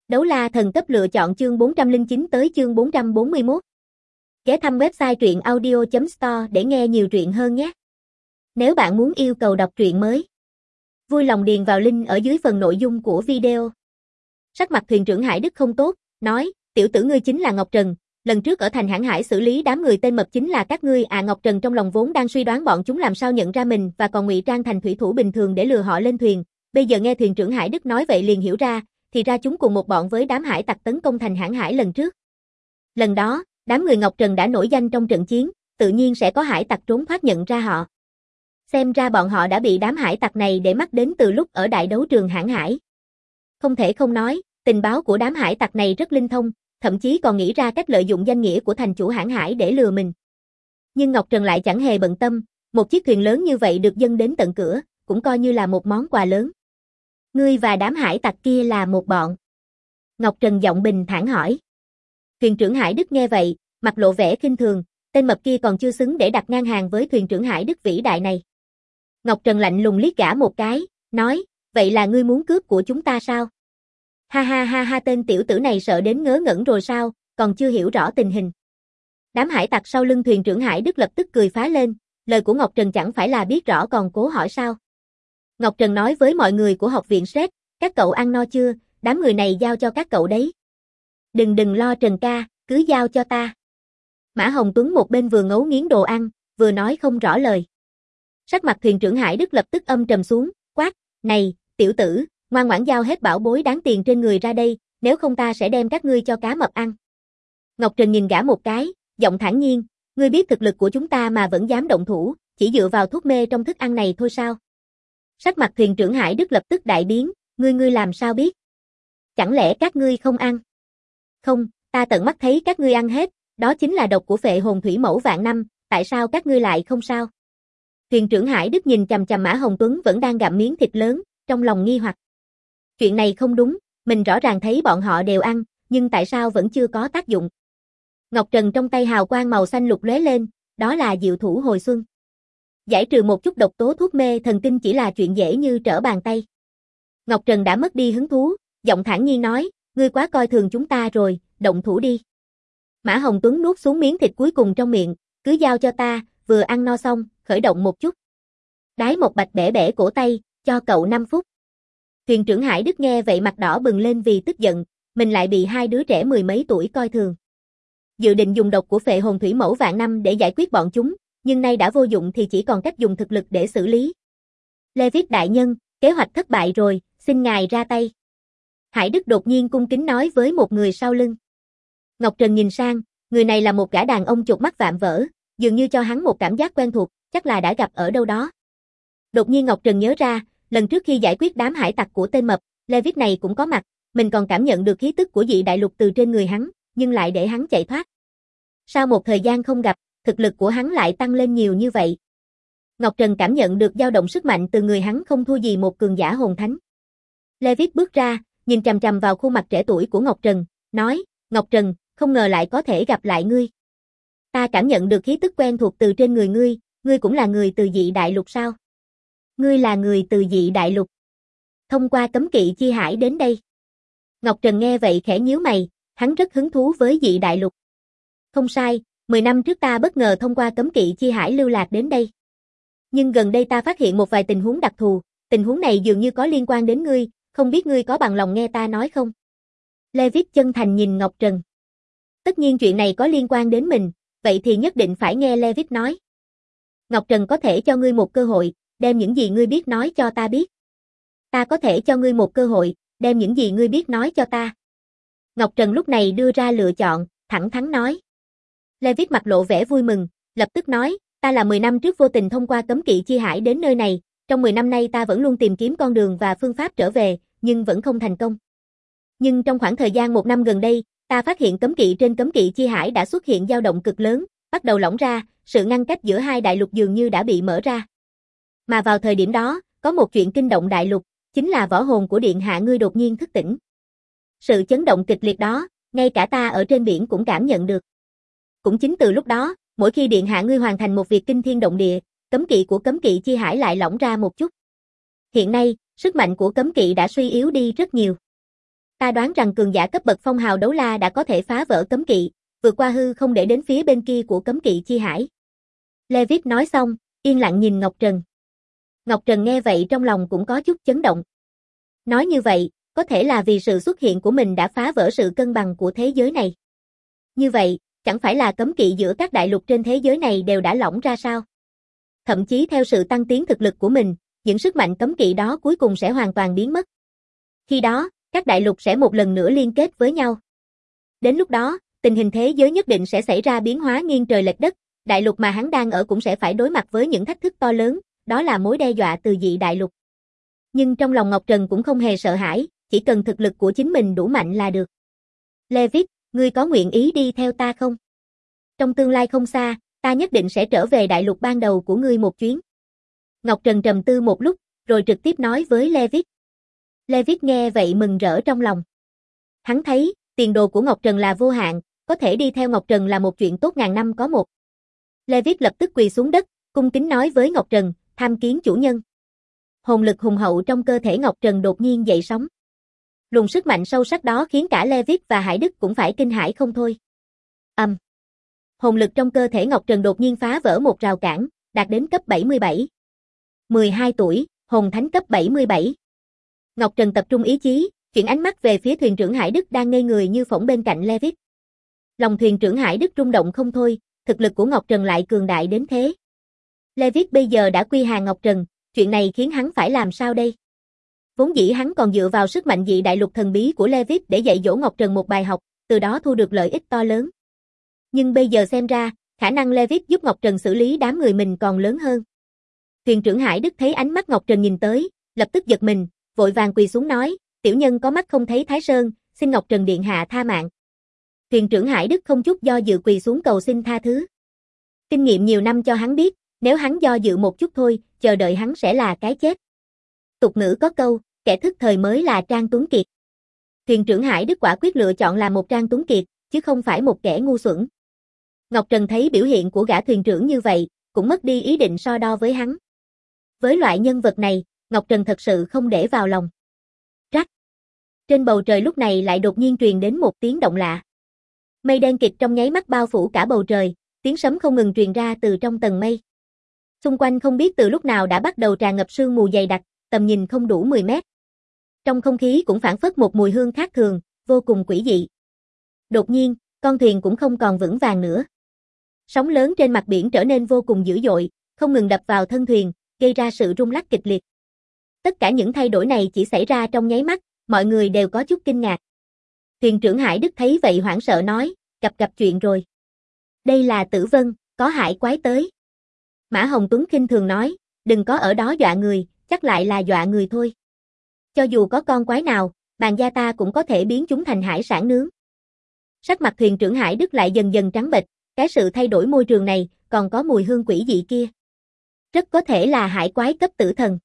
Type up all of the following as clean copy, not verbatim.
Đấu la thần cấp lựa chọn chương 409 tới chương 441. Ghé thăm website truyện audio.store để nghe nhiều truyện hơn nhé. Nếu bạn muốn yêu cầu đọc truyện mới, vui lòng điền vào link ở dưới phần nội dung của video. Sắc mặt thuyền trưởng Hải Đức không tốt, nói, tiểu tử ngươi chính là Ngọc Trần, lần trước ở thành Hãn Hải xử lý đám người tên mập chính là các ngươi à. Ngọc Trần trong lòng vốn đang suy đoán bọn chúng làm sao nhận ra mình và còn ngụy trang thành thủy thủ bình thường để lừa họ lên thuyền, bây giờ nghe thuyền trưởng Hải Đức nói vậy liền hiểu ra, thì ra chúng cùng một bọn với đám hải tặc tấn công thành Hãn Hải lần trước. Lần đó, đám người Ngọc Trần đã nổi danh trong trận chiến, tự nhiên sẽ có hải tặc trốn thoát nhận ra họ. Xem ra bọn họ đã bị đám hải tặc này để mắt đến từ lúc ở đại đấu trường Hãn Hải. Không thể không nói, tình báo của đám hải tặc này rất linh thông, thậm chí còn nghĩ ra cách lợi dụng danh nghĩa của thành chủ Hãn Hải để lừa mình. Nhưng Ngọc Trần lại chẳng hề bận tâm, một chiếc thuyền lớn như vậy được dâng đến tận cửa, cũng coi như là một món quà lớn. Ngươi và đám hải tặc kia là một bọn. Ngọc Trần giọng bình thản hỏi. Thuyền trưởng Hải Đức nghe vậy, mặt lộ vẻ khinh thường, tên mập kia còn chưa xứng để đặt ngang hàng với thuyền trưởng Hải Đức vĩ đại này. Ngọc Trần lạnh lùng liếc gã một cái, nói, vậy là ngươi muốn cướp của chúng ta sao? Ha ha ha ha, tên tiểu tử này sợ đến ngớ ngẩn rồi sao, còn chưa hiểu rõ tình hình. Đám hải tặc sau lưng thuyền trưởng Hải Đức lập tức cười phá lên, lời của Ngọc Trần chẳng phải là biết rõ còn cố hỏi sao. Ngọc Trần nói với mọi người của học viện Sret, các cậu ăn no chưa, đám người này giao cho các cậu đấy. Đừng lo Trần ca, cứ giao cho ta. Mã Hồng Tuấn một bên vừa ngấu nghiến đồ ăn, vừa nói không rõ lời. Sắc mặt thuyền trưởng Hải Đức lập tức âm trầm xuống, quát, này, tiểu tử, ngoan ngoãn giao hết bảo bối đáng tiền trên người ra đây, nếu không ta sẽ đem các ngươi cho cá mập ăn. Ngọc Trần nhìn gã một cái, giọng thản nhiên, ngươi biết thực lực của chúng ta mà vẫn dám động thủ, chỉ dựa vào thuốc mê trong thức ăn này thôi sao? Sắc mặt thuyền trưởng Hải Đức lập tức đại biến, ngươi làm sao biết? Chẳng lẽ các ngươi không ăn? Không, ta tận mắt thấy các ngươi ăn hết, đó chính là độc của phệ hồn thủy mẫu vạn năm, tại sao các ngươi lại không sao? Thuyền trưởng Hải Đức nhìn chằm chằm Mã Hồng Tuấn vẫn đang gặm miếng thịt lớn, trong lòng nghi hoặc. Chuyện này không đúng, mình rõ ràng thấy bọn họ đều ăn, nhưng tại sao vẫn chưa có tác dụng? Ngọc Trần trong tay hào quang màu xanh lục lóe lên, đó là diệu thủ hồi xuân. Giải trừ một chút độc tố thuốc mê thần kinh chỉ là chuyện dễ như trở bàn tay. Ngọc Trần đã mất đi hứng thú, giọng thản nhiên nói, ngươi quá coi thường chúng ta rồi, động thủ đi. Mã Hồng Tuấn nuốt xuống miếng thịt cuối cùng trong miệng, cứ giao cho ta, vừa ăn no xong, khởi động một chút. Đái một bạch bẻ bẻ cổ tay, cho cậu 5 phút. Thuyền trưởng Hải Đức nghe vậy mặt đỏ bừng lên vì tức giận, mình lại bị hai đứa trẻ mười mấy tuổi coi thường. Dự định dùng độc của phệ hồn thủy mẫu vạn năm để giải quyết bọn chúng, nhưng nay đã vô dụng thì chỉ còn cách dùng thực lực để xử lý. Levitt đại nhân, kế hoạch thất bại rồi, xin ngài ra tay. Hải Đức đột nhiên cung kính nói với một người sau lưng. Ngọc Trần nhìn sang, người này là một gã đàn ông chột mắt vạm vỡ, dường như cho hắn một cảm giác quen thuộc, chắc là đã gặp ở đâu đó. Đột nhiên Ngọc Trần nhớ ra, lần trước khi giải quyết đám hải tặc của tên mập, Levitt này cũng có mặt, mình còn cảm nhận được khí tức của dị đại lục từ trên người hắn, nhưng lại để hắn chạy thoát. Sau một thời gian không gặp, thực lực của hắn lại tăng lên nhiều như vậy. Ngọc Trần cảm nhận được dao động sức mạnh từ người hắn không thua gì một cường giả hồn thánh. Levitt bước ra, nhìn chằm chằm vào khuôn mặt trẻ tuổi của Ngọc Trần, nói, Ngọc Trần, không ngờ lại có thể gặp lại ngươi. Ta cảm nhận được khí tức quen thuộc từ trên người ngươi cũng là người từ dị đại lục sao? Ngươi là người từ dị đại lục. Thông qua cấm kỵ chi hải đến đây. Ngọc Trần nghe vậy khẽ nhíu mày, hắn rất hứng thú với dị đại lục. Không sai, 10 năm trước ta bất ngờ thông qua cấm kỵ chi hải lưu lạc đến đây. Nhưng gần đây ta phát hiện một vài tình huống đặc thù, tình huống này dường như có liên quan đến ngươi, không biết ngươi có bằng lòng nghe ta nói không? Levitt chân thành nhìn Ngọc Trần. Tất nhiên chuyện này có liên quan đến mình, vậy thì nhất định phải nghe Levitt nói. Ngọc Trần có thể cho ngươi một cơ hội, đem những gì ngươi biết nói cho ta biết. Ta có thể cho ngươi một cơ hội, đem những gì ngươi biết nói cho ta. Ngọc Trần lúc này đưa ra lựa chọn, thẳng thắn nói. Levitt mặt lộ vẻ vui mừng, lập tức nói, ta là 10 năm trước vô tình thông qua cấm kỵ chi hải đến nơi này, trong 10 năm nay ta vẫn luôn tìm kiếm con đường và phương pháp trở về, nhưng vẫn không thành công. Nhưng trong khoảng thời gian 1 năm gần đây, ta phát hiện cấm kỵ trên cấm kỵ chi hải đã xuất hiện dao động cực lớn, bắt đầu lỏng ra, sự ngăn cách giữa hai đại lục dường như đã bị mở ra. Mà vào thời điểm đó, có một chuyện kinh động đại lục, chính là võ hồn của điện hạ ngươi đột nhiên thức tỉnh. Sự chấn động kịch liệt đó, ngay cả ta ở trên biển cũng cảm nhận được. Cũng chính từ lúc đó, mỗi khi điện hạ ngươi hoàn thành một việc kinh thiên động địa, cấm kỵ của cấm kỵ chi hải lại lỏng ra một chút. Hiện nay, sức mạnh của cấm kỵ đã suy yếu đi rất nhiều. Ta đoán rằng cường giả cấp bậc phong hào đấu la đã có thể phá vỡ cấm kỵ, vượt qua hư không để đến phía bên kia của cấm kỵ chi hải. Levitt nói xong, yên lặng nhìn Ngọc Trần. Ngọc Trần nghe vậy trong lòng cũng có chút chấn động. Nói như vậy, có thể là vì sự xuất hiện của mình đã phá vỡ sự cân bằng của thế giới này. Như vậy, chẳng phải là cấm kỵ giữa các đại lục trên thế giới này đều đã lỏng ra sao? Thậm chí theo sự tăng tiến thực lực của mình, những sức mạnh cấm kỵ đó cuối cùng sẽ hoàn toàn biến mất. Khi đó, các đại lục sẽ một lần nữa liên kết với nhau. Đến lúc đó, tình hình thế giới nhất định sẽ xảy ra biến hóa nghiêng trời lệch đất, đại lục mà hắn đang ở cũng sẽ phải đối mặt với những thách thức to lớn, đó là mối đe dọa từ dị đại lục. Nhưng trong lòng Ngọc Trần cũng không hề sợ hãi, chỉ cần thực lực của chính mình đủ mạnh là được. Levitt, ngươi có nguyện ý đi theo ta không? Trong tương lai không xa, ta nhất định sẽ trở về đại lục ban đầu của ngươi một chuyến. Ngọc Trần trầm tư một lúc, rồi trực tiếp nói với Levitt. Levitt nghe vậy mừng rỡ trong lòng. Hắn thấy, tiền đồ của Ngọc Trần là vô hạn, có thể đi theo Ngọc Trần là một chuyện tốt ngàn năm có một. Levitt lập tức quỳ xuống đất, cung kính nói với Ngọc Trần, tham kiến chủ nhân. Hồn lực hùng hậu trong cơ thể Ngọc Trần đột nhiên dậy sóng. Luồng sức mạnh sâu sắc đó khiến cả Levitt và Hải Đức cũng phải kinh hãi không thôi. Hồn lực trong cơ thể Ngọc Trần đột nhiên phá vỡ một rào cản, đạt đến cấp 77. 12 tuổi, hồn thánh cấp 77. Ngọc Trần tập trung ý chí, chuyển ánh mắt về phía thuyền trưởng Hải Đức đang ngây người như phỗng bên cạnh Levitt. Lòng thuyền trưởng Hải Đức rung động không thôi, thực lực của Ngọc Trần lại cường đại đến thế. Levitt bây giờ đã quy hàng Ngọc Trần, chuyện này khiến hắn phải làm sao đây? Vốn dĩ hắn còn dựa vào sức mạnh dị đại lục thần bí của Levitt để dạy dỗ Ngọc Trần một bài học, từ đó thu được lợi ích to lớn. Nhưng bây giờ xem ra, khả năng Levitt giúp Ngọc Trần xử lý đám người mình còn lớn hơn. Thuyền trưởng Hải Đức thấy ánh mắt Ngọc Trần nhìn tới, lập tức giật mình, vội vàng quỳ xuống nói, tiểu nhân có mắt không thấy Thái Sơn, xin Ngọc Trần điện hạ tha mạng. Thuyền trưởng Hải Đức không chút do dự quỳ xuống cầu xin tha thứ. Kinh nghiệm nhiều năm cho hắn biết, nếu hắn do dự một chút thôi, chờ đợi hắn sẽ là cái chết. Tục ngữ có câu, kẻ thức thời mới là Trang Tuấn Kiệt. Thuyền trưởng Hải Đức quả quyết lựa chọn là một Trang Tuấn Kiệt, chứ không phải một kẻ ngu xuẩn. Ngọc Trần thấy biểu hiện của gã thuyền trưởng như vậy, cũng mất đi ý định so đo với hắn. Với loại nhân vật này, Ngọc Trần thật sự không để vào lòng. Rắc. Trên bầu trời lúc này lại đột nhiên truyền đến một tiếng động lạ. Mây đen kịt trong nháy mắt bao phủ cả bầu trời, tiếng sấm không ngừng truyền ra từ trong tầng mây. Xung quanh không biết từ lúc nào đã bắt đầu tràn ngập sương mù dày đặc, tầm nhìn không đủ 10 mét. Trong không khí cũng phảng phất một mùi hương khác thường, vô cùng quỷ dị. Đột nhiên, con thuyền cũng không còn vững vàng nữa. Sóng lớn trên mặt biển trở nên vô cùng dữ dội, không ngừng đập vào thân thuyền, gây ra sự rung lắc kịch liệt. Tất cả những thay đổi này chỉ xảy ra trong nháy mắt, mọi người đều có chút kinh ngạc. Thuyền trưởng Hải Đức thấy vậy hoảng sợ nói, gặp chuyện rồi. Đây là Tử Vân, có hải quái tới. Mã Hồng Tuấn khinh thường nói, đừng có ở đó dọa người, chắc lại là dọa người thôi. Cho dù có con quái nào, bàn gia ta cũng có thể biến chúng thành hải sản nướng. Sắc mặt thuyền trưởng Hải Đức lại dần dần trắng bệch, cái sự thay đổi môi trường này, còn có mùi hương quỷ dị kia. Rất có thể là hải quái cấp tử thần.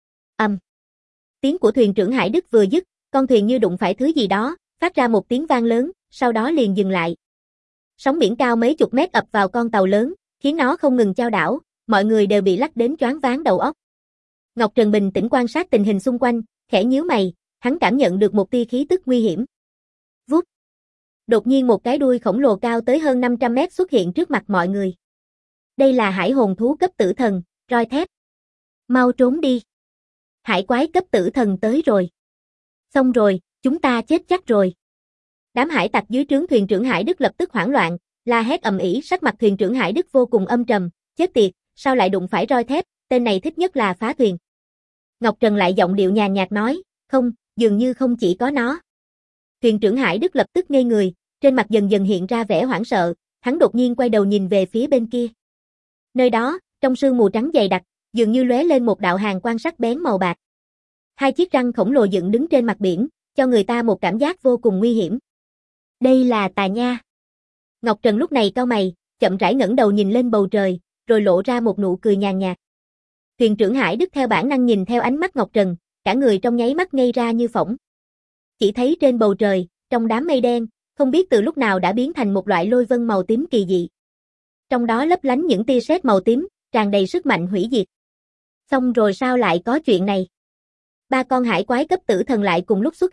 Tiếng của thuyền trưởng Hải Đức vừa dứt, con thuyền như đụng phải thứ gì đó, phát ra một tiếng vang lớn, sau đó liền dừng lại. Sóng biển cao mấy chục mét ập vào con tàu lớn, khiến nó không ngừng chao đảo, mọi người đều bị lắc đến choáng váng đầu óc. Ngọc Trần bình tĩnh quan sát tình hình xung quanh, khẽ nhíu mày, hắn cảm nhận được một tia khí tức nguy hiểm. Vút. Đột nhiên một cái đuôi khổng lồ cao tới hơn 500 mét xuất hiện trước mặt mọi người. Đây là hải hồn thú cấp tử thần, roi thép. Mau trốn đi. Hải quái cấp tử thần tới rồi. Xong rồi, chúng ta chết chắc rồi. Đám hải tặc dưới trướng thuyền trưởng Hải Đức lập tức hoảng loạn, la hét ầm ĩ, sắc mặt thuyền trưởng Hải Đức vô cùng âm trầm, chết tiệt, sao lại đụng phải roi thép, tên này thích nhất là phá thuyền. Ngọc Trần lại giọng điệu nhàn nhạt nói, không, dường như không chỉ có nó. Thuyền trưởng Hải Đức lập tức ngây người, trên mặt dần dần hiện ra vẻ hoảng sợ, hắn đột nhiên quay đầu nhìn về phía bên kia. Nơi đó, trong sương mù trắng dày đặc, dường như lóe lên một đạo hàn quang sắc bén màu bạc. Hai chiếc răng khổng lồ dựng đứng trên mặt biển, cho người ta một cảm giác vô cùng nguy hiểm. Đây là tà nha. Ngọc Trần lúc này cau mày, chậm rãi ngẩng đầu nhìn lên bầu trời, rồi lộ ra một nụ cười nhàn nhạt. Thuyền trưởng Hải Đức theo bản năng nhìn theo ánh mắt Ngọc Trần, cả người trong nháy mắt ngây ra như phỗng. Chỉ thấy trên bầu trời, trong đám mây đen, không biết từ lúc nào đã biến thành một loại lôi vân màu tím kỳ dị. Trong đó lấp lánh những tia sét màu tím, tràn đầy sức mạnh hủy diệt. Xong rồi sao lại có chuyện này? Ba con hải quái cấp tử thần lại cùng lúc xuất hiện,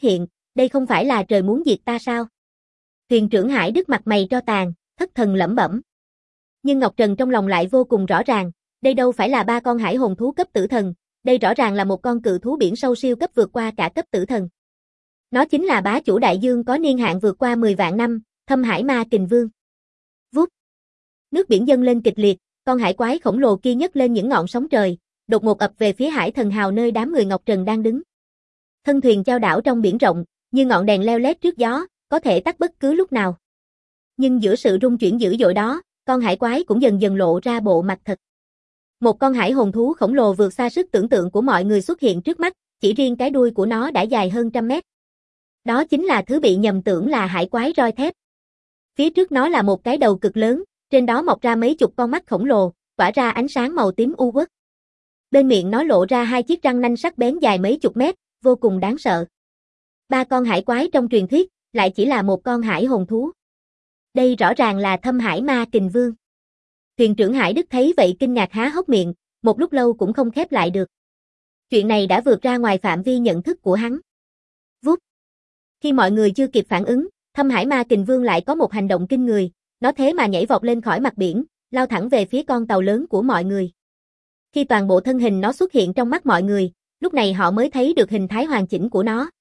Đây không phải là trời muốn diệt ta sao? Thuyền trưởng Hải Đức mặt mày tro tàn, thất thần lẩm bẩm. Nhưng Ngọc Trần trong lòng lại vô cùng rõ ràng, đây đâu phải là ba con hải hồn thú cấp tử thần, đây rõ ràng là một con cự thú biển sâu siêu cấp vượt qua cả cấp tử thần. Nó chính là bá chủ đại dương có niên hạn vượt qua 10 vạn năm, Thâm Hải Ma Kình Vương. Vút. Nước biển dâng lên kịch liệt, con hải quái khổng lồ kia nhấc lên những ngọn sóng trời, đột ngột ập về phía Hải Thần Hào nơi đám người Ngọc Trần đang đứng. Thân thuyền chao đảo trong biển rộng, như ngọn đèn leo lét trước gió, có thể tắt bất cứ lúc nào. Nhưng giữa sự rung chuyển dữ dội đó, con hải quái cũng dần dần lộ ra bộ mặt thật. Một con hải hồn thú khổng lồ vượt xa sức tưởng tượng của mọi người xuất hiện trước mắt, chỉ riêng cái đuôi của nó đã dài hơn 100 mét. Đó chính là thứ bị nhầm tưởng là hải quái roi thép. Phía trước nó là một cái đầu cực lớn, trên đó mọc ra mấy chục con mắt khổng lồ, tỏa ra ánh sáng màu tím u uất. Bên miệng nó lộ ra hai chiếc răng nanh sắc bén dài mấy chục mét, vô cùng đáng sợ. Ba con hải quái trong truyền thuyết, lại chỉ là một con hải hồn thú. Đây rõ ràng là Thâm Hải Ma Kình Vương. Thuyền trưởng Hải Đức thấy vậy kinh ngạc há hốc miệng, một lúc lâu cũng không khép lại được. Chuyện này đã vượt ra ngoài phạm vi nhận thức của hắn. Vút. Khi mọi người chưa kịp phản ứng, Thâm Hải Ma Kình Vương lại có một hành động kinh người, nó thế mà nhảy vọt lên khỏi mặt biển, lao thẳng về phía con tàu lớn của mọi người. Khi toàn bộ thân hình nó xuất hiện trong mắt mọi người, lúc này họ mới thấy được hình thái hoàn chỉnh của nó.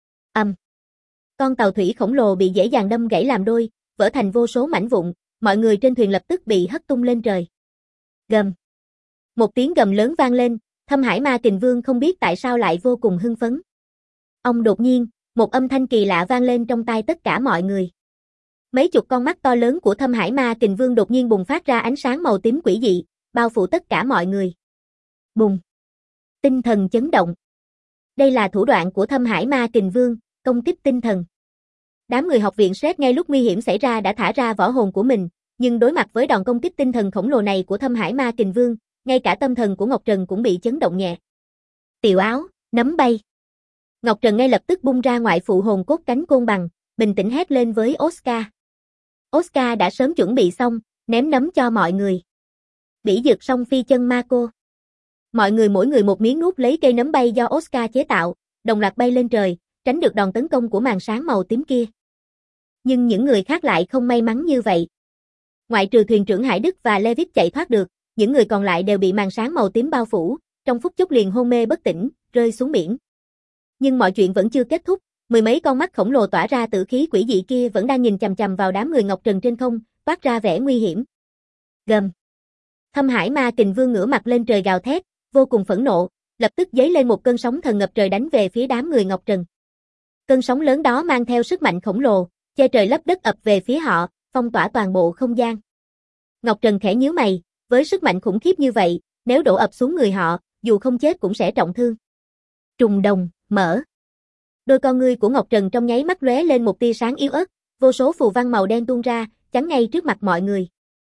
Con tàu thủy khổng lồ bị dễ dàng đâm gãy làm đôi, vỡ thành vô số mảnh vụn, mọi người trên thuyền lập tức bị hất tung lên trời. Gầm. Một tiếng gầm lớn vang lên, Thâm Hải Ma Kình Vương không biết tại sao lại vô cùng hưng phấn. Đột nhiên, một âm thanh kỳ lạ vang lên trong tai tất cả mọi người. Mấy chục con mắt to lớn của Thâm Hải Ma Kình Vương đột nhiên bùng phát ra ánh sáng màu tím quỷ dị, bao phủ tất cả mọi người. Bùng. Tinh thần chấn động. Đây là thủ đoạn của Thâm Hải Ma Kình Vương, công kích tinh thần. Đám người học viện Sret ngay lúc nguy hiểm xảy ra đã thả ra võ hồn của mình, nhưng đối mặt với đòn công kích tinh thần khổng lồ này của Thâm Hải Ma Kình Vương, ngay cả tâm thần của Ngọc Trần cũng bị chấn động nhẹ. Tiểu áo, nấm bay. Ngọc Trần ngay lập tức bung ra ngoại phụ hồn cốt cánh côn bằng, bình tĩnh hét lên với Oscar. Oscar đã sớm chuẩn bị xong, ném nấm cho mọi người. Bỉ dược song phi chân ma cô. Mọi người mỗi người một miếng nuốt lấy cây nấm bay do Oscar chế tạo, đồng loạt bay lên trời, tránh được đòn tấn công của màn sáng màu tím kia. Nhưng những người khác lại không may mắn như vậy. Ngoại trừ thuyền trưởng Hải Đức và Levitt chạy thoát được, những người còn lại đều bị màn sáng màu tím bao phủ, trong phút chốc liền hôn mê bất tỉnh, rơi xuống biển. Nhưng mọi chuyện vẫn chưa kết thúc, mười mấy con mắt khổng lồ tỏa ra tử khí quỷ dị kia vẫn đang nhìn chằm chằm vào đám người Ngọc Trần trên không, toát ra vẻ nguy hiểm. Gầm. Thâm Hải Ma Kình Vương ngửa mặt lên trời gào thét, vô cùng phẫn nộ, lập tức giấy lên một cơn sóng thần ngập trời đánh về phía đám người Ngọc Trần. Cơn sóng lớn đó mang theo sức mạnh khổng lồ, che trời lấp đất ập về phía họ, phong tỏa toàn bộ không gian. Ngọc Trần khẽ nhíu mày, với sức mạnh khủng khiếp như vậy, nếu đổ ập xuống người họ, dù không chết cũng sẽ trọng thương. Trùng đồng, mở. Đôi con ngươi của Ngọc Trần trong nháy mắt lóe lên một tia sáng yếu ớt, vô số phù văn màu đen tuôn ra, chắn ngay trước mặt mọi người.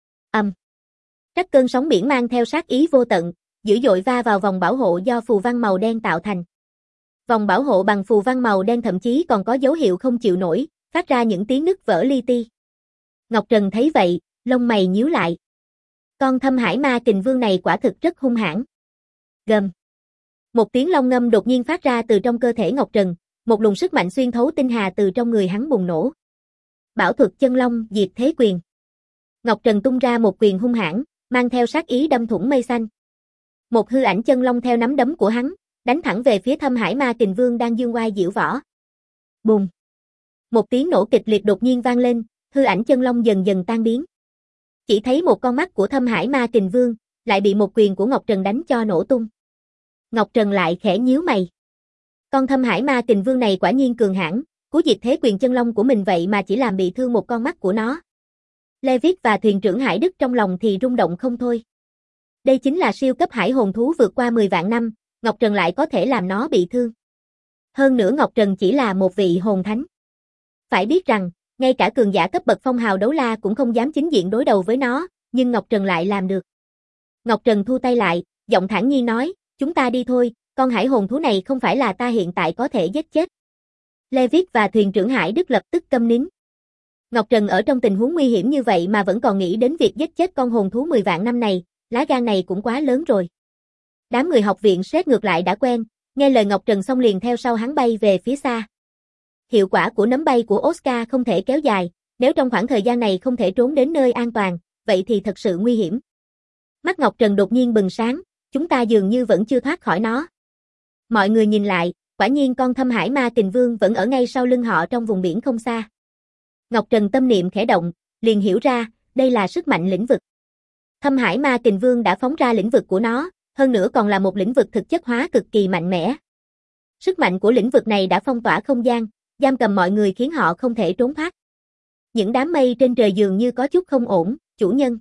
Các cơn sóng biển mang theo sát ý vô tận, dữ dội va vào vòng bảo hộ do phù văn màu đen tạo thành. Vòng bảo hộ bằng phù văn màu đen thậm chí còn có dấu hiệu không chịu nổi, phát ra những tiếng nứt vỡ li ti. Ngọc Trần thấy vậy, lông mày nhíu lại. Con Thâm Hải Ma Kình Vương này quả thực rất hung hãn. Gầm. Một tiếng long ngâm đột nhiên phát ra từ trong cơ thể Ngọc Trần, một luồng sức mạnh xuyên thấu tinh hà từ trong người hắn bùng nổ. Bảo thuật chân long diệt thế quyền. Ngọc Trần tung ra một quyền hung hãn, mang theo sát ý đâm thủng mây xanh. Một hư ảnh chân long theo nắm đấm của hắn, đánh thẳng về phía Thâm Hải Ma Kình Vương đang giương oai diễu võ. Bùng. Một tiếng nổ kịch liệt đột nhiên vang lên, hư ảnh chân long dần dần tan biến. Chỉ thấy một con mắt của Thâm Hải Ma Kình Vương, lại bị một quyền của Ngọc Trần đánh cho nổ tung. Ngọc Trần lại khẽ nhíu mày. Con Thâm Hải Ma Kình Vương này quả nhiên cường hãn, cú diệt thế quyền chân long của mình vậy mà chỉ làm bị thương một con mắt của nó. Levitt và thuyền trưởng Hải Đức trong lòng thì rung động không thôi. Đây chính là siêu cấp hải hồn thú vượt qua 10 vạn năm, Ngọc Trần lại có thể làm nó bị thương. Hơn nữa Ngọc Trần chỉ là một vị hồn thánh. Phải biết rằng, ngay cả cường giả cấp bậc phong hào đấu la cũng không dám chính diện đối đầu với nó, nhưng Ngọc Trần lại làm được. Ngọc Trần thu tay lại, giọng thản nhiên nói, chúng ta đi thôi, con hải hồn thú này không phải là ta hiện tại có thể giết chết. Levitt và thuyền trưởng Hải Đức lập tức câm nín. Ngọc Trần ở trong tình huống nguy hiểm như vậy mà vẫn còn nghĩ đến việc giết chết con hồn thú 10 vạn năm này, lá gan này cũng quá lớn rồi. Đám người học viện Sret ngược lại đã quen, nghe lời Ngọc Trần xong liền theo sau hắn bay về phía xa. Hiệu quả của nấm bay của Oscar không thể kéo dài, nếu trong khoảng thời gian này không thể trốn đến nơi an toàn, vậy thì thật sự nguy hiểm. Mắt Ngọc Trần đột nhiên bừng sáng, chúng ta dường như vẫn chưa thoát khỏi nó. Mọi người nhìn lại, quả nhiên con Thâm Hải Ma Kình Vương vẫn ở ngay sau lưng họ trong vùng biển không xa. Ngọc Trần tâm niệm khẽ động, liền hiểu ra, đây là sức mạnh lĩnh vực. Thâm Hải Ma Kình Vương đã phóng ra lĩnh vực của nó, hơn nữa còn là một lĩnh vực thực chất hóa cực kỳ mạnh mẽ. Sức mạnh của lĩnh vực này đã phong tỏa không gian, giam cầm mọi người khiến họ không thể trốn thoát. Những đám mây trên trời dường như có chút không ổn, chủ nhân.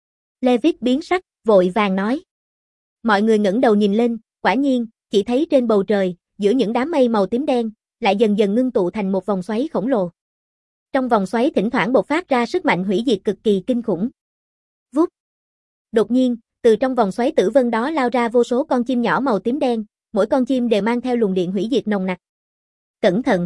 Levitt biến sắc, vội vàng nói. Mọi người ngẩng đầu nhìn lên, quả nhiên, chỉ thấy trên bầu trời, giữa những đám mây màu tím đen, lại dần dần ngưng tụ thành một vòng xoáy khổng lồ. Trong vòng xoáy thỉnh thoảng bộc phát ra sức mạnh hủy diệt cực kỳ kinh khủng. Vút. Đột nhiên, từ trong vòng xoáy tử vân đó lao ra vô số con chim nhỏ màu tím đen, mỗi con chim đều mang theo luồng điện hủy diệt nồng nặc. Cẩn thận.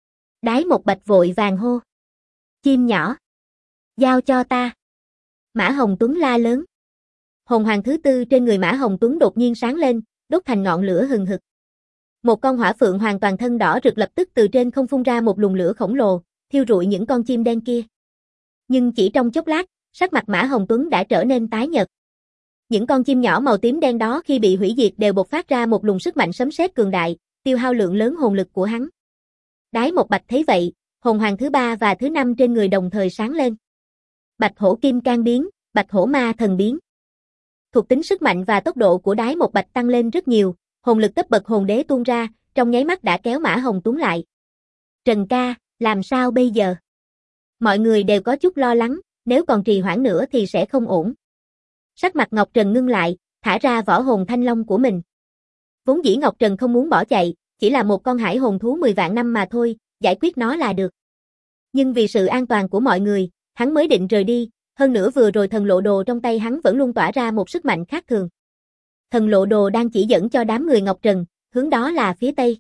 Đái Một Bạch vội vàng hô. Chim nhỏ. Giao cho ta. Mã Hồng Tuấn la lớn. Hồn hoàng thứ tư trên người Mã Hồng Tuấn đột nhiên sáng lên, đốt thành ngọn lửa hừng hực. Một con hỏa phượng hoàn toàn thân đỏ rực lập tức từ trên không phun ra một luồng lửa khổng lồ, thiêu rụi những con chim đen kia. Nhưng chỉ trong chốc lát, sắc mặt Mã Hồng Tuấn đã trở nên tái nhợt. Những con chim nhỏ màu tím đen đó khi bị hủy diệt đều bộc phát ra một luồng sức mạnh sấm sét cường đại, tiêu hao lượng lớn hồn lực của hắn. Đái Một Bạch thấy vậy, hồn hoàng thứ ba và thứ năm trên người đồng thời sáng lên. Bạch hổ kim can biến, bạch hổ ma thần biến. Thuộc tính sức mạnh và tốc độ của Đái Một Bạch tăng lên rất nhiều, hồn lực cấp bậc hồn đế tuôn ra, trong nháy mắt đã kéo Mã Hồng Tuấn lại. Trần ca, làm sao bây giờ? Mọi người đều có chút lo lắng, nếu còn trì hoãn nữa thì sẽ không ổn. Sắc mặt Ngọc Trần ngưng lại, thả ra võ hồn thanh long của mình. Vốn dĩ Ngọc Trần không muốn bỏ chạy, chỉ là một con hải hồn thú 10 vạn năm mà thôi, giải quyết nó là được. Nhưng vì sự an toàn của mọi người, hắn mới định rời đi, hơn nữa vừa rồi thần lộ đồ trong tay hắn vẫn luôn tỏa ra một sức mạnh khác thường. Thần lộ đồ đang chỉ dẫn cho đám người Ngọc Trần, hướng đó là phía tây.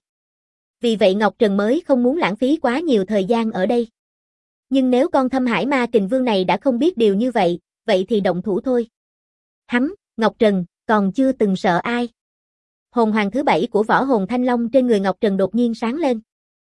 Vì vậy Ngọc Trần mới không muốn lãng phí quá nhiều thời gian ở đây. Nhưng nếu con Thâm Hải Ma Kình Vương này đã không biết điều như vậy, vậy thì động thủ thôi. Hắn, Ngọc Trần, còn chưa từng sợ ai. Hồn hoàng thứ 7 của võ hồn thanh long trên người Ngọc Trần đột nhiên sáng lên.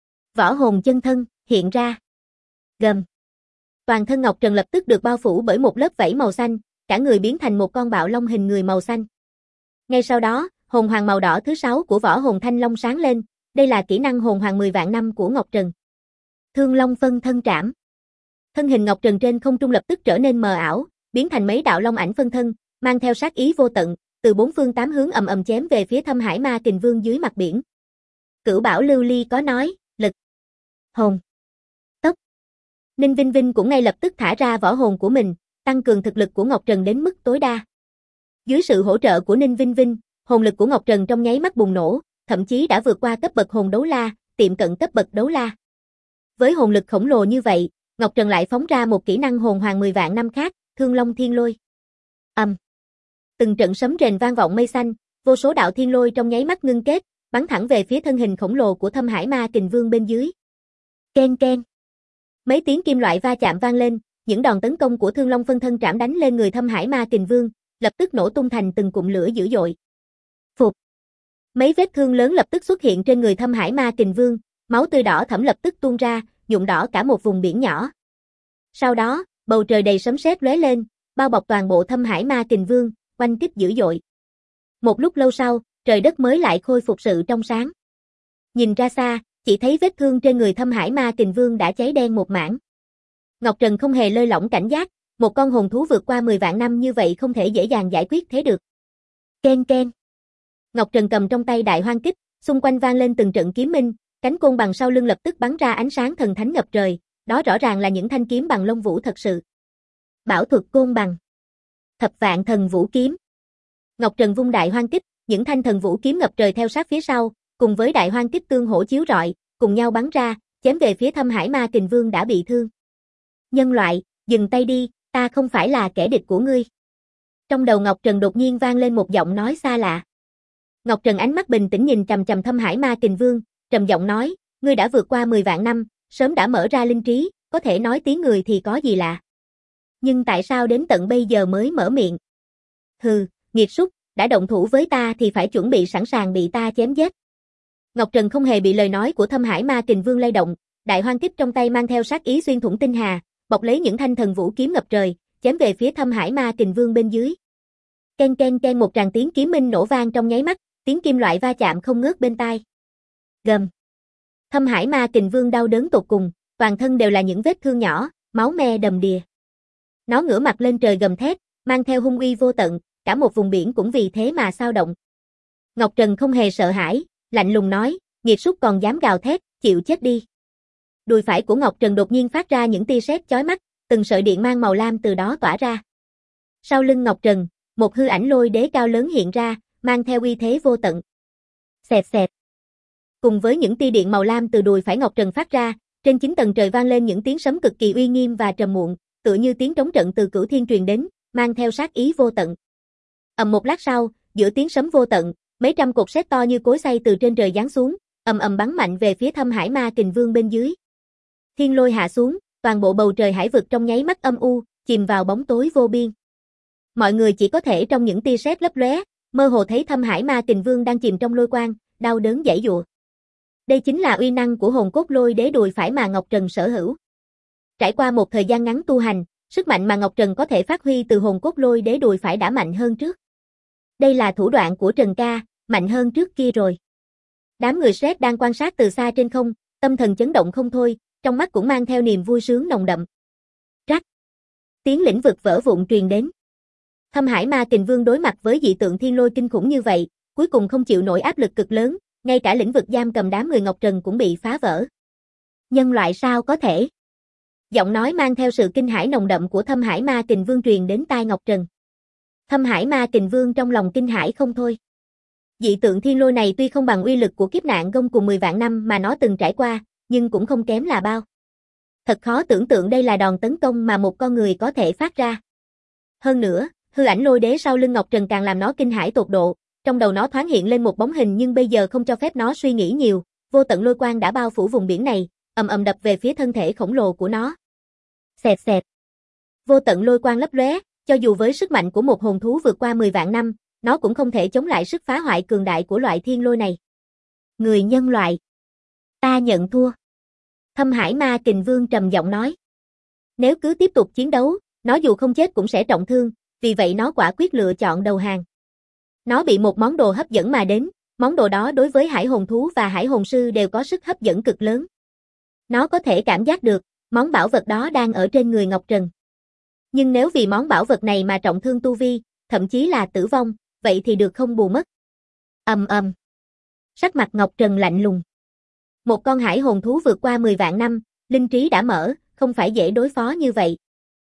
Võ hồn chân thân, hiện ra. Gầm. Toàn thân Ngọc Trần lập tức được bao phủ bởi một lớp vảy màu xanh, cả người biến thành một con bạo long hình người màu xanh. Ngay sau đó, hồn hoàng màu đỏ thứ 6 của võ hồn thanh long sáng lên, đây là kỹ năng hồn hoàng 10 vạn năm của Ngọc Trần. Thương Long phân thân trảm. Thân hình Ngọc Trần trên không trung lập tức trở nên mờ ảo, biến thành mấy đạo long ảnh phân thân, mang theo sát ý vô tận, từ bốn phương tám hướng ầm ầm chém về phía Thâm Hải Ma Kình Vương dưới mặt biển. Cửu Bảo Lưu Ly có nói, lực, hồn, tốc. Ninh Vinh Vinh cũng ngay lập tức thả ra võ hồn của mình, tăng cường thực lực của Ngọc Trần đến mức tối đa. Dưới sự hỗ trợ của Ninh Vinh Vinh, hồn lực của Ngọc Trần trong nháy mắt bùng nổ, thậm chí đã vượt qua cấp bậc hồn đấu la, tiệm cận cấp bậc đấu la. Với hồn lực khổng lồ như vậy, Ngọc Trần lại phóng ra một kỹ năng hồn hoàng 10 vạn năm khác, Thương Long Thiên Lôi. Từng trận sấm rền vang vọng mây xanh, vô số đạo thiên lôi trong nháy mắt ngưng kết, bắn thẳng về phía thân hình khổng lồ của Thâm Hải Ma Kình Vương bên dưới. Ken ken. Mấy tiếng kim loại va chạm vang lên, những đòn tấn công của Thương Long phân thân trảm đánh lên người Thâm Hải Ma Kình Vương, lập tức nổ tung thành từng cụm lửa dữ dội. Phụt. Mấy vết thương lớn lập tức xuất hiện trên người Thâm Hải Ma Kình Vương, máu tươi đỏ thẫm lập tức tuôn ra, nhuộm đỏ cả một vùng biển nhỏ. Sau đó, bầu trời đầy sấm sét lóe lên, bao bọc toàn bộ Thâm Hải Ma Kình Vương, oanh kích dữ dội. Một lúc lâu sau, trời đất mới lại khôi phục sự trong sáng. Nhìn ra xa, chỉ thấy vết thương trên người Thâm Hải Ma Kình Vương đã cháy đen một mảng. Ngọc Trần không hề lơi lỏng cảnh giác, một con hồn thú vượt qua 10 vạn năm như vậy không thể dễ dàng giải quyết thế được. Ken ken. Ngọc Trần cầm trong tay đại hoang kích, xung quanh vang lên từng trận kiếm minh, cánh côn bằng sau lưng lập tức bắn ra ánh sáng thần thánh ngập trời, đó rõ ràng là những thanh kiếm bằng lông vũ thật sự. Bảo thuật côn bằng. Thập vạn thần vũ kiếm. Ngọc Trần vung đại hoang kích, những thanh thần vũ kiếm ngập trời theo sát phía sau, cùng với đại hoang kích tương hỗ chiếu rọi, cùng nhau bắn ra, chém về phía Thâm Hải Ma Kình Vương đã bị thương. Nhân loại, dừng tay đi, ta không phải là kẻ địch của ngươi. Trong đầu Ngọc Trần đột nhiên vang lên một giọng nói xa lạ. Ngọc Trần ánh mắt bình tĩnh nhìn chằm chằm Thâm Hải Ma Kình Vương, trầm giọng nói, ngươi đã vượt qua 10 vạn năm, sớm đã mở ra linh trí, có thể nói tiếng người thì có gì lạ. Nhưng tại sao đến tận bây giờ mới mở miệng? Hừ, nghiệt súc, đã động thủ với ta thì phải chuẩn bị sẵn sàng bị ta chém giết. Ngọc Trần không hề bị lời nói của Thâm Hải Ma Kình Vương lay động, đại hoang kích trong tay mang theo sát ý xuyên thủng tinh hà, bọc lấy những thanh thần vũ kiếm ngập trời, chém về phía Thâm Hải Ma Kình Vương bên dưới. Ken ken ken, một tràng tiếng kiếm minh nổ vang trong nháy mắt, tiếng kim loại va chạm không ngớt bên tai. Gầm. Thâm Hải Ma Kình Vương đau đớn tột cùng, toàn thân đều là những vết thương nhỏ, máu me đầm đìa. Nó ngửa mặt lên trời gầm thét, mang theo hung uy vô tận, cả một vùng biển cũng vì thế mà xao động. Ngọc Trần không hề sợ hãi, lạnh lùng nói, nghiệt súc còn dám gào thét, chịu chết đi. Đùi phải của Ngọc Trần đột nhiên phát ra những tia sét chói mắt, từng sợi điện mang màu lam từ đó tỏa ra. Sau lưng Ngọc Trần, một hư ảnh lôi đế cao lớn hiện ra, mang theo uy thế vô tận. Xẹt xẹt. Cùng với những tia điện màu lam từ đùi phải Ngọc Trần phát ra, trên 9 tầng trời vang lên những tiếng sấm cực kỳ uy nghiêm và trầm muộn, tựa như tiếng trống trận từ cửu thiên truyền đến, mang theo sát ý vô tận. Ầm một lát sau, giữa tiếng sấm vô tận, mấy trăm cột sét to như cối xay từ trên trời giáng xuống, ầm ầm bắn mạnh về phía Thâm Hải Ma Kình Vương bên dưới. Thiên lôi hạ xuống, toàn bộ bầu trời hải vực trong nháy mắt âm u, chìm vào bóng tối vô biên. Mọi người chỉ có thể trong những tia sét lấp lóe, mơ hồ thấy Thâm Hải Ma Kình Vương đang chìm trong lôi quang, đau đớn giãy giụa. Đây chính là uy năng của hồn cốt lôi đế đùi phải mà Ngọc Trần sở hữu. Trải qua một thời gian ngắn tu hành, sức mạnh mà Ngọc Trần có thể phát huy từ hồn cốt lôi đế đùi phải đã mạnh hơn trước. Đây là thủ đoạn của Trần ca, mạnh hơn trước kia rồi. Đám người Sét đang quan sát từ xa trên không, tâm thần chấn động không thôi, trong mắt cũng mang theo niềm vui sướng nồng đậm. Rắc. Tiếng lĩnh vực vỡ vụn truyền đến. Thâm Hải Ma Kình Vương đối mặt với dị tượng thiên lôi kinh khủng như vậy, cuối cùng không chịu nổi áp lực cực lớn, ngay cả lĩnh vực giam cầm đám người Ngọc Trần cũng bị phá vỡ. Nhân loại sao có thể? Giọng nói mang theo sự kinh hãi nồng đậm của Thâm Hải Ma Kình Vương truyền đến tai Ngọc Trần. Thâm Hải Ma Kình Vương trong lòng kinh hãi không thôi. Dị tượng thiên lôi này tuy không bằng uy lực của kiếp nạn gông cùng 10 vạn năm mà nó từng trải qua, nhưng cũng không kém là bao. Thật khó tưởng tượng đây là đòn tấn công mà một con người có thể phát ra. Hơn nữa, hư ảnh lôi đế sau lưng Ngọc Trần càng làm nó kinh hãi tột độ, trong đầu nó thoáng hiện lên một bóng hình nhưng bây giờ không cho phép nó suy nghĩ nhiều, vô tận lôi quang đã bao phủ vùng biển này, ầm ầm đập về phía thân thể khổng lồ của nó. Xẹt xẹt. Vô tận lôi quang lấp lóe, cho dù với sức mạnh của một hồn thú vượt qua 10 vạn năm, nó cũng không thể chống lại sức phá hoại cường đại của loại thiên lôi này. Người nhân loại. Ta nhận thua. Thâm Hải Ma Kình Vương trầm giọng nói. Nếu cứ tiếp tục chiến đấu, nó dù không chết cũng sẽ trọng thương, vì vậy nó quả quyết lựa chọn đầu hàng. Nó bị một món đồ hấp dẫn mà đến, món đồ đó đối với hải hồn thú và hải hồn sư đều có sức hấp dẫn cực lớn. Nó có thể cảm giác được, món bảo vật đó đang ở trên người Ngọc Trần. Nhưng nếu vì món bảo vật này mà trọng thương tu vi, thậm chí là tử vong, vậy thì được không bù mất. Ầm ầm. Sắc mặt Ngọc Trần lạnh lùng. Một con hải hồn thú vượt qua 10 vạn năm, linh trí đã mở, không phải dễ đối phó như vậy.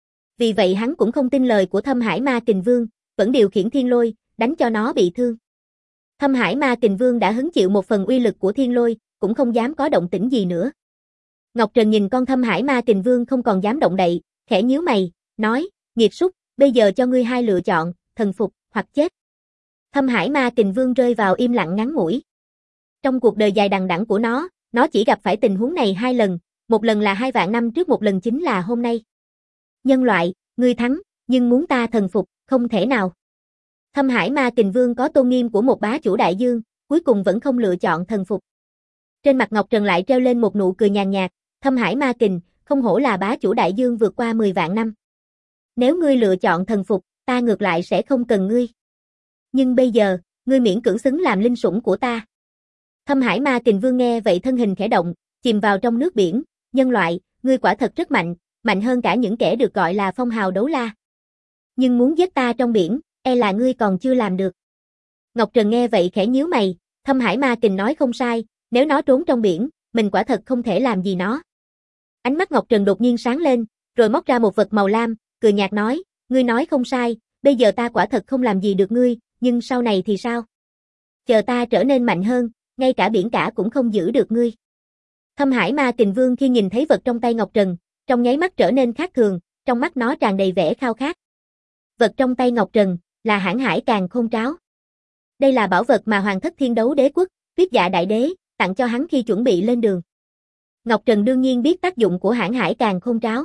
Vì vậy hắn cũng không tin lời của Thâm Hải Ma Kình Vương, vẫn điều khiển thiên lôi, đánh cho nó bị thương. Thâm Hải Ma Kình Vương đã hứng chịu một phần uy lực của thiên lôi, cũng không dám có động tĩnh gì nữa. Ngọc Trần nhìn con Thâm Hải Ma Kình Vương không còn dám động đậy, khẽ nhíu mày, nói, nghiệt súc, bây giờ cho ngươi hai lựa chọn, thần phục, hoặc chết. Thâm Hải Ma Kình Vương rơi vào im lặng ngắn ngủi. Trong cuộc đời dài đằng đẵng của nó chỉ gặp phải tình huống này 2 lần, một lần là 2 vạn năm trước, một lần chính là hôm nay. Nhân loại, ngươi thắng, nhưng muốn ta thần phục, không thể nào. Thâm Hải Ma Kình Vương có tôn nghiêm của một bá chủ đại dương, cuối cùng vẫn không lựa chọn thần phục. Trên mặt Ngọc Trần lại treo lên một nụ cười nhàn nhạt, Thâm Hải Ma Kình, không hổ là bá chủ đại dương vượt qua 10 vạn năm. Nếu ngươi lựa chọn thần phục, ta ngược lại sẽ không cần ngươi. Nhưng bây giờ, ngươi miễn cưỡng xứng làm linh sủng của ta. Thâm Hải Ma Kình Vương nghe vậy thân hình khẽ động, chìm vào trong nước biển, nhân loại, ngươi quả thật rất mạnh, mạnh hơn cả những kẻ được gọi là phong hào đấu la. Nhưng muốn giết ta trong biển, e là ngươi còn chưa làm được. Ngọc Trần nghe vậy khẽ nhíu mày, Thâm Hải Ma Kình nói không sai, nếu nó trốn trong biển, mình quả thật không thể làm gì nó. Ánh mắt Ngọc Trần đột nhiên sáng lên, rồi móc ra một vật màu lam, cười nhạt nói, ngươi nói không sai, bây giờ ta quả thật không làm gì được ngươi, nhưng sau này thì sao? Chờ ta trở nên mạnh hơn, ngay cả biển cả cũng không giữ được ngươi. Thâm Hải Ma Kình Vương khi nhìn thấy vật trong tay Ngọc Trần, trong nháy mắt trở nên khác thường, trong mắt nó tràn đầy vẻ khao khát. Vật trong tay Ngọc Trần là Hãn Hải Càn Khôn Tráo. Đây là bảo vật mà Hoàng Thất Thiên Đấu Đế Quốc, Tuyết Dạ Đại Đế tặng cho hắn khi chuẩn bị lên đường. Ngọc Trần đương nhiên biết tác dụng của Hãn Hải Càn Khôn Tráo.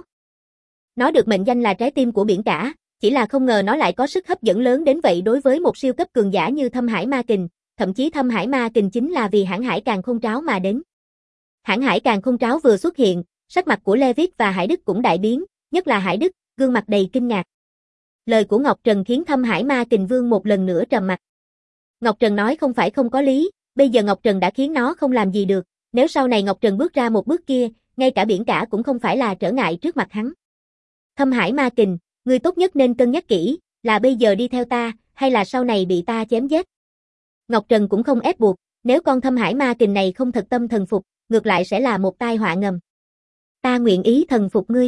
Nó được mệnh danh là trái tim của biển cả, chỉ là không ngờ nó lại có sức hấp dẫn lớn đến vậy đối với một siêu cấp cường giả như Thâm Hải Ma Kình, thậm chí Thâm Hải Ma Kình chính là vì Hãn Hải Càn Khôn Tráo mà đến. Hãn Hải Càn Khôn Tráo vừa xuất hiện, sắc mặt của Lê Viết và Hải Đức cũng đại biến, nhất là Hải Đức, gương mặt đầy kinh ngạc. Lời của Ngọc Trần khiến Thâm Hải Ma Kình Vương một lần nữa trầm mặt. Ngọc Trần nói không phải không có lý, bây giờ Ngọc Trần đã khiến nó không làm gì được, nếu sau này Ngọc Trần bước ra một bước kia, ngay cả biển cả cũng không phải là trở ngại trước mặt hắn. Thâm Hải Ma Kình, ngươi tốt nhất nên cân nhắc kỹ, là bây giờ đi theo ta, hay là sau này bị ta chém giết. Ngọc Trần cũng không ép buộc, nếu con Thâm Hải Ma Kình này không thật tâm thần phục, ngược lại sẽ là một tai họa ngầm. Ta nguyện ý thần phục ngươi.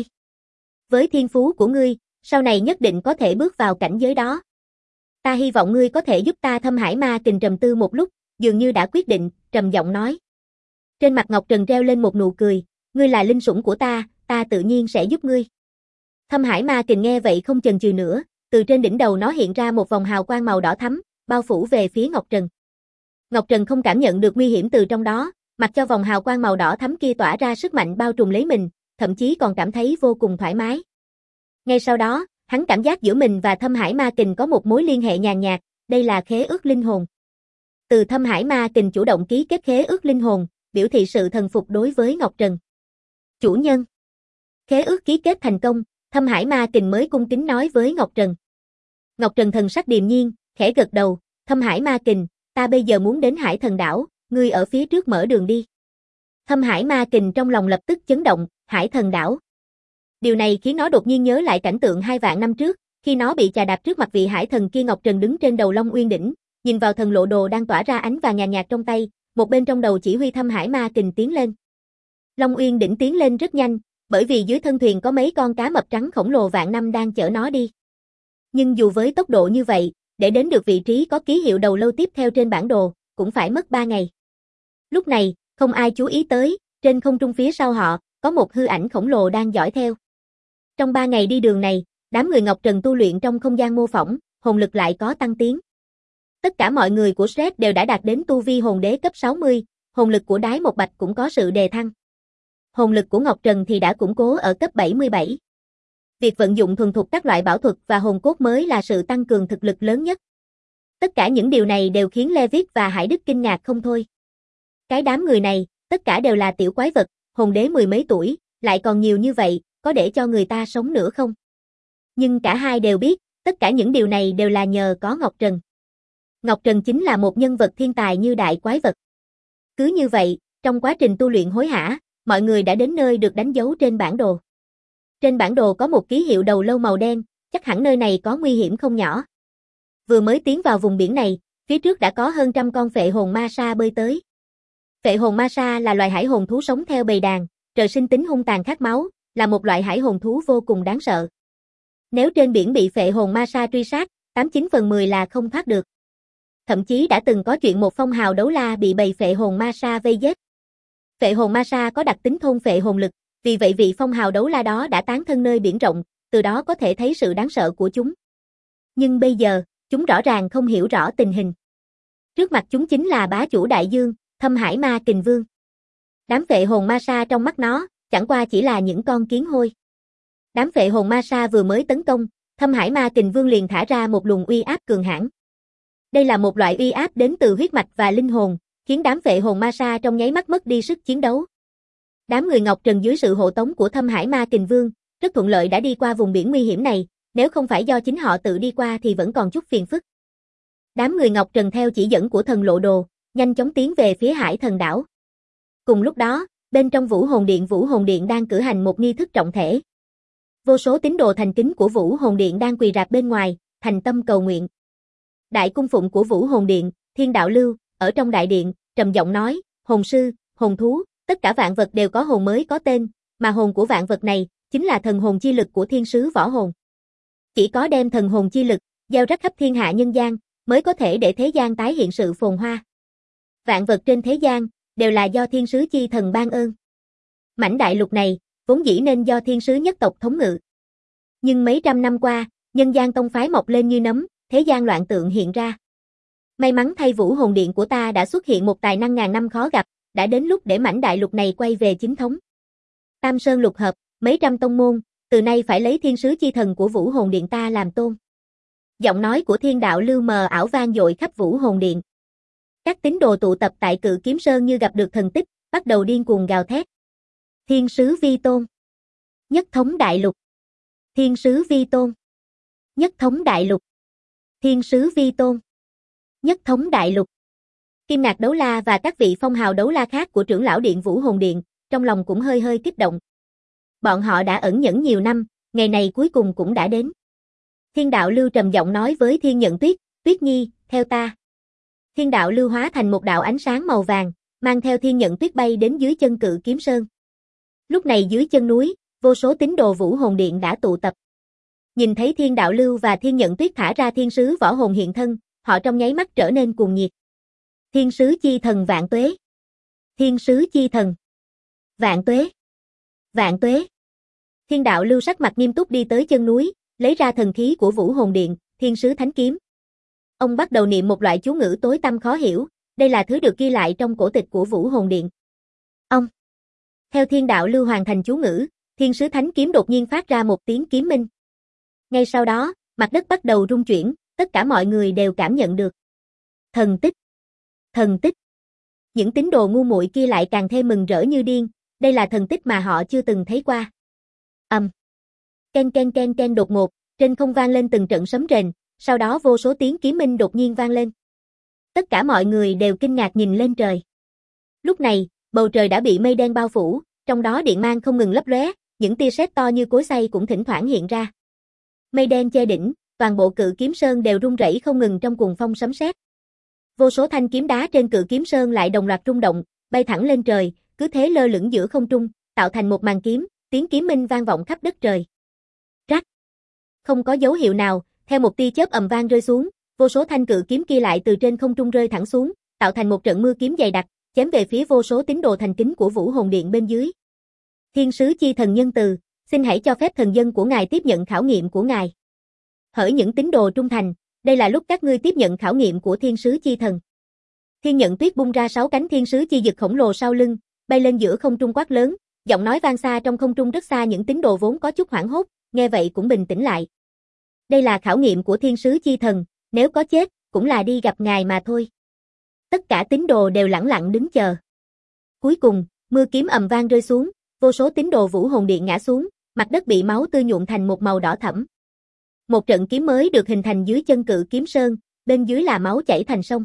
Với thiên phú của ngươi, sau này nhất định có thể bước vào cảnh giới đó. Ta hy vọng ngươi có thể giúp ta. Thâm Hải Ma Kình trầm tư một lúc, dường như đã quyết định, trầm giọng nói. Trên mặt Ngọc Trần treo lên một nụ cười, ngươi là linh sủng của ta tự nhiên sẽ giúp ngươi. Thâm Hải Ma Kình nghe vậy không chần chừ nữa, từ trên đỉnh đầu nó hiện ra một vòng hào quang màu đỏ thắm, bao phủ về phía Ngọc Trần. Ngọc Trần không cảm nhận được nguy hiểm từ trong đó, mặc cho vòng hào quang màu đỏ thắm kia tỏa ra sức mạnh bao trùm lấy mình, thậm chí còn cảm thấy vô cùng thoải mái. Ngay sau đó, hắn cảm giác giữa mình và Thâm Hải Ma Kình có một mối liên hệ nhàn nhạt, đây là khế ước linh hồn. Từ Thâm Hải Ma Kình chủ động ký kết khế ước linh hồn, biểu thị sự thần phục đối với Ngọc Trần. Chủ nhân. Khế ước ký kết thành công, Thâm Hải Ma Kình mới cung kính nói với Ngọc Trần. Ngọc Trần thần sắc điềm nhiên, khẽ gật đầu, Thâm Hải Ma Kình, ta bây giờ muốn đến Hải Thần Đảo, ngươi ở phía trước mở đường đi. Thâm Hải Ma Kình trong lòng lập tức chấn động, Hải Thần Đảo. Điều này khiến nó đột nhiên nhớ lại cảnh tượng 2 vạn năm trước, khi nó bị chà đạp trước mặt vị hải thần kia. Ngọc Trần đứng trên đầu Long Uyên đỉnh, nhìn vào thần lộ đồ đang tỏa ra ánh vàng nhàn nhạt trong tay, một bên trong đầu chỉ huy Thâm Hải Ma Kình tiến lên. Long Uyên đỉnh tiến lên rất nhanh, bởi vì dưới thân thuyền có mấy con cá mập trắng khổng lồ vạn năm đang chở nó đi. Nhưng dù với tốc độ như vậy, để đến được vị trí có ký hiệu đầu lâu tiếp theo trên bản đồ, cũng phải mất 3 ngày. Lúc này, không ai chú ý tới, trên không trung phía sau họ, có một hư ảnh khổng lồ đang dõi theo. Trong 3 ngày đi đường này, đám người Ngọc Trần tu luyện trong không gian mô phỏng, hồn lực lại có tăng tiến. Tất cả mọi người của Shred đều đã đạt đến tu vi hồn đế cấp 60, hồn lực của Đái Một Bạch cũng có sự đề thăng. Hồn lực của Ngọc Trần thì đã củng cố ở cấp 77. Việc vận dụng thuần thục các loại bảo thuật và hồn cốt mới là sự tăng cường thực lực lớn nhất. Tất cả những điều này đều khiến Lê Viết và Hải Đức kinh ngạc không thôi. Cái đám người này, tất cả đều là tiểu quái vật, hồn đế 10 mấy tuổi, lại còn nhiều như vậy, có để cho người ta sống nữa không? Nhưng cả hai đều biết, tất cả những điều này đều là nhờ có Ngọc Trần. Ngọc Trần chính là một nhân vật thiên tài như đại quái vật. Cứ như vậy, trong quá trình tu luyện hối hả, mọi người đã đến nơi được đánh dấu trên bản đồ. Trên bản đồ có một ký hiệu đầu lâu màu đen, chắc hẳn nơi này có nguy hiểm không nhỏ. Vừa mới tiến vào vùng biển này, phía trước đã có hơn trăm con phệ hồn ma sa bơi tới. Phệ hồn ma sa là loài hải hồn thú sống theo bầy đàn, trời sinh tính hung tàn khát máu, là một loại hải hồn thú vô cùng đáng sợ. Nếu trên biển bị phệ hồn ma sa truy sát, 89 phần 10 là không thoát được. Thậm chí đã từng có chuyện một phong hào đấu la bị bầy phệ hồn ma sa vây giết. Phệ hồn ma sa có đặc tính thôn phệ hồn lực, vì vậy vị phong hào đấu la đó đã tán thân nơi biển rộng, từ đó có thể thấy sự đáng sợ của chúng. Nhưng bây giờ, chúng rõ ràng không hiểu rõ tình hình. Trước mặt chúng chính là bá chủ đại dương, Thâm Hải Ma Kình Vương. Đám phệ hồn ma sa trong mắt nó, chẳng qua chỉ là những con kiến hôi. Đám phệ hồn ma sa vừa mới tấn công, Thâm Hải Ma Kình Vương liền thả ra một luồng uy áp cường hãn. Đây là một loại uy áp đến từ huyết mạch và linh hồn, khiến đám phệ hồn ma sa trong nháy mắt mất đi sức chiến đấu. Đám người Ngọc Trần dưới sự hộ tống của Thâm Hải Ma Kình Vương, rất thuận lợi đã đi qua vùng biển nguy hiểm này, nếu không phải do chính họ tự đi qua thì vẫn còn chút phiền phức. Đám người Ngọc Trần theo chỉ dẫn của thần lộ đồ, nhanh chóng tiến về phía Hải Thần Đảo. Cùng lúc đó, bên trong Vũ Hồn Điện đang cử hành một nghi thức trọng thể. Vô số tín đồ thành kính của Vũ Hồn Điện đang quỳ rạp bên ngoài, thành tâm cầu nguyện. Đại cung phụng của Vũ Hồn Điện, Thiên Đạo Lưu, ở trong đại điện, trầm giọng nói, hồn sư, hồn thú, tất cả vạn vật đều có hồn mới có tên, mà hồn của vạn vật này, chính là thần hồn chi lực của thiên sứ võ hồn. Chỉ có đem thần hồn chi lực, gieo rắc khắp thiên hạ nhân gian, mới có thể để thế gian tái hiện sự phồn hoa. Vạn vật trên thế gian, đều là do thiên sứ chi thần ban ơn. Mảnh đại lục này, vốn dĩ nên do thiên sứ nhất tộc thống ngự. Nhưng mấy trăm năm qua, nhân gian tông phái mọc lên như nấm, thế gian loạn tượng hiện ra. May mắn thay Vũ Hồn Điện của ta đã xuất hiện một tài năng ngàn năm khó gặp, đã đến lúc để mảnh đại lục này quay về chính thống. Tam Sơn lục hợp, mấy trăm tông môn, từ nay phải lấy thiên sứ chi thần của Vũ Hồn Điện ta làm tôn. Giọng nói của Thiên Đạo Lưu mờ ảo vang dội khắp Vũ Hồn Điện. Các tín đồ tụ tập tại Cự Kiếm Sơn như gặp được thần tích, bắt đầu điên cuồng gào thét. Thiên sứ vi tôn. Nhất thống đại lục. Thiên sứ vi tôn. Nhất thống đại lục. Thiên sứ vi tôn. Nhất thống đại lục. Kim Ngạc Đấu La và các vị phong hào đấu la khác của trưởng lão điện Vũ Hồn Điện, trong lòng cũng hơi hơi kích động. Bọn họ đã ẩn nhẫn nhiều năm, ngày này cuối cùng cũng đã đến. Thiên đạo lưu trầm giọng nói với Thiên Nhận Tuyết, Tuyết Nhi, theo ta. Thiên đạo lưu hóa thành một đạo ánh sáng màu vàng, mang theo Thiên Nhận Tuyết bay đến dưới chân Cự Kiếm Sơn. Lúc này dưới chân núi, vô số tín đồ Vũ Hồn Điện đã tụ tập. Nhìn thấy Thiên đạo lưu và Thiên Nhận Tuyết thả ra thiên sứ võ hồn hiện thân, họ trong nháy mắt trở nên cuồng nhiệt. Thiên sứ chi thần vạn tuế. Thiên sứ chi thần. Vạn tuế. Vạn tuế. Thiên đạo lưu sắc mặt nghiêm túc đi tới chân núi, lấy ra thần khí của Vũ Hồn Điện, Thiên sứ thánh kiếm. Ông bắt đầu niệm một loại chú ngữ tối tăm khó hiểu, đây là thứ được ghi lại trong cổ tịch của Vũ Hồn Điện. Ông. Theo Thiên đạo lưu hoàn thành chú ngữ, Thiên sứ thánh kiếm đột nhiên phát ra một tiếng kiếm minh. Ngay sau đó, mặt đất bắt đầu rung chuyển, tất cả mọi người đều cảm nhận được. Thần tích. Thần tích. Những tín đồ ngu muội kia lại càng thêm mừng rỡ như điên, đây là thần tích mà họ chưa từng thấy qua. Ken ken ken ken đột ngột, trên không vang lên từng trận sấm rền, sau đó vô số tiếng kiếm minh đột nhiên vang lên. Tất cả mọi người đều kinh ngạc nhìn lên trời. Lúc này, bầu trời đã bị mây đen bao phủ, trong đó điện mang không ngừng lấp lóe, những tia sét to như cối xay cũng thỉnh thoảng hiện ra. Mây đen che đỉnh, toàn bộ Cự Kiếm Sơn đều rung rẩy không ngừng trong cuồng phong sấm sét. Vô số thanh kiếm đá trên Cự Kiếm Sơn lại đồng loạt rung động, bay thẳng lên trời, cứ thế lơ lửng giữa không trung, tạo thành một màn kiếm, tiếng kiếm minh vang vọng khắp đất trời. Rắc. Không có dấu hiệu nào, theo một tia chớp ầm vang rơi xuống, vô số thanh cự kiếm kia lại từ trên không trung rơi thẳng xuống, tạo thành một trận mưa kiếm dày đặc, chém về phía vô số tín đồ thành kính của Vũ Hồn Điện bên dưới. Thiên sứ chi thần nhân từ, xin hãy cho phép thần dân của ngài tiếp nhận khảo nghiệm của ngài. Hỡi những tín đồ trung thành, đây là lúc các ngươi tiếp nhận khảo nghiệm của thiên sứ chi thần. Thiên Nhận Tuyết bung ra 6 cánh thiên sứ chi dực khổng lồ sau lưng, bay lên giữa không trung quát lớn, giọng nói vang xa trong không trung rất xa, những tín đồ vốn có chút hoảng hốt, nghe vậy cũng bình tĩnh lại. Đây là khảo nghiệm của thiên sứ chi thần, nếu có chết, cũng là đi gặp ngài mà thôi. Tất cả tín đồ đều lẳng lặng đứng chờ. Cuối cùng, mưa kiếm ầm vang rơi xuống, vô số tín đồ Vũ Hồn Điện ngã xuống, mặt đất bị máu tươi nhuộm thành một màu đỏ thẫm. Một trận kiếm mới được hình thành dưới chân Cự Kiếm Sơn, bên dưới là máu chảy thành sông.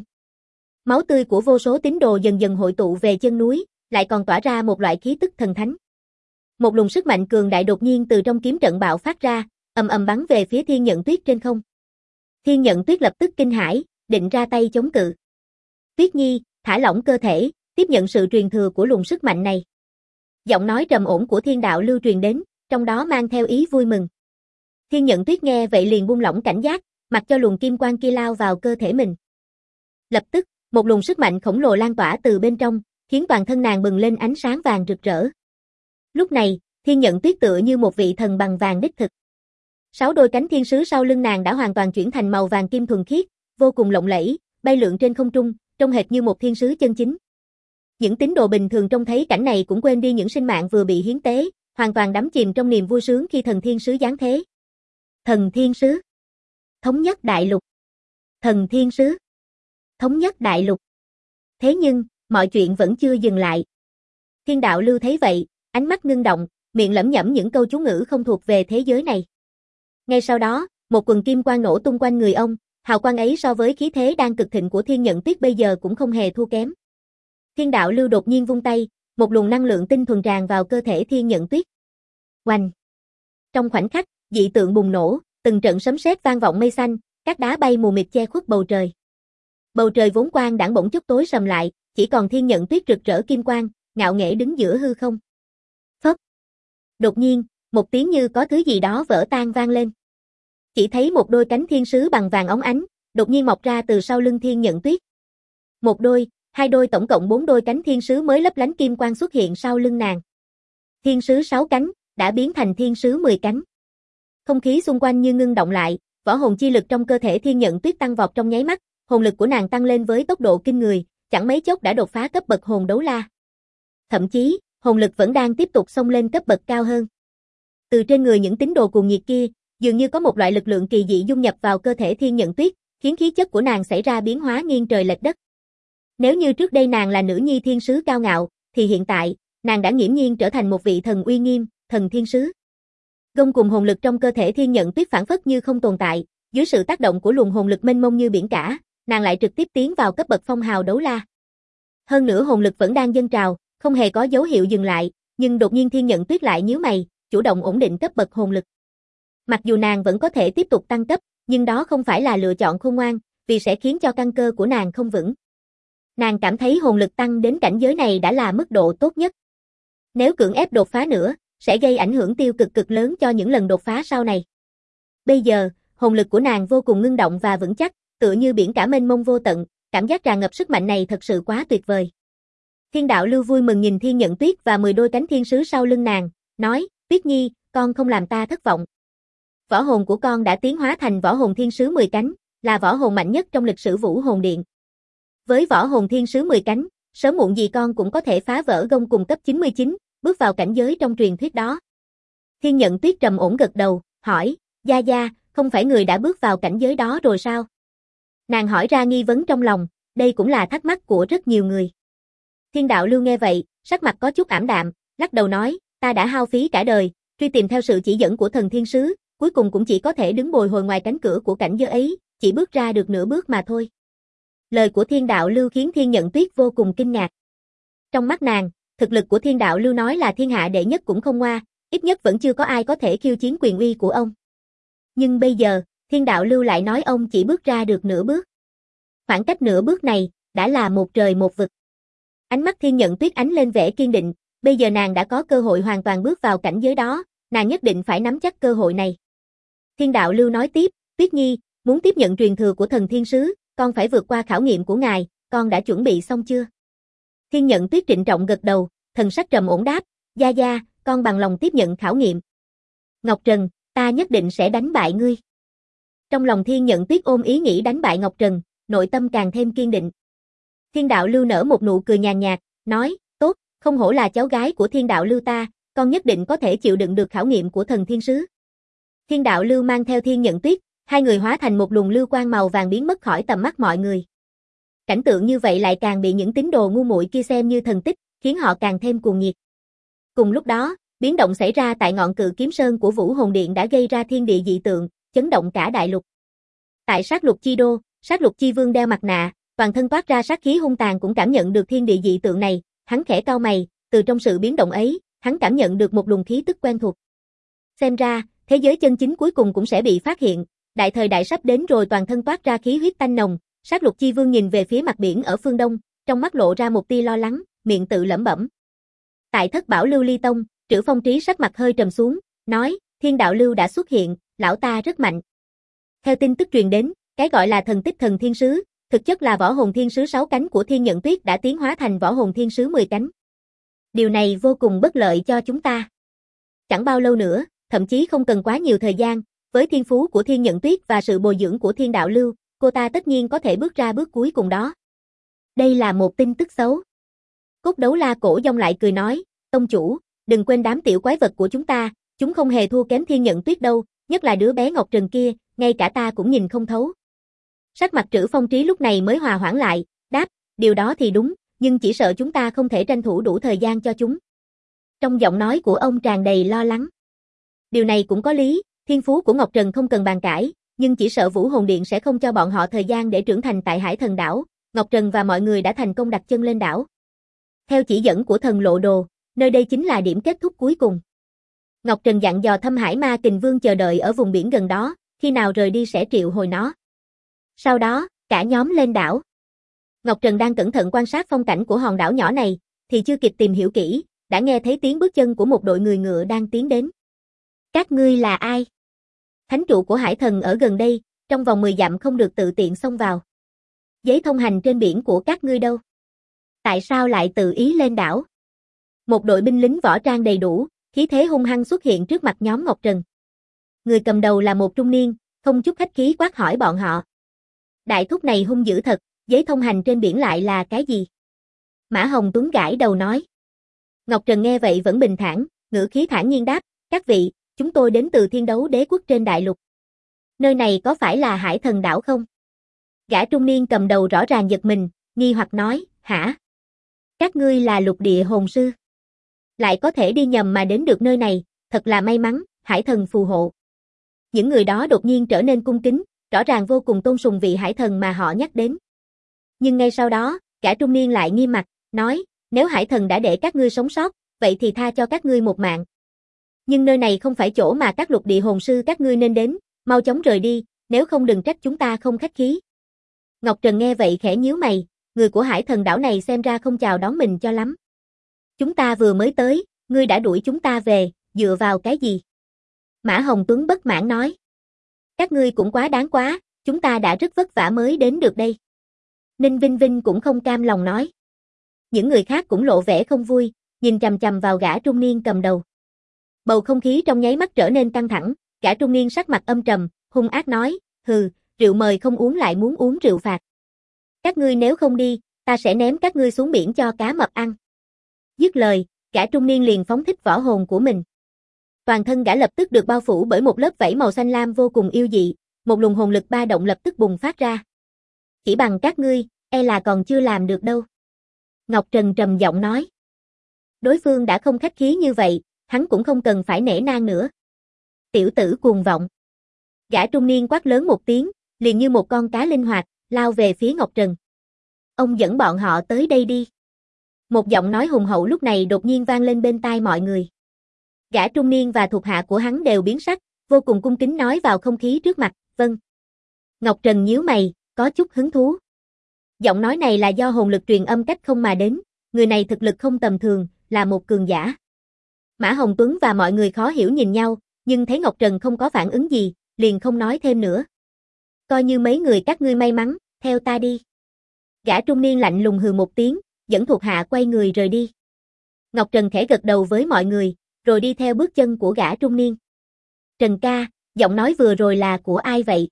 Máu tươi của vô số tín đồ dần dần hội tụ về chân núi, lại còn tỏa ra một loại khí tức thần thánh. Một luồng sức mạnh cường đại đột nhiên từ trong kiếm trận bạo phát ra, ầm ầm bắn về phía Thiên Nhận Tuyết trên không. Thiên Nhận Tuyết lập tức kinh hãi, định ra tay chống cự. Tuyết Nhi, thả lỏng cơ thể, tiếp nhận sự truyền thừa của luồng sức mạnh này. Giọng nói trầm ổn của Thiên đạo lưu truyền đến, trong đó mang theo ý vui mừng. Thiên Nhận Tuyết nghe vậy liền buông lỏng cảnh giác, mặc cho luồng kim quang kia lao vào cơ thể mình. Lập tức, một luồng sức mạnh khổng lồ lan tỏa từ bên trong, khiến toàn thân nàng bừng lên ánh sáng vàng rực rỡ. Lúc này, Thiên Nhận Tuyết tựa như một vị thần bằng vàng đích thực. 6 đôi cánh thiên sứ sau lưng nàng đã hoàn toàn chuyển thành màu vàng kim thuần khiết, vô cùng lộng lẫy, bay lượn trên không trung, trông hệt như một thiên sứ chân chính. Những tín đồ bình thường trông thấy cảnh này cũng quên đi những sinh mạng vừa bị hiến tế, hoàn toàn đắm chìm trong niềm vui sướng khi thần thiên sứ giáng thế. Thần thiên sứ. Thống nhất đại lục. Thần thiên sứ. Thống nhất đại lục. Thế nhưng, mọi chuyện vẫn chưa dừng lại. Thiên đạo lưu thấy vậy, ánh mắt ngưng động, miệng lẩm nhẩm những câu chú ngữ không thuộc về thế giới này. Ngay sau đó, một quần kim quang nổ tung quanh người ông, hào quang ấy so với khí thế đang cực thịnh của Thiên Nhận Tuyết bây giờ cũng không hề thua kém. Thiên đạo lưu đột nhiên vung tay, một luồng năng lượng tinh thuần tràn vào cơ thể Thiên Nhận Tuyết. Oanh! Trong khoảnh khắc, dị tượng bùng nổ, từng trận sấm sét vang vọng mây xanh, các đá bay mù mịt che khuất bầu trời. Bầu trời vốn quang đãng bỗng chốc tối sầm lại, chỉ còn Thiên Nhận Tuyết rực rỡ kim quang, ngạo nghễ đứng giữa hư không. Phốc! Đột nhiên, một tiếng như có thứ gì đó vỡ tan vang lên. Chỉ thấy một đôi cánh thiên sứ bằng vàng óng ánh, đột nhiên mọc ra từ sau lưng Thiên Nhận Tuyết. Một đôi, hai đôi, tổng cộng 4 đôi cánh thiên sứ mới lấp lánh kim quang xuất hiện sau lưng nàng. Thiên sứ 6 cánh, đã biến thành thiên sứ 10 cánh. Không khí xung quanh như ngưng động lại, võ hồn chi lực trong cơ thể Thiên Nhận Tuyết tăng vọt trong nháy mắt, hồn lực của nàng tăng lên với tốc độ kinh người, chẳng mấy chốc đã đột phá cấp bậc hồn đấu la. Thậm chí, hồn lực vẫn đang tiếp tục xông lên cấp bậc cao hơn. Từ trên người những tín đồ cuồng nhiệt kia, dường như có một loại lực lượng kỳ dị dung nhập vào cơ thể Thiên Nhận Tuyết, khiến khí chất của nàng xảy ra biến hóa nghiêng trời lệch đất. Nếu như trước đây nàng là nữ nhi thiên sứ cao ngạo, thì hiện tại, nàng đã nghiễm nhiên trở thành một vị thần uy nghiêm, thần thiên sứ. Gông cùng hồn lực trong cơ thể Thiên Nhận Tuyết phảng phất như không tồn tại, dưới sự tác động của luồng hồn lực mênh mông như biển cả, nàng lại trực tiếp tiến vào cấp bậc phong hào đấu la. Hơn nữa hồn lực vẫn đang dâng trào, không hề có dấu hiệu dừng lại, nhưng đột nhiên Thiên Nhận Tuyết lại nhíu mày, chủ động ổn định cấp bậc hồn lực. Mặc dù nàng vẫn có thể tiếp tục tăng cấp, nhưng đó không phải là lựa chọn khôn ngoan, vì sẽ khiến cho căn cơ của nàng không vững. Nàng cảm thấy hồn lực tăng đến cảnh giới này đã là mức độ tốt nhất. Nếu cưỡng ép đột phá nữa, sẽ gây ảnh hưởng tiêu cực cực lớn cho những lần đột phá sau này. Bây giờ, hồn lực của nàng vô cùng ngưng động và vững chắc, tựa như biển cả mênh mông vô tận, cảm giác tràn ngập sức mạnh này thật sự quá tuyệt vời. Thiên Đạo Lưu vui mừng nhìn Thiên Nhận Tuyết và 10 đôi cánh thiên sứ sau lưng nàng, nói, Tuyết Nhi, con không làm ta thất vọng. Võ hồn của con đã tiến hóa thành võ hồn thiên sứ 10 cánh, là võ hồn mạnh nhất trong lịch sử Vũ Hồn Điện. Với võ hồn thiên sứ 10 cánh, sớm muộn gì con cũng có thể phá vỡ gông cùng cấp 99, bước vào cảnh giới trong truyền thuyết đó. Thiên Nhận Tuyết trầm ổn gật đầu, hỏi, Gia Gia, không phải người đã bước vào cảnh giới đó rồi sao? Nàng hỏi ra nghi vấn trong lòng, đây cũng là thắc mắc của rất nhiều người. Thiên Đạo Lưu nghe vậy, sắc mặt có chút ảm đạm, lắc đầu nói, ta đã hao phí cả đời, truy tìm theo sự chỉ dẫn của thần thiên sứ, cuối cùng cũng chỉ có thể đứng bồi hồi ngoài cánh cửa của cảnh giới ấy, chỉ bước ra được nửa bước mà thôi. Lời của Thiên Đạo Lưu khiến Thiên Nhận Tuyết vô cùng kinh ngạc. Trong mắt nàng, thực lực của Thiên Đạo Lưu nói là thiên hạ đệ nhất cũng không ngoa, ít nhất vẫn chưa có ai có thể khiêu chiến quyền uy của ông. Nhưng bây giờ, Thiên Đạo Lưu lại nói ông chỉ bước ra được nửa bước. Khoảng cách nửa bước này, đã là một trời một vực. Ánh mắt Thiên Nhận Tuyết ánh lên vẻ kiên định, bây giờ nàng đã có cơ hội hoàn toàn bước vào cảnh giới đó, nàng nhất định phải nắm chắc cơ hội này. Thiên Đạo Lưu nói tiếp, Tuyết Nhi, muốn tiếp nhận truyền thừa của thần thiên sứ, con phải vượt qua khảo nghiệm của ngài, con đã chuẩn bị xong chưa? Thiên Nhận Tuyết trịnh trọng gật đầu, thần sắc trầm ổn đáp, Gia Gia, con bằng lòng tiếp nhận khảo nghiệm. Ngọc Trần, ta nhất định sẽ đánh bại ngươi. Trong lòng Thiên Nhận Tuyết ôm ý nghĩ đánh bại Ngọc Trần, nội tâm càng thêm kiên định. Thiên Đạo Lưu nở một nụ cười nhàn nhạt, nói, tốt, không hổ là cháu gái của Thiên Đạo Lưu ta, con nhất định có thể chịu đựng được khảo nghiệm của thần thiên sứ. Thiên Đạo Lưu mang theo Thiên Nhận Tuyết, hai người hóa thành một luồng lưu quang màu vàng biến mất khỏi tầm mắt mọi người. Cảnh tượng như vậy lại càng bị những tín đồ ngu muội kia xem như thần tích, khiến họ càng thêm cuồng nhiệt. Cùng lúc đó, biến động xảy ra tại ngọn Cự Kiếm Sơn của Vũ Hồn Điện đã gây ra thiên địa dị tượng, chấn động cả đại lục. Tại Sát Lục Chi Đô, Sát Lục Chi Vương đeo mặt nạ, toàn thân toát ra sát khí hung tàn cũng cảm nhận được thiên địa dị tượng này, hắn khẽ cau mày, từ trong sự biến động ấy, hắn cảm nhận được một luồng khí tức quen thuộc. Xem ra, thế giới chân chính cuối cùng cũng sẽ bị phát hiện, đại thời đại sắp đến rồi, toàn thân toát ra khí huyết tanh nồng. Sát Lục Chi Vương nhìn về phía mặt biển ở phương đông, trong mắt lộ ra một tia lo lắng, miệng tự lẩm bẩm. Tại Thất Bảo Lưu Ly Tông, Trữ Phong Trí sắc mặt hơi trầm xuống, nói, Thiên Đạo Lưu đã xuất hiện, lão ta rất mạnh. Theo tin tức truyền đến, cái gọi là thần tích thần thiên sứ, thực chất là võ hồn thiên sứ 6 cánh của Thiên Nhận Tuyết đã tiến hóa thành võ hồn thiên sứ 10 cánh. Điều này vô cùng bất lợi cho chúng ta. Chẳng bao lâu nữa, thậm chí không cần quá nhiều thời gian, với thiên phú của Thiên Nhận Tuyết và sự bồi dưỡng của Thiên Đạo Lưu, cô ta tất nhiên có thể bước ra bước cuối cùng đó. Đây là một tin tức xấu. Cốt Đấu La Cổ Dông lại cười nói, tông chủ, đừng quên đám tiểu quái vật của chúng không hề thua kém Thiên Nhận Tuyết đâu, nhất là đứa bé Ngọc Trần kia, ngay cả ta cũng nhìn không thấu. Sắc mặt Trữ Phong Trí lúc này mới hòa hoãn lại, đáp, điều đó thì đúng, nhưng chỉ sợ chúng ta không thể tranh thủ đủ thời gian cho chúng. Trong giọng nói của ông tràn đầy lo lắng. Điều này cũng có lý, thiên phú của Ngọc Trần không cần bàn cãi, nhưng chỉ sợ Vũ Hồn Điện sẽ không cho bọn họ thời gian để trưởng thành tại Hải Thần Đảo. Ngọc Trần và mọi người đã thành công đặt chân lên đảo. Theo chỉ dẫn của thần lộ đồ, nơi đây chính là điểm kết thúc cuối cùng. Ngọc Trần dặn dò Thâm Hải Ma Kình Vương chờ đợi ở vùng biển gần đó, khi nào rời đi sẽ triệu hồi nó. Sau đó, cả nhóm lên đảo. Ngọc Trần đang cẩn thận quan sát phong cảnh của hòn đảo nhỏ này, thì chưa kịp tìm hiểu kỹ, đã nghe thấy tiếng bước chân của một đội người ngựa đang tiến đến. Các ngươi là ai? Thánh trụ của Hải Thần ở gần đây, trong vòng 10 dặm không được tự tiện xông vào. Giấy thông hành trên biển của các ngươi đâu? Tại sao lại tự ý lên đảo? Một đội binh lính võ trang đầy đủ, khí thế hung hăng xuất hiện trước mặt nhóm Ngọc Trần. Người cầm đầu là một trung niên, không chút khách khí quát hỏi bọn họ. Đại thúc này hung dữ thật, giấy thông hành trên biển lại là cái gì? Mã Hồng Tuấn gãi đầu nói. Ngọc Trần nghe vậy vẫn bình thản, ngữ khí thản nhiên đáp, các vị, chúng tôi đến từ Thiên Đấu Đế quốc trên đại lục. Nơi này có phải là Hải Thần đảo không? Gã trung niên cầm đầu rõ ràng giật mình, nghi hoặc nói, hả? Các ngươi là lục địa hồn sư. Lại có thể đi nhầm mà đến được nơi này, thật là may mắn, hải thần phù hộ. Những người đó đột nhiên trở nên cung kính, rõ ràng vô cùng tôn sùng vị hải thần mà họ nhắc đến. Nhưng ngay sau đó, gã trung niên lại nghiêm mặt, nói, nếu hải thần đã để các ngươi sống sót, vậy thì tha cho các ngươi một mạng. Nhưng nơi này không phải chỗ mà các lục địa hồn sư các ngươi nên đến, mau chóng rời đi, nếu không đừng trách chúng ta không khách khí. Ngọc Trần nghe vậy khẽ nhíu mày, người của hải thần đảo này xem ra không chào đón mình cho lắm. Chúng ta vừa mới tới, ngươi đã đuổi chúng ta về, dựa vào cái gì? Mã Hồng Tuấn bất mãn nói. Các ngươi cũng quá đáng quá, chúng ta đã rất vất vả mới đến được đây. Ninh Vinh Vinh cũng không cam lòng nói. Những người khác cũng lộ vẻ không vui, nhìn chằm chằm vào gã trung niên cầm đầu. Bầu không khí trong nháy mắt trở nên căng thẳng, gã trung niên sắc mặt âm trầm, hung ác nói, hừ, rượu mời không uống lại muốn uống rượu phạt. Các ngươi nếu không đi, ta sẽ ném các ngươi xuống biển cho cá mập ăn. Dứt lời, gã trung niên liền phóng thích võ hồn của mình. Toàn thân gã lập tức được bao phủ bởi một lớp vảy màu xanh lam vô cùng yêu dị, một luồng hồn lực ba động lập tức bùng phát ra. Chỉ bằng các ngươi, e là còn chưa làm được đâu. Ngọc Trần trầm giọng nói. Đối phương đã không khách khí như vậy, hắn cũng không cần phải nể nang nữa. Tiểu tử cuồng vọng. Gã trung niên quát lớn một tiếng, liền như một con cá linh hoạt, lao về phía Ngọc Trần. Ông dẫn bọn họ tới đây đi. Một giọng nói hùng hậu lúc này đột nhiên vang lên bên tai mọi người. Gã trung niên và thuộc hạ của hắn đều biến sắc, vô cùng cung kính nói vào không khí trước mặt, vâng. Ngọc Trần nhíu mày, có chút hứng thú. Giọng nói này là do hồn lực truyền âm cách không mà đến, người này thực lực không tầm thường, là một cường giả. Mã Hồng Tuấn và mọi người khó hiểu nhìn nhau, nhưng thấy Ngọc Trần không có phản ứng gì, liền không nói thêm nữa. Coi như mấy người các ngươi may mắn, theo ta đi. Gã trung niên lạnh lùng hừ một tiếng, dẫn thuộc hạ quay người rời đi. Ngọc Trần khẽ gật đầu với mọi người, rồi đi theo bước chân của gã trung niên. Trần ca, giọng nói vừa rồi là của ai vậy?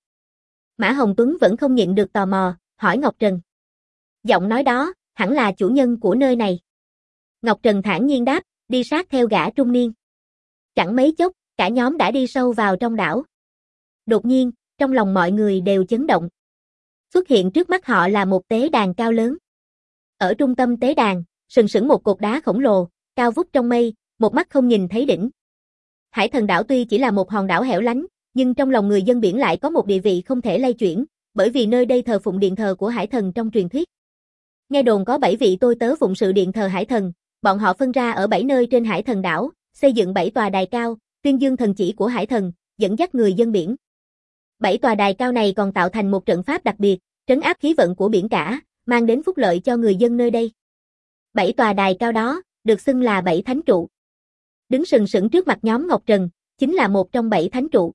Mã Hồng Tuấn vẫn không nhịn được tò mò, hỏi Ngọc Trần. Giọng nói đó, hẳn là chủ nhân của nơi này. Ngọc Trần thản nhiên đáp, đi sát theo gã trung niên. Chẳng mấy chốc, cả nhóm đã đi sâu vào trong đảo. Đột nhiên, trong lòng mọi người đều chấn động. Xuất hiện trước mắt họ là một tế đàn cao lớn. Ở trung tâm tế đàn, sừng sững một cột đá khổng lồ, cao vút trong mây, một mắt không nhìn thấy đỉnh. Hải thần đảo tuy chỉ là một hòn đảo hẻo lánh, nhưng trong lòng người dân biển lại có một địa vị không thể lay chuyển, bởi vì nơi đây thờ phụng điện thờ của hải thần trong truyền thuyết. Nghe đồn có 7 vị tôi tớ phụng sự điện thờ hải thần, bọn họ phân ra ở 7 nơi trên hải thần đảo, xây dựng 7 tòa đài cao, tuyên dương thần chỉ của hải thần, dẫn dắt người dân biển. 7 tòa đài cao này còn tạo thành một trận pháp đặc biệt, trấn áp khí vận của biển cả, mang đến phúc lợi cho người dân nơi đây. 7 tòa đài cao đó, được xưng là 7 thánh trụ. Đứng sừng sững trước mặt nhóm Ngọc Trần, chính là một trong 7 thánh trụ.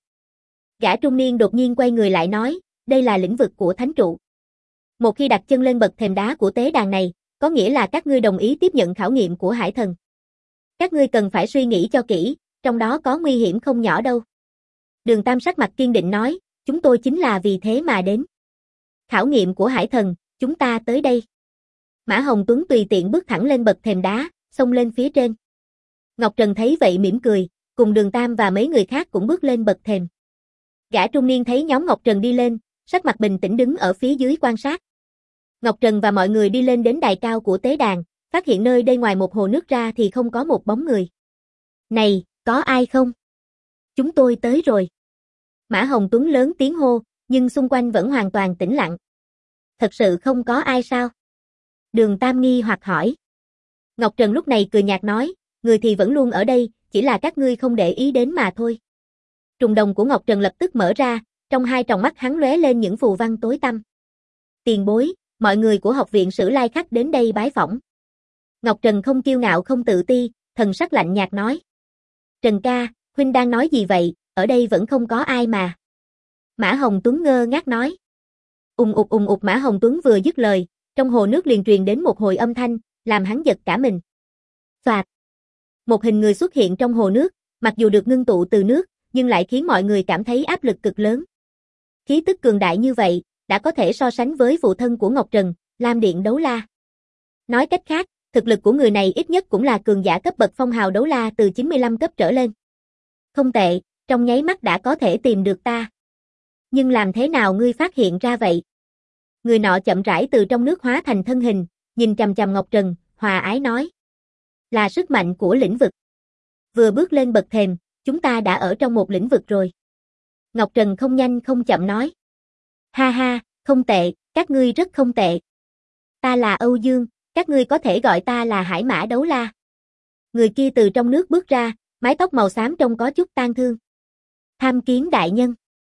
Gã trung niên đột nhiên quay người lại nói, đây là lĩnh vực của thánh trụ. Một khi đặt chân lên bậc thềm đá của tế đàn này, có nghĩa là các ngươi đồng ý tiếp nhận khảo nghiệm của hải thần. Các ngươi cần phải suy nghĩ cho kỹ, trong đó có nguy hiểm không nhỏ đâu. Đường Tam sắc mặt kiên định nói, chúng tôi chính là vì thế mà đến. Khảo nghiệm của hải thần, chúng ta tới đây. Mã Hồng Tuấn tùy tiện bước thẳng lên bậc thềm đá, xông lên phía trên. Ngọc Trần thấy vậy mỉm cười, cùng Đường Tam và mấy người khác cũng bước lên bậc thềm. Gã trung niên thấy nhóm Ngọc Trần đi lên, sắc mặt bình tĩnh đứng ở phía dưới quan sát. Ngọc Trần và mọi người đi lên đến đài cao của tế đàn, phát hiện nơi đây ngoài một hồ nước ra thì không có một bóng người. Này, có ai không? Chúng tôi tới rồi. Mã Hồng Tuấn lớn tiếng hô, nhưng xung quanh vẫn hoàn toàn tĩnh lặng. Thật sự không có ai sao? Đường Tam nghi hoặc hỏi. Ngọc Trần lúc này cười nhạt nói, người thì vẫn luôn ở đây, chỉ là các ngươi không để ý đến mà thôi. Trùng đồng của Ngọc Trần lập tức mở ra, trong hai tròng mắt hắn lóe lên những phù văn tối tăm. Tiền bối, mọi người của học viện Sử Lai khách đến đây bái phỏng. Ngọc Trần không kiêu ngạo không tự ti, thần sắc lạnh nhạt nói. Trần ca, huynh đang nói gì vậy, ở đây vẫn không có ai mà. Mã Hồng Tuấn ngơ ngác nói. Ùng ục Mã Hồng Tuấn vừa dứt lời, trong hồ nước liền truyền đến một hồi âm thanh, làm hắn giật cả mình. Phạt. Một hình người xuất hiện trong hồ nước, mặc dù được ngưng tụ từ nước, nhưng lại khiến mọi người cảm thấy áp lực cực lớn. Khí tức cường đại như vậy, đã có thể so sánh với phụ thân của Ngọc Trần, Lam Điện Đấu La. Nói cách khác, thực lực của người này ít nhất cũng là cường giả cấp bậc phong hào đấu la từ 95 cấp trở lên. Không tệ, trong nháy mắt đã có thể tìm được ta. Nhưng làm thế nào ngươi phát hiện ra vậy? Người nọ chậm rãi từ trong nước hóa thành thân hình, nhìn chằm chằm Ngọc Trần, hòa ái nói. Là sức mạnh của lĩnh vực. Vừa bước lên bậc thềm, chúng ta đã ở trong một lĩnh vực rồi. Ngọc Trần không nhanh không chậm nói. Ha ha, không tệ, các ngươi rất không tệ. Ta là Âu Dương, các ngươi có thể gọi ta là Hải Mã Đấu La. Người kia từ trong nước bước ra, mái tóc màu xám trông có chút tang thương. Tham kiến đại nhân.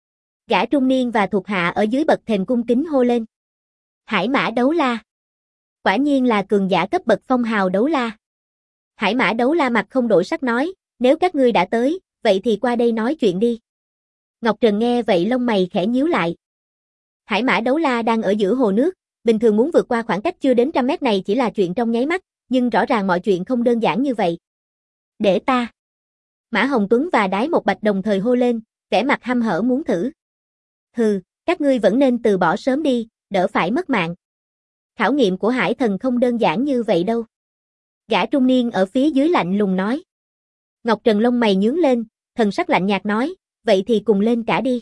Gã trung niên và thuộc hạ ở dưới bậc thềm cung kính hô lên. Hải Mã Đấu La. Quả nhiên là cường giả cấp bậc phong hào Đấu La. Hải Mã Đấu La mặt không đổi sắc nói, nếu các ngươi đã tới, vậy thì qua đây nói chuyện đi. Ngọc Trần nghe vậy lông mày khẽ nhíu lại. Hải Mã Đấu La đang ở giữa hồ nước, bình thường muốn vượt qua khoảng cách chưa đến 100 mét này chỉ là chuyện trong nháy mắt, nhưng rõ ràng mọi chuyện không đơn giản như vậy. Để ta. Mã Hồng Tuấn và Đái Một Bạch đồng thời hô lên, vẻ mặt hăm hở muốn thử. Hừ, các ngươi vẫn nên từ bỏ sớm đi, đỡ phải mất mạng. Khảo nghiệm của Hải Thần không đơn giản như vậy đâu. Gã trung niên ở phía dưới lạnh lùng nói. Ngọc Trần lông mày nhướng lên, thần sắc lạnh nhạt nói, vậy thì cùng lên cả đi.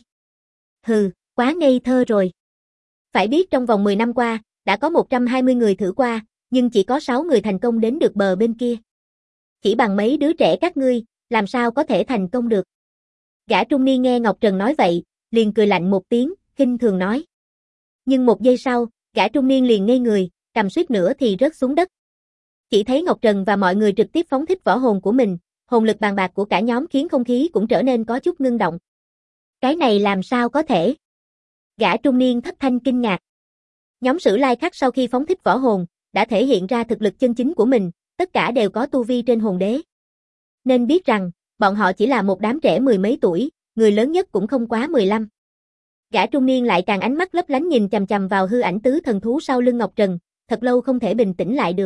Hừ, quá ngây thơ rồi. Phải biết trong vòng 10 năm qua, đã có 120 người thử qua, nhưng chỉ có 6 người thành công đến được bờ bên kia. Chỉ bằng mấy đứa trẻ các ngươi, làm sao có thể thành công được. Gã trung niên nghe Ngọc Trần nói vậy, liền cười lạnh một tiếng, khinh thường nói. Nhưng một giây sau, gã trung niên liền ngây người, cầm suýt nữa thì rớt xuống đất. Chỉ thấy Ngọc Trần và mọi người trực tiếp phóng thích võ hồn của mình, hồn lực bàn bạc của cả nhóm khiến không khí cũng trở nên có chút ngưng động. Cái này làm sao có thể? Gã trung niên thất thanh kinh ngạc. Nhóm Sử Lai Khắc sau khi phóng thích võ hồn, đã thể hiện ra thực lực chân chính của mình, tất cả đều có tu vi trên hồn đế. Nên biết rằng, bọn họ chỉ là một đám trẻ mười mấy tuổi, người lớn nhất cũng không quá 15. Gã trung niên lại càng ánh mắt lấp lánh nhìn chằm chằm vào hư ảnh tứ thần thú sau lưng Ngọc Trần, thật lâu không thể bình tĩnh lại được.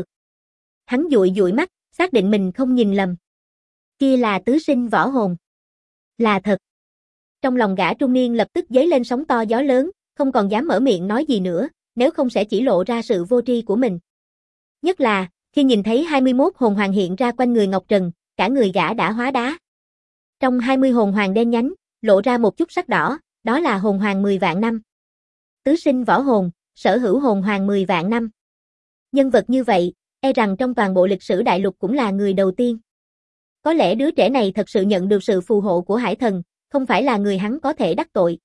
Hắn dụi dụi mắt, xác định mình không nhìn lầm. Kia là tứ sinh võ hồn. Là thật. Trong lòng gã trung niên lập tức dấy lên sóng to gió lớn, không còn dám mở miệng nói gì nữa, nếu không sẽ chỉ lộ ra sự vô tri của mình. Nhất là, khi nhìn thấy 21 hồn hoàng hiện ra quanh người Ngọc Trần, cả người gã đã hóa đá. Trong 20 hồn hoàng đen nhánh, lộ ra một chút sắc đỏ, đó là hồn hoàng 10 vạn năm. Tứ sinh võ hồn, sở hữu hồn hoàng 10 vạn năm. Nhân vật như vậy, e rằng trong toàn bộ lịch sử đại lục cũng là người đầu tiên. Có lẽ đứa trẻ này thật sự nhận được sự phù hộ của Hải Thần, không phải là người hắn có thể đắc tội.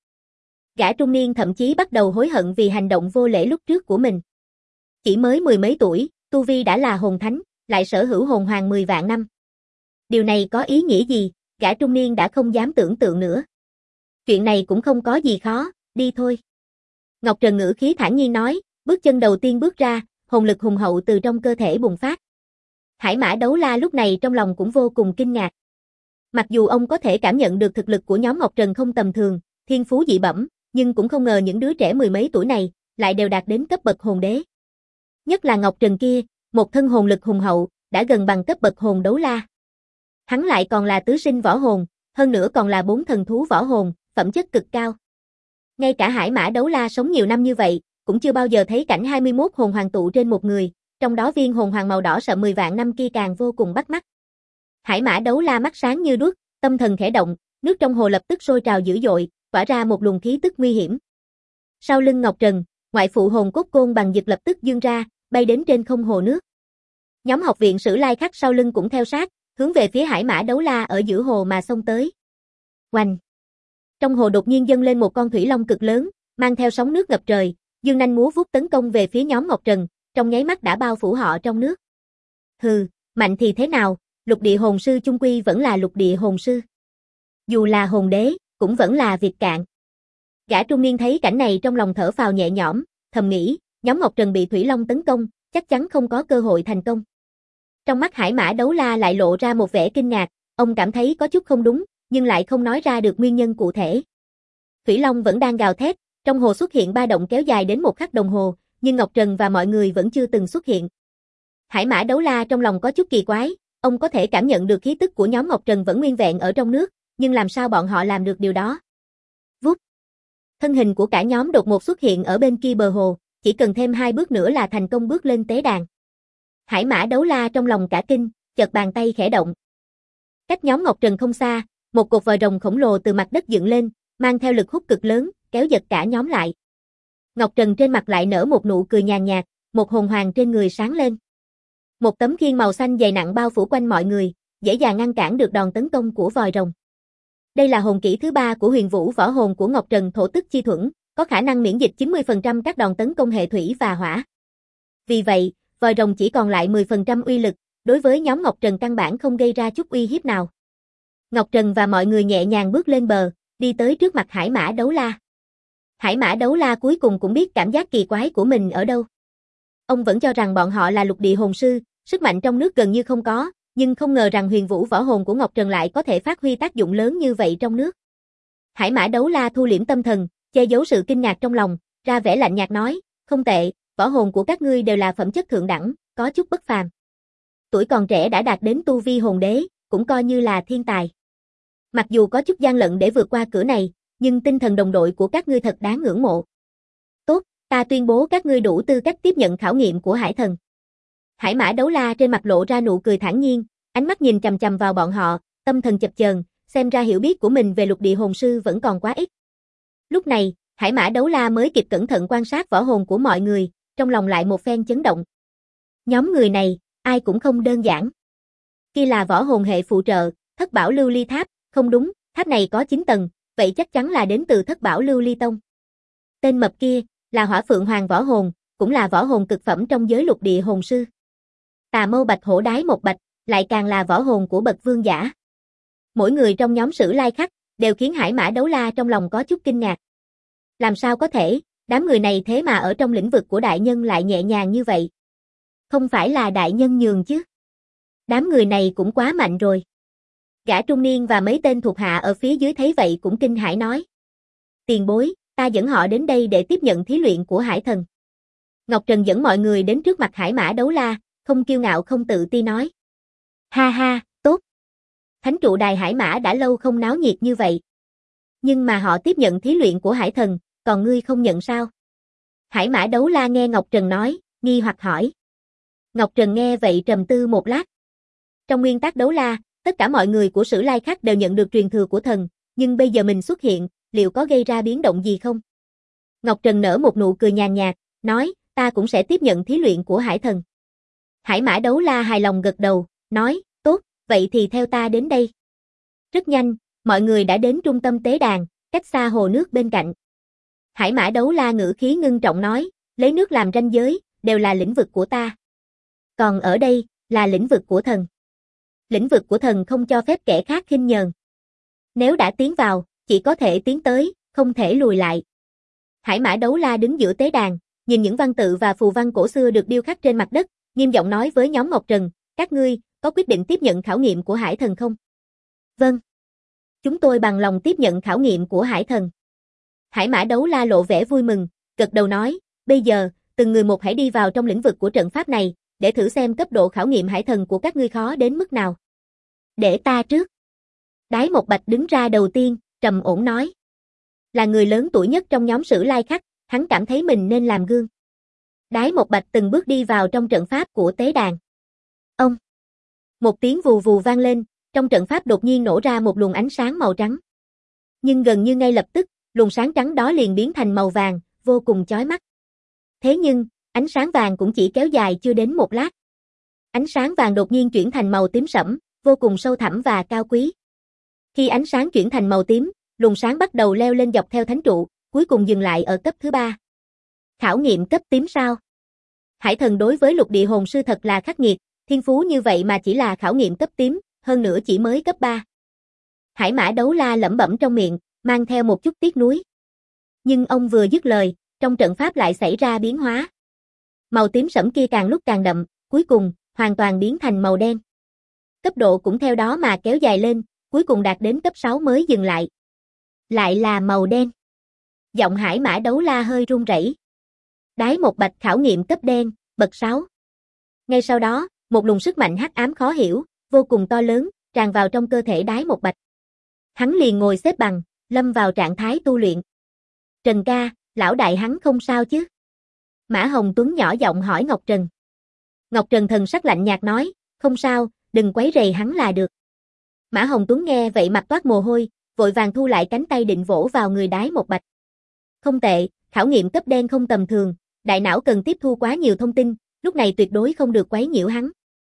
Gã trung niên thậm chí bắt đầu hối hận vì hành động vô lễ lúc trước của mình. Chỉ mới mười mấy tuổi, tu vi đã là hồn thánh, lại sở hữu hồn hoàng 10 vạn năm. Điều này có ý nghĩa gì, gã trung niên đã không dám tưởng tượng nữa. Chuyện này cũng không có gì khó, đi thôi. Ngọc Trần ngữ khí thản nhiên nói, bước chân đầu tiên bước ra, hồn lực hùng hậu từ trong cơ thể bùng phát. Hải Mã Đấu La lúc này trong lòng cũng vô cùng kinh ngạc. Mặc dù ông có thể cảm nhận được thực lực của nhóm Ngọc Trần không tầm thường, thiên phú dị bẩm, nhưng cũng không ngờ những đứa trẻ mười mấy tuổi này lại đều đạt đến cấp bậc hồn đế. Nhất là Ngọc Trần kia, một thân hồn lực hùng hậu, đã gần bằng cấp bậc hồn đấu la. Hắn lại còn là tứ sinh võ hồn, hơn nữa còn là 4 thần thú võ hồn, phẩm chất cực cao. Ngay cả Hải Mã Đấu La sống nhiều năm như vậy, cũng chưa bao giờ thấy cảnh 21 hồn hoàng tụ trên một người, trong đó viên hồn hoàng màu đỏ sậm 10 vạn năm kia càng vô cùng bắt mắt. Hải Mã Đấu La mắt sáng như đuốc, tâm thần khẽ động, nước trong hồ lập tức sôi trào dữ dội, tỏa ra một luồng khí tức nguy hiểm. Sau lưng Ngọc Trần, ngoại phụ hồn cốt côn bằng dực lập tức dương ra, bay đến trên không hồ nước. Nhóm học viện Sử Lai Khắc sau lưng cũng theo sát, hướng về phía Hải Mã Đấu La ở giữa hồ mà xông tới. Oanh! Trong hồ đột nhiên dâng lên một con thủy long cực lớn, mang theo sóng nước ngập trời, dương nanh múa vuốt tấn công về phía nhóm Ngọc Trần, trong nháy mắt đã bao phủ họ trong nước. Hừ, mạnh thì thế nào, lục địa hồn sư chung quy vẫn là lục địa hồn sư. Dù là hồn đế, cũng vẫn là việc cạn. Gã trung niên thấy cảnh này trong lòng thở phào nhẹ nhõm, thầm nghĩ, nhóm Ngọc Trần bị thủy long tấn công, chắc chắn không có cơ hội thành công. Trong mắt Hải Mã Đấu La lại lộ ra một vẻ kinh ngạc, ông cảm thấy có chút không đúng, nhưng lại không nói ra được nguyên nhân cụ thể. Thủy long vẫn đang gào thét, trong hồ xuất hiện ba động kéo dài đến một khắc đồng hồ, nhưng Ngọc Trần và mọi người vẫn chưa từng xuất hiện. Hải Mã Đấu La trong lòng có chút kỳ quái, ông có thể cảm nhận được khí tức của nhóm Ngọc Trần vẫn nguyên vẹn ở trong nước, nhưng làm sao bọn họ làm được điều đó? Vút. Thân hình của cả nhóm đột ngột xuất hiện ở bên kia bờ hồ, chỉ cần thêm 2 bước nữa là thành công bước lên tế đàn. Hải Mã Đấu La trong lòng cả kinh, chợt bàn tay khẽ động. Cách nhóm Ngọc Trần không xa, một cột vòi rồng khổng lồ từ mặt đất dựng lên, mang theo lực hút cực lớn, kéo giật cả nhóm lại. Ngọc Trần trên mặt lại nở một nụ cười nhàn nhạt, một hồn hoàng trên người sáng lên. Một tấm khiên màu xanh dày nặng bao phủ quanh mọi người, dễ dàng ngăn cản được đòn tấn công của vòi rồng. Đây là hồn kỹ thứ 3 của Huyền Vũ võ hồn của Ngọc Trần thổ tức chi thuẫn, có khả năng miễn dịch 90% các đòn tấn công hệ thủy và hỏa. Vì vậy, vòi rồng chỉ còn lại 10% uy lực, đối với nhóm Ngọc Trần căn bản không gây ra chút uy hiếp nào. Ngọc Trần và mọi người nhẹ nhàng bước lên bờ, đi tới trước mặt Hải Mã Đấu La. Hải Mã Đấu La cuối cùng cũng biết cảm giác kỳ quái của mình ở đâu. Ông vẫn cho rằng bọn họ là lục địa hồn sư, sức mạnh trong nước gần như không có, nhưng không ngờ rằng Huyền Vũ võ hồn của Ngọc Trần lại có thể phát huy tác dụng lớn như vậy trong nước. Hải Mã Đấu La thu liễm tâm thần, che giấu sự kinh ngạc trong lòng, ra vẻ lạnh nhạt nói, không tệ, võ hồn của các ngươi đều là phẩm chất thượng đẳng, có chút bất phàm. Tuổi còn trẻ đã đạt đến tu vi hồn đế, cũng coi như là thiên tài. Mặc dù có chút gian lận để vượt qua cửa này, nhưng tinh thần đồng đội của các ngươi thật đáng ngưỡng mộ. Tốt, ta tuyên bố các ngươi đủ tư cách tiếp nhận khảo nghiệm của Hải Thần. Hải Mã Đấu La trên mặt lộ ra nụ cười thản nhiên, ánh mắt nhìn chằm chằm vào bọn họ, tâm thần chập chờn, xem ra hiểu biết của mình về lục địa hồn sư vẫn còn quá ít. Lúc này, Hải Mã Đấu La mới kịp cẩn thận quan sát võ hồn của mọi người, trong lòng lại một phen chấn động. Nhóm người này, ai cũng không đơn giản. Kia là võ hồn hệ phụ trợ, Thất Bảo Lưu Ly Tháp, không đúng, tháp này có 9 tầng, vậy chắc chắn là đến từ Thất Bảo Lưu Ly Tông. Tên mập kia, là Hỏa Phượng Hoàng võ hồn, cũng là võ hồn cực phẩm trong giới lục địa hồn sư. Tà Mâu Bạch Hổ Đái một bạch, lại càng là võ hồn của bậc vương giả. Mỗi người trong nhóm Sử Lai Khắc, đều khiến Hải Mã Đấu La trong lòng có chút kinh ngạc. Làm sao có thể, đám người này thế mà ở trong lĩnh vực của đại nhân lại nhẹ nhàng như vậy. Không phải là đại nhân nhường chứ. Đám người này cũng quá mạnh rồi. Gã trung niên và mấy tên thuộc hạ ở phía dưới thấy vậy cũng kinh hãi nói. Tiền bối, ta dẫn họ đến đây để tiếp nhận thí luyện của Hải Thần. Ngọc Trần dẫn mọi người đến trước mặt Hải Mã Đấu La, không kiêu ngạo không tự ti nói. Ha ha, tốt. Thánh trụ đài Hải Mã đã lâu không náo nhiệt như vậy. Nhưng mà họ tiếp nhận thí luyện của Hải Thần, còn ngươi không nhận sao? Hải Mã Đấu La nghe Ngọc Trần nói, nghi hoặc hỏi. Ngọc Trần nghe vậy trầm tư một lát. Trong nguyên tắc Đấu La, tất cả mọi người của Sử Lai Khắc đều nhận được truyền thừa của thần, nhưng bây giờ mình xuất hiện, liệu có gây ra biến động gì không? Ngọc Trần nở một nụ cười nhàn nhạt, nói, ta cũng sẽ tiếp nhận thí luyện của Hải Thần. Hải Mã Đấu La hài lòng gật đầu, nói, tốt, vậy thì theo ta đến đây. Rất nhanh, mọi người đã đến trung tâm tế đàn, cách xa hồ nước bên cạnh. Hải Mã Đấu La ngữ khí ngưng trọng nói, lấy nước làm ranh giới, đều là lĩnh vực của ta. Còn ở đây, là lĩnh vực của thần. Lĩnh vực của thần không cho phép kẻ khác khinh nhờn. Nếu đã tiến vào, chỉ có thể tiến tới, không thể lùi lại. Hải Mã Đấu La đứng giữa tế đàn, nhìn những văn tự và phù văn cổ xưa được điêu khắc trên mặt đất, nghiêm giọng nói với nhóm Ngọc Trần, các ngươi, có quyết định tiếp nhận khảo nghiệm của Hải Thần không? Vâng. Chúng tôi bằng lòng tiếp nhận khảo nghiệm của Hải Thần. Hải Mã Đấu La lộ vẻ vui mừng, gật đầu nói, bây giờ, từng người một hãy đi vào trong lĩnh vực của trận pháp này, để thử xem cấp độ khảo nghiệm Hải Thần của các ngươi khó đến mức nào. Để ta trước. Đái Một Bạch đứng ra đầu tiên, trầm ổn nói. Là người lớn tuổi nhất trong nhóm Sử Lai Khắc, hắn cảm thấy mình nên làm gương. Đái Một Bạch từng bước đi vào trong trận pháp của tế đàn. Ông. Một tiếng vù vù vang lên, trong trận pháp đột nhiên nổ ra một luồng ánh sáng màu trắng. Nhưng gần như ngay lập tức, luồng sáng trắng đó liền biến thành màu vàng, vô cùng chói mắt. Thế nhưng, ánh sáng vàng cũng chỉ kéo dài chưa đến một lát. Ánh sáng vàng đột nhiên chuyển thành màu tím sẫm, vô cùng sâu thẳm và cao quý. Khi ánh sáng chuyển thành màu tím, luồng sáng bắt đầu leo lên dọc theo thánh trụ, cuối cùng dừng lại ở cấp thứ 3. Khảo nghiệm cấp tím sao? Hải Thần đối với lục địa hồn sư thật là khắc nghiệt, thiên phú như vậy mà chỉ là khảo nghiệm cấp tím, hơn nữa chỉ mới cấp 3. Hải Mã Đấu La lẩm bẩm trong miệng, mang theo một chút tiếc nuối. Nhưng ông vừa dứt lời, trong trận pháp lại xảy ra biến hóa. Màu tím sẫm kia càng lúc càng đậm, cuối cùng, hoàn toàn biến thành màu đen. Cấp độ cũng theo đó mà kéo dài lên, cuối cùng đạt đến cấp 6 mới dừng lại. Lại là màu đen. Giọng Hải Mã Đấu La hơi run rẩy. Đái Một Bạch khảo nghiệm cấp đen, bậc 6. Ngay sau đó, một luồng sức mạnh hắc ám khó hiểu, vô cùng to lớn, tràn vào trong cơ thể Đái Một Bạch. Hắn liền ngồi xếp bằng, lâm vào trạng thái tu luyện. Trần ca, lão đại hắn không sao chứ? Mã Hồng Tuấn nhỏ giọng hỏi Ngọc Trần. Ngọc Trần thần sắc lạnh nhạt nói, không sao, đừng quấy rầy hắn là được. Mã Hồng Tuấn nghe vậy mặt toát mồ hôi, vội vàng thu lại cánh tay định vỗ vào người Đái Một Bạch. Không tệ, khảo nghiệm cấp đen không tầm thường, đại não cần tiếp thu quá nhiều thông tin, lúc này tuyệt đối không được quấy nhiễu hắn.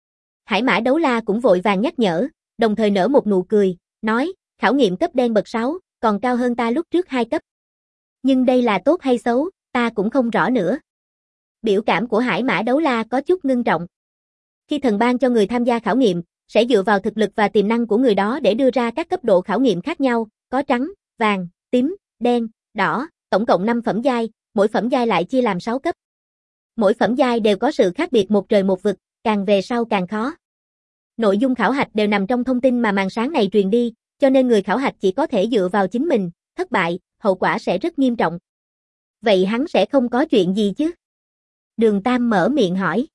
Hải Mã Đấu La cũng vội vàng nhắc nhở, đồng thời nở một nụ cười, nói, khảo nghiệm cấp đen bậc 6, còn cao hơn ta lúc trước 2 cấp. Nhưng đây là tốt hay xấu, ta cũng không rõ nữa. Biểu cảm của Hải Mã Đấu La có chút ngưng trọng. Khi thần ban cho người tham gia khảo nghiệm, sẽ dựa vào thực lực và tiềm năng của người đó để đưa ra các cấp độ khảo nghiệm khác nhau, có trắng, vàng, tím, đen, đỏ, tổng cộng 5 phẩm giai, mỗi phẩm giai lại chia làm 6 cấp. Mỗi phẩm giai đều có sự khác biệt một trời một vực, càng về sau càng khó. Nội dung khảo hạch đều nằm trong thông tin mà màn sáng này truyền đi, cho nên người khảo hạch chỉ có thể dựa vào chính mình, thất bại, hậu quả sẽ rất nghiêm trọng. Vậy hắn sẽ không có chuyện gì chứ? Đường Tam mở miệng hỏi.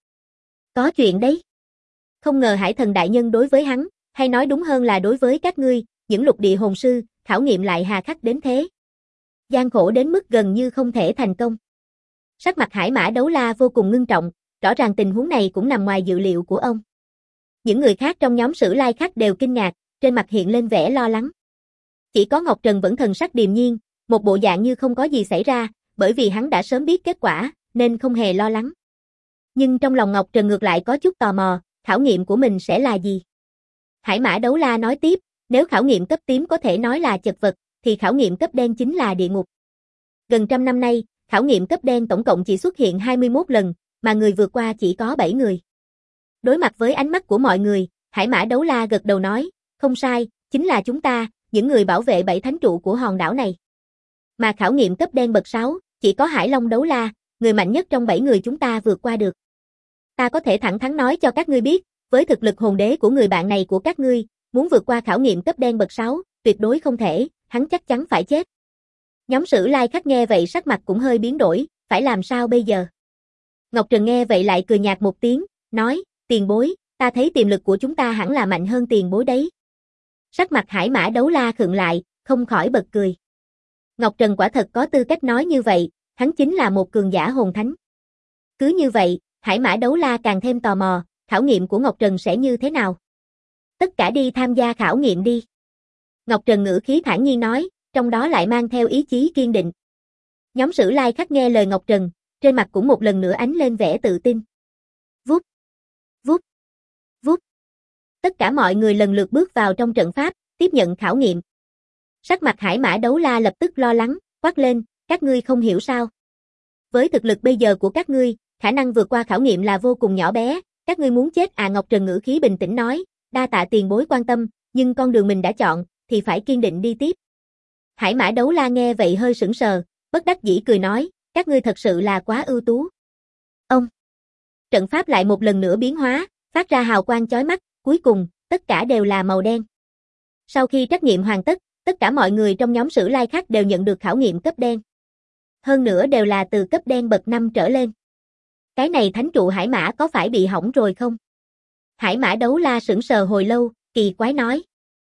Có chuyện đấy. Không ngờ Hải Thần đại nhân đối với hắn, hay nói đúng hơn là đối với các ngươi, những lục địa hồn sư, khảo nghiệm lại hà khắc đến thế. Gian khổ đến mức gần như không thể thành công. Sắc mặt Hải Mã Đấu La vô cùng ngưng trọng, rõ ràng tình huống này cũng nằm ngoài dự liệu của ông. Những người khác trong nhóm Sử Lai Khắc đều kinh ngạc, trên mặt hiện lên vẻ lo lắng. Chỉ có Ngọc Trần vẫn thần sắc điềm nhiên, một bộ dạng như không có gì xảy ra, bởi vì hắn đã sớm biết kết quả, nên không hề lo lắng. Nhưng trong lòng Ngọc Trần ngược lại có chút tò mò, khảo nghiệm của mình sẽ là gì? Hải Mã Đấu La nói tiếp, nếu khảo nghiệm cấp tím có thể nói là chật vật, thì khảo nghiệm cấp đen chính là địa ngục. Gần trăm năm nay, khảo nghiệm cấp đen tổng cộng chỉ xuất hiện 21 lần, mà người vượt qua chỉ có 7 người. Đối mặt với ánh mắt của mọi người, Hải Mã Đấu La gật đầu nói, không sai, chính là chúng ta, những người bảo vệ 7 thánh trụ của hòn đảo này. Mà khảo nghiệm cấp đen bậc 6, chỉ có Hải Long Đấu La, người mạnh nhất trong 7 người chúng ta vượt qua được. Ta có thể thẳng thắn nói cho các ngươi biết, với thực lực hồn đế của người bạn này của các ngươi, muốn vượt qua khảo nghiệm cấp đen bậc 6, tuyệt đối không thể, hắn chắc chắn phải chết. Nhóm Sử Lai Khắc nghe vậy sắc mặt cũng hơi biến đổi, phải làm sao bây giờ? Ngọc Trần nghe vậy lại cười nhạt một tiếng, nói, tiền bối, ta thấy tiềm lực của chúng ta hẳn là mạnh hơn tiền bối đấy. Sắc mặt Hải Mã Đấu La khựng lại, không khỏi bật cười. Ngọc Trần quả thật có tư cách nói như vậy, hắn chính là một cường giả hồn thánh. Cứ như vậy, Hải Mã Đấu La càng thêm tò mò, khảo nghiệm của Ngọc Trần sẽ như thế nào? Tất cả đi tham gia khảo nghiệm đi. Ngọc Trần ngữ khí thản nhiên nói, trong đó lại mang theo ý chí kiên định. Nhóm Sử Lai Khắc nghe lời Ngọc Trần, trên mặt cũng một lần nữa ánh lên vẻ tự tin. Vút, vút, vút. Tất cả mọi người lần lượt bước vào trong trận pháp, tiếp nhận khảo nghiệm. Sắc mặt Hải Mã Đấu La lập tức lo lắng, quát lên, các ngươi không hiểu sao? Với thực lực bây giờ của các ngươi, khả năng vượt qua khảo nghiệm là vô cùng nhỏ bé, các ngươi muốn chết à? Ngọc Trần ngữ khí bình tĩnh nói, đa tạ tiền bối quan tâm, nhưng con đường mình đã chọn, thì phải kiên định đi tiếp. Hải Mã Đấu La nghe vậy hơi sững sờ, bất đắc dĩ cười nói, các ngươi thật sự là quá ưu tú. Ông. Trận pháp lại một lần nữa biến hóa, phát ra hào quang chói mắt, cuối cùng, tất cả đều là màu đen. Sau khi trắc nghiệm hoàn tất, tất cả mọi người trong nhóm Sử Lai Khắc đều nhận được khảo nghiệm cấp đen. Hơn nữa đều là từ cấp đen bậc 5 trở lên. Cái này thánh trụ Hải Mã có phải bị hỏng rồi không? Hải Mã Đấu La sững sờ hồi lâu, kỳ quái nói.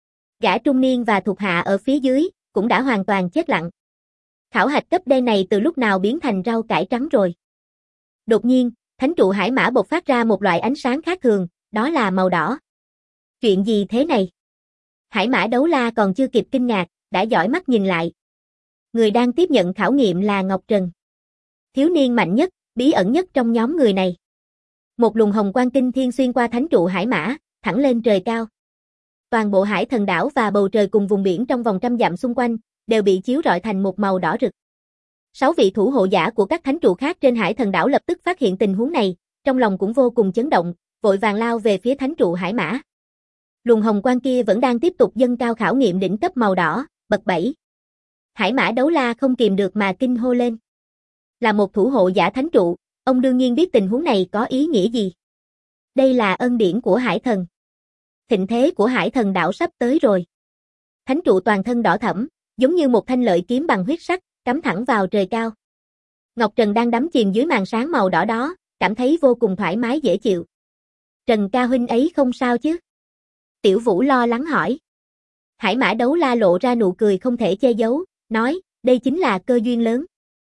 Gã trung niên và thuộc hạ ở phía dưới, cũng đã hoàn toàn chết lặng. Khảo hạch cấp đen này từ lúc nào biến thành rau cải trắng rồi? Đột nhiên, thánh trụ Hải Mã bộc phát ra một loại ánh sáng khác thường, đó là màu đỏ. Chuyện gì thế này? Hải Mã Đấu La còn chưa kịp kinh ngạc, đã dõi mắt nhìn lại. Người đang tiếp nhận khảo nghiệm là Ngọc Trần. Thiếu niên mạnh nhất, bí ẩn nhất trong nhóm người này. Một luồng hồng quang kinh thiên xuyên qua thánh trụ Hải Mã, thẳng lên trời cao. Toàn bộ Hải Thần đảo và bầu trời cùng vùng biển trong vòng trăm dặm xung quanh, đều bị chiếu rọi thành một màu đỏ rực. 6 vị thủ hộ giả của các thánh trụ khác trên Hải Thần đảo lập tức phát hiện tình huống này, trong lòng cũng vô cùng chấn động, vội vàng lao về phía thánh trụ Hải Mã. Luồng hồng quang kia vẫn đang tiếp tục dâng cao khảo nghiệm đỉnh cấp màu đỏ, bậc 7. Hải Mã Đấu La không kìm được mà kinh hô lên. Là một thủ hộ giả thánh trụ, ông đương nhiên biết tình huống này có ý nghĩa gì. Đây là ân điển của Hải Thần. Thịnh thế của Hải Thần đảo sắp tới rồi. Thánh trụ toàn thân đỏ thẫm, giống như một thanh lợi kiếm bằng huyết sắc, cắm thẳng vào trời cao. Ngọc Trần đang đắm chìm dưới màn sáng màu đỏ đó, cảm thấy vô cùng thoải mái dễ chịu. Trần ca huynh ấy không sao chứ? Tiểu Vũ lo lắng hỏi. Hải Mã Đấu La lộ ra nụ cười không thể che giấu, nói, đây chính là cơ duyên lớn.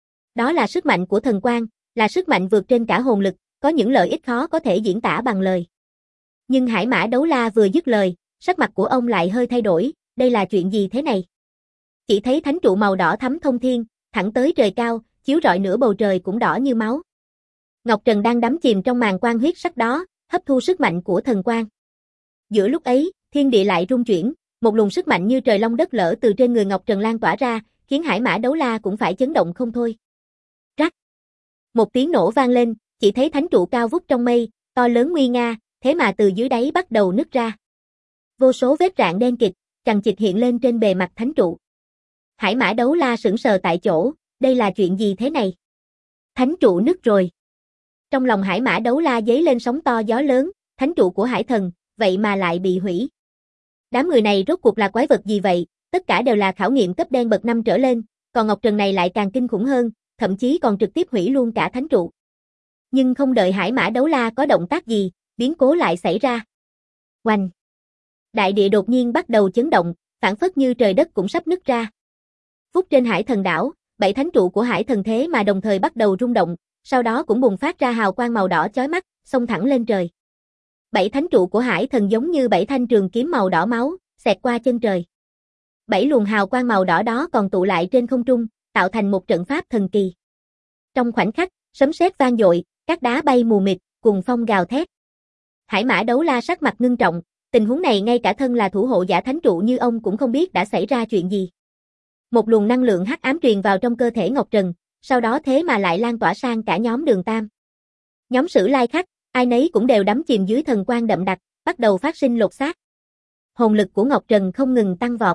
Đó là sức mạnh của thần quang, là sức mạnh vượt trên cả hồn lực, có những lợi ích khó có thể diễn tả bằng lời. Nhưng Hải Mã Đấu La vừa dứt lời, sắc mặt của ông lại hơi thay đổi, đây là chuyện gì thế này? Chỉ thấy thánh trụ màu đỏ thắm thông thiên, thẳng tới trời cao, chiếu rọi nửa bầu trời cũng đỏ như máu. Ngọc Trần đang đắm chìm trong màn quang huyết sắc đó, hấp thu sức mạnh của thần quang. Giữa lúc ấy, thiên địa lại rung chuyển, một luồng sức mạnh như trời long đất lở từ trên người Ngọc Trần lan tỏa ra, khiến Hải Mã Đấu La cũng phải chấn động không thôi. Rắc. Một tiếng nổ vang lên, chỉ thấy thánh trụ cao vút trong mây, to lớn nguy nga, thế mà từ dưới đáy bắt đầu nứt ra. Vô số vết rạn đen kịt, chằng chịt hiện lên trên bề mặt thánh trụ. Hải Mã Đấu La sững sờ tại chỗ, đây là chuyện gì thế này? Thánh trụ nứt rồi. Trong lòng Hải Mã Đấu La dấy lên sóng to gió lớn, thánh trụ của Hải Thần, vậy mà lại bị hủy. Đám người này rốt cuộc là quái vật gì vậy? Tất cả đều là khảo nghiệm cấp đen bậc 5 trở lên, còn Ngọc Trần này lại càng kinh khủng hơn, thậm chí còn trực tiếp hủy luôn cả thánh trụ. Nhưng không đợi Hải Mã Đấu La có động tác gì, biến cố lại xảy ra. Oanh! Đại địa đột nhiên bắt đầu chấn động, phảng phất như trời đất cũng sắp nứt ra. Vút trên Hải Thần đảo, 7 thánh trụ của Hải Thần thế mà đồng thời bắt đầu rung động, sau đó cũng bùng phát ra hào quang màu đỏ chói mắt, xông thẳng lên trời. 7 thánh trụ của Hải Thần giống như 7 thanh trường kiếm màu đỏ máu, xẹt qua chân trời. 7 luồng hào quang màu đỏ đó còn tụ lại trên không trung, tạo thành một trận pháp thần kỳ. Trong khoảnh khắc, sấm sét vang dội, các đá bay mù mịt, cùng phong gào thét. Hải Mã Đấu La sắc mặt ngưng trọng, tình huống này ngay cả thân là thủ hộ giả thánh trụ như ông cũng không biết đã xảy ra chuyện gì. Một luồng năng lượng hắc ám truyền vào trong cơ thể Ngọc Trần, sau đó thế mà lại lan tỏa sang cả nhóm Đường Tam. Nhóm Sử Lai Khắc, ai nấy cũng đều đắm chìm dưới thần quang đậm đặc, bắt đầu phát sinh lột xác. Hồn lực của Ngọc Trần không ngừng tăng vọt.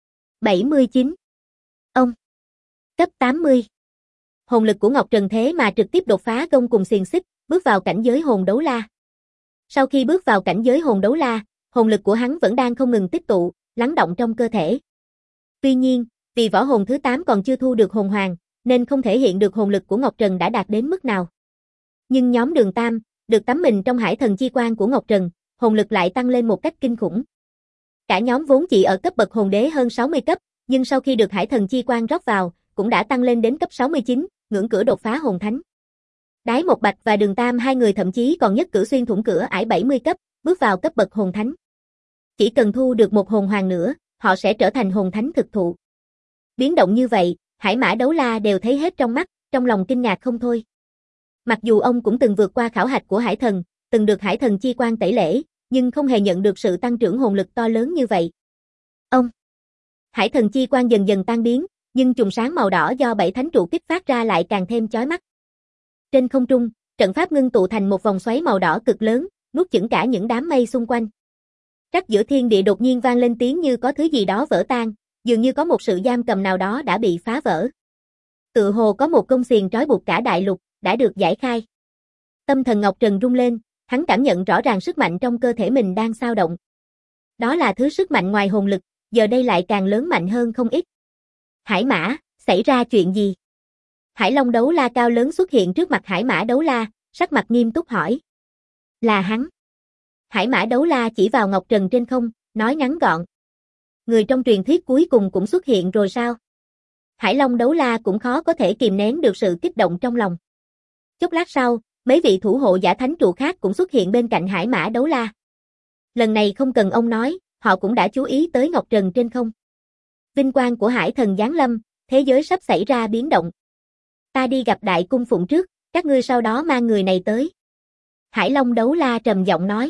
79. Ông. Cấp 80. Hồn lực của Ngọc Trần thế mà trực tiếp đột phá gông cùng xiềng xích, bước vào cảnh giới hồn đấu la. Sau khi bước vào cảnh giới hồn đấu la, hồn lực của hắn vẫn đang không ngừng tích tụ, lắng đọng trong cơ thể. Tuy nhiên, vì võ hồn thứ 8 còn chưa thu được hồn hoàng, nên không thể hiện được hồn lực của Ngọc Trần đã đạt đến mức nào. Nhưng nhóm Đường Tam, được tắm mình trong Hải Thần chi quang của Ngọc Trần, hồn lực lại tăng lên một cách kinh khủng. Cả nhóm vốn chỉ ở cấp bậc hồn đế hơn 60 cấp, nhưng sau khi được Hải Thần chi quang rót vào, cũng đã tăng lên đến cấp 69, ngưỡng cửa đột phá hồn thánh. Đái Một Bạch và Đường Tam hai người thậm chí còn nhất cử xuyên thủng cửa ải 70 cấp, bước vào cấp bậc hồn thánh. Chỉ cần thu được một hồn hoàng nữa, họ sẽ trở thành hồn thánh thực thụ. Biến động như vậy, Hải Mã Đấu La đều thấy hết trong mắt, trong lòng kinh ngạc không thôi. Mặc dù ông cũng từng vượt qua khảo hạch của Hải Thần, từng được Hải Thần chi quang tẩy lễ, nhưng không hề nhận được sự tăng trưởng hồn lực to lớn như vậy. Ông. Hải Thần chi quang dần dần tan biến, nhưng chùm sáng màu đỏ do 7 thánh trụ kích phát ra lại càng thêm chói mắt. Trên không trung, trận pháp ngưng tụ thành một vòng xoáy màu đỏ cực lớn, nuốt chửng cả những đám mây xung quanh. Trắc giữa thiên địa đột nhiên vang lên tiếng như có thứ gì đó vỡ tan, dường như có một sự giam cầm nào đó đã bị phá vỡ. Tựa hồ có một công xiềng trói buộc cả đại lục đã được giải khai. Tâm thần Ngọc Trần rung lên, hắn cảm nhận rõ ràng sức mạnh trong cơ thể mình đang xao động. Đó là thứ sức mạnh ngoài hồn lực, giờ đây lại càng lớn mạnh hơn không ít. Hải Mã, xảy ra chuyện gì? Hải Long Đấu La cao lớn xuất hiện trước mặt Hải Mã Đấu La, sắc mặt nghiêm túc hỏi. Là hắn. Hải Mã Đấu La chỉ vào Ngọc Trần trên không, nói ngắn gọn. Người trong truyền thuyết cuối cùng cũng xuất hiện rồi sao? Hải Long Đấu La cũng khó có thể kìm nén được sự kích động trong lòng. Chốc lát sau, mấy vị thủ hộ giả thánh trụ khác cũng xuất hiện bên cạnh Hải Mã Đấu La. Lần này không cần ông nói, họ cũng đã chú ý tới Ngọc Trần trên không. Vinh quang của Hải Thần giáng lâm, thế giới sắp xảy ra biến động. Ta đi gặp Đại Cung Phụng trước, các ngươi sau đó mang người này tới. Hải Long Đấu La trầm giọng nói.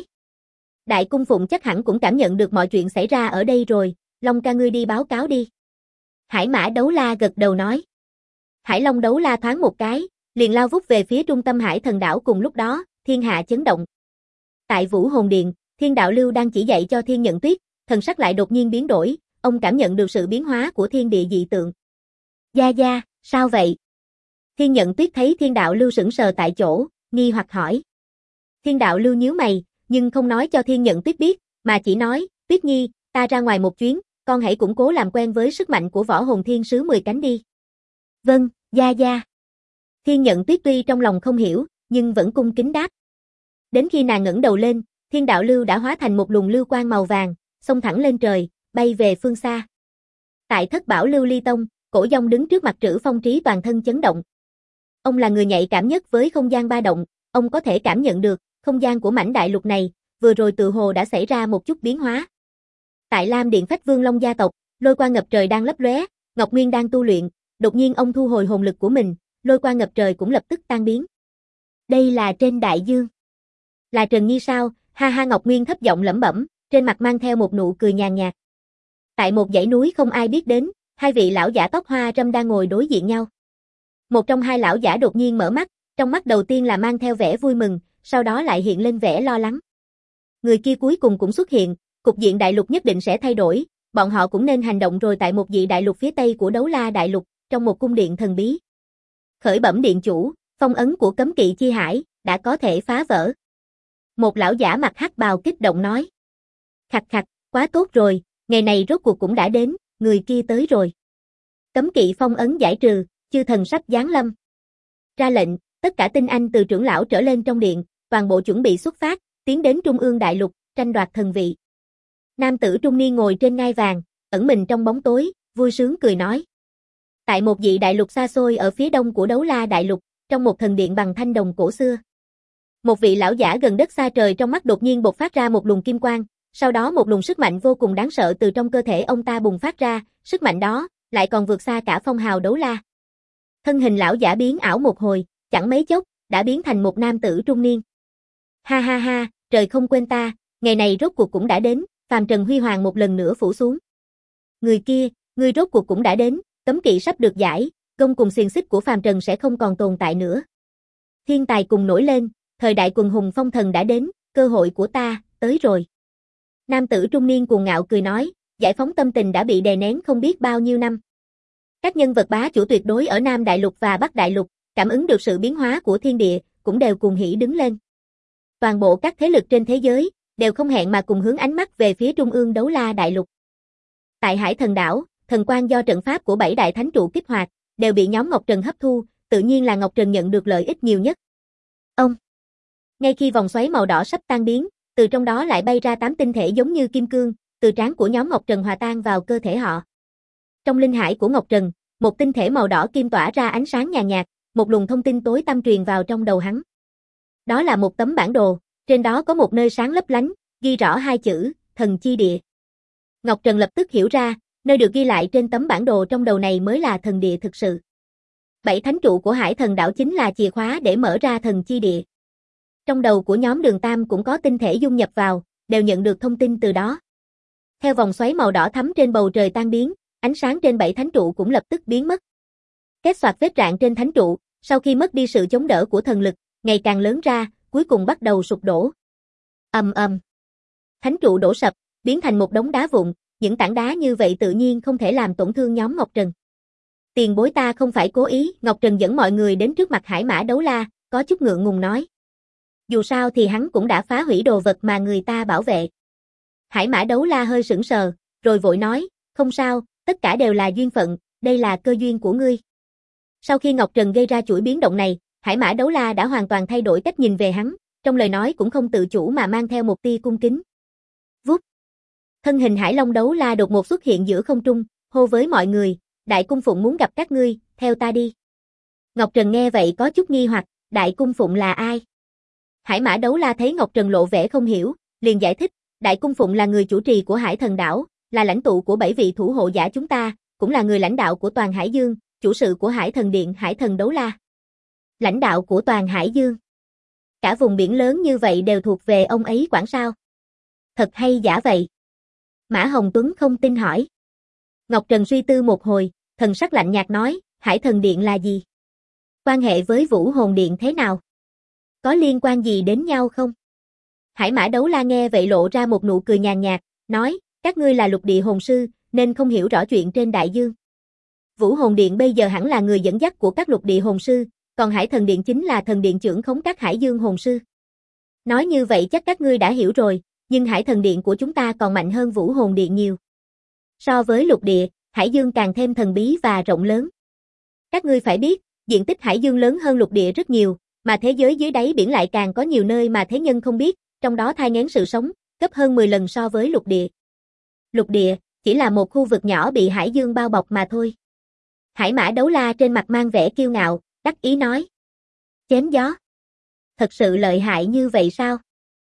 Đại Cung Phụng chắc hẳn cũng cảm nhận được mọi chuyện xảy ra ở đây rồi, Long ca ngươi đi báo cáo đi. Hải Mã Đấu La gật đầu nói. Hải Long Đấu La thoáng một cái, liền lao vút về phía trung tâm Hải Thần đảo cùng lúc đó, thiên hạ chấn động. Tại Vũ Hồn Điện, Thiên Đạo Lưu đang chỉ dạy cho Thiên Nhận Tuyết, thần sắc lại đột nhiên biến đổi, ông cảm nhận được sự biến hóa của thiên địa dị tượng. Gia Gia, sao vậy? Thiên Nhận Tuyết thấy Thiên Đạo Lưu sững sờ tại chỗ, nghi hoặc hỏi. Thiên Đạo Lưu nhíu mày, nhưng không nói cho Thiên Nhận Tuyết biết, mà chỉ nói, Tuyết Nhi, ta ra ngoài một chuyến, con hãy củng cố làm quen với sức mạnh của võ hồn thiên sứ 10 cánh đi. Vâng, Gia Gia. Thiên Nhận Tuyết tuy trong lòng không hiểu, nhưng vẫn cung kính đáp. Đến khi nàng ngẩng đầu lên, Thiên Đạo Lưu đã hóa thành một luồng lưu quang màu vàng, xông thẳng lên trời, bay về phương xa. Tại Thất Bảo Lưu Ly Tông, Cổ Dông đứng trước mặt Trữ Phong Trí toàn thân chấn động. Ông là người nhạy cảm nhất với không gian ba động, ông có thể cảm nhận được, không gian của mảnh đại lục này, vừa rồi tự hồ đã xảy ra một chút biến hóa. Tại Lam Điện Phách Vương Long gia tộc, lôi quang ngập trời đang lấp lóe, Ngọc Nguyên đang tu luyện, đột nhiên ông thu hồi hồn lực của mình, lôi quang ngập trời cũng lập tức tan biến. Đây là trên đại dương. Là Trần Nhi sao? Ha ha, Ngọc Nguyên thấp giọng lẩm bẩm, trên mặt mang theo một nụ cười nhàn nhạt. Tại một dãy núi không ai biết đến, hai vị lão giả tóc hoa râm đang ngồi đối diện nhau. Một trong hai lão giả đột nhiên mở mắt, trong mắt đầu tiên là mang theo vẻ vui mừng, sau đó lại hiện lên vẻ lo lắng. Người kia cuối cùng cũng xuất hiện, cục diện đại lục nhất định sẽ thay đổi, bọn họ cũng nên hành động rồi. Tại một dị đại lục phía tây của Đấu La đại lục, trong một cung điện thần bí. Khởi bẩm điện chủ, phong ấn của cấm kỵ chi hải đã có thể phá vỡ. Một lão giả mặc hắc bào kích động nói. Khặt khặt, quá tốt rồi, ngày này rốt cuộc cũng đã đến, người kia tới rồi. Cấm kỵ phong ấn giải trừ, chư thần sắp giáng lâm. Ra lệnh, tất cả tinh anh từ trưởng lão trở lên trong điện, toàn bộ chuẩn bị xuất phát, tiến đến Trung ương đại lục, tranh đoạt thần vị. Nam tử trung niên ngồi trên ngai vàng, ẩn mình trong bóng tối, vui sướng cười nói. Tại một dị đại lục xa xôi ở phía đông của Đấu La đại lục, trong một thần điện bằng thanh đồng cổ xưa. Một vị lão giả gần đất xa trời trong mắt đột nhiên bộc phát ra một luồng kim quang, sau đó một luồng sức mạnh vô cùng đáng sợ từ trong cơ thể ông ta bùng phát ra, sức mạnh đó lại còn vượt xa cả phong hào Đấu La. Thân hình lão giả biến ảo một hồi, chẳng mấy chốc đã biến thành một nam tử trung niên. Ha ha ha, trời không quên ta, ngày này rốt cuộc cũng đã đến, phàm trần huy hoàng một lần nữa phủ xuống. Người kia, ngươi rốt cuộc cũng đã đến, cấm kỵ sắp được giải, gông cùng xiềng xích của phàm trần sẽ không còn tồn tại nữa. Thiên tài cùng nổi lên, thời đại quần hùng phong thần đã đến, cơ hội của ta tới rồi. Nam tử trung niên cuồng ngạo cười nói, giải phóng tâm tình đã bị đè nén không biết bao nhiêu năm. Các nhân vật bá chủ tuyệt đối ở Nam Đại Lục và Bắc Đại Lục, cảm ứng được sự biến hóa của thiên địa, cũng đều cuồng hỉ đứng lên. Toàn bộ các thế lực trên thế giới, đều không hẹn mà cùng hướng ánh mắt về phía Trung ương Đấu La Đại Lục. Tại Hải Thần Đảo, thần quang do trận pháp của 7 đại thánh trụ kích hoạt, đều bị nhóm Ngọc Trần hấp thu, tự nhiên là Ngọc Trần nhận được lợi ích nhiều nhất. Ông. Ngay khi vòng xoáy màu đỏ sắp tan biến, từ trong đó lại bay ra 8 tinh thể giống như kim cương, từ trán của nhóm Ngọc Trần hòa tan vào cơ thể họ. Trong linh hải của Ngọc Trần, một tinh thể màu đỏ kim tỏa ra ánh sáng nhàn nhạt, một luồng thông tin tối tăm truyền vào trong đầu hắn. Đó là một tấm bản đồ, trên đó có một nơi sáng lấp lánh, ghi rõ hai chữ, Thần Chi Địa. Ngọc Trần lập tức hiểu ra, nơi được ghi lại trên tấm bản đồ trong đầu này mới là thần địa thực sự. 7 thánh trụ của Hải Thần Đảo chính là chìa khóa để mở ra Thần Chi Địa. Trong đầu của nhóm Đường Tam cũng có tinh thể dung nhập vào, đều nhận được thông tin từ đó. Theo vòng xoáy màu đỏ thắm trên bầu trời tan biến, ánh sáng trên 7 thánh trụ cũng lập tức biến mất. Kết xoạt vết rạn trên thánh trụ, sau khi mất đi sự chống đỡ của thần lực, ngày càng lớn ra, cuối cùng bắt đầu sụp đổ. Ầm ầm. Thánh trụ đổ sập, biến thành một đống đá vụn, những tảng đá như vậy tự nhiên không thể làm tổn thương nhóm Ngọc Trần. Tiền bối ta không phải cố ý, Ngọc Trần dẫn mọi người đến trước mặt Hải Mã Đấu La, có chút ngượng ngùng nói. Dù sao thì hắn cũng đã phá hủy đồ vật mà người ta bảo vệ. Hải Mã Đấu La hơi sững sờ, rồi vội nói, không sao, tất cả đều là duyên phận, đây là cơ duyên của ngươi. Sau khi Ngọc Trần gây ra chuỗi biến động này, Hải Mã Đấu La đã hoàn toàn thay đổi cách nhìn về hắn, trong lời nói cũng không tự chủ mà mang theo một tia cung kính. Vút. Thân hình Hải Long Đấu La đột ngột xuất hiện giữa không trung, hô với mọi người, Đại Cung Phụng muốn gặp các ngươi, theo ta đi. Ngọc Trần nghe vậy có chút nghi hoặc, Đại Cung Phụng là ai? Hải Mã Đấu La thấy Ngọc Trần lộ vẻ không hiểu, liền giải thích, Đại Cung Phụng là người chủ trì của Hải Thần Đảo, là lãnh tụ của 7 vị thủ hộ giả chúng ta, cũng là người lãnh đạo của toàn Hải Dương, chủ sự của Hải Thần Điện Hải Thần Đấu La. Lãnh đạo của toàn Hải Dương. Cả vùng biển lớn như vậy đều thuộc về ông ấy quản sao? Thật hay giả vậy? Mã Hồng Tuấn không tin hỏi. Ngọc Trần suy tư một hồi, thần sắc lạnh nhạt nói, Hải Thần Điện là gì? Quan hệ với Vũ Hồn Điện thế nào? Có liên quan gì đến nhau không? Hải Mã Đấu La nghe vậy lộ ra một nụ cười nhàn nhạt, nói, các ngươi là lục địa hồn sư, nên không hiểu rõ chuyện trên đại dương. Vũ Hồn Điện bây giờ hẳn là người dẫn dắt của các lục địa hồn sư, còn Hải Thần Điện chính là thần điện trưởng khống các Hải Dương hồn sư. Nói như vậy chắc các ngươi đã hiểu rồi, nhưng Hải Thần Điện của chúng ta còn mạnh hơn Vũ Hồn Điện nhiều. So với lục địa, Hải Dương càng thêm thần bí và rộng lớn. Các ngươi phải biết, diện tích Hải Dương lớn hơn lục địa rất nhiều, mà thế giới dưới đáy biển lại càng có nhiều nơi mà thế nhân không biết, trong đó thai nghén sự sống, gấp hơn 10 lần so với lục địa. Lục địa, chỉ là một khu vực nhỏ bị Hải Dương bao bọc mà thôi. Hải Mã Đấu La trên mặt mang vẻ kiêu ngạo, đắc ý nói. Chém gió. Thật sự lợi hại như vậy sao?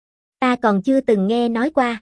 Ta còn chưa từng nghe nói qua.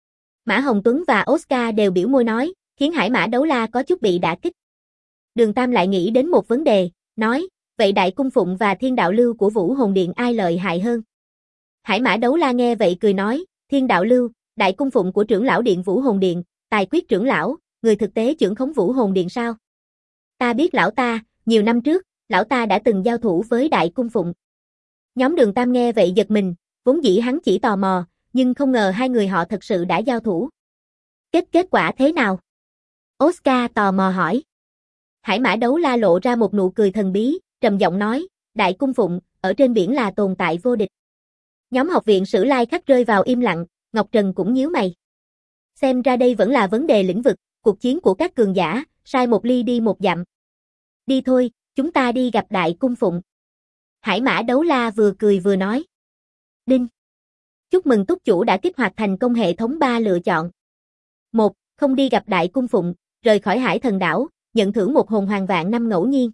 Mã Hồng Tuấn và Oscar đều biểu môi nói, khiến Hải Mã Đấu La có chút bị đả kích. Đường Tam lại nghĩ đến một vấn đề, nói, vậy Đại Cung Phụng và Thiên Đạo Lưu của Vũ Hồn Điện ai lợi hại hơn? Hải Mã Đấu La nghe vậy cười nói, Thiên Đạo Lưu, đại cung phụng của trưởng lão điện Vũ Hồn Điện, tài quyết trưởng lão, người thực tế trưởng khống Vũ Hồn Điện sao? Ta biết lão ta, nhiều năm trước, lão ta đã từng giao thủ với đại cung phụng. Nhóm Đường Tam nghe vậy giật mình, vốn dĩ hắn chỉ tò mò, nhưng không ngờ hai người họ thật sự đã giao thủ. Kết quả thế nào? Oscar tò mò hỏi. Hải Mã Đấu La lộ ra một nụ cười thần bí, trầm giọng nói, đại cung phụng, ở trên biển là tồn tại vô địch. Nhóm học viện Sử Lai Khắc rơi vào im lặng, Ngọc Trần cũng nhíu mày. Xem ra đây vẫn là vấn đề lĩnh vực, cuộc chiến của các cường giả, sai một ly đi một dặm. Đi thôi, chúng ta đi gặp đại cung phụng. Hải Mã Đấu La vừa cười vừa nói. Đinh. Chúc mừng túc chủ đã kích hoạt thành công hệ thống 3 lựa chọn. 1. Không đi gặp đại cung phụng, rời khỏi Hải Thần Đảo, nhận thưởng một hồn hoàng vạn năm ngẫu nhiên.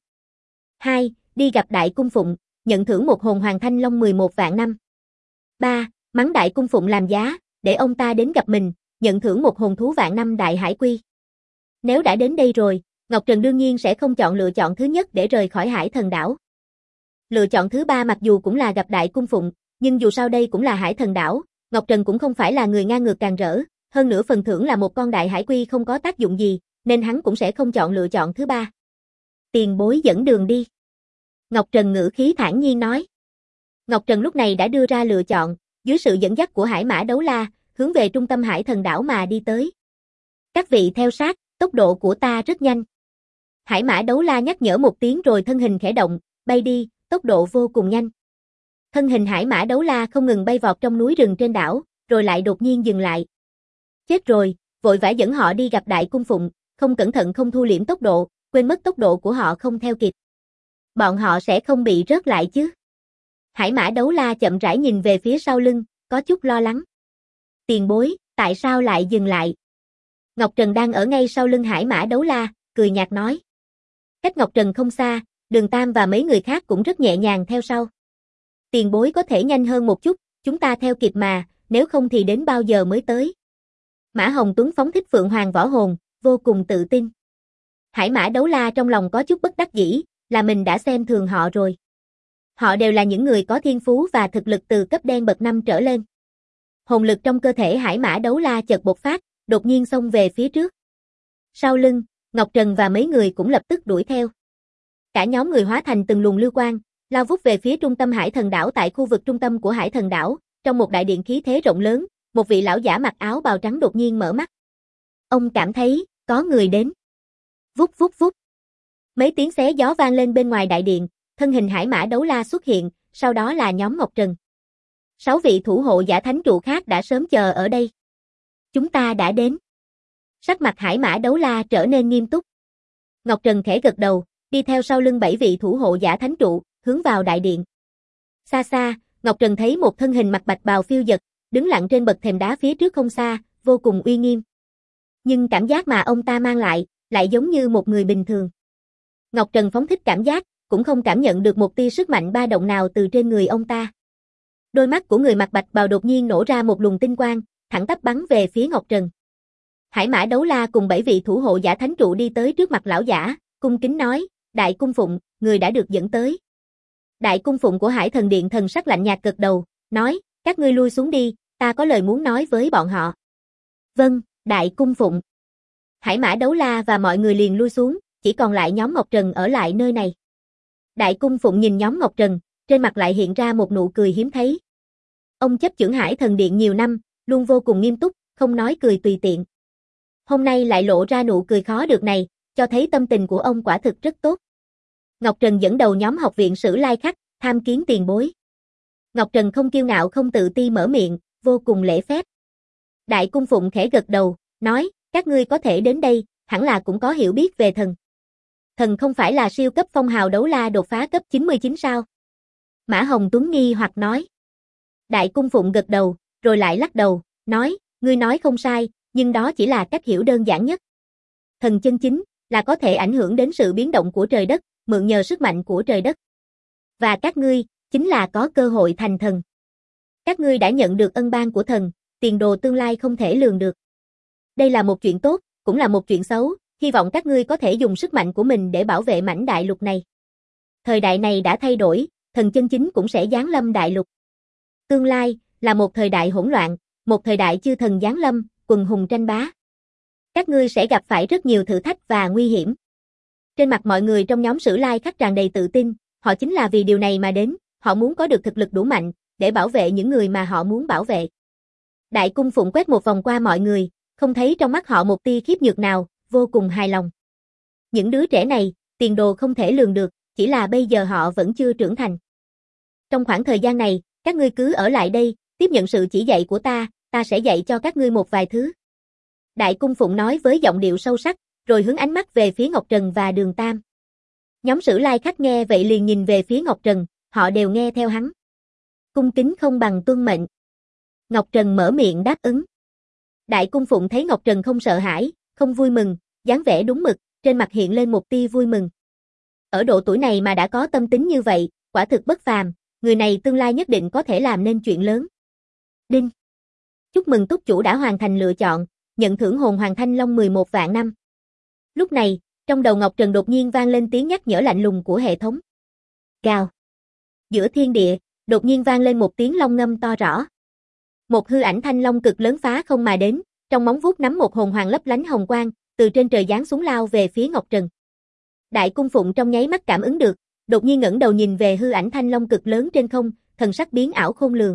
2. Đi gặp đại cung phụng, nhận thưởng một hồn hoàng thanh long 11 vạn năm. 3. Mắng đại cung phụng làm giá, để ông ta đến gặp mình, nhận thưởng một hồn thú vạn năm đại hải quy. Nếu đã đến đây rồi, Ngọc Trần đương nhiên sẽ không chọn lựa chọn thứ nhất để rời khỏi Hải Thần Đảo. Lựa chọn thứ ba mặc dù cũng là gặp đại cung phụng, nhưng dù sao đây cũng là Hải Thần Đảo, Ngọc Trần cũng không phải là người ngang ngược càng rỡ, hơn nữa phần thưởng là một con đại hải quy không có tác dụng gì, nên hắn cũng sẽ không chọn lựa chọn thứ ba. Tiền bối dẫn đường đi. Ngọc Trần ngữ khí thản nhiên nói. Ngọc Trần lúc này đã đưa ra lựa chọn, dưới sự dẫn dắt của Hải Mã Đấu La, hướng về trung tâm Hải Thần Đảo mà đi tới. Các vị theo sát, tốc độ của ta rất nhanh. Hải Mã Đấu La nhắc nhở một tiếng rồi thân hình khẽ động, bay đi, tốc độ vô cùng nhanh. Thân hình Hải Mã Đấu La không ngừng bay vọt trong núi rừng trên đảo, rồi lại đột nhiên dừng lại. Chết rồi, vội vã dẫn họ đi gặp đại cung phụng, không cẩn thận không thu liễm tốc độ, quên mất tốc độ của họ không theo kịp. Bọn họ sẽ không bị rớt lại chứ? Hải Mã Đấu La chậm rãi nhìn về phía sau lưng, có chút lo lắng. Tiền bối, tại sao lại dừng lại? Ngọc Trần đang ở ngay sau lưng Hải Mã Đấu La, cười nhạt nói. Cách Ngọc Trần không xa, Đường Tam và mấy người khác cũng rất nhẹ nhàng theo sau. Tiền bối có thể nhanh hơn một chút, chúng ta theo kịp mà, nếu không thì đến bao giờ mới tới? Mã Hồng Tuấn phóng thích Phượng Hoàng võ hồn, vô cùng tự tin. Hải Mã Đấu La trong lòng có chút bất đắc dĩ, là mình đã xem thường họ rồi. Họ đều là những người có thiên phú và thực lực từ cấp đen bậc 5 trở lên. Hồn lực trong cơ thể Hải Mã Đấu La chợt bộc phát, đột nhiên xông về phía trước. Sau lưng, Ngọc Trần và mấy người cũng lập tức đuổi theo. Cả nhóm người hóa thành từng luồng lưu quang, lao vút về phía trung tâm Hải Thần Đảo. Tại khu vực trung tâm của Hải Thần Đảo, trong một đại điện khí thế rộng lớn, một vị lão giả mặc áo bào trắng đột nhiên mở mắt. Ông cảm thấy, có người đến. Vút vút vút. Mấy tiếng xé gió vang lên bên ngoài đại điện, thân hình Hải Mã Đấu La xuất hiện, sau đó là nhóm Ngọc Trần. 6 vị thủ hộ giả thánh trụ khác đã sớm chờ ở đây. Chúng ta đã đến. Sắc mặt Hải Mã Đấu La trở nên nghiêm túc. Ngọc Trần khẽ gật đầu, đi theo sau lưng 7 vị thủ hộ giả thánh trụ, hướng vào đại điện. Xa xa, Ngọc Trần thấy một thân hình mặc bạch bào phiêu dật, đứng lặng trên bậc thềm đá phía trước không xa, vô cùng uy nghiêm. Nhưng cảm giác mà ông ta mang lại giống như một người bình thường. Ngọc Trần phóng thích cảm giác, cũng không cảm nhận được một tia sức mạnh ba động nào từ trên người ông ta. Đôi mắt của người mặc bạch bào đột nhiên nổ ra một luồng tinh quang, thẳng tắp bắn về phía Ngọc Trần. Hải Mã Đấu La cùng 7 vị thủ hộ giả thánh trụ đi tới trước mặt lão giả, cung kính nói, đại cung phụng, người đã được dẫn tới. Đại cung phụng của Hải Thần Điện thần sắc lạnh nhạt gật đầu, nói, các ngươi lui xuống đi, ta có lời muốn nói với bọn họ. Vâng, đại cung phụng. Hải Mã Đấu La và mọi người liền lui xuống, chỉ còn lại nhóm Ngọc Trần ở lại nơi này. Đại cung phụng nhìn nhóm Ngọc Trần, trên mặt lại hiện ra một nụ cười hiếm thấy. Ông chấp chưởng Hải Thần Điện nhiều năm, luôn vô cùng nghiêm túc, không nói cười tùy tiện. Hôm nay lại lộ ra nụ cười khó được này, cho thấy tâm tình của ông quả thực rất tốt. Ngọc Trần dẫn đầu nhóm học viện Sử Lai Khắc, tham kiến tiền bối. Ngọc Trần không kiêu ngạo không tự ti mở miệng, vô cùng lễ phép. Đại cung phụng khẽ gật đầu, nói, các ngươi có thể đến đây, hẳn là cũng có hiểu biết về thần. Thần không phải là siêu cấp phong hào Đấu La đột phá cấp 99 sao? Mã Hồng Tuấn nghi hoặc nói. Đại cung phụng gật đầu, rồi lại lắc đầu, nói, ngươi nói không sai, nhưng đó chỉ là cách hiểu đơn giản nhất. Thần chân chính là có thể ảnh hưởng đến sự biến động của trời đất, mượn nhờ sức mạnh của trời đất. Và các ngươi chính là có cơ hội thành thần. Các ngươi đã nhận được ân ban của thần, tiền đồ tương lai không thể lường được. Đây là một chuyện tốt, cũng là một chuyện xấu, hy vọng các ngươi có thể dùng sức mạnh của mình để bảo vệ mảnh đại lục này. Thời đại này đã thay đổi, thần chân chính cũng sẽ giáng lâm đại lục. Tương lai là một thời đại hỗn loạn, một thời đại chư thần giáng lâm, quần hùng tranh bá. Các ngươi sẽ gặp phải rất nhiều thử thách và nguy hiểm. Trên mặt mọi người trong nhóm Sử Lai Khắc tràn đầy tự tin, họ chính là vì điều này mà đến, họ muốn có được thực lực đủ mạnh để bảo vệ những người mà họ muốn bảo vệ. Đại Cung Phụng quét một vòng qua mọi người, không thấy trong mắt họ một tia khiếp nhược nào, vô cùng hài lòng. Những đứa trẻ này, tiền đồ không thể lường được, chỉ là bây giờ họ vẫn chưa trưởng thành. Trong khoảng thời gian này, các ngươi cứ ở lại đây, tiếp nhận sự chỉ dạy của ta sẽ dạy cho các ngươi một vài thứ. Đại Cung Phụng nói với giọng điệu sâu sắc, rồi hướng ánh mắt về phía Ngọc Trần và Đường Tam. Nhóm Sử Lai Khắc nghe vậy liền nhìn về phía Ngọc Trần, họ đều nghe theo hắn. Cung kính không bằng tuân mệnh. Ngọc Trần mở miệng đáp ứng. Đại Cung Phụng thấy Ngọc Trần không sợ hãi, không vui mừng, dáng vẻ đúng mực, trên mặt hiện lên một tia vui mừng. Ở độ tuổi này mà đã có tâm tính như vậy, quả thực bất phàm, người này tương lai nhất định có thể làm nên chuyện lớn. Đinh. Chúc mừng túc chủ đã hoàn thành lựa chọn, nhận thưởng hồn hoàng thanh long 11 vạn năm. Lúc này, trong đầu Ngọc Trần đột nhiên vang lên tiếng nhắc nhở lạnh lùng của hệ thống. Gào. Giữa thiên địa, đột nhiên vang lên một tiếng long ngâm to rõ. Một hư ảnh thanh long cực lớn phá không mà đến, trong móng vuốt nắm một hồn hoàng lấp lánh hồng quang, từ trên trời giáng xuống lao về phía Ngọc Trần. Đại Cung Phụng trong nháy mắt cảm ứng được, đột nhiên ngẩng đầu nhìn về hư ảnh thanh long cực lớn trên không, thần sắc biến ảo khôn lường.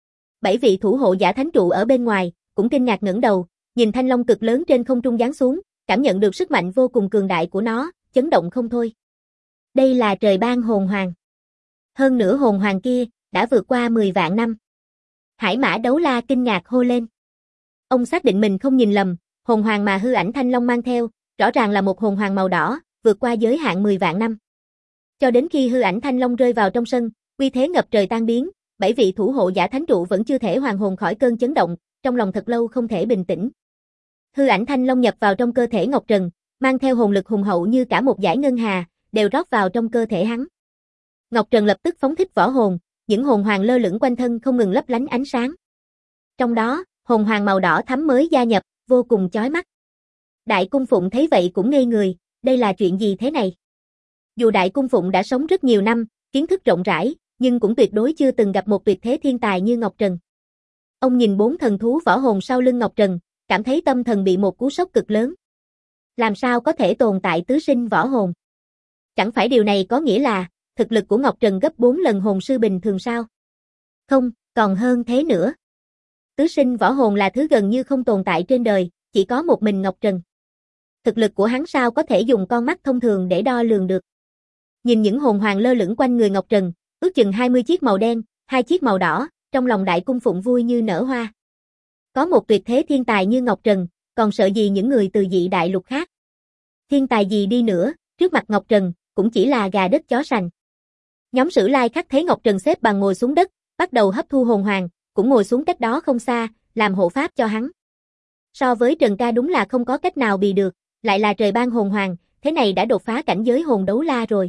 7 vị thủ hộ giả thánh trụ ở bên ngoài, cũng kinh ngạc ngẩng đầu, nhìn thanh long cực lớn trên không trung giáng xuống, cảm nhận được sức mạnh vô cùng cường đại của nó, chấn động không thôi. Đây là trời ban hồn hoàng. Hơn nữa hồn hoàng kia, đã vượt qua 10 vạn năm. Hải Mã Đấu La kinh ngạc hô lên. Ông xác định mình không nhìn lầm, hồn hoàng mà hư ảnh thanh long mang theo, rõ ràng là một hồn hoàng màu đỏ, vượt qua giới hạn 10 vạn năm. Cho đến khi hư ảnh thanh long rơi vào trong sân, uy thế ngập trời tan biến, 7 vị thủ hộ giả thánh trụ vẫn chưa thể hoàn hồn khỏi cơn chấn động, trong lòng thật lâu không thể bình tĩnh. Hư ảnh thanh long nhập vào trong cơ thể Ngọc Trần, mang theo hồn lực hùng hậu như cả một dải ngân hà, đều rót vào trong cơ thể hắn. Ngọc Trần lập tức phóng thích võ hồn, những hồn hoàng lơ lửng quanh thân không ngừng lấp lánh ánh sáng. Trong đó, hồn hoàng màu đỏ thắm mới gia nhập, vô cùng chói mắt. Đại Cung Phụng thấy vậy cũng ngây người, đây là chuyện gì thế này? Dù Đại Cung Phụng đã sống rất nhiều năm, kiến thức rộng rãi, nhưng cũng tuyệt đối chưa từng gặp một tuyệt thế thiên tài như Ngọc Trần. Ông nhìn 4 thần thú võ hồn sau lưng Ngọc Trần, cảm thấy tâm thần bị một cú sốc cực lớn. Làm sao có thể tồn tại tứ sinh võ hồn? Chẳng phải điều này có nghĩa là thực lực của Ngọc Trần gấp 4 lần hồn sư bình thường sao? Không, còn hơn thế nữa. Tứ sinh võ hồn là thứ gần như không tồn tại trên đời, chỉ có một mình Ngọc Trần. Thực lực của hắn sao có thể dùng con mắt thông thường để đo lường được? Nhìn những hồn hoàng lơ lửng quanh người Ngọc Trần, ước chừng 20 chiếc màu đen, 2 chiếc màu đỏ, trong lòng Đại Cung Phụng vui như nở hoa. Có một tuyệt thế thiên tài như Ngọc Trần, còn sợ gì những người từ dị đại lục khác? Thiên tài gì đi nữa, trước mặt Ngọc Trần, cũng chỉ là gà đất chó sành. Nhóm Sử Lai Khắc thấy Ngọc Trần xếp bằng ngồi xuống đất, bắt đầu hấp thu hồn hoàng, cũng ngồi xuống cách đó không xa, làm hộ pháp cho hắn. So với Trần ca đúng là không có cách nào bì được, lại là trời ban hồn hoàng, thế này đã đột phá cảnh giới hồn đấu la rồi.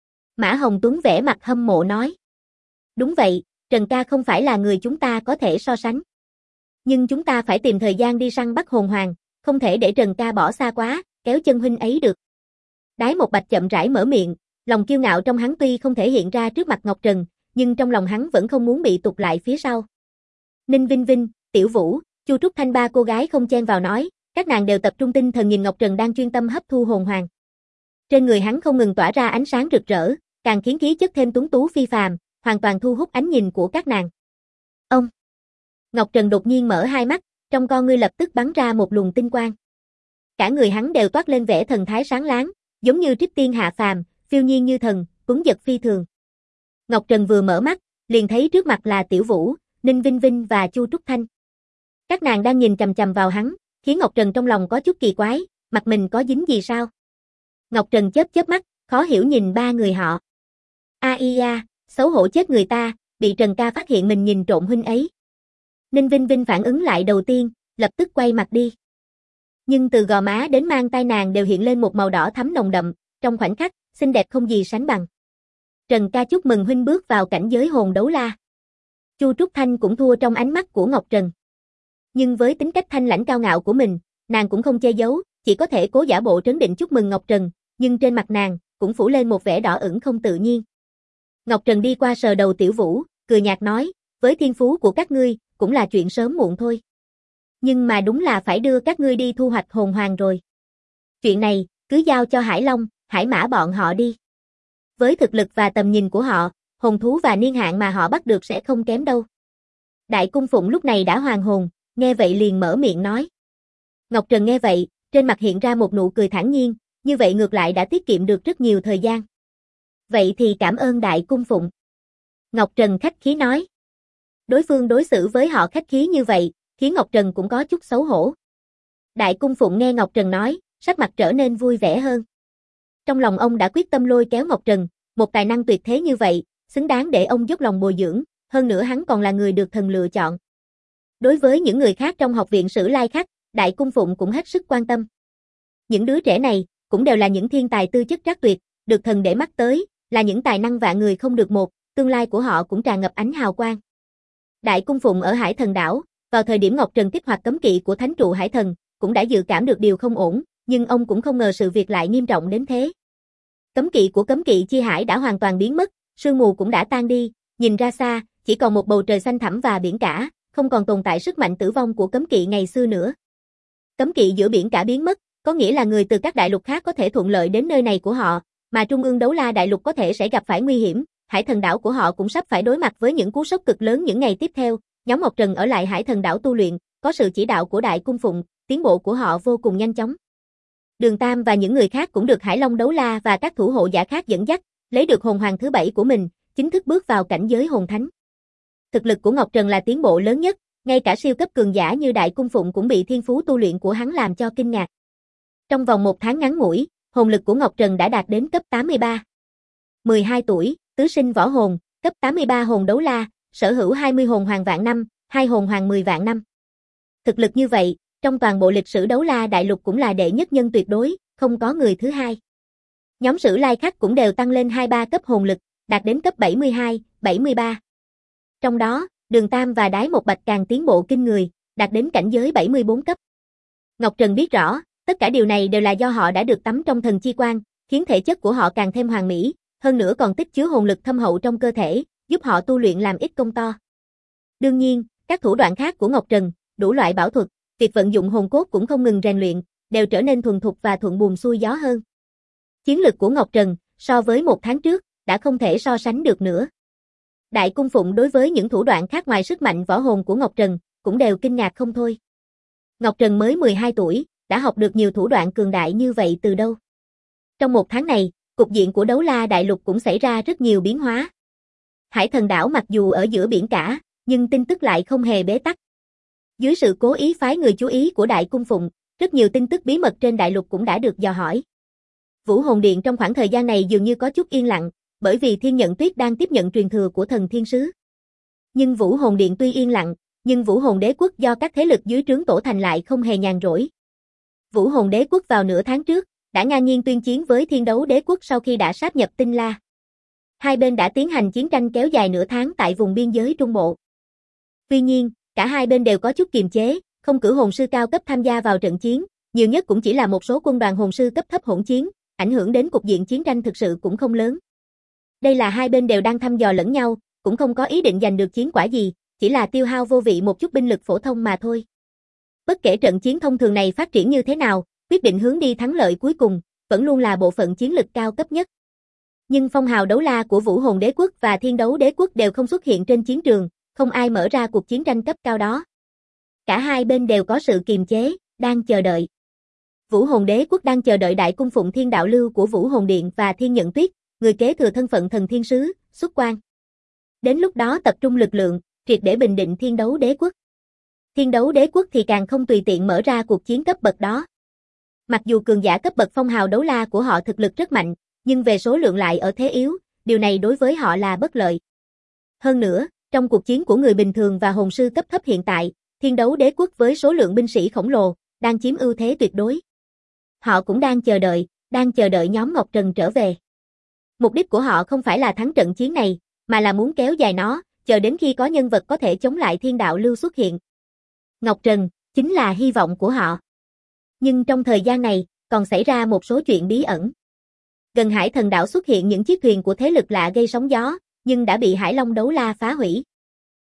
Mã Hồng Tuấn vẻ mặt hâm mộ nói. Đúng vậy, Trần ca không phải là người chúng ta có thể so sánh. Nhưng chúng ta phải tìm thời gian đi săn bắt hồn hoàng, không thể để Trần ca bỏ xa quá, kéo chân huynh ấy được. Đái Một Bạch chậm rãi mở miệng, lòng kiêu ngạo trong hắn tuy không thể hiện ra trước mặt Ngọc Trần, nhưng trong lòng hắn vẫn không muốn bị tụt lại phía sau. Ninh Vinh Vinh, Tiểu Vũ, Chu Trúc Thanh ba cô gái không chen vào nói, các nàng đều tập trung tinh thần nhìn Ngọc Trần đang chuyên tâm hấp thu hồn hoàng. Trên người hắn không ngừng tỏa ra ánh sáng rực rỡ, càng khiến khí chất thêm tuấn tú phi phàm, hoàn toàn thu hút ánh nhìn của các nàng. Ông Ngọc Trần đột nhiên mở hai mắt, trong con ngươi lập tức bắn ra một luồng tinh quang. Cả người hắn đều toát lên vẻ thần thái sáng láng, giống như trích tiên hạ phàm, phiêu nhiên như thần, tuấn giật phi thường. Ngọc Trần vừa mở mắt, liền thấy trước mặt là Tiểu Vũ, Ninh Vinh Vinh và Chu Trúc Thanh. Các nàng đang nhìn chằm chằm vào hắn, khiến Ngọc Trần trong lòng có chút kỳ quái, mặt mình có dính gì sao? Ngọc Trần chớp chớp mắt, khó hiểu nhìn ba người họ. A, xấu hổ chết người ta, bị Trần ca phát hiện mình nhìn trộm huynh ấy. Ninh Vinh Vinh phản ứng lại đầu tiên, lập tức quay mặt đi. Nhưng từ gò má đến mang tai nàng đều hiện lên một màu đỏ thắm nồng đậm, trong khoảnh khắc, xinh đẹp không gì sánh bằng. Trần ca chúc mừng huynh bước vào cảnh giới hồn đấu la. Chu Trúc Thanh cũng thua trong ánh mắt của Ngọc Trần. Nhưng với tính cách thanh lãnh cao ngạo của mình, nàng cũng không che giấu, chỉ có thể cố giả bộ trấn định chúc mừng Ngọc Trần, nhưng trên mặt nàng cũng phủ lên một vẻ đỏ ửng không tự nhiên. Ngọc Trần đi qua sờ đầu Tiểu Vũ, cười nhạt nói, với thiên phú của các ngươi, cũng là chuyện sớm muộn thôi. Nhưng mà đúng là phải đưa các ngươi đi thu hoạch hồn hoàng rồi. Chuyện này, cứ giao cho Hải Long, Hải Mã bọn họ đi. Với thực lực và tầm nhìn của họ, hồn thú và niên hạn mà họ bắt được sẽ không kém đâu. Đại Cung Phụng lúc này đã hoàn hồn, nghe vậy liền mở miệng nói. Ngọc Trần nghe vậy, trên mặt hiện ra một nụ cười thản nhiên, như vậy ngược lại đã tiết kiệm được rất nhiều thời gian. Vậy thì cảm ơn Đại Cung Phụng. Ngọc Trần khách khí nói. Đối phương đối xử với họ khách khí như vậy, khiến Ngọc Trần cũng có chút xấu hổ. Đại Cung Phụng nghe Ngọc Trần nói, sắc mặt trở nên vui vẻ hơn. Trong lòng ông đã quyết tâm lôi kéo Ngọc Trần, một tài năng tuyệt thế như vậy, xứng đáng để ông dốc lòng bồi dưỡng, hơn nữa hắn còn là người được thần lựa chọn. Đối với những người khác trong học viện Sử Lai Khắc, Đại Cung Phụng cũng hết sức quan tâm. Những đứa trẻ này, cũng đều là những thiên tài tư chất trác tuyệt, được thần để mắt tới, là những tài năng vạn người không được một, tương lai của họ cũng tràn ngập ánh hào quang. Đại Cung Phụng ở Hải Thần Đảo, vào thời điểm Ngọc Trần kích hoạt cấm kỵ của Thánh trụ Hải Thần, cũng đã dự cảm được điều không ổn, nhưng ông cũng không ngờ sự việc lại nghiêm trọng đến thế. Cấm kỵ của cấm kỵ chi hải đã hoàn toàn biến mất, sương mù cũng đã tan đi, nhìn ra xa, chỉ còn một bầu trời xanh thẳm và biển cả, không còn tồn tại sức mạnh tử vong của cấm kỵ ngày xưa nữa. Cấm kỵ giữa biển cả biến mất, có nghĩa là người từ các đại lục khác có thể thuận lợi đến nơi này của họ, mà Trung ương Đấu La đại lục có thể sẽ gặp phải nguy hiểm, Hải Thần Đảo của họ cũng sắp phải đối mặt với những cú sốc cực lớn những ngày tiếp theo. Nhóm Ngọc Trần ở lại Hải Thần Đảo tu luyện, có sự chỉ đạo của Đại Cung Phụng, tiến bộ của họ vô cùng nhanh chóng. Đường Tam và những người khác cũng được Hải Long Đấu La và các thủ hộ giả khác dẫn dắt, lấy được hồn hoàng thứ 7 của mình, chính thức bước vào cảnh giới hồn thánh. Thực lực của Ngọc Trần là tiến bộ lớn nhất, ngay cả siêu cấp cường giả như Đại Cung Phụng cũng bị thiên phú tu luyện của hắn làm cho kinh ngạc. Trong vòng một tháng ngắn ngủi, hồn lực của Ngọc Trần đã đạt đến cấp 83. 12 tuổi, tứ sinh võ hồn, cấp 83 hồn đấu la, sở hữu 20 hồn hoàng vạn năm, 2 hồn hoàng 10 vạn năm. Thực lực như vậy, trong toàn bộ lịch sử đấu la đại lục cũng là đệ nhất nhân tuyệt đối, không có người thứ hai. Nhóm Sử Lai Khắc cũng đều tăng lên 2-3 cấp hồn lực, đạt đến cấp 72, 73. Trong đó, Đường Tam và Đái Một Bạch càng tiến bộ kinh người, đạt đến cảnh giới 74 cấp. Ngọc Trần biết rõ, tất cả điều này đều là do họ đã được tắm trong thần chi quang, khiến thể chất của họ càng thêm hoàn mỹ, hơn nữa còn tích chứa hồn lực thâm hậu trong cơ thể, giúp họ tu luyện làm ít công to. Đương nhiên, các thủ đoạn khác của Ngọc Trần, đủ loại bảo thuật, việc vận dụng hồn cốt cũng không ngừng rèn luyện, đều trở nên thuần thục và thuận buồm xuôi gió hơn. Chiến lực của Ngọc Trần, so với một tháng trước, đã không thể so sánh được nữa. Đại Cung Phụng đối với những thủ đoạn khác ngoài sức mạnh võ hồn của Ngọc Trần, cũng đều kinh ngạc không thôi. Ngọc Trần mới 12 tuổi, đã học được nhiều thủ đoạn cường đại như vậy từ đâu? Trong một tháng này, cục diện của đấu la đại lục cũng xảy ra rất nhiều biến hóa. Hải Thần Đảo mặc dù ở giữa biển cả, nhưng tin tức lại không hề bế tắc. Dưới sự cố ý phái người chú ý của Đại Cung Phụng, rất nhiều tin tức bí mật trên đại lục cũng đã được dò hỏi. Vũ Hồn Điện trong khoảng thời gian này dường như có chút yên lặng, bởi vì Thiên Nhận Tuyết đang tiếp nhận truyền thừa của thần thiên sứ. Nhưng Vũ Hồn Điện tuy yên lặng, nhưng Vũ Hồn Đế Quốc do các thế lực dưới trướng tổ thành lại không hề nhàn rỗi. Vũ Hồn Đế Quốc vào nửa tháng trước, đã ngang nhiên tuyên chiến với Thiên Đấu Đế Quốc sau khi đã sáp nhập Tinh La. Hai bên đã tiến hành chiến tranh kéo dài nửa tháng tại vùng biên giới Trung Bộ. Tuy nhiên, cả hai bên đều có chút kiềm chế, không cử hồn sư cao cấp tham gia vào trận chiến, nhiều nhất cũng chỉ là một số quân đoàn hồn sư cấp thấp hỗn chiến, ảnh hưởng đến cục diện chiến tranh thực sự cũng không lớn. Đây là hai bên đều đang thăm dò lẫn nhau, cũng không có ý định giành được chiến quả gì, chỉ là tiêu hao vô vị một chút binh lực phổ thông mà thôi. Bất kể trận chiến thông thường này phát triển như thế nào, quyết định hướng đi thắng lợi cuối cùng, vẫn luôn là bộ phận chiến lực cao cấp nhất. Nhưng phong hào đấu la của Vũ Hồn Đế Quốc và Thiên Đấu Đế Quốc đều không xuất hiện trên chiến trường, không ai mở ra cuộc chiến tranh cấp cao đó. Cả hai bên đều có sự kiềm chế, đang chờ đợi. Vũ Hồn Đế Quốc đang chờ đợi Đại Cung Phụng Thiên Đạo Lưu của Vũ Hồn Điện và Thiên Nhận Tuyết, người kế thừa thân phận thần thiên sứ, xuất quan. Đến lúc đó tập trung lực lượng, triệt để bình định Thiên Đấu Đế Quốc. Thiên Đấu Đế Quốc thì càng không tùy tiện mở ra cuộc chiến cấp bậc đó. Mặc dù cường giả cấp bậc phong hào đấu la của họ thực lực rất mạnh, nhưng về số lượng lại ở thế yếu, điều này đối với họ là bất lợi. Hơn nữa, trong cuộc chiến của người bình thường và hồn sư cấp thấp hiện tại, Thiên Đấu Đế Quốc với số lượng binh sĩ khổng lồ, đang chiếm ưu thế tuyệt đối. Họ cũng đang chờ đợi nhóm Ngọc Trần trở về. Mục đích của họ không phải là thắng trận chiến này, mà là muốn kéo dài nó, chờ đến khi có nhân vật có thể chống lại Thiên Đạo Lưu xuất hiện. Ngọc Trần, chính là hy vọng của họ. Nhưng trong thời gian này, còn xảy ra một số chuyện bí ẩn. Gần Hải Thần Đảo xuất hiện những chiếc thuyền của thế lực lạ gây sóng gió, nhưng đã bị Hải Long Đấu La phá hủy.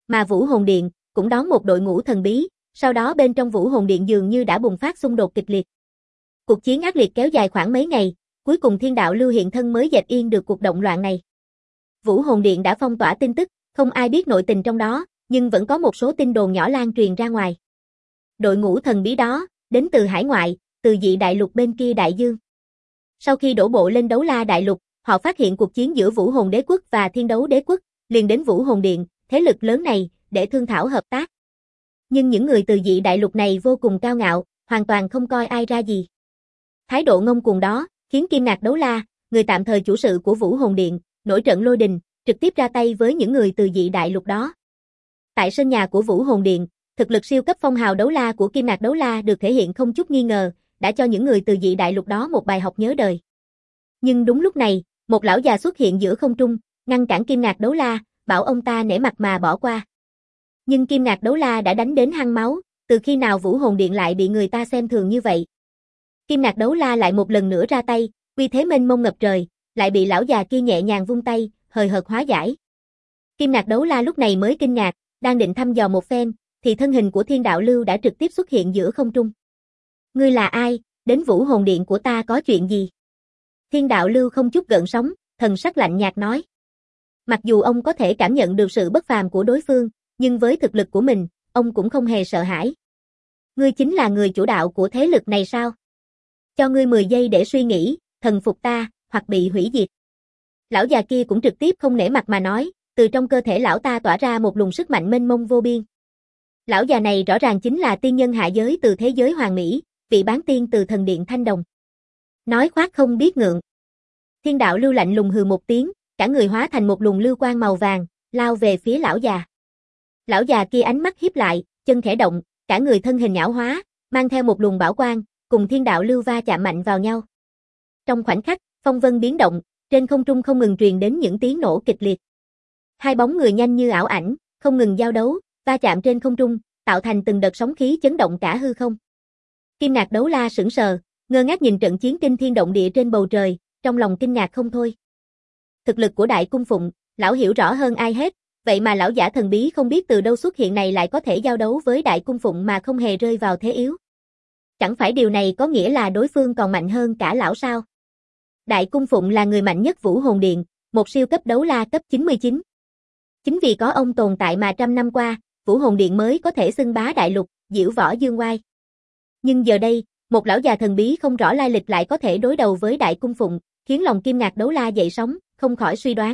Mà Vũ Hồn Điện cũng đón một đội ngũ thần bí, sau đó bên trong Vũ Hồn Điện dường như đã bùng phát xung đột kịch liệt. Cuộc chiến ác liệt kéo dài khoảng mấy ngày, cuối cùng Thiên Đạo Lưu hiện thân mới dẹp yên được cuộc động loạn này. Vũ Hồn Điện đã phong tỏa tin tức, không ai biết nội tình trong đó, nhưng vẫn có một số tin đồn nhỏ lan truyền ra ngoài. Đội ngũ thần bí đó, đến từ hải ngoại, từ dị đại lục bên kia đại dương. Sau khi đổ bộ lên Đấu La đại lục, họ phát hiện cuộc chiến giữa Vũ Hồn Đế quốc và Thiên Đấu Đế quốc, liền đến Vũ Hồn Điện, thế lực lớn này, để thương thảo hợp tác. Nhưng những người từ dị đại lục này vô cùng cao ngạo, hoàn toàn không coi ai ra gì. Thái độ ngông cuồng đó, khiến Kim Ngạc Đấu La, người tạm thời chủ sự của Vũ Hồn Điện, nổi trận lôi đình, trực tiếp ra tay với những người từ dị đại lục đó. Tại sân nhà của Vũ Hồn Điện, thực lực siêu cấp phong hào đấu la của Kim Ngạc Đấu La được thể hiện không chút nghi ngờ, đã cho những người từ dị đại lục đó một bài học nhớ đời. Nhưng đúng lúc này, một lão già xuất hiện giữa không trung, ngăn cản Kim Ngạc Đấu La, bảo ông ta nể mặt mà bỏ qua. Nhưng Kim Ngạc Đấu La đã đánh đến hăng máu, từ khi nào Vũ Hồn Điện lại bị người ta xem thường như vậy? Kim Ngạc Đấu La lại một lần nữa ra tay, uy thế mênh mông ngập trời, lại bị lão già kia nhẹ nhàng vung tay, hời hợt hóa giải. Kim Ngạc Đấu La lúc này mới kinh ngạc, đang định thăm dò một phen, thì thân hình của Thiên Đạo Lưu đã trực tiếp xuất hiện giữa không trung. Ngươi là ai, đến Vũ Hồn Điện của ta có chuyện gì? Thiên Đạo Lưu không chút gợn sóng, thần sắc lạnh nhạt nói. Mặc dù ông có thể cảm nhận được sự bất phàm của đối phương, nhưng với thực lực của mình, ông cũng không hề sợ hãi. Ngươi chính là người chủ đạo của thế lực này sao? Cho ngươi 10 giây để suy nghĩ, thần phục ta, hoặc bị hủy diệt. Lão già kia cũng trực tiếp không nể mặt mà nói, từ trong cơ thể lão ta tỏa ra một luồng sức mạnh mênh mông vô biên. Lão già này rõ ràng chính là tiên nhân hạ giới từ thế giới Hoàng Mỹ, vị bán tiên từ thần điện Thanh Đồng. Nói khoác không biết ngượng. Thiên Đạo Lưu lạnh lùng hừ một tiếng, cả người hóa thành một luồng lưu quang màu vàng, lao về phía lão già. Lão già kia ánh mắt híp lại, chân khẽ động, cả người thân hình nhão hóa, mang theo một luồng bảo quang, cùng Thiên Đạo Lưu va chạm mạnh vào nhau. Trong khoảnh khắc, phong vân biến động, trên không trung không ngừng truyền đến những tiếng nổ kịch liệt. Hai bóng người nhanh như ảo ảnh, không ngừng giao đấu, va chạm trên không trung, tạo thành từng đợt sóng khí chấn động cả hư không. Kim Ngạc Đấu La sững sờ, ngơ ngác nhìn trận chiến kinh thiên động địa trên bầu trời, trong lòng kinh ngạc không thôi. Thực lực của Đại Cung Phụng, lão hiểu rõ hơn ai hết, vậy mà lão giả thần bí không biết từ đâu xuất hiện này lại có thể giao đấu với Đại Cung Phụng mà không hề rơi vào thế yếu. Chẳng phải điều này có nghĩa là đối phương còn mạnh hơn cả lão sao? Đại Cung Phụng là người mạnh nhất Vũ Hồn Điện, một siêu cấp đấu la cấp 99. Chính vì có ông tồn tại mà trăm năm qua, Vũ Hồn Điện mới có thể xưng bá đại lục, diễu võ dương oai. Nhưng giờ đây, một lão già thần bí không rõ lai lịch lại có thể đối đầu với Đại Cung Phụng, khiến lòng Kim Ngạc Đấu La dậy sóng, không khỏi suy đoán.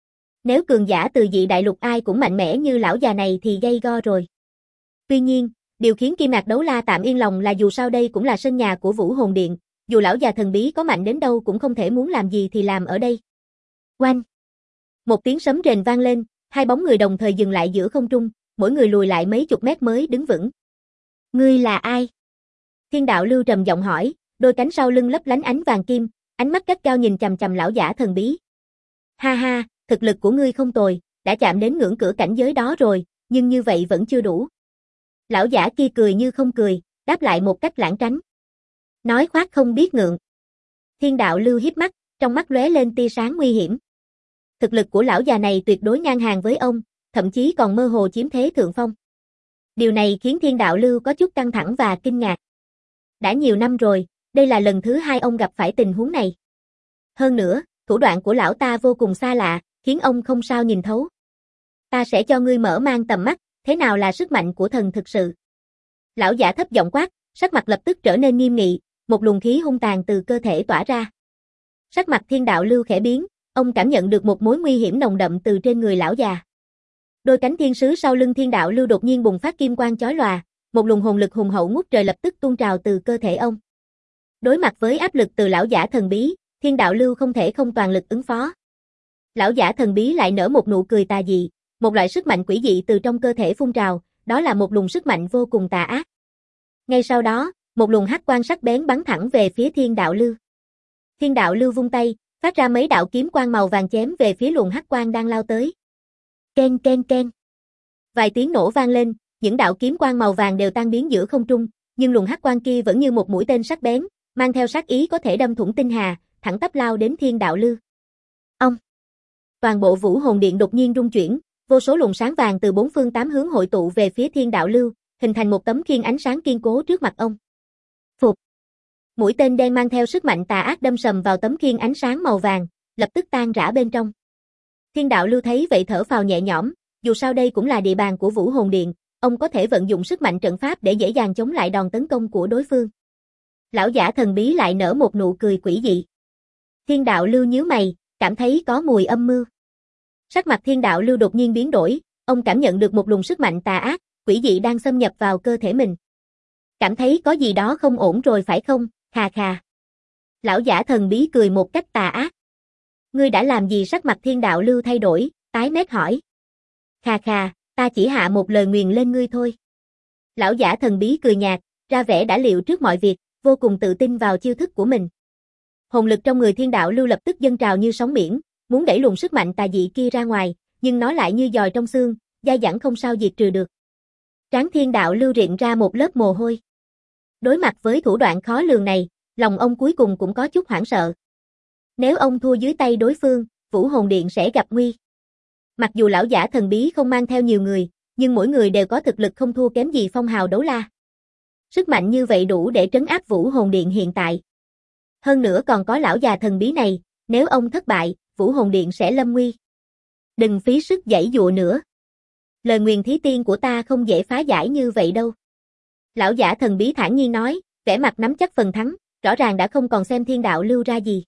Nếu cường giả từ dị đại lục ai cũng mạnh mẽ như lão già này thì gây go rồi. Tuy nhiên, điều khiến Kim Ngạc Đấu La tạm yên lòng là dù sao đây cũng là sân nhà của Vũ Hồn Điện, dù lão già thần bí có mạnh đến đâu cũng không thể muốn làm gì thì làm ở đây. Oanh! Một tiếng sấm rền vang lên, hai bóng người đồng thời dừng lại giữa không trung, mỗi người lùi lại mấy chục mét mới đứng vững. Ngươi là ai? Thiên Đạo Lưu trầm giọng hỏi, đôi cánh sau lưng lấp lánh ánh vàng kim, ánh mắt gắt gao nhìn chằm chằm lão giả thần bí. Ha ha, thực lực của ngươi không tồi, đã chạm đến ngưỡng cửa cảnh giới đó rồi, nhưng như vậy vẫn chưa đủ. Lão giả kia cười như không cười, đáp lại một cách lãng tránh. Nói khoác không biết ngượng. Thiên Đạo Lưu híp mắt, trong mắt lóe lên tia sáng nguy hiểm. Thực lực của lão già này tuyệt đối ngang hàng với ông, thậm chí còn mơ hồ chiếm thế thượng phong. Điều này khiến Thiên Đạo Lưu có chút căng thẳng và kinh ngạc. Đã nhiều năm rồi, đây là lần thứ hai ông gặp phải tình huống này. Hơn nữa, thủ đoạn của lão ta vô cùng xa lạ, khiến ông không sao nhìn thấu. Ta sẽ cho ngươi mở mang tầm mắt, thế nào là sức mạnh của thần thực sự. Lão giả thấp giọng quát, sắc mặt lập tức trở nên nghiêm nghị, một luồng khí hung tàn từ cơ thể tỏa ra. Sắc mặt Thiên Đạo Lưu khẽ biến, ông cảm nhận được một mối nguy hiểm nồng đậm từ trên người lão già. Đôi cánh thiên sứ sau lưng Thiên Đạo Lưu đột nhiên bùng phát kim quang chói lòa, một luồng hồn lực hùng hậu ngút trời lập tức tuôn trào từ cơ thể ông. Đối mặt với áp lực từ lão giả thần bí, Thiên Đạo Lưu không thể không toàn lực ứng phó. Lão giả thần bí lại nở một nụ cười tà dị, một loại sức mạnh quỷ dị từ trong cơ thể phun trào, đó là một luồng sức mạnh vô cùng tà ác. Ngay sau đó, một luồng hắc quang sắc bén bắn thẳng về phía Thiên Đạo Lưu. Thiên Đạo Lưu vung tay, phát ra mấy đạo kiếm quang màu vàng chém về phía luồng hắc quang đang lao tới. Ken ken ken. Vài tiếng nổ vang lên, những đạo kiếm quang màu vàng đều tan biến giữa không trung, nhưng luồng hắc quang kia vẫn như một mũi tên sắc bén, mang theo sát ý có thể đâm thủng tinh hà, thẳng tắp lao đến Thiên Đạo Lưu. Ông. Toàn bộ Vũ Hồn Điện đột nhiên rung chuyển, Vô số luồng sáng vàng từ bốn phương tám hướng hội tụ về phía Thiên Đạo Lưu, hình thành một tấm khiên ánh sáng kiên cố trước mặt ông. Phụt. Mũi tên đen mang theo sức mạnh tà ác đâm sầm vào tấm khiên ánh sáng màu vàng, lập tức tan rã bên trong. Thiên Đạo Lưu thấy vậy thở phào nhẹ nhõm, dù sao đây cũng là địa bàn của Vũ Hồn Điện, ông có thể vận dụng sức mạnh trận pháp để dễ dàng chống lại đòn tấn công của đối phương. Lão giả thần bí lại nở một nụ cười quỷ dị. Thiên Đạo Lưu nhíu mày, cảm thấy có mùi âm mưu. Sắc mặt Thiên Đạo Lưu đột nhiên biến đổi, ông cảm nhận được một luồng sức mạnh tà ác, quỷ dị đang xâm nhập vào cơ thể mình. Cảm thấy có gì đó không ổn rồi phải không? Khà khà. Lão giả thần bí cười một cách tà ác. Ngươi đã làm gì? Sắc mặt Thiên Đạo Lưu thay đổi, tái mét hỏi. Khà khà, ta chỉ hạ một lời nguyền lên ngươi thôi. Lão giả thần bí cười nhạt, ra vẻ đã liệu trước mọi việc, vô cùng tự tin vào chiêu thức của mình. Hồn lực trong người Thiên Đạo Lưu lập tức dâng trào như sóng biển, muốn đẩy luồng sức mạnh tà dị kia ra ngoài, nhưng nó lại như giòi trong xương, dai dẳng không sao diệt trừ được. Trán Thiên Đạo Lưu rịn ra một lớp mồ hôi. Đối mặt với thủ đoạn khó lường này, lòng ông cuối cùng cũng có chút hoảng sợ. Nếu ông thua dưới tay đối phương, Vũ Hồn Điện sẽ gặp nguy. Mặc dù lão giả thần bí không mang theo nhiều người, nhưng mỗi người đều có thực lực không thua kém gì Phong Hào Đấu La. Sức mạnh như vậy đủ để trấn áp Vũ Hồn Điện hiện tại. Hơn nữa còn có lão già thần bí này, nếu ông thất bại, Vũ Hồn Điện sẽ lâm nguy. Đừng phí sức giãy giụa nữa. Lời nguyền thí tiên của ta không dễ phá giải như vậy đâu. Lão giả thần bí thản nhiên nói, vẻ mặt nắm chắc phần thắng, rõ ràng đã không còn xem Thiên Đạo Lưu ra gì.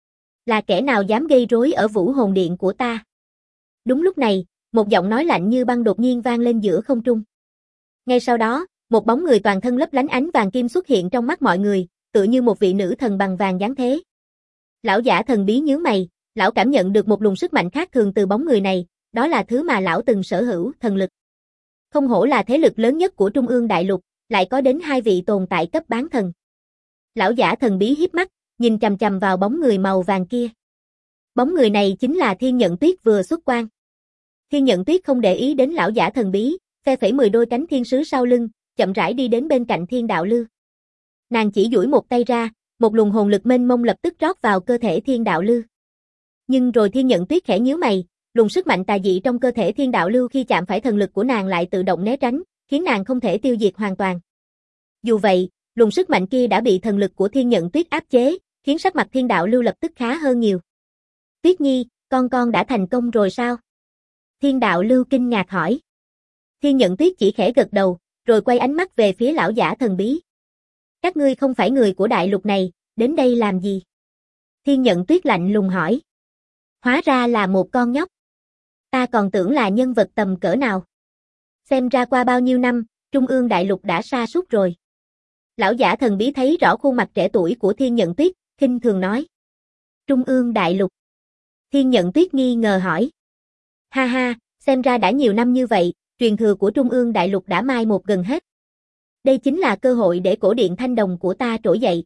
Là kẻ nào dám gây rối ở Vũ Hồn Điện của ta? Đúng lúc này, một giọng nói lạnh như băng đột nhiên vang lên giữa không trung. Ngay sau đó, một bóng người toàn thân lấp lánh ánh vàng kim xuất hiện trong mắt mọi người, tựa như một vị nữ thần bằng vàng dáng thế. Lão giả thần bí nhướng mày, lão cảm nhận được một luồng sức mạnh khác thường từ bóng người này, đó là thứ mà lão từng sở hữu, thần lực. Không hổ là thế lực lớn nhất của Trung ương đại lục, lại có đến hai vị tồn tại cấp bán thần. Lão giả thần bí híp mắt, nhìn chằm chằm vào bóng người màu vàng kia. Bóng người này chính là Thiên Nhận Tuyết vừa xuất quan. Thiên Nhận Tuyết không để ý đến lão giả thần bí, phe phẩy 10 đôi cánh thiên sứ sau lưng, chậm rãi đi đến bên cạnh Thiên Đạo Lưu. Nàng chỉ duỗi một tay ra, một luồng hồn lực mênh mông lập tức rót vào cơ thể Thiên Đạo Lưu. Nhưng rồi Thiên Nhận Tuyết khẽ nhíu mày, luồng sức mạnh tà dị trong cơ thể Thiên Đạo Lưu khi chạm phải thần lực của nàng lại tự động né tránh, khiến nàng không thể tiêu diệt hoàn toàn. Dù vậy, luồng sức mạnh kia đã bị thần lực của Thiên Nhận Tuyết áp chế, khiến sắc mặt Thiên Đạo Lưu lập tức khá hơn nhiều. Tuyết Nhi, con đã thành công rồi sao? Thiên Đạo Lưu kinh ngạc hỏi. Thiên Nhận Tuyết chỉ khẽ gật đầu, rồi quay ánh mắt về phía lão giả thần bí. Các ngươi không phải người của đại lục này, đến đây làm gì? Thiên Nhận Tuyết lạnh lùng hỏi. Hóa ra là một con nhóc. Ta còn tưởng là nhân vật tầm cỡ nào. Xem ra qua bao nhiêu năm, Trung ương đại lục đã sa sút rồi. Lão giả thần bí thấy rõ khuôn mặt trẻ tuổi của Thiên Nhận Tuyết, khinh thường nói. Trung ương đại lục. Thiên Nhận Tuyết nghi ngờ hỏi. Ha ha, xem ra đã nhiều năm như vậy, truyền thừa của Trung ương đại lục đã mai một gần hết. Đây chính là cơ hội để cổ điện Thanh Đồng của ta trỗi dậy.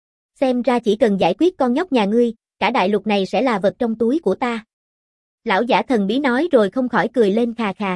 Xem ra chỉ cần giải quyết con nhóc nhà ngươi, cả đại lục này sẽ là vật trong túi của ta. Lão giả thần bí nói rồi không khỏi cười lên khà khà.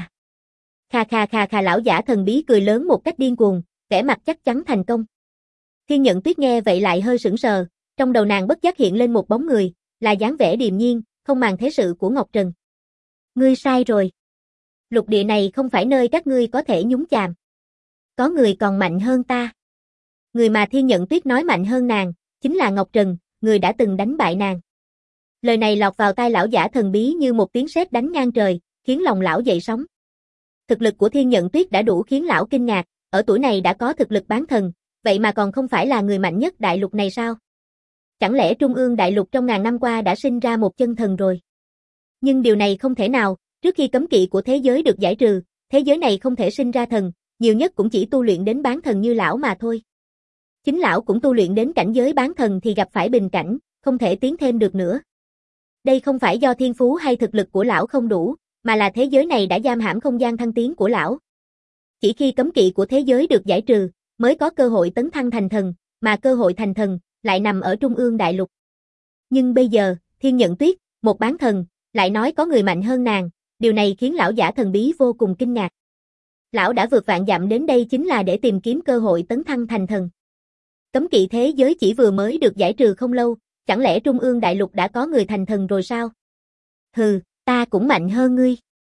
Khà khà khà khà, lão giả thần bí cười lớn một cách điên cuồng, vẻ mặt chắc chắn thành công. Thiên Nhận Tuyết nghe vậy lại hơi sững sờ, trong đầu nàng bất giác hiện lên một bóng người, là dáng vẻ điềm nhiên, không màng thế sự của Ngọc Trần. Ngươi sai rồi. Lục địa này không phải nơi các ngươi có thể nhúng chàm. Có người còn mạnh hơn ta. Người mà Thiên Nhận Tuyết nói mạnh hơn nàng, chính là Ngọc Trần, người đã từng đánh bại nàng. Lời này lọt vào tai lão giả thần bí như một tiếng sét đánh ngang trời, khiến lòng lão dậy sóng. Thực lực của Thiên Nhận Tuyết đã đủ khiến lão kinh ngạc, ở tuổi này đã có thực lực bán thần, vậy mà còn không phải là người mạnh nhất đại lục này sao? Chẳng lẽ Trung ương đại lục trong ngàn năm qua đã sinh ra một chân thần rồi? Nhưng điều này không thể nào, trước khi cấm kỵ của thế giới được giải trừ, thế giới này không thể sinh ra thần, nhiều nhất cũng chỉ tu luyện đến bán thần như lão mà thôi. Chính lão cũng tu luyện đến cảnh giới bán thần thì gặp phải bình cảnh, không thể tiến thêm được nữa. Đây không phải do thiên phú hay thực lực của lão không đủ, mà là thế giới này đã giam hãm không gian thăng tiến của lão. Chỉ khi cấm kỵ của thế giới được giải trừ, mới có cơ hội tấn thăng thành thần, mà cơ hội thành thần lại nằm ở Trung ương đại lục. Nhưng bây giờ, Thiên Nhận Tuyết, một bán thần, lại nói có người mạnh hơn nàng, điều này khiến lão giả thần bí vô cùng kinh ngạc. Lão đã vượt vạn dặm đến đây chính là để tìm kiếm cơ hội tấn thăng thành thần. Cấm kỵ thế giới chỉ vừa mới được giải trừ không lâu, chẳng lẽ Trung ương đại lục đã có người thành thần rồi sao? Hừ, ta cũng mạnh hơn ngươi.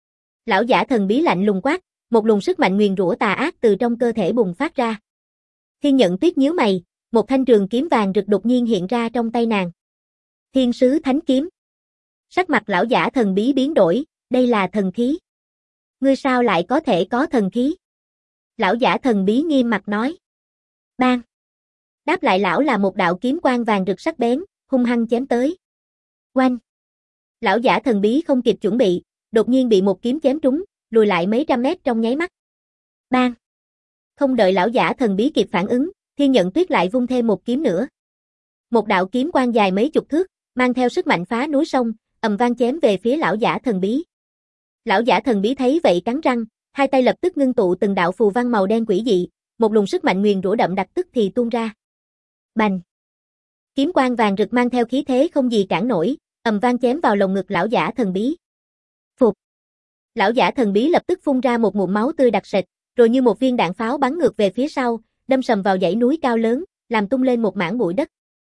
Lão giả thần bí lạnh lùng quát, một luồng sức mạnh nguyền rủa tà ác từ trong cơ thể bùng phát ra. Thiên Nhận Tuyết nhíu mày, một thanh trường kiếm vàng rực đột nhiên hiện ra trong tay nàng. Thiên sứ thánh kiếm. Sắc mặt lão giả thần bí biến đổi, đây là thần khí. Ngươi sao lại có thể có thần khí? Lão giả thần bí nghiêm mặt nói. Bang! Đáp lại lão là một đạo kiếm quang vàng rực sắc bén, hung hăng chém tới. Oanh! Lão giả thần bí không kịp chuẩn bị, đột nhiên bị một kiếm chém trúng, lùi lại mấy trăm mét trong nháy mắt. Bang! Không đợi lão giả thần bí kịp phản ứng, Thiên Nhận Tuyết lại vung thêm một kiếm nữa. Một đạo kiếm quang dài mấy chục thước, mang theo sức mạnh phá núi sông, ầm vang chém về phía lão giả thần bí. Lão giả thần bí thấy vậy cắn răng, hai tay lập tức ngưng tụ từng đạo phù văn màu đen quỷ dị, một luồng sức mạnh nguyền rủa đậm đặc tức thì tuôn ra. Bành! Kiếm quang vàng rực mang theo khí thế không gì cản nổi, ầm vang chém vào lồng ngực lão giả thần bí. Phục! Lão giả thần bí lập tức phun ra một ngụm máu tươi đặc sệt, rồi như một viên đạn pháo bắn ngược về phía sau, đâm sầm vào dãy núi cao lớn, làm tung lên một mảng bụi đất.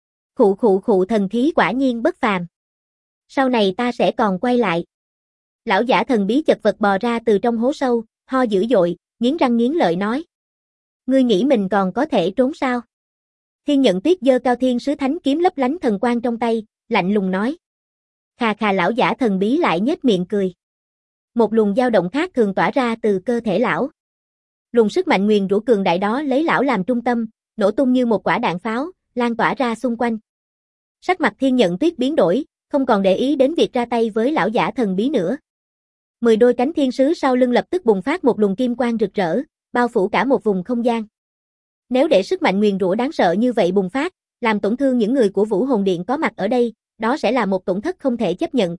Khụ thần khí quả nhiên bất phàm. Sau này ta sẽ còn quay lại. Lão giả thần bí chật vật bò ra từ trong hố sâu, ho dữ dội, nghiến răng nghiến lợi nói. Ngươi nghĩ mình còn có thể trốn sao? Thiên Nhận Tuyết giơ cao thiên sứ thánh kiếm lấp lánh thần quang trong tay, lạnh lùng nói. Khà khà lão giả thần bí lại nhếch miệng cười. Một luồng dao động khác thường tỏa ra từ cơ thể lão. Luồng sức mạnh nguyền rủa cường đại đó lấy lão làm trung tâm, nổ tung như một quả đạn pháo, lan tỏa ra xung quanh. Sắc mặt Thiên Nhận Tuyết biến đổi, không còn để ý đến việc ra tay với lão giả thần bí nữa. 10 đôi cánh thiên sứ sau lưng lập tức bùng phát một luồng kim quang rực rỡ, bao phủ cả một vùng không gian. Nếu để sức mạnh nguyền rủa đáng sợ như vậy bùng phát, làm tổn thương những người của Vũ Hồn Điện có mặt ở đây, đó sẽ là một tổn thất không thể chấp nhận.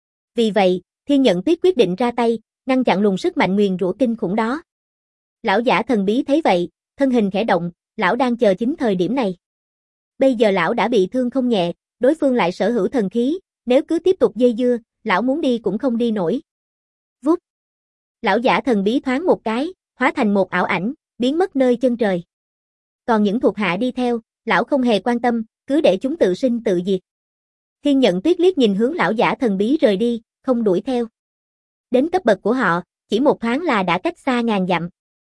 Vì vậy, Thiên Nhận Tuyết quyết định ra tay, ngăn chặn luồng sức mạnh nguyền rủa kinh khủng đó. Lão giả thần bí thấy vậy, thân hình khẽ động, lão đang chờ chính thời điểm này. Bây giờ lão đã bị thương không nhẹ, đối phương lại sở hữu thần khí, nếu cứ tiếp tục dây dưa, lão muốn đi cũng không đi nổi. Vút. Lão giả thần bí thoáng một cái, hóa thành một ảo ảnh, biến mất nơi chân trời. Còn những thuộc hạ đi theo, lão không hề quan tâm, cứ để chúng tự sinh tự diệt. Thiên Nhận Tuyết liếc nhìn hướng lão giả thần bí rời đi, không đuổi theo. Đến cấp bậc của họ, chỉ một thoáng là đã cách xa ngàn dặm.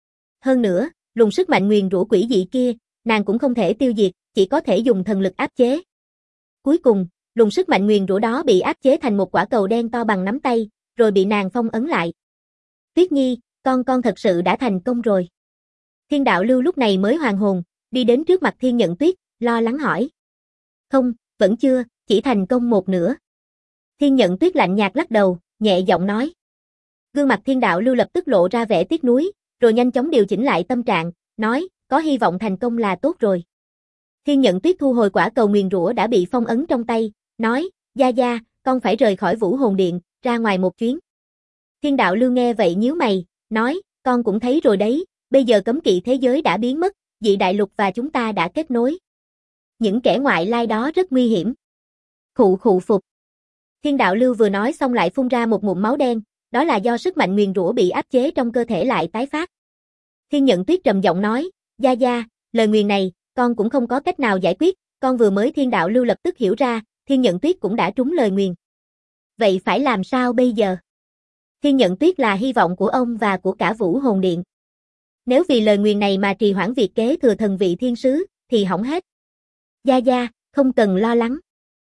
Hơn nữa, luồng sức mạnh nguyền rủa quỷ dị kia, nàng cũng không thể tiêu diệt, chỉ có thể dùng thần lực áp chế. Cuối cùng, luồng sức mạnh nguyền rủa đó bị áp chế thành một quả cầu đen to bằng nắm tay, rồi bị nàng phong ấn lại. Tuyết Nhi, con thật sự đã thành công rồi. Thiên Đạo Lưu lúc này mới hoàn hồn, đi đến trước mặt Thiên Nhận Tuyết, lo lắng hỏi. Không, vẫn chưa, chỉ thành công một nửa. Thiên Nhận Tuyết lạnh nhạt lắc đầu, nhẹ giọng nói. Gương mặt Thiên Đạo Lưu lập tức lộ ra vẻ tiếc nuối, rồi nhanh chóng điều chỉnh lại tâm trạng, nói, có hy vọng thành công là tốt rồi. Thiên Nhận Tuyết thu hồi quả cầu nguyền rủa đã bị phong ấn trong tay, nói, Gia Gia, con phải rời khỏi Vũ Hồn Điện, ra ngoài một chuyến. Thiên Đạo Lưu nghe vậy nhíu mày, nói, con cũng thấy rồi đấy, bây giờ cấm kỵ thế giới đã biến mất, dị đại lục và chúng ta đã kết nối. Những kẻ ngoại lai đó rất nguy hiểm. Khụ phục. Thiên Đạo Lưu vừa nói xong lại phun ra một ngụm máu đen, đó là do sức mạnh nguyền rủa bị áp chế trong cơ thể lại tái phát. Thiên Nhận Tuyết trầm giọng nói, Gia Gia, lời nguyền này, con cũng không có cách nào giải quyết, con vừa mới Thiên Đạo Lưu lập tức hiểu ra, Thiên Nhận Tuyết cũng đã trúng lời nguyền. Vậy phải làm sao bây giờ? Thiên Nhận Tuyết là hy vọng của ông và của cả Vũ Hồn Điện. Nếu vì lời nguyền này mà trì hoãn việc kế thừa thần vị thiên sứ, thì hỏng hết. Gia Gia, không cần lo lắng.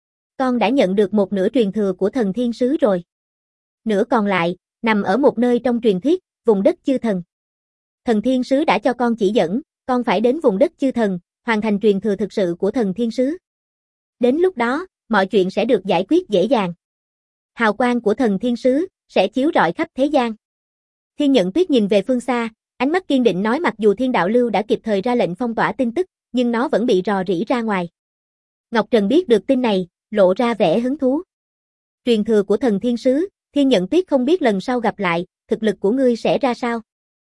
Con đã nhận được một nửa truyền thừa của thần thiên sứ rồi. Nửa còn lại, nằm ở một nơi trong truyền thuyết, vùng đất chư thần. Thần thiên sứ đã cho con chỉ dẫn, con phải đến vùng đất chư thần, hoàn thành truyền thừa thực sự của thần thiên sứ. Đến lúc đó, mọi chuyện sẽ được giải quyết dễ dàng. Hào quang của thần thiên sứ sẽ chiếu rọi khắp thế gian. Thiên Nhận Tuyết nhìn về phương xa, ánh mắt kiên định nói mặc dù Thiên Đạo Lưu đã kịp thời ra lệnh phong tỏa tin tức, nhưng nó vẫn bị rò rỉ ra ngoài. Ngọc Trần biết được tin này, lộ ra vẻ hứng thú. Truyền thừa của thần thiên sứ, Thiên Nhận Tuyết không biết lần sau gặp lại, thực lực của ngươi sẽ ra sao.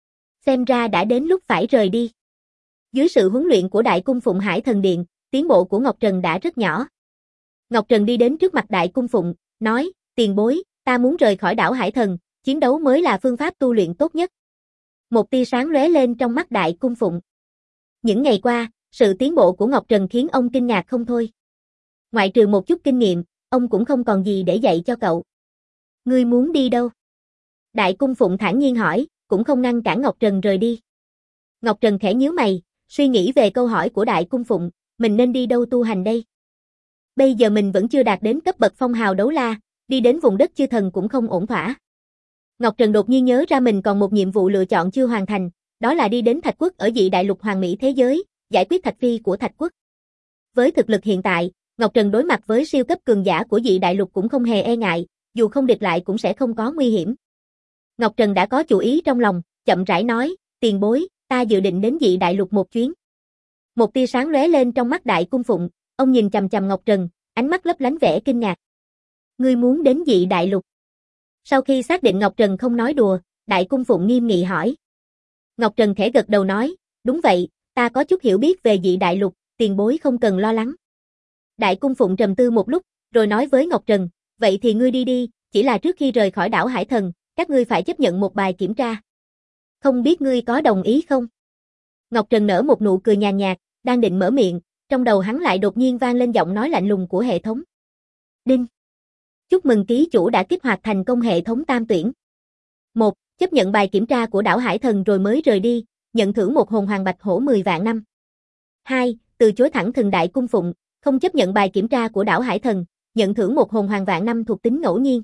Xem ra đã đến lúc phải rời đi. Dưới sự huấn luyện của Đại Cung Phụng Hải Thần Điện, tiến bộ của Ngọc Trần đã rất nhỏ. Ngọc Trần đi đến trước mặt Đại Cung Phụng, nói, tiền bối, ta muốn rời khỏi đảo Hải Thần, chiến đấu mới là phương pháp tu luyện tốt nhất. Một tia sáng lóe lên trong mắt Đại Cung Phụng. Những ngày qua, sự tiến bộ của Ngọc Trần khiến ông kinh ngạc không thôi. Ngoại trừ một chút kinh nghiệm, ông cũng không còn gì để dạy cho cậu. Ngươi muốn đi đâu? Đại Cung Phụng thản nhiên hỏi, cũng không ngăn cản Ngọc Trần rời đi. Ngọc Trần khẽ nhíu mày, suy nghĩ về câu hỏi của Đại Cung Phụng, mình nên đi đâu tu hành đây? Bây giờ mình vẫn chưa đạt đến cấp bậc phong hào đấu la, đi đến vùng đất chư thần cũng không ổn thỏa. Ngọc Trần đột nhiên nhớ ra mình còn một nhiệm vụ lựa chọn chưa hoàn thành, đó là đi đến Thạch Quốc ở dị đại lục hoàn mỹ thế giới, giải quyết Thạch Phi của Thạch Quốc. Với thực lực hiện tại, Ngọc Trần đối mặt với siêu cấp cường giả của dị đại lục cũng không hề e ngại, dù không địch lại cũng sẽ không có nguy hiểm. Ngọc Trần đã có chủ ý trong lòng, chậm rãi nói, tiền bối, ta dự định đến dị đại lục một chuyến. Một tia sáng lóe lên trong mắt Đại Cung Phụng, ông nhìn chằm chằm Ngọc Trần, ánh mắt lấp lánh vẻ kinh ngạc. Ngươi muốn đến dị đại lục? Sau khi xác định Ngọc Trần không nói đùa, Đại Cung Phụng nghiêm nghị hỏi. Ngọc Trần khẽ gật đầu nói, đúng vậy, ta có chút hiểu biết về dị đại lục, tiền bối không cần lo lắng. Đại Cung Phụng trầm tư một lúc, rồi nói với Ngọc Trần, vậy thì ngươi đi đi, chỉ là trước khi rời khỏi đảo Hải Thần, các ngươi phải chấp nhận một bài kiểm tra. Không biết ngươi có đồng ý không? Ngọc Trần nở một nụ cười nhàn nhạt, đang định mở miệng, trong đầu hắn lại đột nhiên vang lên giọng nói lạnh lùng của hệ thống. Đinh. Chúc mừng ký chủ đã kích hoạt thành công hệ thống tam tuyển. 1. Chấp nhận bài kiểm tra của đảo Hải Thần rồi mới rời đi, nhận thưởng một hồn hoàng bạch hổ 10 vạn năm. 2. Từ chối thẳng thừng Đại Cung Phụng, không chấp nhận bài kiểm tra của đảo Hải Thần, nhận thưởng một hồn hoàng vạn năm thuộc tính ngẫu nhiên.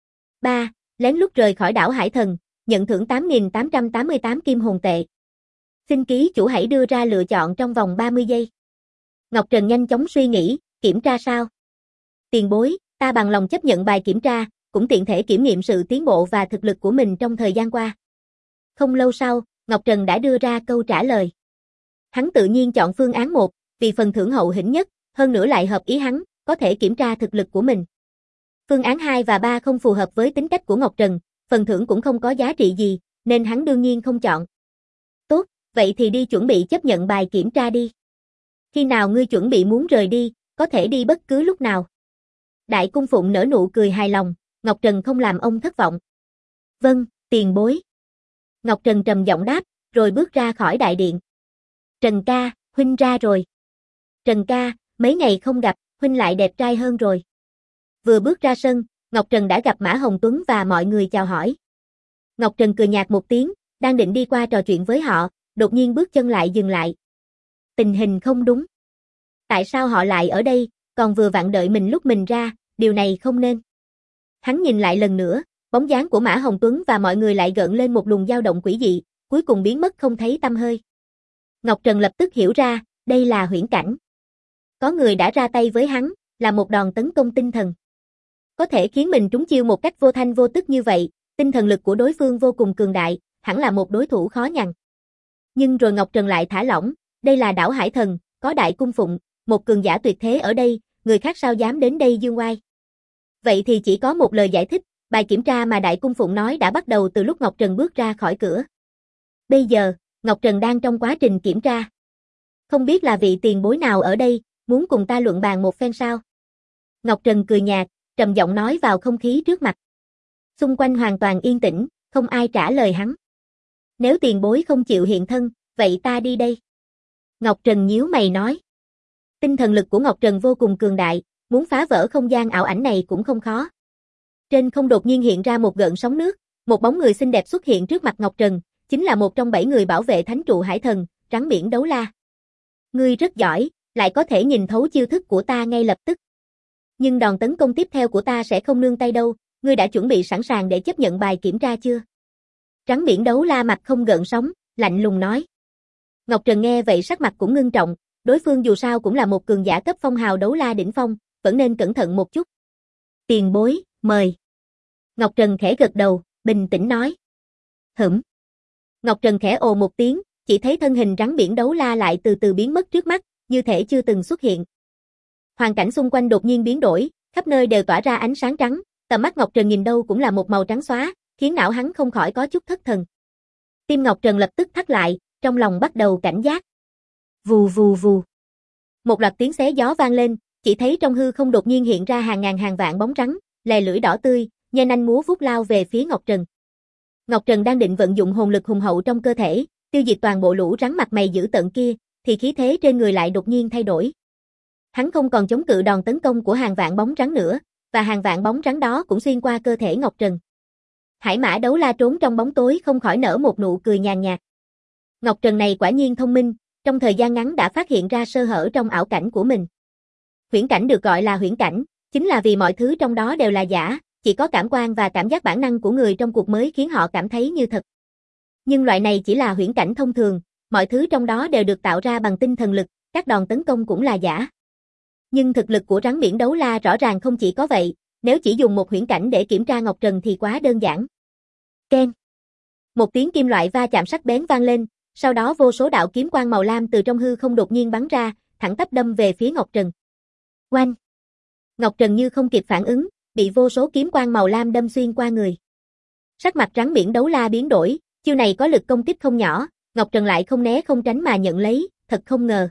3. Lén lút rời khỏi đảo Hải Thần, nhận thưởng 8.888 kim hồn tệ. Xin ký chủ hãy đưa ra lựa chọn trong vòng 30 giây. Ngọc Trần nhanh chóng suy nghĩ, kiểm tra sao? Tiền bối, ta bằng lòng chấp nhận bài kiểm tra, cũng tiện thể kiểm nghiệm sự tiến bộ và thực lực của mình trong thời gian qua. Không lâu sau, Ngọc Trần đã đưa ra câu trả lời. Hắn tự nhiên chọn phương án 1, vì phần thưởng hậu hĩnh nhất, hơn nữa lại hợp ý hắn, có thể kiểm tra thực lực của mình. Phương án 2 và 3 không phù hợp với tính cách của Ngọc Trần, phần thưởng cũng không có giá trị gì, nên hắn đương nhiên không chọn. Tốt, vậy thì đi chuẩn bị chấp nhận bài kiểm tra đi. Khi nào ngươi chuẩn bị muốn rời đi, có thể đi bất cứ lúc nào. Đại Cung Phụng nở nụ cười hài lòng, Ngọc Trần không làm ông thất vọng. Vâng, tiền bối. Ngọc Trần trầm giọng đáp, rồi bước ra khỏi đại điện. Trần ca, huynh ra rồi. Trần ca, mấy ngày không gặp, huynh lại đẹp trai hơn rồi. Vừa bước ra sân, Ngọc Trần đã gặp Mã Hồng Tuấn và mọi người chào hỏi. Ngọc Trần cười nhạt một tiếng, đang định đi qua trò chuyện với họ, đột nhiên bước chân lại dừng lại. Tình hình không đúng. Tại sao họ lại ở đây, còn vừa vặn đợi mình lúc mình ra, điều này không nên. Hắn nhìn lại lần nữa, bóng dáng của Mã Hồng Tuấn và mọi người lại gợn lên một luồng dao động quỷ dị, cuối cùng biến mất không thấy tăm hơi. Ngọc Trần lập tức hiểu ra, đây là huyễn cảnh. Có người đã ra tay với hắn, là một đòn tấn công tinh thần. Có thể khiến mình trúng chiêu một cách vô thanh vô tức như vậy, tinh thần lực của đối phương vô cùng cường đại, hẳn là một đối thủ khó nhằn. Nhưng rồi Ngọc Trần lại thả lỏng, đây là đảo Hải Thần, có Đại Cung Phụng, một cường giả tuyệt thế ở đây, người khác sao dám đến đây dương oai. Vậy thì chỉ có một lời giải thích, bài kiểm tra mà Đại Cung Phụng nói đã bắt đầu từ lúc Ngọc Trần bước ra khỏi cửa. Bây giờ, Ngọc Trần đang trong quá trình kiểm tra. Không biết là vị tiền bối nào ở đây, muốn cùng ta luận bàn một phen sao? Ngọc Trần cười nhạt, trầm giọng nói vào không khí trước mặt. Xung quanh hoàn toàn yên tĩnh, không ai trả lời hắn. Nếu tiền bối không chịu hiện thân, vậy ta đi đây. Ngọc Trần nhíu mày nói. Tinh thần lực của Ngọc Trần vô cùng cường đại, muốn phá vỡ không gian ảo ảnh này cũng không khó. Trên không đột nhiên hiện ra một gợn sóng nước, một bóng người xinh đẹp xuất hiện trước mặt Ngọc Trần, chính là một trong 7 người bảo vệ thánh trụ Hải Thần, Trắng Biển Đấu La. Ngươi rất giỏi, lại có thể nhìn thấu chiêu thức của ta ngay lập tức. Nhưng đòn tấn công tiếp theo của ta sẽ không nương tay đâu, ngươi đã chuẩn bị sẵn sàng để chấp nhận bài kiểm tra chưa? Trắng Biển Đấu La mặt không gợn sóng, lạnh lùng nói. Ngọc Trần nghe vậy sắc mặt cũng ngưng trọng, đối phương dù sao cũng là một cường giả cấp phong hào đấu la đỉnh phong, vẫn nên cẩn thận một chút. Tiền bối, mời. Ngọc Trần khẽ gật đầu, bình tĩnh nói. Hửm. Ngọc Trần khẽ ồ một tiếng, chỉ thấy thân hình Trắng Biển Đấu La lại từ từ biến mất trước mắt, như thể chưa từng xuất hiện. Hoàn cảnh xung quanh đột nhiên biến đổi, khắp nơi đều tỏa ra ánh sáng trắng, tầm mắt Ngọc Trần nhìn đâu cũng là một màu trắng xóa, khiến não hắn không khỏi có chút thất thần. Tim Ngọc Trần lập tức thắt lại, trong lòng bắt đầu cảnh giác. Vù vù vù. Một loạt tiếng xé gió vang lên, chỉ thấy trong hư không đột nhiên hiện ra hàng ngàn hàng vạn bóng rắn, lè lưỡi đỏ tươi, nhe nanh múa vuốt lao về phía Ngọc Trần. Ngọc Trần đang định vận dụng hồn lực hùng hậu trong cơ thể, tiêu diệt toàn bộ lũ rắn mặt mày dữ tợn kia, thì khí thế trên người lại đột nhiên thay đổi. Hắn không còn chống cự đòn tấn công của hàng vạn bóng rắn nữa, và hàng vạn bóng rắn đó cũng xuyên qua cơ thể Ngọc Trần. Hải Mã Đấu La trốn trong bóng tối không khỏi nở một nụ cười nhàn nhạt. Ngọc Trần này quả nhiên thông minh, trong thời gian ngắn đã phát hiện ra sơ hở trong ảo cảnh của mình. Huyễn cảnh được gọi là huyễn cảnh, chính là vì mọi thứ trong đó đều là giả, chỉ có cảm quan và cảm giác bản năng của người trong cuộc mới khiến họ cảm thấy như thật. Nhưng loại này chỉ là huyễn cảnh thông thường, mọi thứ trong đó đều được tạo ra bằng tinh thần lực, các đòn tấn công cũng là giả. Nhưng thực lực của rắn biển đấu la rõ ràng không chỉ có vậy, nếu chỉ dùng một huyễn cảnh để kiểm tra Ngọc Trần thì quá đơn giản. Keng. Một tiếng kim loại va chạm sắc bén vang lên, sau đó vô số đạo kiếm quang màu lam từ trong hư không đột nhiên bắn ra, thẳng tắp đâm về phía Ngọc Trần. Oanh! Ngọc Trần như không kịp phản ứng, bị vô số kiếm quang màu lam đâm xuyên qua người. Sắc mặt rắn biển đấu la biến đổi, chiêu này có lực công kích không nhỏ, Ngọc Trần lại không né không tránh mà nhận lấy, thật không ngờ.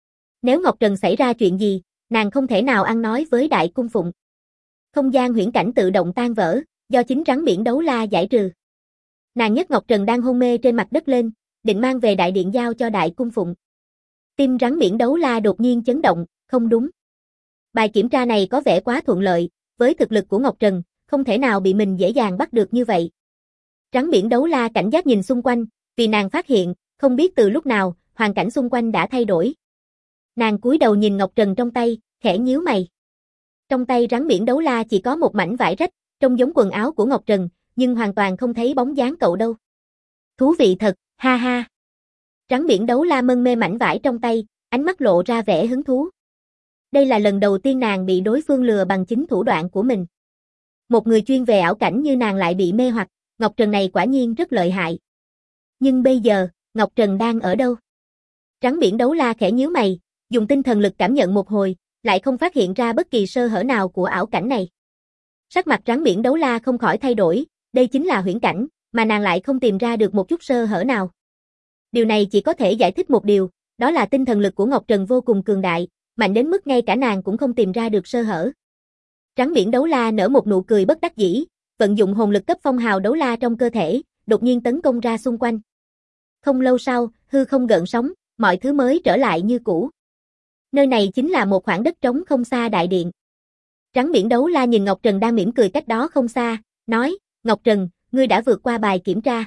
Nếu Ngọc Trần xảy ra chuyện gì, nàng không thể nào ăn nói với Đại Cung Phụng. Không gian huyễn cảnh tự động tan vỡ, do chính rắn biển đấu la giải trừ. Nàng nhấc Ngọc Trần đang hôn mê trên mặt đất lên, định mang về đại điện giao cho Đại Cung Phụng. Tim rắn biển đấu la đột nhiên chấn động, không đúng. Bài kiểm tra này có vẻ quá thuận lợi, với thực lực của Ngọc Trần, không thể nào bị mình dễ dàng bắt được như vậy. Rắn biển đấu la cảnh giác nhìn xung quanh, vì nàng phát hiện, không biết từ lúc nào, hoàn cảnh xung quanh đã thay đổi. Nàng cúi đầu nhìn Ngọc Trần trong tay, khẽ nhíu mày. Trong tay rắn biển đấu la chỉ có một mảnh vải rách, trông giống quần áo của Ngọc Trần, nhưng hoàn toàn không thấy bóng dáng cậu đâu. Thú vị thật, ha ha. Rắn biển đấu la mân mê mảnh vải trong tay, ánh mắt lộ ra vẻ hứng thú. Đây là lần đầu tiên nàng bị đối phương lừa bằng chính thủ đoạn của mình. Một người chuyên về ảo cảnh như nàng lại bị mê hoặc, Ngọc Trần này quả nhiên rất lợi hại. Nhưng bây giờ, Ngọc Trần đang ở đâu? Rắn biển đấu la khẽ nhíu mày, dùng tinh thần lực cảm nhận một hồi, lại không phát hiện ra bất kỳ sơ hở nào của ảo cảnh này. Sắc mặt rắn biển đấu la không khỏi thay đổi, đây chính là huyễn cảnh, mà nàng lại không tìm ra được một chút sơ hở nào. Điều này chỉ có thể giải thích một điều, đó là tinh thần lực của Ngọc Trần vô cùng cường đại, mạnh đến mức ngay cả nàng cũng không tìm ra được sơ hở. Rắn biển đấu la nở một nụ cười bất đắc dĩ, vận dụng hồn lực cấp phong hào đấu la trong cơ thể, đột nhiên tấn công ra xung quanh. Không lâu sau, hư không gợn sóng, mọi thứ mới trở lại như cũ. Nơi này chính là một khoảng đất trống không xa đại điện. Rắn biển đấu la nhìn Ngọc Trần đang mỉm cười cách đó không xa, nói, Ngọc Trần, ngươi đã vượt qua bài kiểm tra.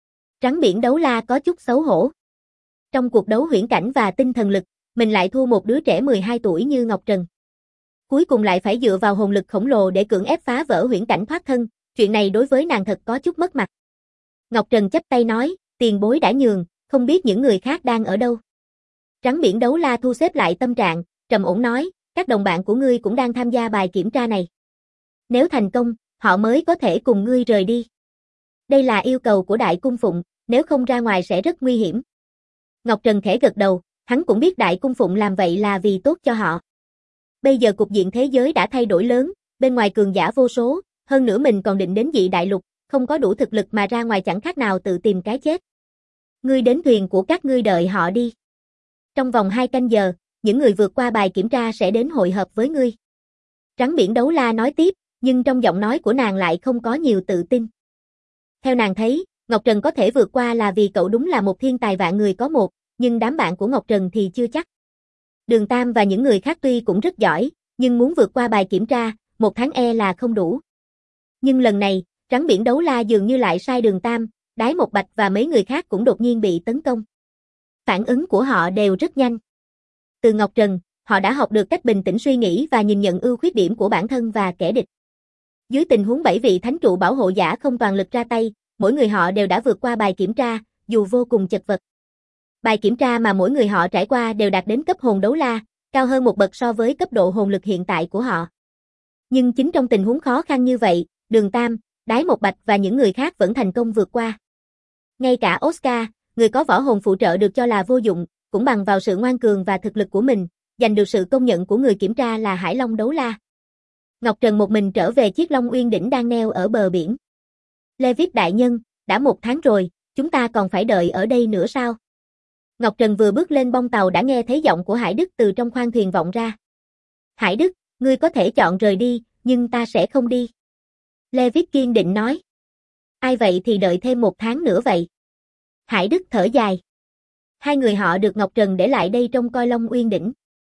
Rắn biển đấu la có chút xấu hổ. Trong cuộc đấu huyễn cảnh và tinh thần lực, mình lại thua một đứa trẻ 12 tuổi như Ngọc Trần. Cuối cùng lại phải dựa vào hồn lực khổng lồ để cưỡng ép phá vỡ huyễn cảnh thoát thân, chuyện này đối với nàng thật có chút mất mặt. Ngọc Trần chắp tay nói, tiền bối đã nhường, không biết những người khác đang ở đâu. Rắn biển đấu la thu xếp lại tâm trạng, trầm ổn nói, các đồng bạn của ngươi cũng đang tham gia bài kiểm tra này. Nếu thành công, họ mới có thể cùng ngươi rời đi. Đây là yêu cầu của Đại Cung Phụng, nếu không ra ngoài sẽ rất nguy hiểm. Ngọc Trần khẽ gật đầu, hắn cũng biết Đại Cung Phụng làm vậy là vì tốt cho họ. Bây giờ cục diện thế giới đã thay đổi lớn, bên ngoài cường giả vô số, hơn nữa mình còn định đến Dị Đại Lục, không có đủ thực lực mà ra ngoài chẳng khác nào tự tìm cái chết. Ngươi đến thuyền của các ngươi đợi họ đi. Trong vòng 2 canh giờ, những người vượt qua bài kiểm tra sẽ đến hội hợp với ngươi. Rắn biển đấu la nói tiếp, nhưng trong giọng nói của nàng lại không có nhiều tự tin. Theo nàng thấy, Ngọc Trần có thể vượt qua là vì cậu đúng là một thiên tài vạn người có một, nhưng đám bạn của Ngọc Trần thì chưa chắc. Đường Tam và những người khác tuy cũng rất giỏi, nhưng muốn vượt qua bài kiểm tra, 1 tháng là không đủ. Nhưng lần này, rắn biển đấu la dường như lại sai Đường Tam, Đái Một Bạch và mấy người khác cũng đột nhiên bị tấn công. Phản ứng của họ đều rất nhanh. Từ Ngọc Trần, họ đã học được cách bình tĩnh suy nghĩ và nhìn nhận ưu khuyết điểm của bản thân và kẻ địch. Dưới tình huống 7 vị thánh trụ bảo hộ giả không toàn lực ra tay, mỗi người họ đều đã vượt qua bài kiểm tra, dù vô cùng chật vật. Bài kiểm tra mà mỗi người họ trải qua đều đạt đến cấp hồn đấu la, cao hơn một bậc so với cấp độ hồn lực hiện tại của họ. Nhưng chính trong tình huống khó khăn như vậy, Đường Tam, Đái Một Bạch và những người khác vẫn thành công vượt qua. Ngay cả Oscar, người có võ hồn phụ trợ được cho là vô dụng, cũng bằng vào sự ngoan cường và thực lực của mình, giành được sự công nhận của người kiểm tra là Hải Long đấu la. Ngọc Trần một mình trở về chiếc Long Uyên đỉnh đang neo ở bờ biển. Levitt đại nhân, đã 1 tháng rồi, chúng ta còn phải đợi ở đây nữa sao? Ngọc Trần vừa bước lên bông tàu đã nghe thấy giọng của Hải Đức từ trong khoang thuyền vọng ra. Hải Đức, ngươi có thể chọn rời đi, nhưng ta sẽ không đi. Levitt kiên định nói. Ai vậy thì đợi thêm 1 tháng nữa vậy. Hải Đức thở dài. Hai người họ được Ngọc Trần để lại đây trông coi Long Uyên đỉnh.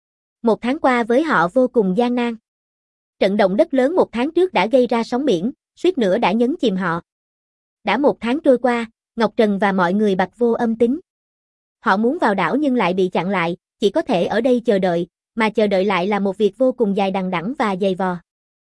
1 tháng qua với họ vô cùng gian nan. Trận động đất lớn 1 tháng trước đã gây ra sóng biển, suýt nữa đã nhấn chìm họ. Đã 1 tháng trôi qua, Ngọc Trần và mọi người bặt vô âm tín. Họ muốn vào đảo nhưng lại bị chặn lại, chỉ có thể ở đây chờ đợi, mà chờ đợi lại là một việc vô cùng dài đằng đẵng và dày vò.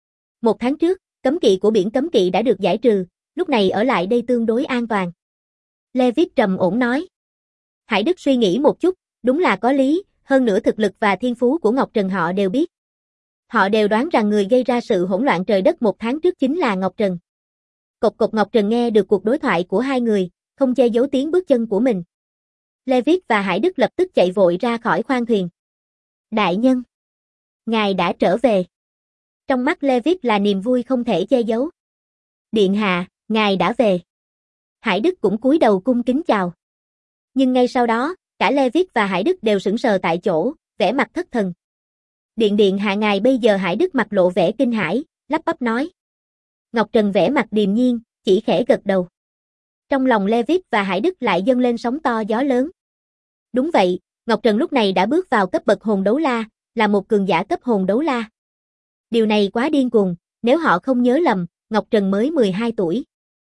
1 tháng trước, cấm kỵ của biển cấm kỵ đã được giải trừ, lúc này ở lại đây tương đối an toàn. Levitt trầm ổn nói. Hải Đức suy nghĩ một chút, đúng là có lý, hơn nữa thực lực và thiên phú của Ngọc Trần họ đều biết. Họ đều đoán rằng người gây ra sự hỗn loạn trời đất 1 tháng trước chính là Ngọc Trần. Cộc cộc. Ngọc Trần nghe được cuộc đối thoại của hai người, không che giấu tiếng bước chân của mình. Levitt và Hải Đức lập tức chạy vội ra khỏi khoang thuyền. Đại nhân, ngài đã trở về. Trong mắt Levitt là niềm vui không thể che giấu. Điện hạ, ngài đã về. Hải Đức cũng cúi đầu cung kính chào. Nhưng ngay sau đó, cả Levitt và Hải Đức đều sững sờ tại chỗ, vẻ mặt thất thần. Điện hạ ngài bây giờ. Hải Đức mặt lộ vẻ kinh hãi, lắp bắp nói. Ngọc Trần vẻ mặt điềm nhiên, chỉ khẽ gật đầu. Trong lòng Levitt và Hải Đức lại dâng lên sóng to gió lớn. Đúng vậy, Ngọc Trần lúc này đã bước vào cấp bậc hồn đấu la, là một cường giả cấp hồn đấu la. Điều này quá điên cuồng, nếu họ không nhớ lầm, Ngọc Trần mới 12 tuổi.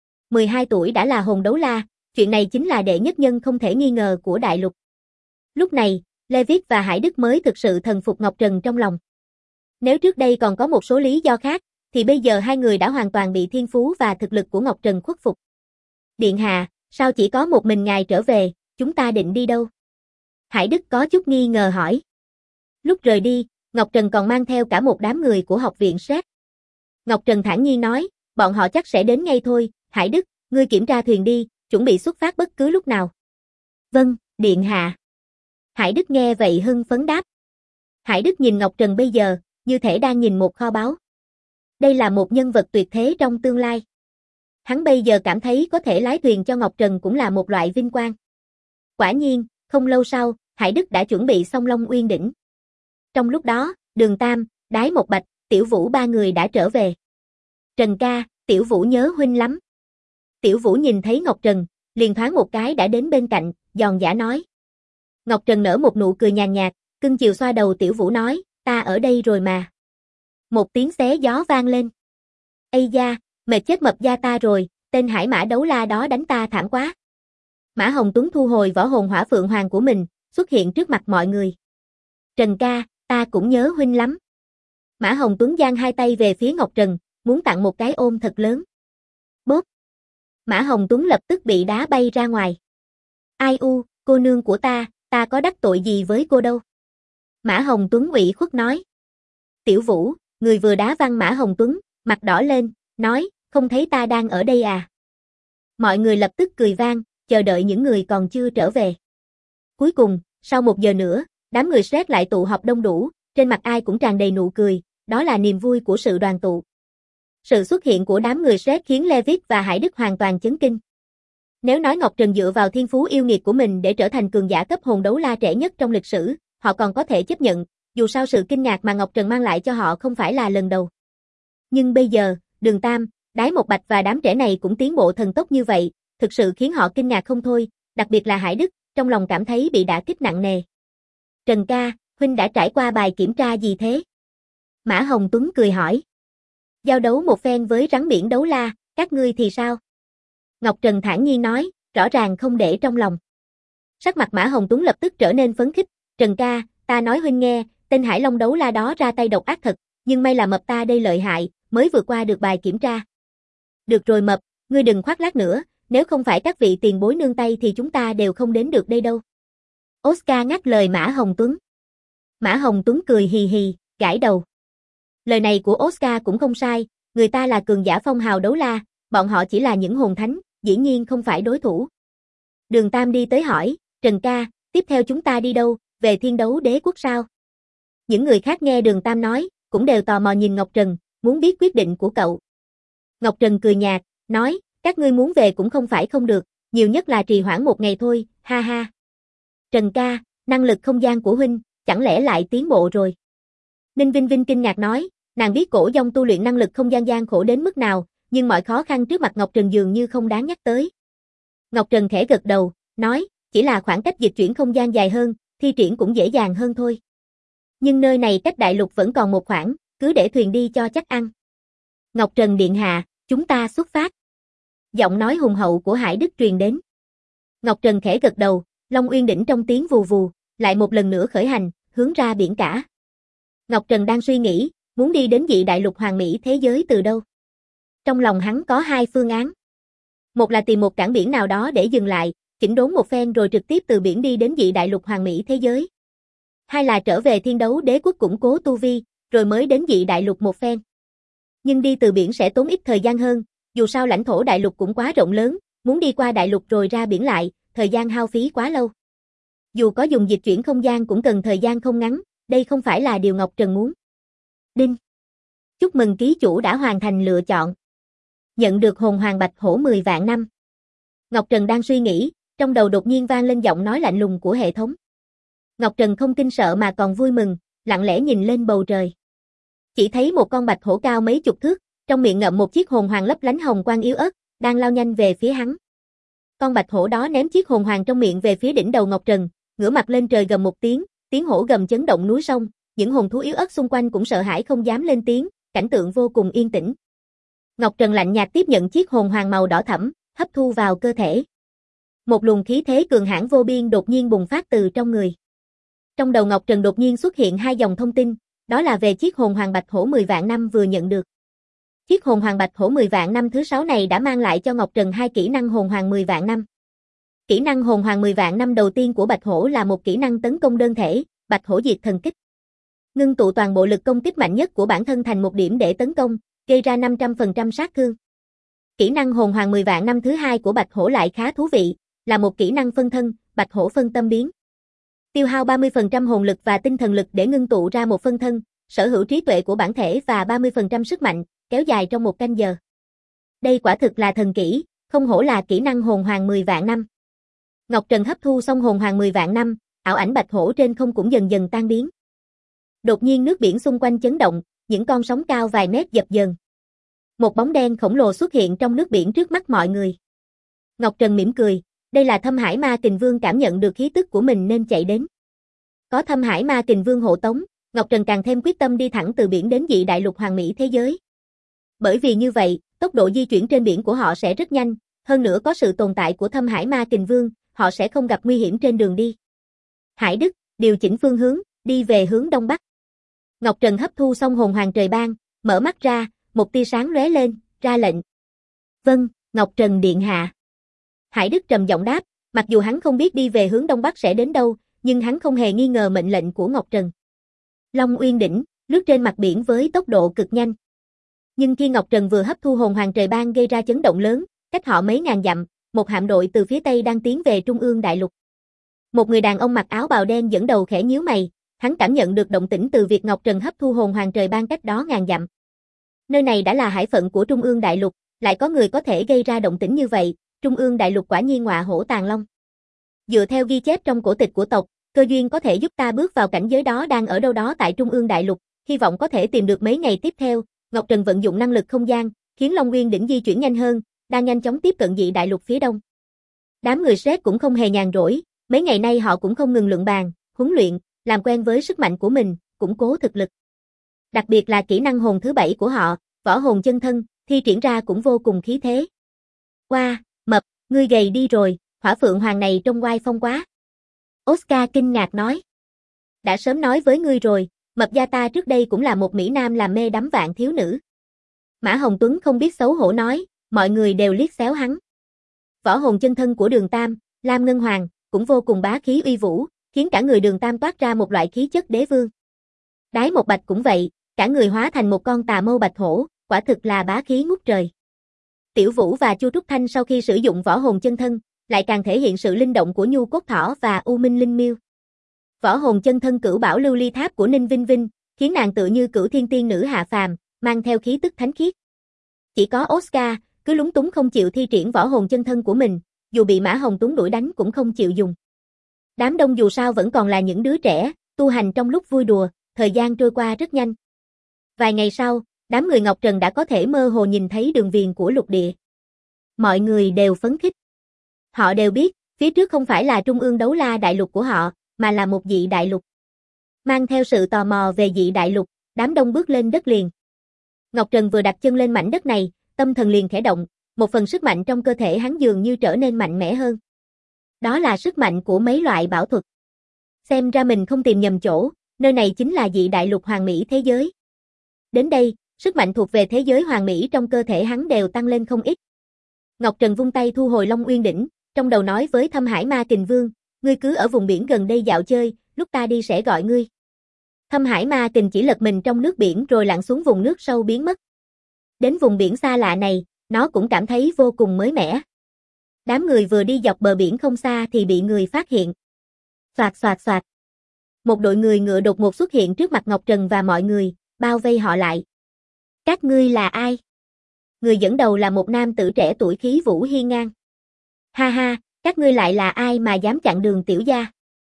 12 tuổi đã là hồn đấu la, chuyện này chính là đệ nhất nhân không thể nghi ngờ của đại lục. Lúc này, Levitt và Hải Đức mới thực sự thần phục Ngọc Trần trong lòng. Nếu trước đây còn có một số lý do khác, thì bây giờ hai người đã hoàn toàn bị thiên phú và thực lực của Ngọc Trần khuất phục. Điện hạ, sao chỉ có một mình ngài trở về, chúng ta định đi đâu? Hải Đức có chút nghi ngờ hỏi. Lúc rời đi, Ngọc Trần còn mang theo cả một đám người của học viện SET. Ngọc Trần thản nhiên nói, bọn họ chắc sẽ đến ngay thôi. Hải Đức, ngươi kiểm tra thuyền đi, chuẩn bị xuất phát bất cứ lúc nào. Vâng, điện hạ. Hải Đức nghe vậy hưng phấn đáp. Hải Đức nhìn Ngọc Trần bây giờ, như thể đang nhìn một kho báu. Đây là một nhân vật tuyệt thế trong tương lai. Hắn bây giờ cảm thấy có thể lái thuyền cho Ngọc Trần cũng là một loại vinh quang. Quả nhiên, không lâu sau, Hải Đức đã chuẩn bị xong Long Uyên đỉnh. Trong lúc đó, Đường Tam, Đái Một Bạch, Tiểu Vũ ba người đã trở về. Trần ca, Tiểu Vũ nhớ huynh lắm. Tiểu Vũ nhìn thấy Ngọc Trần, liền thoáng một cái đã đến bên cạnh, giòn giả nói. Ngọc Trần nở một nụ cười nhàn nhạt, cưng chiều xoa đầu Tiểu Vũ nói, ta ở đây rồi mà. Một tiếng xé gió vang lên. Ây da, mệt chết mập da ta rồi, tên hải mã đấu la đó đánh ta thảm quá. Mã Hồng Tuấn thu hồi võ hồn hỏa phượng hoàng của mình, xuất hiện trước mặt mọi người. Trần ca, ta cũng nhớ huynh lắm. Mã Hồng Tuấn giang hai tay về phía Ngọc Trần, muốn tặng một cái ôm thật lớn. Bốp. Mã Hồng Tuấn lập tức bị đá bay ra ngoài. Ai u, cô nương của ta có đắc tội gì với cô đâu. Mã Hồng Tuấn ủy khuất nói. Tiểu Vũ, người vừa đá văng Mã Hồng Tuấn, mặt đỏ lên, nói, không thấy ta đang ở đây à. Mọi người lập tức cười vang, chờ đợi những người còn chưa trở về. Cuối cùng, sau 1 giờ nữa, đám người SET lại tụ họp đông đủ, trên mặt ai cũng tràn đầy nụ cười, đó là niềm vui của sự đoàn tụ. Sự xuất hiện của đám người SET khiến Levitt và Hải Đức hoàn toàn chấn kinh. Nếu nói Ngọc Trần dựa vào thiên phú yêu nghiệt của mình để trở thành cường giả cấp hồn đấu la trẻ nhất trong lịch sử, họ còn có thể chấp nhận, dù sao sự kinh ngạc mà Ngọc Trần mang lại cho họ không phải là lần đầu. Nhưng bây giờ, Đường Tam, Đái Một Bạch và đám trẻ này cũng tiến bộ thần tốc như vậy, thực sự khiến họ kinh ngạc không thôi, đặc biệt là Hải Đức, trong lòng cảm thấy bị đả kích nặng nề. Trần ca, huynh đã trải qua bài kiểm tra gì thế? Mã Hồng Tuấn cười hỏi. Giao đấu một phen với rắn biển đấu la, các ngươi thì sao? Ngọc Trần thản nhiên nói, rõ ràng không để trong lòng. Sắc mặt Mã Hồng Tuấn lập tức trở nên phấn khích. Trần ca, ta nói huynh nghe, tên Hải Long đấu la đó ra tay độc ác thật, nhưng may là mập ta đây lợi hại, mới vượt qua được bài kiểm tra. Được rồi mập, ngươi đừng khoác lác nữa, nếu không phải các vị tiền bối nương tay thì chúng ta đều không đến được đây đâu. Oscar ngắt lời Mã Hồng Tuấn. Mã Hồng Tuấn cười hì hì, gãi đầu. Lời này của Oscar cũng không sai, người ta là cường giả phong hào đấu la, bọn họ chỉ là những hồn thánh, dĩ nhiên không phải đối thủ. Đường Tam đi tới hỏi, Trần ca, tiếp theo chúng ta đi đâu, về Thiên Đấu Đế Quốc sao? Những người khác nghe Đường Tam nói, cũng đều tò mò nhìn Ngọc Trần, muốn biết quyết định của cậu. Ngọc Trần cười nhạt, nói, các ngươi muốn về cũng không phải không được, nhiều nhất là trì hoãn 1 ngày thôi, ha ha. Trần ca, năng lực không gian của huynh, chẳng lẽ lại tiến bộ rồi? Ninh Vinh Vinh kinh ngạc nói, nàng biết Cổ Dông tu luyện năng lực không gian gian khổ đến mức nào, nhưng mọi khó khăn trước mặt Ngọc Trần dường như không đáng nhắc tới. Ngọc Trần khẽ gật đầu, nói, chỉ là khoảng cách dịch chuyển không gian dài hơn, thi triển cũng dễ dàng hơn thôi. Nhưng nơi này cách đại lục vẫn còn một khoảng, cứ để thuyền đi cho chắc ăn. Ngọc Trần điện hạ, chúng ta xuất phát. Giọng nói hùng hậu của Hải Đức truyền đến. Ngọc Trần khẽ gật đầu, Long Uyên Đỉnh trong tiếng vù vù, lại một lần nữa khởi hành, hướng ra biển cả. Ngọc Trần đang suy nghĩ, muốn đi đến dị đại lục hoàn mỹ thế giới từ đâu. Trong lòng hắn có hai phương án. Một là tìm một cảng biển nào đó để dừng lại, chỉnh đốn một phen rồi trực tiếp từ biển đi đến dị đại lục hoàn mỹ thế giới. Hai là trở về Thiên Đấu Đế quốc củng cố tu vi, rồi mới đến dị đại lục một phen. Nhưng đi từ biển sẽ tốn ít thời gian hơn, dù sao lãnh thổ đại lục cũng quá rộng lớn, muốn đi qua đại lục rồi ra biển lại, thời gian hao phí quá lâu. Dù có dùng dịch chuyển không gian cũng cần thời gian không ngắn, đây không phải là điều Ngọc Trần muốn. Đinh. Chúc mừng ký chủ đã hoàn thành lựa chọn. Nhận được hồn hoàng bạch hổ 10 vạn năm. Ngọc Trần đang suy nghĩ, trong đầu đột nhiên vang lên giọng nói lạnh lùng của hệ thống. Ngọc Trần không kinh sợ mà còn vui mừng, lặng lẽ nhìn lên bầu trời. Chỉ thấy một con bạch hổ cao mấy chục thước, trong miệng ngậm một chiếc hồn hoàng lấp lánh hồng quang yếu ớt, đang lao nhanh về phía hắn. Con bạch hổ đó ném chiếc hồn hoàng trong miệng về phía đỉnh đầu Ngọc Trần, ngửa mặt lên trời gầm một tiếng, tiếng hổ gầm chấn động núi sông, những hồn thú yếu ớt xung quanh cũng sợ hãi không dám lên tiếng, cảnh tượng vô cùng yên tĩnh. Ngọc Trần lạnh nhạt tiếp nhận chiếc hồn hoàng màu đỏ thẫm, hấp thu vào cơ thể. Một luồng khí thế cường hãn vô biên đột nhiên bùng phát từ trong người. Trong đầu Ngọc Trần đột nhiên xuất hiện hai dòng thông tin, đó là về chiếc hồn hoàng bạch hổ 10 vạn năm vừa nhận được. Chiếc hồn hoàng bạch hổ 10 vạn năm thứ 6 này đã mang lại cho Ngọc Trần hai kỹ năng hồn hoàng 10 vạn năm. Kỹ năng hồn hoàng 10 vạn năm đầu tiên của bạch hổ là một kỹ năng tấn công đơn thể, bạch hổ diệt thần kích. Ngưng tụ toàn bộ lực công kích mạnh nhất của bản thân thành một điểm để tấn công, gây ra 500% sát thương. Kỹ năng hồn hoàng 10 vạn năm thứ hai của bạch hổ lại khá thú vị, là một kỹ năng phân thân, bạch hổ phân tâm biến. Tiêu hao 30% hồn lực và tinh thần lực để ngưng tụ ra một phân thân, sở hữu trí tuệ của bản thể và 30% sức mạnh, kéo dài trong một canh giờ. Đây quả thực là thần kỹ, không hổ là kỹ năng hồn hoàng 10 vạn năm. Ngọc Trần hấp thu xong hồn hoàng 10 vạn năm, ảo ảnh bạch hổ trên không cũng dần dần tan biến. Đột nhiên nước biển xung quanh chấn động, những con sóng cao vài mét dập dờn. Một bóng đen khổng lồ xuất hiện trong nước biển trước mắt mọi người. Ngọc Trần mỉm cười, đây là Thâm Hải Ma Kình Vương cảm nhận được khí tức của mình nên chạy đến. Có Thâm Hải Ma Kình Vương hộ tống, Ngọc Trần càng thêm quyết tâm đi thẳng từ biển đến dị đại lục hoàn mỹ thế giới. Bởi vì như vậy, tốc độ di chuyển trên biển của họ sẽ rất nhanh, hơn nữa có sự tồn tại của Thâm Hải Ma Kình Vương, họ sẽ không gặp nguy hiểm trên đường đi. Hải Đức, điều chỉnh phương hướng, đi về hướng đông bắc. Ngọc Trần hấp thu xong hồn hoàng trời ban, mở mắt ra, một tia sáng lóe lên, ra lệnh. Vâng, Ngọc Trần điện hạ. Hải Đức trầm giọng đáp, mặc dù hắn không biết đi về hướng đông bắc sẽ đến đâu, nhưng hắn không hề nghi ngờ mệnh lệnh của Ngọc Trần. Long Uyên Đỉnh, lướt trên mặt biển với tốc độ cực nhanh. Nhưng khi Ngọc Trần vừa hấp thu hồn hoàng trời ban gây ra chấn động lớn, cách họ mấy ngàn dặm, một hạm đội từ phía tây đang tiến về Trung ương đại lục. Một người đàn ông mặc áo bào đen dẫn đầu khẽ nhíu mày, hắn cảm nhận được động tĩnh từ việc Ngọc Trần hấp thu hồn hoàng trời ban cách đó ngàn dặm. Nơi này đã là hải phận của Trung ương đại lục, lại có người có thể gây ra động tĩnh như vậy, Trung ương đại lục quả nhiên ngọa hổ tàng long. Dựa theo ghi chép trong cổ tịch của tộc, cơ duyên có thể giúp ta bước vào cảnh giới đó đang ở đâu đó tại Trung ương đại lục, hy vọng có thể tìm được mấy ngày tiếp theo. Ngọc Trần vận dụng năng lực không gian, khiến Long Uyên Đỉnh di chuyển nhanh hơn, đang nhanh chóng tiếp cận dị đại lục phía đông. Đám người Sét cũng không hề nhàn rỗi, mấy ngày nay họ cũng không ngừng luận bàn, huấn luyện, làm quen với sức mạnh của mình, củng cố thực lực. Đặc biệt là kỹ năng hồn thứ 7 của họ, võ hồn chân thân, thi triển ra cũng vô cùng khí thế. Wow, mập, ngươi gầy đi rồi, hỏa phượng hoàng này trông oai phong quá. Oscar kinh ngạc nói. Đã sớm nói với ngươi rồi, mập gia ta trước đây cũng là một mỹ nam làm mê đắm vạn thiếu nữ. Mã Hồng Tuấn không biết xấu hổ nói, mọi người đều liếc xéo hắn. Võ hồn chân thân của Đường Tam, Lam Ngân Hoàng, cũng vô cùng bá khí uy vũ, khiến cả người Đường Tam toát ra một loại khí chất đế vương. Đái Một Bạch cũng vậy, cả người hóa thành một con tà mâu bạch hổ, quả thực là bá khí ngút trời. Tiểu Vũ và Chu Trúc Thanh sau khi sử dụng võ hồn chân thân, lại càng thể hiện sự linh động của Nhu Cốt Thỏ và U Minh Linh Miêu. Võ hồn chân thân Cửu Bảo Lưu Ly Tháp của Ninh Vinh Vinh, khiến nàng tựa như Cửu Thiên Tiên nữ hạ phàm, mang theo khí tức thánh khiết. Chỉ có Oscar, cứ lúng túng không chịu thi triển võ hồn chân thân của mình, dù bị Mã Hồng Tuấn đuổi đánh cũng không chịu dùng. Đám đông dù sao vẫn còn là những đứa trẻ, tu hành trong lúc vui đùa, thời gian trôi qua rất nhanh. Vài ngày sau, đám người Ngọc Trần đã có thể mơ hồ nhìn thấy đường viền của lục địa. Mọi người đều phấn khích. Họ đều biết, phía trước không phải là Trung ương Đấu La đại lục của họ, mà là một dị đại lục. Mang theo sự tò mò về dị đại lục, đám đông bước lên đất liền. Ngọc Trần vừa đặt chân lên mảnh đất này, tâm thần liền khẽ động, một phần sức mạnh trong cơ thể hắn dường như trở nên mạnh mẽ hơn. Đó là sức mạnh của mấy loại bảo thuật. Xem ra mình không tìm nhầm chỗ, nơi này chính là dị đại lục hoàn mỹ thế giới. Đến đây, sức mạnh thuộc về thế giới hoàn mỹ trong cơ thể hắn đều tăng lên không ít. Ngọc Trần vung tay thu hồi Long Uyên Đỉnh, trong đầu nói với Thâm Hải Ma Kình Vương, ngươi cứ ở vùng biển gần đây dạo chơi, lúc ta đi sẽ gọi ngươi. Thâm Hải Ma Kình chỉ lật mình trong nước biển rồi lặn xuống vùng nước sâu biến mất. Đến vùng biển xa lạ này, nó cũng cảm thấy vô cùng mới mẻ. Đám người vừa đi dọc bờ biển không xa thì bị người phát hiện. Xoạt xoạt xoạt. Một đội người ngựa đột ngột xuất hiện trước mặt Ngọc Trần và mọi người, bao vây họ lại. Các ngươi là ai? Người dẫn đầu là một nam tử trẻ tuổi khí vũ hiên ngang. Ha ha, các ngươi lại là ai mà dám chặn đường tiểu gia?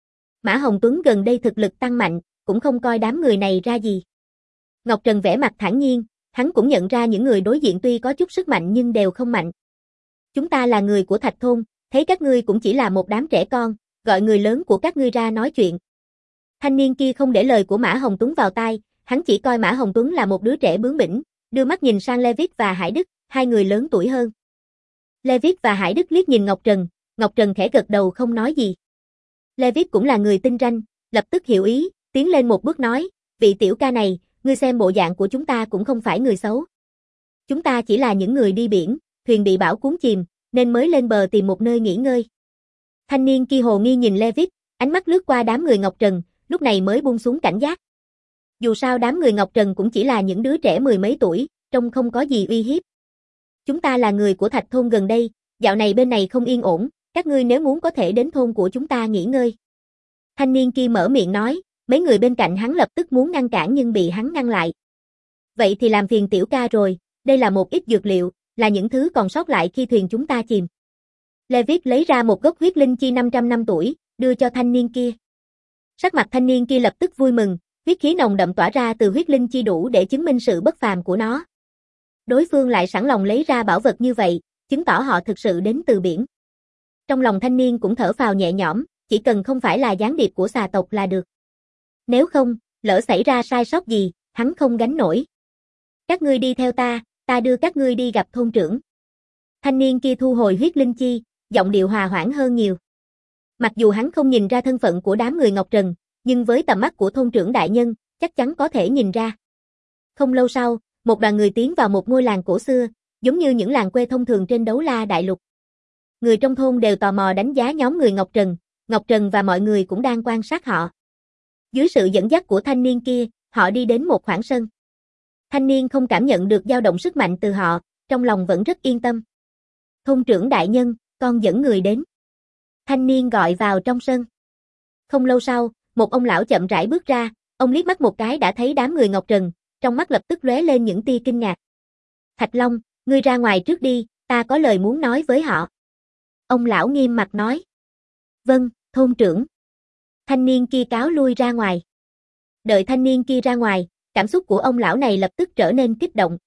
Mã Hồng Tuấn gần đây thực lực tăng mạnh, cũng không coi đám người này ra gì. Ngọc Trần vẻ mặt thản nhiên, hắn cũng nhận ra những người đối diện tuy có chút sức mạnh nhưng đều không mạnh. Chúng ta là người của Thạch Thôn, thấy các ngươi cũng chỉ là một đám trẻ con, gọi người lớn của các ngươi ra nói chuyện. Thanh niên kia không để lời của Mã Hồng Tuấn vào tai, hắn chỉ coi Mã Hồng Tuấn là một đứa trẻ bướng bỉnh, đưa mắt nhìn sang Levitt và Hải Đức, hai người lớn tuổi hơn. Levitt và Hải Đức liếc nhìn Ngọc Trần khẽ gật đầu không nói gì. Levitt cũng là người tinh ranh, lập tức hiểu ý, tiến lên một bước nói, vị tiểu ca này, ngươi xem bộ dạng của chúng ta cũng không phải người xấu. Chúng ta chỉ là những người đi biển, thuyền bị bão cuốn chìm, nên mới lên bờ tìm một nơi nghỉ ngơi. Thanh niên kia hồ nghi nhìn Levitt, ánh mắt lướt qua đám người Ngọc Trần, lúc này mới buông xuống cảnh giác. Dù sao đám người Ngọc Trần cũng chỉ là những đứa trẻ mười mấy tuổi, trông không có gì uy hiếp. Chúng ta là người của Thạch Thôn gần đây, dạo này bên này không yên ổn, các ngươi nếu muốn có thể đến thôn của chúng ta nghỉ ngơi. Thanh niên kia mở miệng nói, mấy người bên cạnh hắn lập tức muốn ngăn cản nhưng bị hắn ngăn lại. Vậy thì làm phiền tiểu ca rồi, đây là một ít dược liệu, là những thứ còn sót lại khi thuyền chúng ta chìm. Levitt lấy ra một gốc huyết linh chi 500 năm tuổi, đưa cho thanh niên kia. Sắc mặt thanh niên kia lập tức vui mừng, huyết khí nồng đậm tỏa ra từ huyết linh chi đủ để chứng minh sự bất phàm của nó. Đối phương lại sẵn lòng lấy ra bảo vật như vậy, chứng tỏ họ thực sự đến từ biển. Trong lòng thanh niên cũng thở phào nhẹ nhõm, chỉ cần không phải là gián điệp của xà tộc là được. Nếu không, lỡ xảy ra sai sót gì, hắn không gánh nổi. Các ngươi đi theo ta đưa các ngươi đi gặp thôn trưởng. Thanh niên kia thu hồi huyết linh chi, giọng điệu hòa hoãn hơn nhiều. Mặc dù hắn không nhìn ra thân phận của đám người Ngọc Trần, nhưng với tầm mắt của thôn trưởng đại nhân, chắc chắn có thể nhìn ra. Không lâu sau, một đoàn người tiến vào một ngôi làng cổ xưa, giống như những làng quê thông thường trên Đấu La Đại Lục. Người trong thôn đều tò mò đánh giá nhóm người Ngọc Trần và mọi người cũng đang quan sát họ. Dưới sự dẫn dắt của thanh niên kia, họ đi đến một khoảng sân. Thanh niên không cảm nhận được dao động sức mạnh từ họ, trong lòng vẫn rất yên tâm. Thôn trưởng đại nhân, con dẫn người đến. Thanh niên gọi vào trong sân. Không lâu sau, một ông lão chậm rãi bước ra, ông liếc mắt một cái đã thấy đám người Ngọc Trần, trong mắt lập tức lóe lên những tia kinh ngạc. Thạch Long, ngươi ra ngoài trước đi, ta có lời muốn nói với họ. Ông lão nghiêm mặt nói. Vâng, thôn trưởng. Thanh niên kia cáo lui ra ngoài. Đợi thanh niên kia ra ngoài, cảm xúc của ông lão này lập tức trở nên kích động.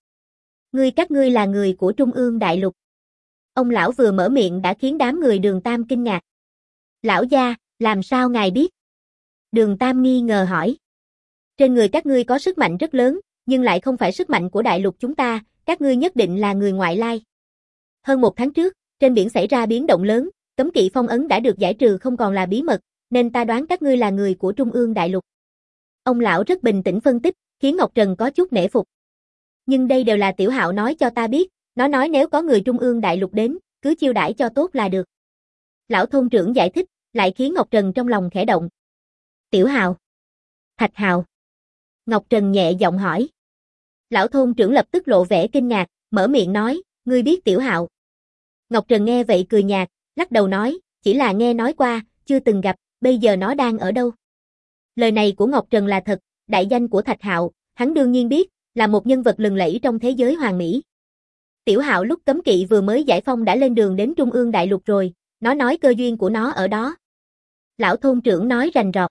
Các ngươi là người của Trung ương Đại Lục. Ông lão vừa mở miệng đã khiến đám người Đường Tam kinh ngạc. Lão gia, làm sao ngài biết? Đường Tam nghi ngờ hỏi. Trên người các ngươi có sức mạnh rất lớn, nhưng lại không phải sức mạnh của đại lục chúng ta, các ngươi nhất định là người ngoại lai. Hơn một tháng trước, trên biển xảy ra biến động lớn, cấm kỵ phong ấn đã được giải trừ không còn là bí mật, nên ta đoán các ngươi là người của Trung ương Đại Lục. Ông lão rất bình tĩnh phân tích, khiến Ngọc Trần có chút nể phục. Nhưng đây đều là Tiểu Hạo nói cho ta biết, nó nói nếu có người Trung ương Đại Lục đến, cứ chiêu đãi cho tốt là được. Lão thôn trưởng giải thích, lại khiến Ngọc Trần trong lòng khẽ động. Tiểu Hạo? Thạch Hạo? Ngọc Trần nhẹ giọng hỏi. Lão thôn trưởng lập tức lộ vẻ kinh ngạc, mở miệng nói, ngươi biết Tiểu Hạo? Ngọc Trần nghe vậy cười nhạt, lắc đầu nói, chỉ là nghe nói qua, chưa từng gặp, bây giờ nó đang ở đâu? Lời này của Ngọc Trần là thật, đại danh của Thạch Hạo, hắn đương nhiên biết, là một nhân vật lừng lẫy trong thế giới hoàn mỹ. Tiểu Hạo lúc cấm kỵ vừa mới giải phong đã lên đường đến Trung ương Đại Lục rồi, nó nói cơ duyên của nó ở đó. Lão thôn trưởng nói rành rọt.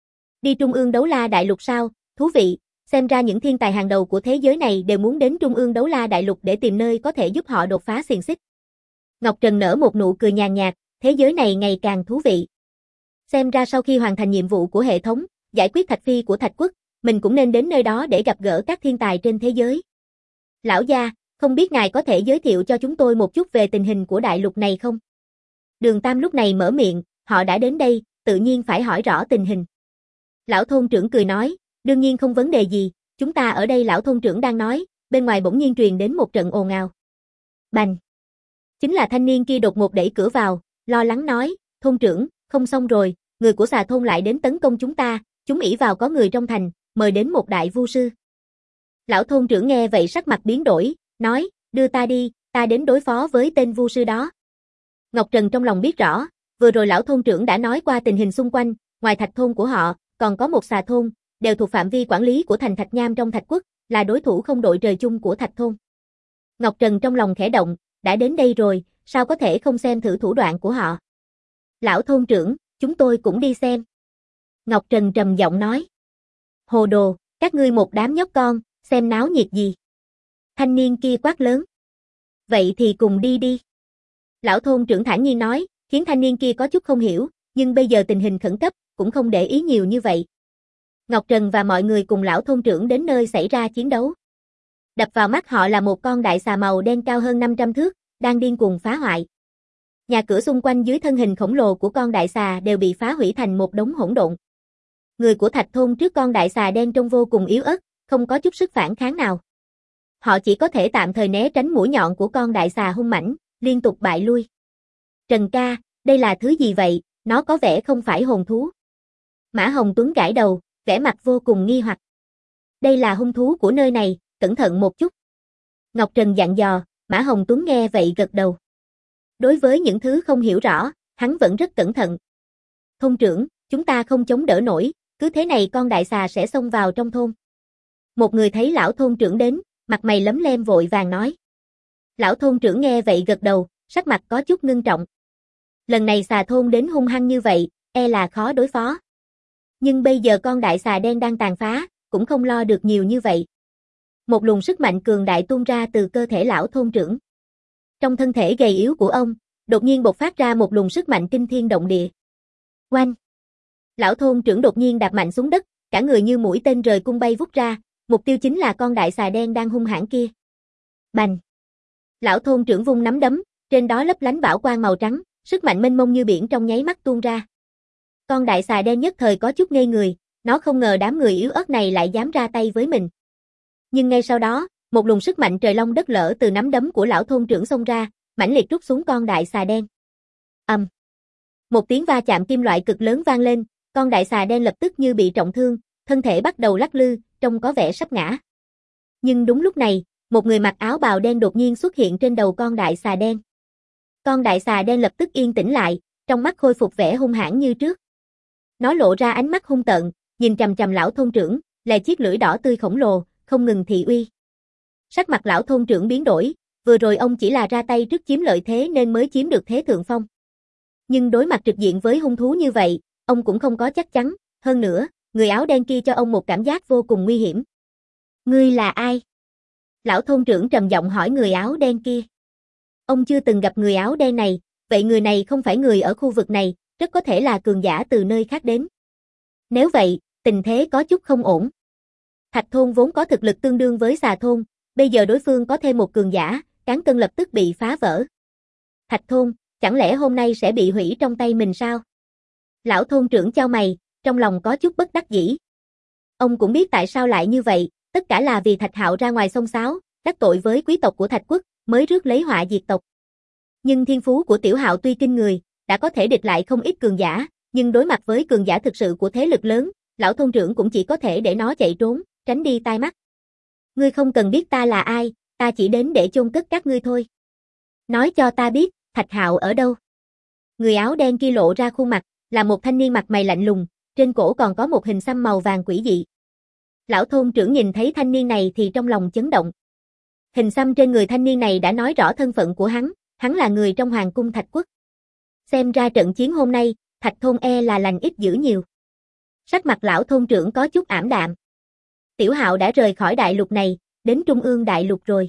Đi Trung ương Đấu La Đại Lục sao, thú vị, xem ra những thiên tài hàng đầu của thế giới này đều muốn đến Trung ương Đấu La Đại Lục để tìm nơi có thể giúp họ đột phá xiềng xích. Ngọc Trần nở một nụ cười nhàn nhạt, thế giới này ngày càng thú vị. Xem ra sau khi hoàn thành nhiệm vụ của hệ thống, giải quyết Thạch Phi của Thạch Quốc, mình cũng nên đến nơi đó để gặp gỡ các thiên tài trên thế giới. Lão gia, Không biết ngài có thể giới thiệu cho chúng tôi một chút về tình hình của đại lục này không? Đường Tam lúc này mở miệng, họ đã đến đây, tự nhiên phải hỏi rõ tình hình. Lão thôn trưởng cười nói, đương nhiên không vấn đề gì, chúng ta ở đây. Lão thôn trưởng đang nói, bên ngoài bỗng nhiên truyền đến một trận ồn ào. Bành! Chính là thanh niên kia đột ngột đẩy cửa vào, lo lắng nói, thôn trưởng, không xong rồi, người của xà thôn lại đến tấn công chúng ta, chúng ỷ vào có người trong thành, mời đến một đại vu sư. Lão thôn trưởng nghe vậy sắc mặt biến đổi, nói, đưa ta đi, ta đến đối phó với tên vu sư đó. Ngọc Trần trong lòng biết rõ, vừa rồi lão thôn trưởng đã nói qua tình hình xung quanh, ngoài thạch thôn của họ, còn có một xà thôn, đều thuộc phạm vi quản lý của thành Thạch Nham trong Thạch Quốc, là đối thủ không đội trời chung của Thạch thôn. Ngọc Trần trong lòng khẽ động, đã đến đây rồi, sao có thể không xem thử thủ đoạn của họ. Lão thôn trưởng, chúng tôi cũng đi xem. Ngọc Trần trầm giọng nói. Hồ đồ, các ngươi một đám nhóc con, xem náo nhiệt gì. Thanh niên kia quát lớn. Vậy thì cùng đi đi. Lão thôn trưởng thản nhiên nói, khiến thanh niên kia có chút không hiểu, nhưng bây giờ tình hình khẩn cấp, cũng không để ý nhiều như vậy. Ngọc Trần và mọi người cùng lão thôn trưởng đến nơi xảy ra chiến đấu. Đập vào mắt họ là một con đại xà màu đen cao hơn 500 thước, đang điên cuồng phá hoại. Nhà cửa xung quanh dưới thân hình khổng lồ của con đại xà đều bị phá hủy thành một đống hỗn độn. Người của Thạch thôn trước con đại xà đen trông vô cùng yếu ớt, không có chút sức phản kháng nào. Họ chỉ có thể tạm thời né tránh mũi nhọn của con đại xà hung mãnh, liên tục bại lui. Trần ca, đây là thứ gì vậy, nó có vẻ không phải hồn thú. Mã Hồng Tuấn gãi đầu, vẻ mặt vô cùng nghi hoặc. Đây là hung thú của nơi này, cẩn thận một chút. Ngọc Trần dặn dò, Mã Hồng Tuấn nghe vậy gật đầu. Đối với những thứ không hiểu rõ, hắn vẫn rất cẩn thận. Thôn trưởng, chúng ta không chống đỡ nổi, cứ thế này con đại xà sẽ xông vào trong thôn. Một người thấy lão thôn trưởng đến, mặt mày lấm lem vội vàng nói. Lão thôn trưởng nghe vậy gật đầu, sắc mặt có chút ngưng trọng. Lần này xà thôn đến hung hăng như vậy, e là khó đối phó. Nhưng bây giờ con đại xà đen đang tàn phá, cũng không lo được nhiều như vậy. Một luồng sức mạnh cường đại tuôn ra từ cơ thể lão thôn trưởng. Trong thân thể gầy yếu của ông, đột nhiên bộc phát ra một luồng sức mạnh kinh thiên động địa. Oanh! Lão thôn trưởng đột nhiên đạp mạnh xuống đất, cả người như mũi tên rời cung bay vút ra, mục tiêu chính là con đại xà đen đang hung hãn kia. Bành! Lão thôn trưởng vung nắm đấm, trên đó lấp lánh bảo quang màu trắng, sức mạnh mênh mông như biển trong nháy mắt tuôn ra. Con đại xà đen nhất thời có chút ngây người, nó không ngờ đám người yếu ớt này lại dám ra tay với mình. Nhưng ngay sau đó, một luồng sức mạnh trời long đất lở từ nắm đấm của lão thôn trưởng xông ra, mãnh liệt trút xuống con đại xà đen. Ầm. Một tiếng va chạm kim loại cực lớn vang lên, con đại xà đen lập tức như bị trọng thương, thân thể bắt đầu lắc lư, trông có vẻ sắp ngã. Nhưng đúng lúc này, một người mặc áo bào đen đột nhiên xuất hiện trên đầu con đại xà đen. Con đại xà đen lập tức yên tĩnh lại, trong mắt khôi phục vẻ hung hãn như trước. Nó lộ ra ánh mắt hung tợn, nhìn chằm chằm lão thôn trưởng, lè chiếc lưỡi đỏ tươi khổng lồ, không ngừng thị uy. Sắc mặt lão thôn trưởng biến đổi, vừa rồi ông chỉ là ra tay trước chiếm lợi thế nên mới chiếm được thế thượng phong. Nhưng đối mặt trực diện với hung thú như vậy, ông cũng không có chắc chắn, hơn nữa, người áo đen kia cho ông một cảm giác vô cùng nguy hiểm. Ngươi là ai? Lão thôn trưởng trầm giọng hỏi người áo đen kia. Ông chưa từng gặp người áo đen này, vậy người này không phải người ở khu vực này, rất có thể là cường giả từ nơi khác đến. Nếu vậy, tình thế có chút không ổn. Thạch thôn vốn có thực lực tương đương với xà thôn, bây giờ đối phương có thêm một cường giả, cán cân lập tức bị phá vỡ. Thạch thôn, chẳng lẽ hôm nay sẽ bị hủy trong tay mình sao? Lão thôn trưởng chau mày, trong lòng có chút bất đắc dĩ. Ông cũng biết tại sao lại như vậy, tất cả là vì Thạch Hạo ra ngoài xông xáo, đắc tội với quý tộc của Thạch Quốc, mới rước lấy họa diệt tộc. Nhưng thiên phú của Tiểu Hạo tuy kinh người, đã có thể địch lại không ít cường giả, nhưng đối mặt với cường giả thực sự của thế lực lớn, lão thôn trưởng cũng chỉ có thể để nó chạy trốn, tránh đi tai mắt. Ngươi không cần biết ta là ai, ta chỉ đến để chôn cất các ngươi thôi. Nói cho ta biết, Thạch Hạo ở đâu? Người áo đen kia lộ ra khuôn mặt, là một thanh niên mặt mày lạnh lùng, trên cổ còn có một hình xăm màu vàng quỷ dị. Lão thôn trưởng nhìn thấy thanh niên này thì trong lòng chấn động. Hình xăm trên người thanh niên này đã nói rõ thân phận của hắn là người trong hoàng cung Thạch Quốc. Xem ra trận chiến hôm nay, Thạch thôn e là lành ít dữ nhiều. Sắc mặt lão thôn trưởng có chút ảm đạm. Tiểu Hạo đã rời khỏi đại lục này, đến trung ương đại lục rồi.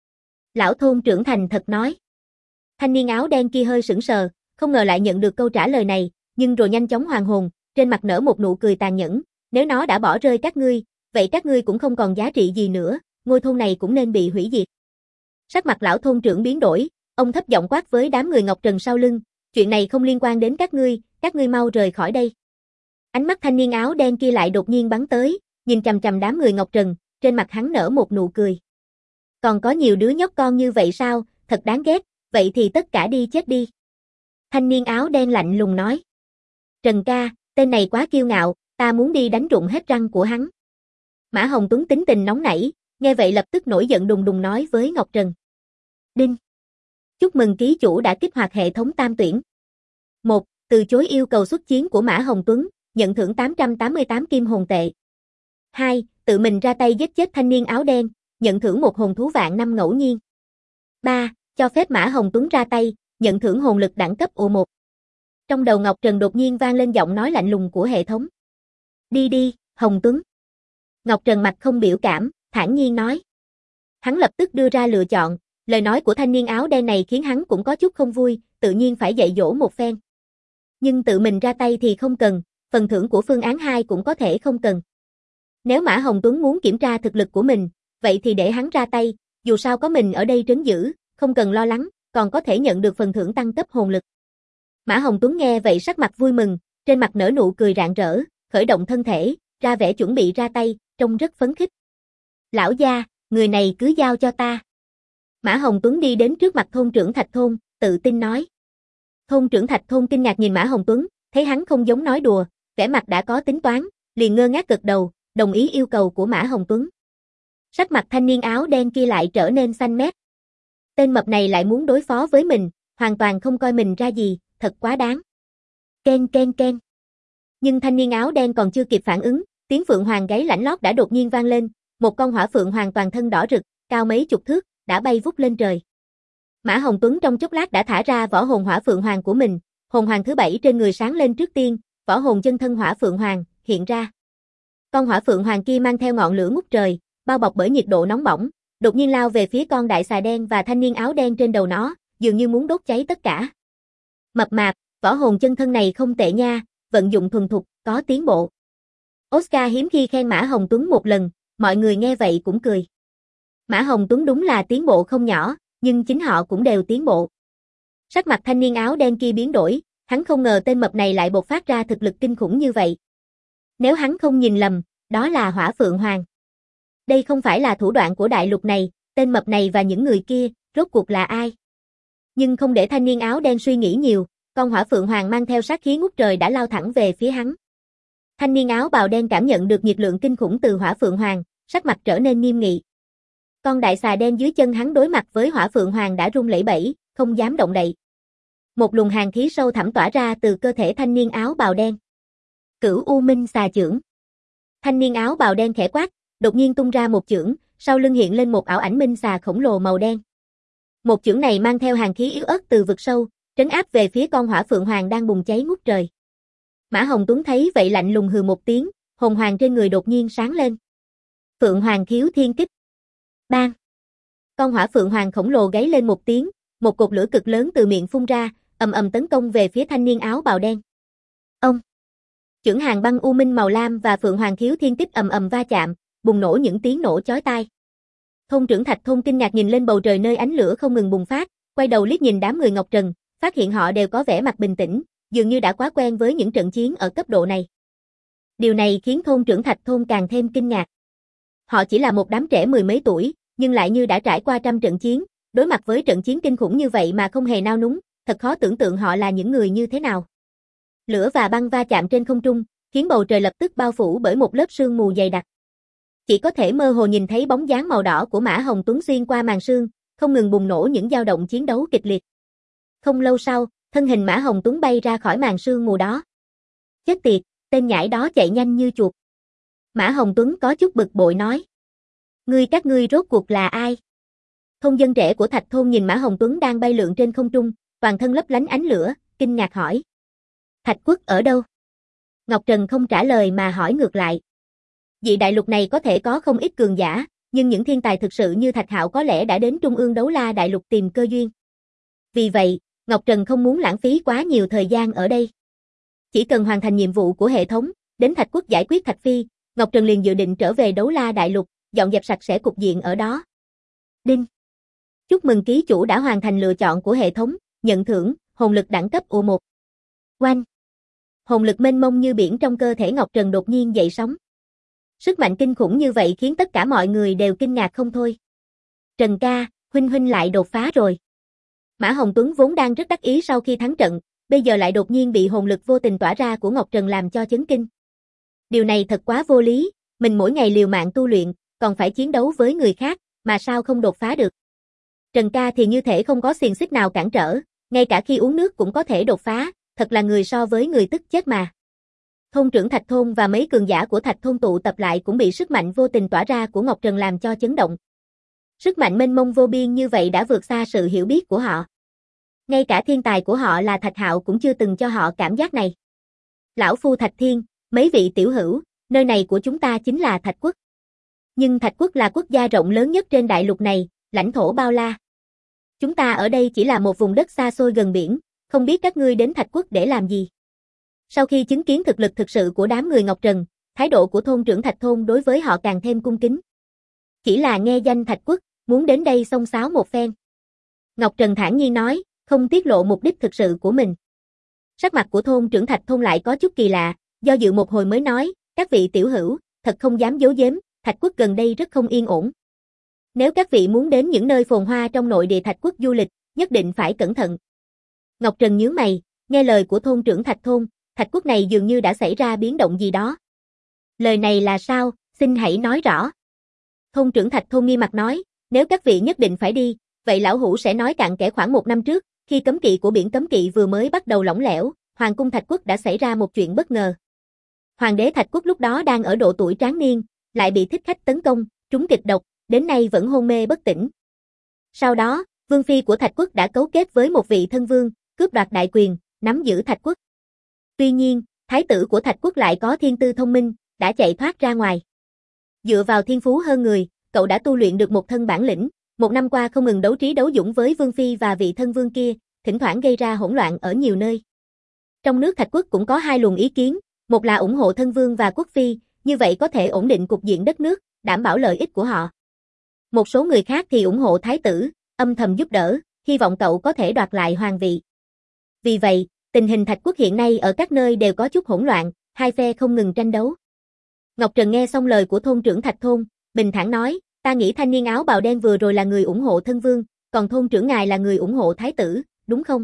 Lão thôn trưởng thành thật nói. Thanh niên áo đen kia hơi sững sờ, không ngờ lại nhận được câu trả lời này, nhưng rồi nhanh chóng hoàn hồn, trên mặt nở một nụ cười tàn nhẫn. Nếu nó đã bỏ rơi các ngươi, vậy các ngươi cũng không còn giá trị gì nữa, ngôi thôn này cũng nên bị hủy diệt. Sắc mặt lão thôn trưởng biến đổi, ông thấp giọng quát với đám người Ngọc Trần sau lưng, chuyện này không liên quan đến các ngươi mau rời khỏi đây. Ánh mắt thanh niên áo đen kia lại đột nhiên bắn tới, nhìn chằm chằm đám người Ngọc Trần, trên mặt hắn nở một nụ cười. Còn có nhiều đứa nhóc con như vậy sao, thật đáng ghét, vậy thì tất cả đi chết đi. Thanh niên áo đen lạnh lùng nói. Trần ca, tên này quá kiêu ngạo, ta muốn đi đánh rụng hết răng của hắn. Mã Hồng Tuấn tính tình nóng nảy, nghe vậy lập tức nổi giận đùng đùng nói với Ngọc Trần. Đinh. Chúc mừng ký chủ đã kích hoạt hệ thống tam tuyển. 1. Từ chối yêu cầu xuất chiến của Mã Hồng Tuấn, nhận thưởng 888 kim hồn tệ. 2. Tự mình ra tay giết chết thanh niên áo đen, nhận thưởng một hồn thú vạn năm ngẫu nhiên. 3. Cho phép Mã Hồng Tuấn ra tay, nhận thưởng hồn lực đẳng cấp U1. Trong đầu Ngọc Trần đột nhiên vang lên giọng nói lạnh lùng của hệ thống. Đi đi, Hồng Tuấn. Ngọc Trần mặt không biểu cảm, thản nhiên nói. Hắn lập tức đưa ra lựa chọn, lời nói của thanh niên áo đen này khiến hắn cũng có chút không vui, tự nhiên phải dạy dỗ một phen. Nhưng tự mình ra tay thì không cần, phần thưởng của phương án 2 cũng có thể không cần. Nếu Mã Hồng Tuấn muốn kiểm tra thực lực của mình, vậy thì để hắn ra tay, dù sao có mình ở đây trấn giữ, không cần lo lắng, còn có thể nhận được phần thưởng tăng cấp hồn lực. Mã Hồng Tuấn nghe vậy sắc mặt vui mừng, trên mặt nở nụ cười rạng rỡ, khởi động thân thể, ra vẻ chuẩn bị ra tay, trông rất phấn khích. Lão gia, người này cứ giao cho ta. Mã Hồng Tuấn đi đến trước mặt thôn trưởng Thạch Thôn, tự tin nói. Thôn trưởng Thạch Thôn kinh ngạc nhìn Mã Hồng Tuấn, thấy hắn không giống nói đùa, vẻ mặt đã có tính toán, liền ngơ ngác gật đầu, đồng ý yêu cầu của Mã Hồng Tuấn. Sắc mặt thanh niên áo đen kia lại trở nên xanh mét. Tên mập này lại muốn đối phó với mình, hoàn toàn không coi mình ra gì, thật quá đáng. Ken ken ken. Nhưng thanh niên áo đen còn chưa kịp phản ứng, tiếng phượng hoàng gáy lạnh lót đã đột nhiên vang lên, một con hỏa phượng hoàng toàn thân đỏ rực, cao mấy chục thước, đã bay vút lên trời. Mã Hồng Tuấn trong chốc lát đã thả ra võ hồn hỏa phượng hoàng của mình, hồn hoàng thứ 7 trên người sáng lên trước tiên, võ hồn chân thân hỏa phượng hoàng hiện ra. Con hỏa phượng hoàng kia mang theo ngọn lửa ngút trời, bao bọc bởi nhiệt độ nóng bỏng, đột nhiên lao về phía con đại xà đen và thanh niên áo đen trên đầu nó, dường như muốn đốt cháy tất cả. Mập mạp, võ hồn chân thân này không tệ nha, vận dụng thuần thục, có tiến bộ. Oscar hiếm khi khen Mã Hồng Tuấn một lần, mọi người nghe vậy cũng cười. Mã Hồng Tuấn đúng là tiến bộ không nhỏ, nhưng chính họ cũng đều tiến bộ. Sắc mặt thanh niên áo đen kia biến đổi, hắn không ngờ tên mập này lại bộc phát ra thực lực kinh khủng như vậy. Nếu hắn không nhìn lầm, đó là hỏa phượng hoàng. Đây không phải là thủ đoạn của đại lục này, tên mập này và những người kia, rốt cuộc là ai? Nhưng không để thanh niên áo đen suy nghĩ nhiều, con hỏa phượng hoàng mang theo sát khí ngút trời đã lao thẳng về phía hắn. Thanh niên áo bào đen cảm nhận được nhiệt lượng kinh khủng từ hỏa phượng hoàng, sắc mặt trở nên nghiêm nghị. Con đại xà đen dưới chân hắn đối mặt với hỏa phượng hoàng đã run lẩy bẩy, không dám động đậy. Một luồng hàn khí sâu thẳm tỏa ra từ cơ thể thanh niên áo bào đen. Cửu U Minh xà chưởng. Thanh niên áo bào đen khẽ quát, đột nhiên tung ra một chưởng, sau lưng hiện lên một ảo ảnh minh xà khổng lồ màu đen. Một chưởng này mang theo hàn khí yếu ớt từ vực sâu, trấn áp về phía con hỏa phượng hoàng đang bùng cháy ngút trời. Mã Hồng Tuấn thấy vậy lạnh lùng hừ một tiếng, hồn hoàng trên người đột nhiên sáng lên. Phượng Hoàng Khiếu Thiên Kích. Bang! Con hỏa phượng hoàng khổng lồ gáy lên một tiếng, một cột lửa cực lớn từ miệng phun ra, ầm ầm tấn công về phía thanh niên áo bào đen. Ông! Chưởng hàng băng u minh màu lam và Phượng Hoàng Khiếu Thiên Kích ầm ầm va chạm, bùng nổ những tiếng nổ chói tai. Thôn trưởng Thạch Thôn kinh ngạc nhìn lên bầu trời nơi ánh lửa không ngừng bùng phát, quay đầu liếc nhìn đám người Ngọc Trần, phát hiện họ đều có vẻ mặt bình tĩnh, dường như đã quá quen với những trận chiến ở cấp độ này. Điều này khiến thôn trưởng Thạch Thôn càng thêm kinh ngạc. Họ chỉ là một đám trẻ mười mấy tuổi, nhưng lại như đã trải qua trăm trận chiến, đối mặt với trận chiến kinh khủng như vậy mà không hề nao núng, thật khó tưởng tượng họ là những người như thế nào. Lửa và băng va chạm trên không trung, khiến bầu trời lập tức bao phủ bởi một lớp sương mù dày đặc. Chỉ có thể mơ hồ nhìn thấy bóng dáng màu đỏ của Mã Hồng Tuấn xuyên qua màn sương, không ngừng bùng nổ những dao động chiến đấu kịch liệt. Không lâu sau, thân hình Mã Hồng Tuấn bay ra khỏi màn sương mù đó. Chết tiệt, tên nhãi đó chạy nhanh như chuột. Mã Hồng Tuấn có chút bực bội nói. Các ngươi rốt cuộc là ai? Thôn dân trẻ của Thạch Thôn nhìn Mã Hồng Tuấn đang bay lượn trên không trung, toàn thân lấp lánh ánh lửa, kinh ngạc hỏi. Thạch Quốc ở đâu? Ngọc Trần không trả lời mà hỏi ngược lại. Dị đại lục này có thể có không ít cường giả, nhưng những thiên tài thực sự như Thạch Hạo có lẽ đã đến Trung ương Đấu La đại lục tìm cơ duyên. Vì vậy, Ngọc Trần không muốn lãng phí quá nhiều thời gian ở đây. Chỉ cần hoàn thành nhiệm vụ của hệ thống, đến Thạch Quốc giải quyết Thạch Phi, Ngọc Trần liền dự định trở về Đấu La đại lục, dọn dẹp sạch sẽ cục diện ở đó. Đinh. Chúc mừng ký chủ đã hoàn thành lựa chọn của hệ thống, nhận thưởng, hồn lực đẳng cấp U1. Oanh! Hồn lực mênh mông như biển trong cơ thể Ngọc Trần đột nhiên dậy sóng. Sức mạnh kinh khủng như vậy khiến tất cả mọi người đều kinh ngạc không thôi. Trần ca, huynh lại đột phá rồi. Mã Hồng Tuấn vốn đang rất đắc ý sau khi thắng trận, bây giờ lại đột nhiên bị hồn lực vô tình tỏa ra của Ngọc Trần làm cho chấn kinh. Điều này thật quá vô lý, mình mỗi ngày liều mạng tu luyện, còn phải chiến đấu với người khác, mà sao không đột phá được. Trần ca thì như thể không có xiềng xích nào cản trở, ngay cả khi uống nước cũng có thể đột phá, thật là người so với người tức chết mà. Thôn trưởng Thạch Thôn và mấy cường giả của Thạch Thôn tụ tập lại cũng bị sức mạnh vô tình tỏa ra của Ngọc Trần làm cho chấn động. Sức mạnh mênh mông vô biên như vậy đã vượt xa sự hiểu biết của họ. Ngay cả thiên tài của họ là Thạch Hạo cũng chưa từng cho họ cảm giác này. Lão phu Thạch Thiên, mấy vị tiểu hữu, nơi này của chúng ta chính là Thạch Quốc. Nhưng Thạch Quốc là quốc gia rộng lớn nhất trên đại lục này, lãnh thổ bao la. Chúng ta ở đây chỉ là một vùng đất xa xôi gần biển, không biết các ngươi đến Thạch Quốc để làm gì. Sau khi chứng kiến thực lực thực sự của đám người Ngọc Trần, thái độ của thôn trưởng Thạch Thôn đối với họ càng thêm cung kính. Chỉ là nghe danh Thạch Quốc, muốn đến đây xông xáo một phen. Ngọc Trần thản nhiên nói, không tiết lộ mục đích thực sự của mình. Sắc mặt của thôn trưởng Thạch Thôn lại có chút kỳ lạ, do dự một hồi mới nói, các vị tiểu hữu, thật không dám giấu giếm, Thạch Quốc gần đây rất không yên ổn. Nếu các vị muốn đến những nơi phồn hoa trong nội địa Thạch Quốc du lịch, nhất định phải cẩn thận. Ngọc Trần nhướng mày, nghe lời của thôn trưởng Thạch Thôn, Thạch Quốc này dường như đã xảy ra biến động gì đó. Lời này là sao, xin hãy nói rõ. Thôn trưởng Thạch Thôn nghiêm mặt nói, nếu các vị nhất định phải đi, vậy lão hủ sẽ nói cặn kẽ. Khoảng 1 năm trước, khi cấm kỵ của biển cấm kỵ vừa mới bắt đầu lỏng lẻo, Hoàng cung Thạch Quốc đã xảy ra một chuyện bất ngờ. Hoàng đế Thạch Quốc lúc đó đang ở độ tuổi tráng niên, lại bị thích khách tấn công, trúng kịch độc, đến nay vẫn hôn mê bất tỉnh. Sau đó, vương phi của Thạch Quốc đã cấu kết với một vị thân vương, cướp đoạt đại quyền, nắm giữ Thạch Quốc. Tuy nhiên, thái tử của Thạch Quốc lại có thiên tư thông minh, đã chạy thoát ra ngoài. Dựa vào thiên phú hơn người, cậu đã tu luyện được một thân bản lĩnh, 1 năm qua không ngừng đấu trí đấu dũng với vương phi và vị thân vương kia, thỉnh thoảng gây ra hỗn loạn ở nhiều nơi. Trong nước Thạch Quốc cũng có 2 luồng ý kiến, một là ủng hộ thân vương và quốc phi, như vậy có thể ổn định cục diện đất nước, đảm bảo lợi ích của họ. Một số người khác thì ủng hộ thái tử, âm thầm giúp đỡ, hy vọng cậu có thể đoạt lại hoàng vị. Vì vậy, tình hình Thạch Quốc hiện nay ở các nơi đều có chút hỗn loạn, hai phe không ngừng tranh đấu. Ngọc Trần nghe xong lời của thôn trưởng Thạch Thôn, bình thản nói, ta nghĩ thanh niên áo bào đen vừa rồi là người ủng hộ thân vương, còn thôn trưởng ngài là người ủng hộ thái tử, đúng không?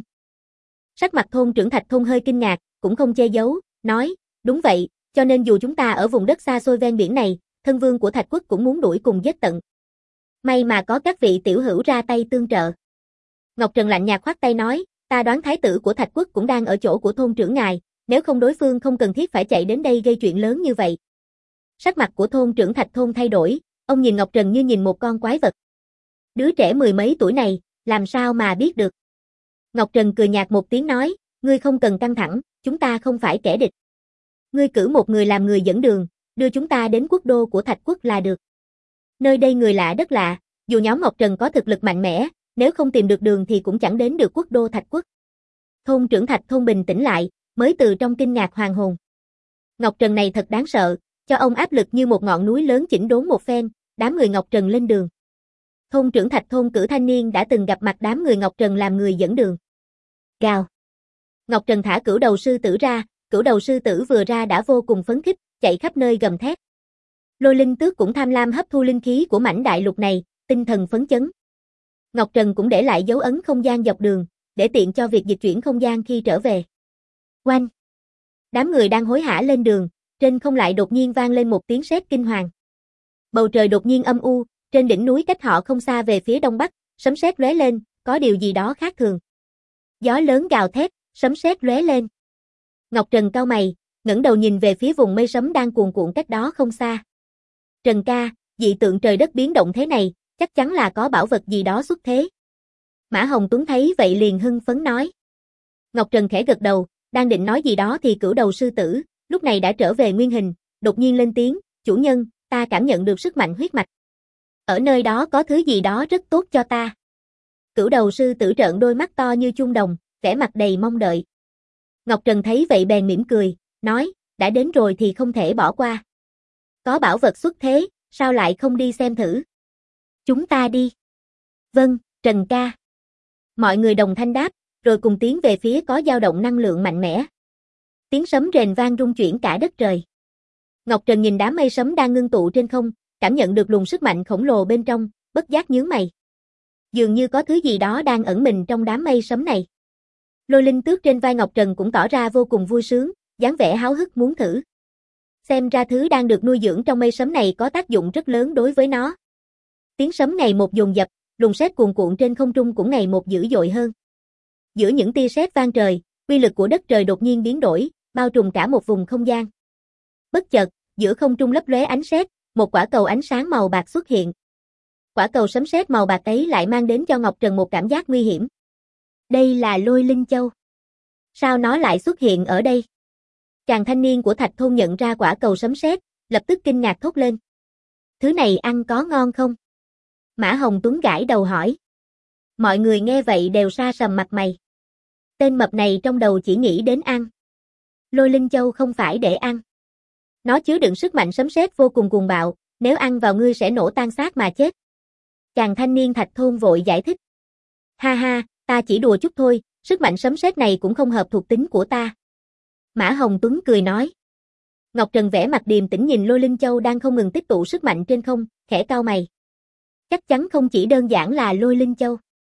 Sắc mặt thôn trưởng Thạch Thôn hơi kinh ngạc, cũng không che giấu, nói, đúng vậy, cho nên dù chúng ta ở vùng đất xa xôi ven biển này, thân vương của Thạch Quốc cũng muốn đuổi cùng giết tận. May mà có các vị tiểu hữu ra tay tương trợ. Ngọc Trần lạnh nhạt khoát tay nói, ta đoán thái tử của Thạch Quốc cũng đang ở chỗ của thôn trưởng ngài, nếu không đối phương không cần thiết phải chạy đến đây gây chuyện lớn như vậy. Sắc mặt của thôn trưởng Thạch Thôn thay đổi, ông nhìn Ngọc Trần như nhìn một con quái vật. Đứa trẻ 10 mấy tuổi này, làm sao mà biết được. Ngọc Trần cười nhạt một tiếng nói, ngươi không cần căng thẳng, chúng ta không phải kẻ địch. Ngươi cử một người làm người dẫn đường, đưa chúng ta đến quốc đô của Thạch Quốc là được. Nơi đây người lạ đất lạ, dù nhóm Ngọc Trần có thực lực mạnh mẽ, nếu không tìm được đường thì cũng chẳng đến được quốc đô Thạch Quốc. Thôn trưởng Thạch Thôn bình tĩnh lại, mới từ trong kinh ngạc hoàn hồn. Ngọc Trần này thật đáng sợ, cho ông áp lực như một ngọn núi lớn chỉnh đốn một phen, đám người Ngọc Trần lên đường. Thôn trưởng Thạch Thôn cử thanh niên đã từng gặp mặt đám người Ngọc Trần làm người dẫn đường. Gào. Ngọc Trần thả cửu đầu sư tử ra, cửu đầu sư tử vừa ra đã vô cùng phấn khích, chạy khắp nơi gầm thét. Lôi Linh Tước cũng tham lam hấp thu linh khí của mảnh đại lục này, tinh thần phấn chấn. Ngọc Trần cũng để lại dấu ấn không gian dọc đường, để tiện cho việc dịch chuyển không gian khi trở về. Oanh! Đám người đang hối hả lên đường, trên không lại đột nhiên vang lên một tiếng sét kinh hoàng. Bầu trời đột nhiên âm u, trên đỉnh núi cách họ không xa về phía đông bắc, sấm sét lóe lên, có điều gì đó khác thường. Gió lớn gào thét, sấm sét lóe lên. Ngọc Trần cau mày, ngẩng đầu nhìn về phía vùng mây sấm đang cuồn cuộn cách đó không xa. Trần ca, dị tượng trời đất biến động thế này, chắc chắn là có bảo vật gì đó xuất thế. Mã Hồng Tuấn thấy vậy liền hưng phấn nói. Ngọc Trần khẽ gật đầu, đang định nói gì đó thì cửu đầu sư tử, lúc này đã trở về nguyên hình, đột nhiên lên tiếng, chủ nhân, ta cảm nhận được sức mạnh huyết mạch. Ở nơi đó có thứ gì đó rất tốt cho ta. Cửu đầu sư tử trợn đôi mắt to như chuông đồng, vẻ mặt đầy mong đợi. Ngọc Trần thấy vậy bèn mỉm cười, nói, đã đến rồi thì không thể bỏ qua. Có bảo vật xuất thế, sao lại không đi xem thử? Chúng ta đi. Vâng, Trần ca. Mọi người đồng thanh đáp, rồi cùng tiến về phía có dao động năng lượng mạnh mẽ. Tiếng sấm rền vang rung chuyển cả đất trời. Ngọc Trần nhìn đám mây sấm đang ngưng tụ trên không, cảm nhận được luồng sức mạnh khổng lồ bên trong, bất giác nhướng mày. Dường như có thứ gì đó đang ẩn mình trong đám mây sấm này. Lôi Linh Tước trên vai Ngọc Trần cũng tỏ ra vô cùng vui sướng, dáng vẻ háo hức muốn thử. Xem ra thứ đang được nuôi dưỡng trong mây sấm này có tác dụng rất lớn đối với nó. Tiếng sấm ngày một dồn dập, luồng sét cuồn cuộn trên không trung cũng ngày một dữ dội hơn. Giữa những tia sét vang trời, uy lực của đất trời đột nhiên biến đổi, bao trùm cả một vùng không gian. Bất chợt, giữa không trung lấp lóe ánh sét, một quả cầu ánh sáng màu bạc xuất hiện. Quả cầu sấm sét màu bạc ấy lại mang đến cho Ngọc Trần một cảm giác nguy hiểm. Đây là Lôi Linh Châu. Sao nó lại xuất hiện ở đây? Chàng thanh niên của Thạch Thôn nhận ra quả cầu sấm sét, lập tức kinh ngạc thốt lên. Thứ này ăn có ngon không? Mã Hồng Tuấn gãi đầu hỏi. Mọi người nghe vậy đều sa sầm mặt mày. Tên mập này trong đầu chỉ nghĩ đến ăn. Lôi Linh Châu không phải để ăn. Nó chứa đựng sức mạnh sấm sét vô cùng cuồng bạo, nếu ăn vào ngươi sẽ nổ tan xác mà chết. Chàng thanh niên Thạch Thôn vội giải thích. Ha ha, ta chỉ đùa chút thôi, sức mạnh sấm sét này cũng không hợp thuộc tính của ta. Mã Hồng Tuấn cười nói. Ngọc Trần vẽ mặt điềm tĩnh nhìn Lôi Linh Châu đang không ngừng tích tụ sức mạnh trên không, khẽ cau mày. Chắc chắn không chỉ đơn giản là Lôi Linh Châu.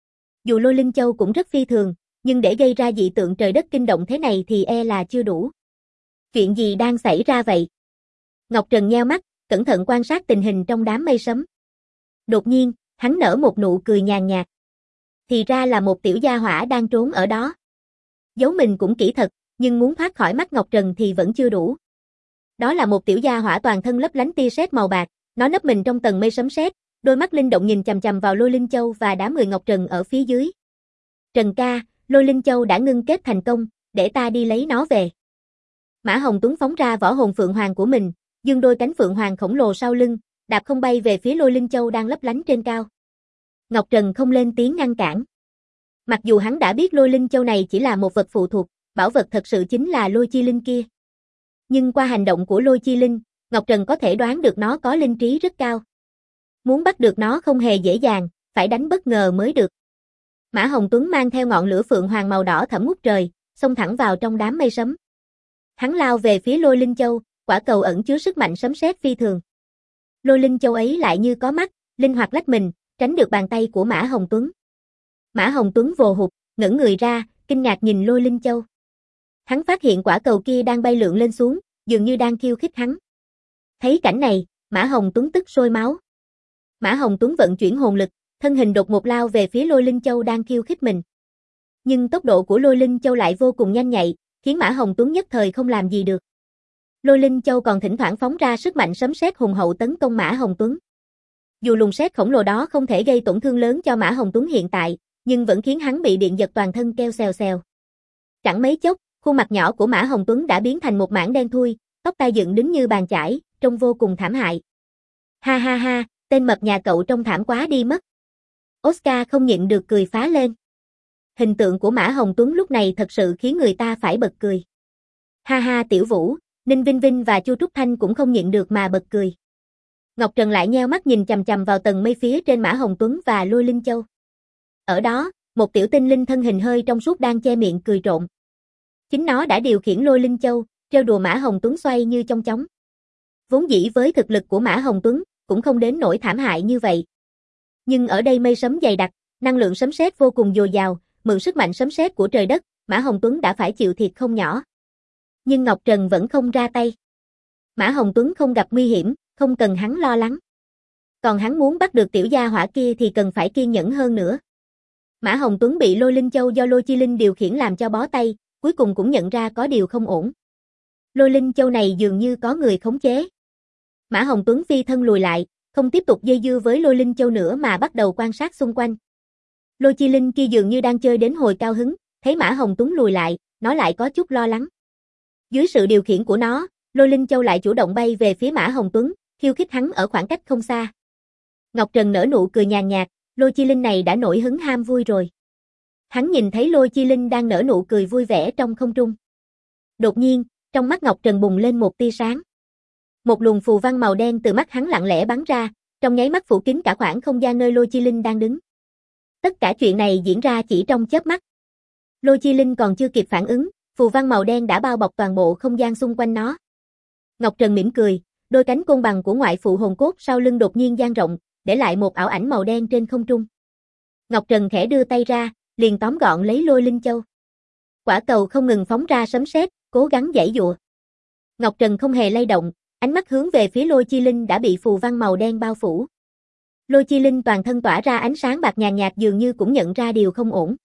Dù Lôi Linh Châu cũng rất phi thường, nhưng để gây ra dị tượng trời đất kinh động thế này thì e là chưa đủ. Chuyện gì đang xảy ra vậy? Ngọc Trần nheo mắt, cẩn thận quan sát tình hình trong đám mây sấm. Đột nhiên, hắn nở một nụ cười nhàn nhạt. Thì ra là một tiểu gia hỏa đang trốn ở đó. Giấu mình cũng kỹ thật, nhưng muốn thoát khỏi mắt Ngọc Trần thì vẫn chưa đủ. Đó là một tiểu gia hỏa toàn thân lấp lánh tia sét màu bạc, nó nấp mình trong tầng mây sấm sét, đôi mắt linh động nhìn chằm chằm vào Lôi Linh Châu và đám người Ngọc Trần ở phía dưới. Trần ca, Lôi Linh Châu đã ngưng kết thành công, để ta đi lấy nó về. Mã Hồng Tuấn phóng ra võ hồn Phượng Hoàng của mình, dương đôi cánh Phượng Hoàng khổng lồ sau lưng, đạp không bay về phía Lôi Linh Châu đang lấp lánh trên cao. Ngọc Trần không lên tiếng ngăn cản. Mặc dù hắn đã biết Lôi Linh Châu này chỉ là một vật phụ thuộc, bảo vật thật sự chính là Lôi Chi Linh kia. Nhưng qua hành động của Lôi Chi Linh, Ngọc Trần có thể đoán được nó có linh trí rất cao. Muốn bắt được nó không hề dễ dàng, phải đánh bất ngờ mới được. Mã Hồng Tuấn mang theo ngọn lửa Phượng Hoàng màu đỏ thẫm ngút trời, xông thẳng vào trong đám mây sấm. Hắn lao về phía Lôi Linh Châu, quả cầu ẩn chứa sức mạnh sấm sét phi thường. Lôi Linh Châu ấy lại như có mắt, linh hoạt lách mình, tránh được bàn tay của Mã Hồng Tuấn. Mã Hồng Tuấn vồ hụt, ngẩng người ra, kinh ngạc nhìn Lôi Linh Châu. Hắn phát hiện quả cầu kia đang bay lượn lên xuống, dường như đang khiêu khích hắn. Thấy cảnh này, Mã Hồng Tuấn tức sôi máu. Mã Hồng Tuấn vận chuyển hồn lực, thân hình đột ngột lao về phía Lôi Linh Châu đang khiêu khích mình. Nhưng tốc độ của Lôi Linh Châu lại vô cùng nhanh nhạy, khiến Mã Hồng Tuấn nhất thời không làm gì được. Lôi Linh Châu còn thỉnh thoảng phóng ra sức mạnh sấm sét hùng hậu tấn công Mã Hồng Tuấn. Dù luồng sét khổng lồ đó không thể gây tổn thương lớn cho Mã Hồng Tuấn hiện tại, nhưng vẫn khiến hắn bị điện giật toàn thân kêu xèo xèo. Chẳng mấy chốc, khuôn mặt nhỏ của Mã Hồng Tuấn đã biến thành một mảng đen thui, tóc tai dựng đứng như bàn chải, trông vô cùng thảm hại. Ha ha ha, tên mập nhà cậu trông thảm quá đi mất. Oscar không nhịn được cười phá lên. Hình tượng của Mã Hồng Tuấn lúc này thật sự khiến người ta phải bật cười. Ha ha Tiểu Vũ, Ninh Vinh Vinh và Chu Trúc Thanh cũng không nhịn được mà bật cười. Ngọc Trần lại nheo mắt nhìn chằm chằm vào tầng mây phía trên Mã Hồng Tuấn và Lôi Linh Châu. Ở đó, một tiểu tinh linh thân hình hơi trong suốt đang che miệng cười trộm. Chính nó đã điều khiển Lôi Linh Châu, trêu đùa Mã Hồng Tuấn xoay như chong chóng. Vốn dĩ với thực lực của Mã Hồng Tuấn, cũng không đến nỗi thảm hại như vậy. Nhưng ở đây mây sấm dày đặc, năng lượng sấm sét vô cùng dồi dào, mượn sức mạnh sấm sét của trời đất, Mã Hồng Tuấn đã phải chịu thiệt không nhỏ. Nhưng Ngọc Trần vẫn không ra tay. Mã Hồng Tuấn không gặp nguy hiểm, không cần hắn lo lắng. Còn hắn muốn bắt được tiểu gia hỏa kia thì cần phải kiên nhẫn hơn nữa. Mã Hồng Tuấn bị Lôi Linh Châu do Lôi Chi Linh điều khiển làm cho bó tay, cuối cùng cũng nhận ra có điều không ổn. Lôi Linh Châu này dường như có người khống chế. Mã Hồng Tuấn phi thân lùi lại, không tiếp tục dây dưa với Lôi Linh Châu nữa mà bắt đầu quan sát xung quanh. Lôi Chi Linh kia dường như đang chơi đến hồi cao hứng, thấy Mã Hồng Tuấn lùi lại, nó lại có chút lo lắng. Dưới sự điều khiển của nó, Lôi Linh Châu lại chủ động bay về phía Mã Hồng Tuấn, khiêu khích hắn ở khoảng cách không xa. Ngọc Trần nở nụ cười nhàn nhạt, Lôi Chi Linh này đã nổi hứng ham vui rồi. Hắn nhìn thấy Lôi Chi Linh đang nở nụ cười vui vẻ trong không trung. Đột nhiên, trong mắt Ngọc Trần bùng lên một tia sáng. Một luồng phù văn màu đen từ mắt hắn lặng lẽ bắn ra, trong nháy mắt phủ kín cả khoảng không gian nơi Lôi Chi Linh đang đứng. Tất cả chuyện này diễn ra chỉ trong chớp mắt. Lôi Chi Linh còn chưa kịp phản ứng, phù văn màu đen đã bao bọc toàn bộ không gian xung quanh nó. Ngọc Trần mỉm cười, đôi cánh côn bằng của ngoại phụ hồn cốt sau lưng đột nhiên dang rộng, để lại một ảo ảnh màu đen trên không trung. Ngọc Trần khẽ đưa tay ra, liền tóm gọn lấy Lôi Linh Châu. Quả cầu không ngừng phóng ra sấm sét, cố gắng giãy giụa. Ngọc Trần không hề lay động, ánh mắt hướng về phía Lôi Chi Linh đã bị phù văn màu đen bao phủ. Lôi Chi Linh toàn thân tỏa ra ánh sáng bạc nhàn nhạt dường như cũng nhận ra điều không ổn.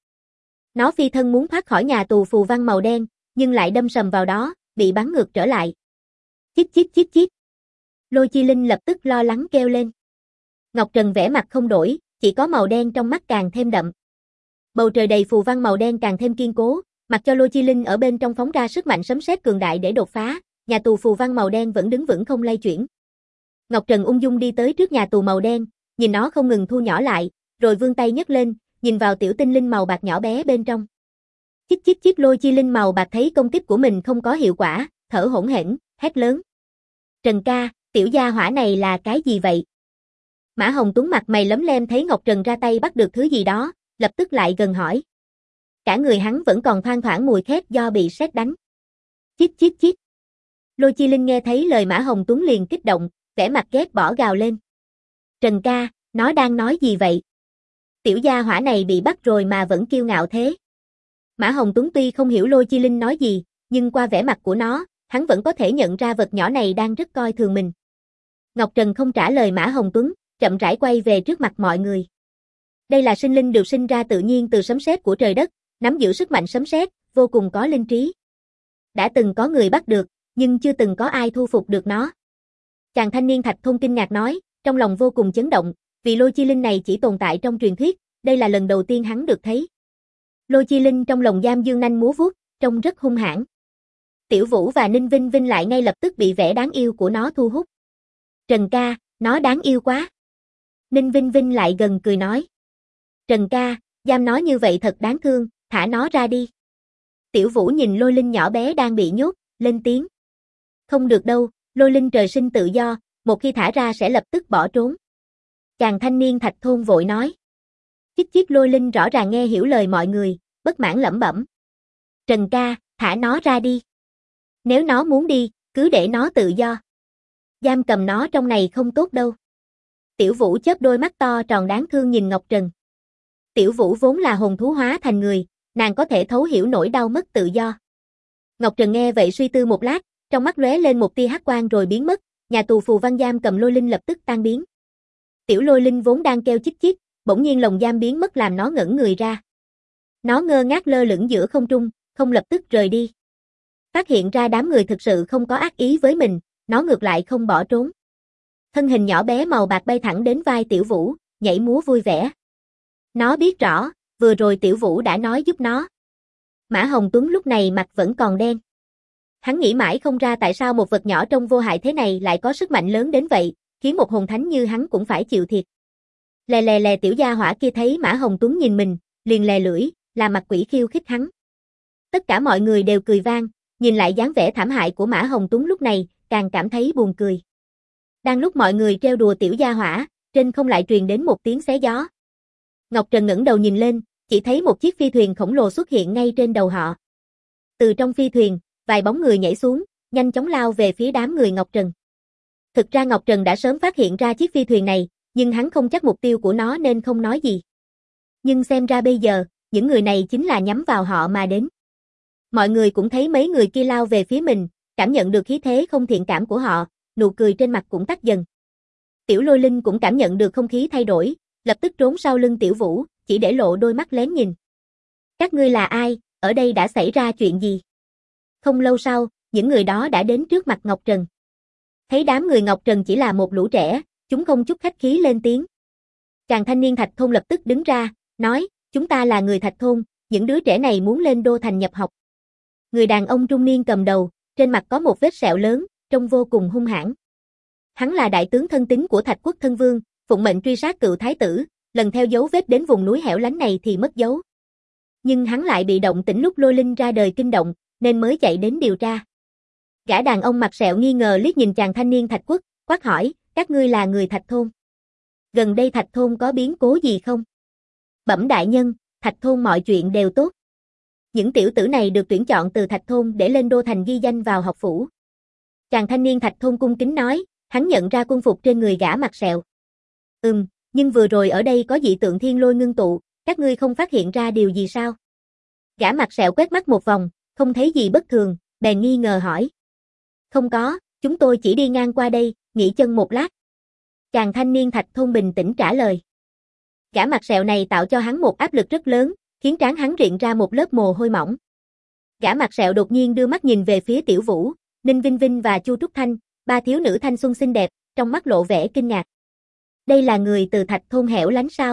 Nó phi thân muốn thoát khỏi nhà tù phù văn màu đen, nhưng lại đâm sầm vào đó, bị bắn ngược trở lại. Chít chít chít chít. Lôi Chi Linh lập tức lo lắng kêu lên. Ngọc Trần vẻ mặt không đổi, chỉ có màu đen trong mắt càng thêm đậm. Bầu trời đầy phù văn màu đen càng thêm kiên cố, mặc cho Lôi Chi Linh ở bên trong phóng ra sức mạnh sấm sét cường đại để đột phá, nhà tù phù văn màu đen vẫn đứng vững không lay chuyển. Ngọc Trần ung dung đi tới trước nhà tù màu đen, nhìn nó không ngừng thu nhỏ lại, rồi vươn tay nhấc lên, nhìn vào tiểu tinh linh màu bạc nhỏ bé bên trong. Chít chít chít. Lôi Chi Linh màu bạc thấy công kích của mình không có hiệu quả, thở hổn hển, hét lớn. Trần ca, tiểu gia hỏa này là cái gì vậy? Mã Hồng Tuấn mặt mày lấm lem thấy Ngọc Trần ra tay bắt được thứ gì đó, lập tức lại gần hỏi. Cả người hắn vẫn còn thoang thoảng mùi khét do bị sét đánh. Chít chít chít. Lôi Chi Linh nghe thấy lời Mã Hồng Tuấn liền kích động, vẻ mặt ghét bỏ gào lên. Trần ca, nó đang nói gì vậy? Tiểu gia hỏa này bị bắt rồi mà vẫn kiêu ngạo thế. Mã Hồng Tuấn tuy không hiểu Lôi Chi Linh nói gì, nhưng qua vẻ mặt của nó, hắn vẫn có thể nhận ra vật nhỏ này đang rất coi thường mình. Ngọc Trần không trả lời Mã Hồng Tuấn, chậm rãi quay về trước mặt mọi người. Đây là sinh linh được sinh ra tự nhiên từ sấm sét của trời đất, nắm giữ sức mạnh sấm sét, vô cùng có linh trí. Đã từng có người bắt được, nhưng chưa từng có ai thu phục được nó. Chàng thanh niên Thạch Thôn kinh ngạc nói, trong lòng vô cùng chấn động, vì Lôi Chi Linh này chỉ tồn tại trong truyền thuyết, đây là lần đầu tiên hắn được thấy. Lôi Chi Linh trong lồng giam dương nanh múa vuốt, trông rất hung hãn. Tiểu Vũ và Ninh Vinh Vinh lại ngay lập tức bị vẻ đáng yêu của nó thu hút. Trần ca, nó đáng yêu quá. Ninh Vinh Vinh lại gần cười nói. Trần ca, giam nó như vậy thật đáng thương, thả nó ra đi. Tiểu Vũ nhìn Lôi Linh nhỏ bé đang bị nhốt, lên tiếng. Không được đâu, Lôi Linh trời sinh tự do, một khi thả ra sẽ lập tức bỏ trốn. Chàng thanh niên Thạch Thôn vội nói. Chít chít. Lôi Linh rõ ràng nghe hiểu lời mọi người, bất mãn lẩm bẩm. Trần ca, thả nó ra đi. Nếu nó muốn đi, cứ để nó tự do. Giam cầm nó trong này không tốt đâu. Tiểu Vũ chớp đôi mắt to tròn đáng thương nhìn Ngọc Trần. Tiểu Vũ vốn là hồn thú hóa thành người, nàng có thể thấu hiểu nỗi đau mất tự do. Ngọc Trần nghe vậy suy tư một lát, trong mắt lóe lên một tia hắc quang rồi biến mất, nhà tù phù văn giam cầm Lôi Linh lập tức tan biến. Tiểu Lôi Linh vốn đang kêu chít chít, bỗng nhiên lồng giam biến mất làm nó ngẩn người ra. Nó ngơ ngác lơ lửng giữa không trung, không lập tức rời đi. Phát hiện ra đám người thực sự không có ác ý với mình, nó ngược lại không bỏ trốn. Thân hình nhỏ bé màu bạc bay thẳng đến vai Tiểu Vũ, nhảy múa vui vẻ. Nó biết rõ, vừa rồi Tiểu Vũ đã nói giúp nó. Mã Hồng Tuấn lúc này mặt vẫn còn đen. Hắn nghĩ mãi không ra tại sao một vật nhỏ trông vô hại thế này lại có sức mạnh lớn đến vậy, khiến một hồn thánh như hắn cũng phải chịu thiệt. Lè lè lè. Tiểu gia hỏa kia thấy Mã Hồng Tuấn nhìn mình, liền lè lưỡi, làm mặt quỷ khiêu khích hắn. Tất cả mọi người đều cười vang, nhìn lại dáng vẻ thảm hại của Mã Hồng Tuấn lúc này, càng cảm thấy buồn cười. Đang lúc mọi người trêu đùa tiểu gia hỏa, trên không lại truyền đến một tiếng xé gió. Ngọc Trần ngẩng đầu nhìn lên, chỉ thấy một chiếc phi thuyền khổng lồ xuất hiện ngay trên đầu họ. Từ trong phi thuyền, vài bóng người nhảy xuống, nhanh chóng lao về phía đám người Ngọc Trần. Thực ra Ngọc Trần đã sớm phát hiện ra chiếc phi thuyền này, nhưng hắn không chắc mục tiêu của nó nên không nói gì. Nhưng xem ra bây giờ, những người này chính là nhắm vào họ mà đến. Mọi người cũng thấy mấy người kia lao về phía mình, cảm nhận được khí thế không thiện cảm của họ, nụ cười trên mặt cũng tắt dần. Tiểu Lôi Linh cũng cảm nhận được không khí thay đổi, lập tức trốn sau lưng Tiểu Vũ, chỉ để lộ đôi mắt lén nhìn. Các ngươi là ai, ở đây đã xảy ra chuyện gì? Không lâu sau, những người đó đã đến trước mặt Ngọc Trần. Thấy đám người Ngọc Trần chỉ là một lũ trẻ, chúng không chút khách khí lên tiếng. Chàng thanh niên Thạch Thôn lập tức đứng ra, nói, chúng ta là người Thạch Thôn, những đứa trẻ này muốn lên đô thành nhập học. Người đàn ông trung niên cầm đầu, trên mặt có một vết sẹo lớn, trông vô cùng hung hãn. Hắn là đại tướng thân tín của Thạch Quốc Thân Vương, phụng mệnh truy sát cựu thái tử, lần theo dấu vết đến vùng núi hẻo lánh này thì mất dấu. Nhưng hắn lại bị động tĩnh lúc Lôi Linh ra đời kinh động, nên mới chạy đến điều tra. Gã đàn ông mặt sẹo nghi ngờ liếc nhìn chàng thanh niên Thạch Quốc, quát hỏi, các ngươi là người Thạch Thôn. Gần đây Thạch Thôn có biến cố gì không? Bẩm đại nhân, Thạch thôn mọi chuyện đều tốt. Những tiểu tử này được tuyển chọn từ Thạch thôn để lên đô thành ghi danh vào học phủ. Chàng thanh niên Thạch thôn cung kính nói, hắn nhận ra quân phục trên người gã mặt sẹo. Nhưng vừa rồi ở đây có dị tượng thiên lôi ngưng tụ, các ngươi không phát hiện ra điều gì sao? Gã mặt sẹo quét mắt một vòng, không thấy gì bất thường, bèn nghi ngờ hỏi. Không có, chúng tôi chỉ đi ngang qua đây, nghỉ chân một lát. Chàng thanh niên Thạch thôn bình tĩnh trả lời. Gã mặt sẹo này tạo cho hắn một áp lực rất lớn, khiến trán hắn rịn ra một lớp mồ hôi mỏng. Gã mặt sẹo đột nhiên đưa mắt nhìn về phía Tiểu Vũ, Ninh Vinh Vinh và Chu Trúc Thanh, ba thiếu nữ thanh xuân xinh đẹp, trong mắt lộ vẻ kinh ngạc. Đây là người từ Thạch thôn hẻo lánh sao?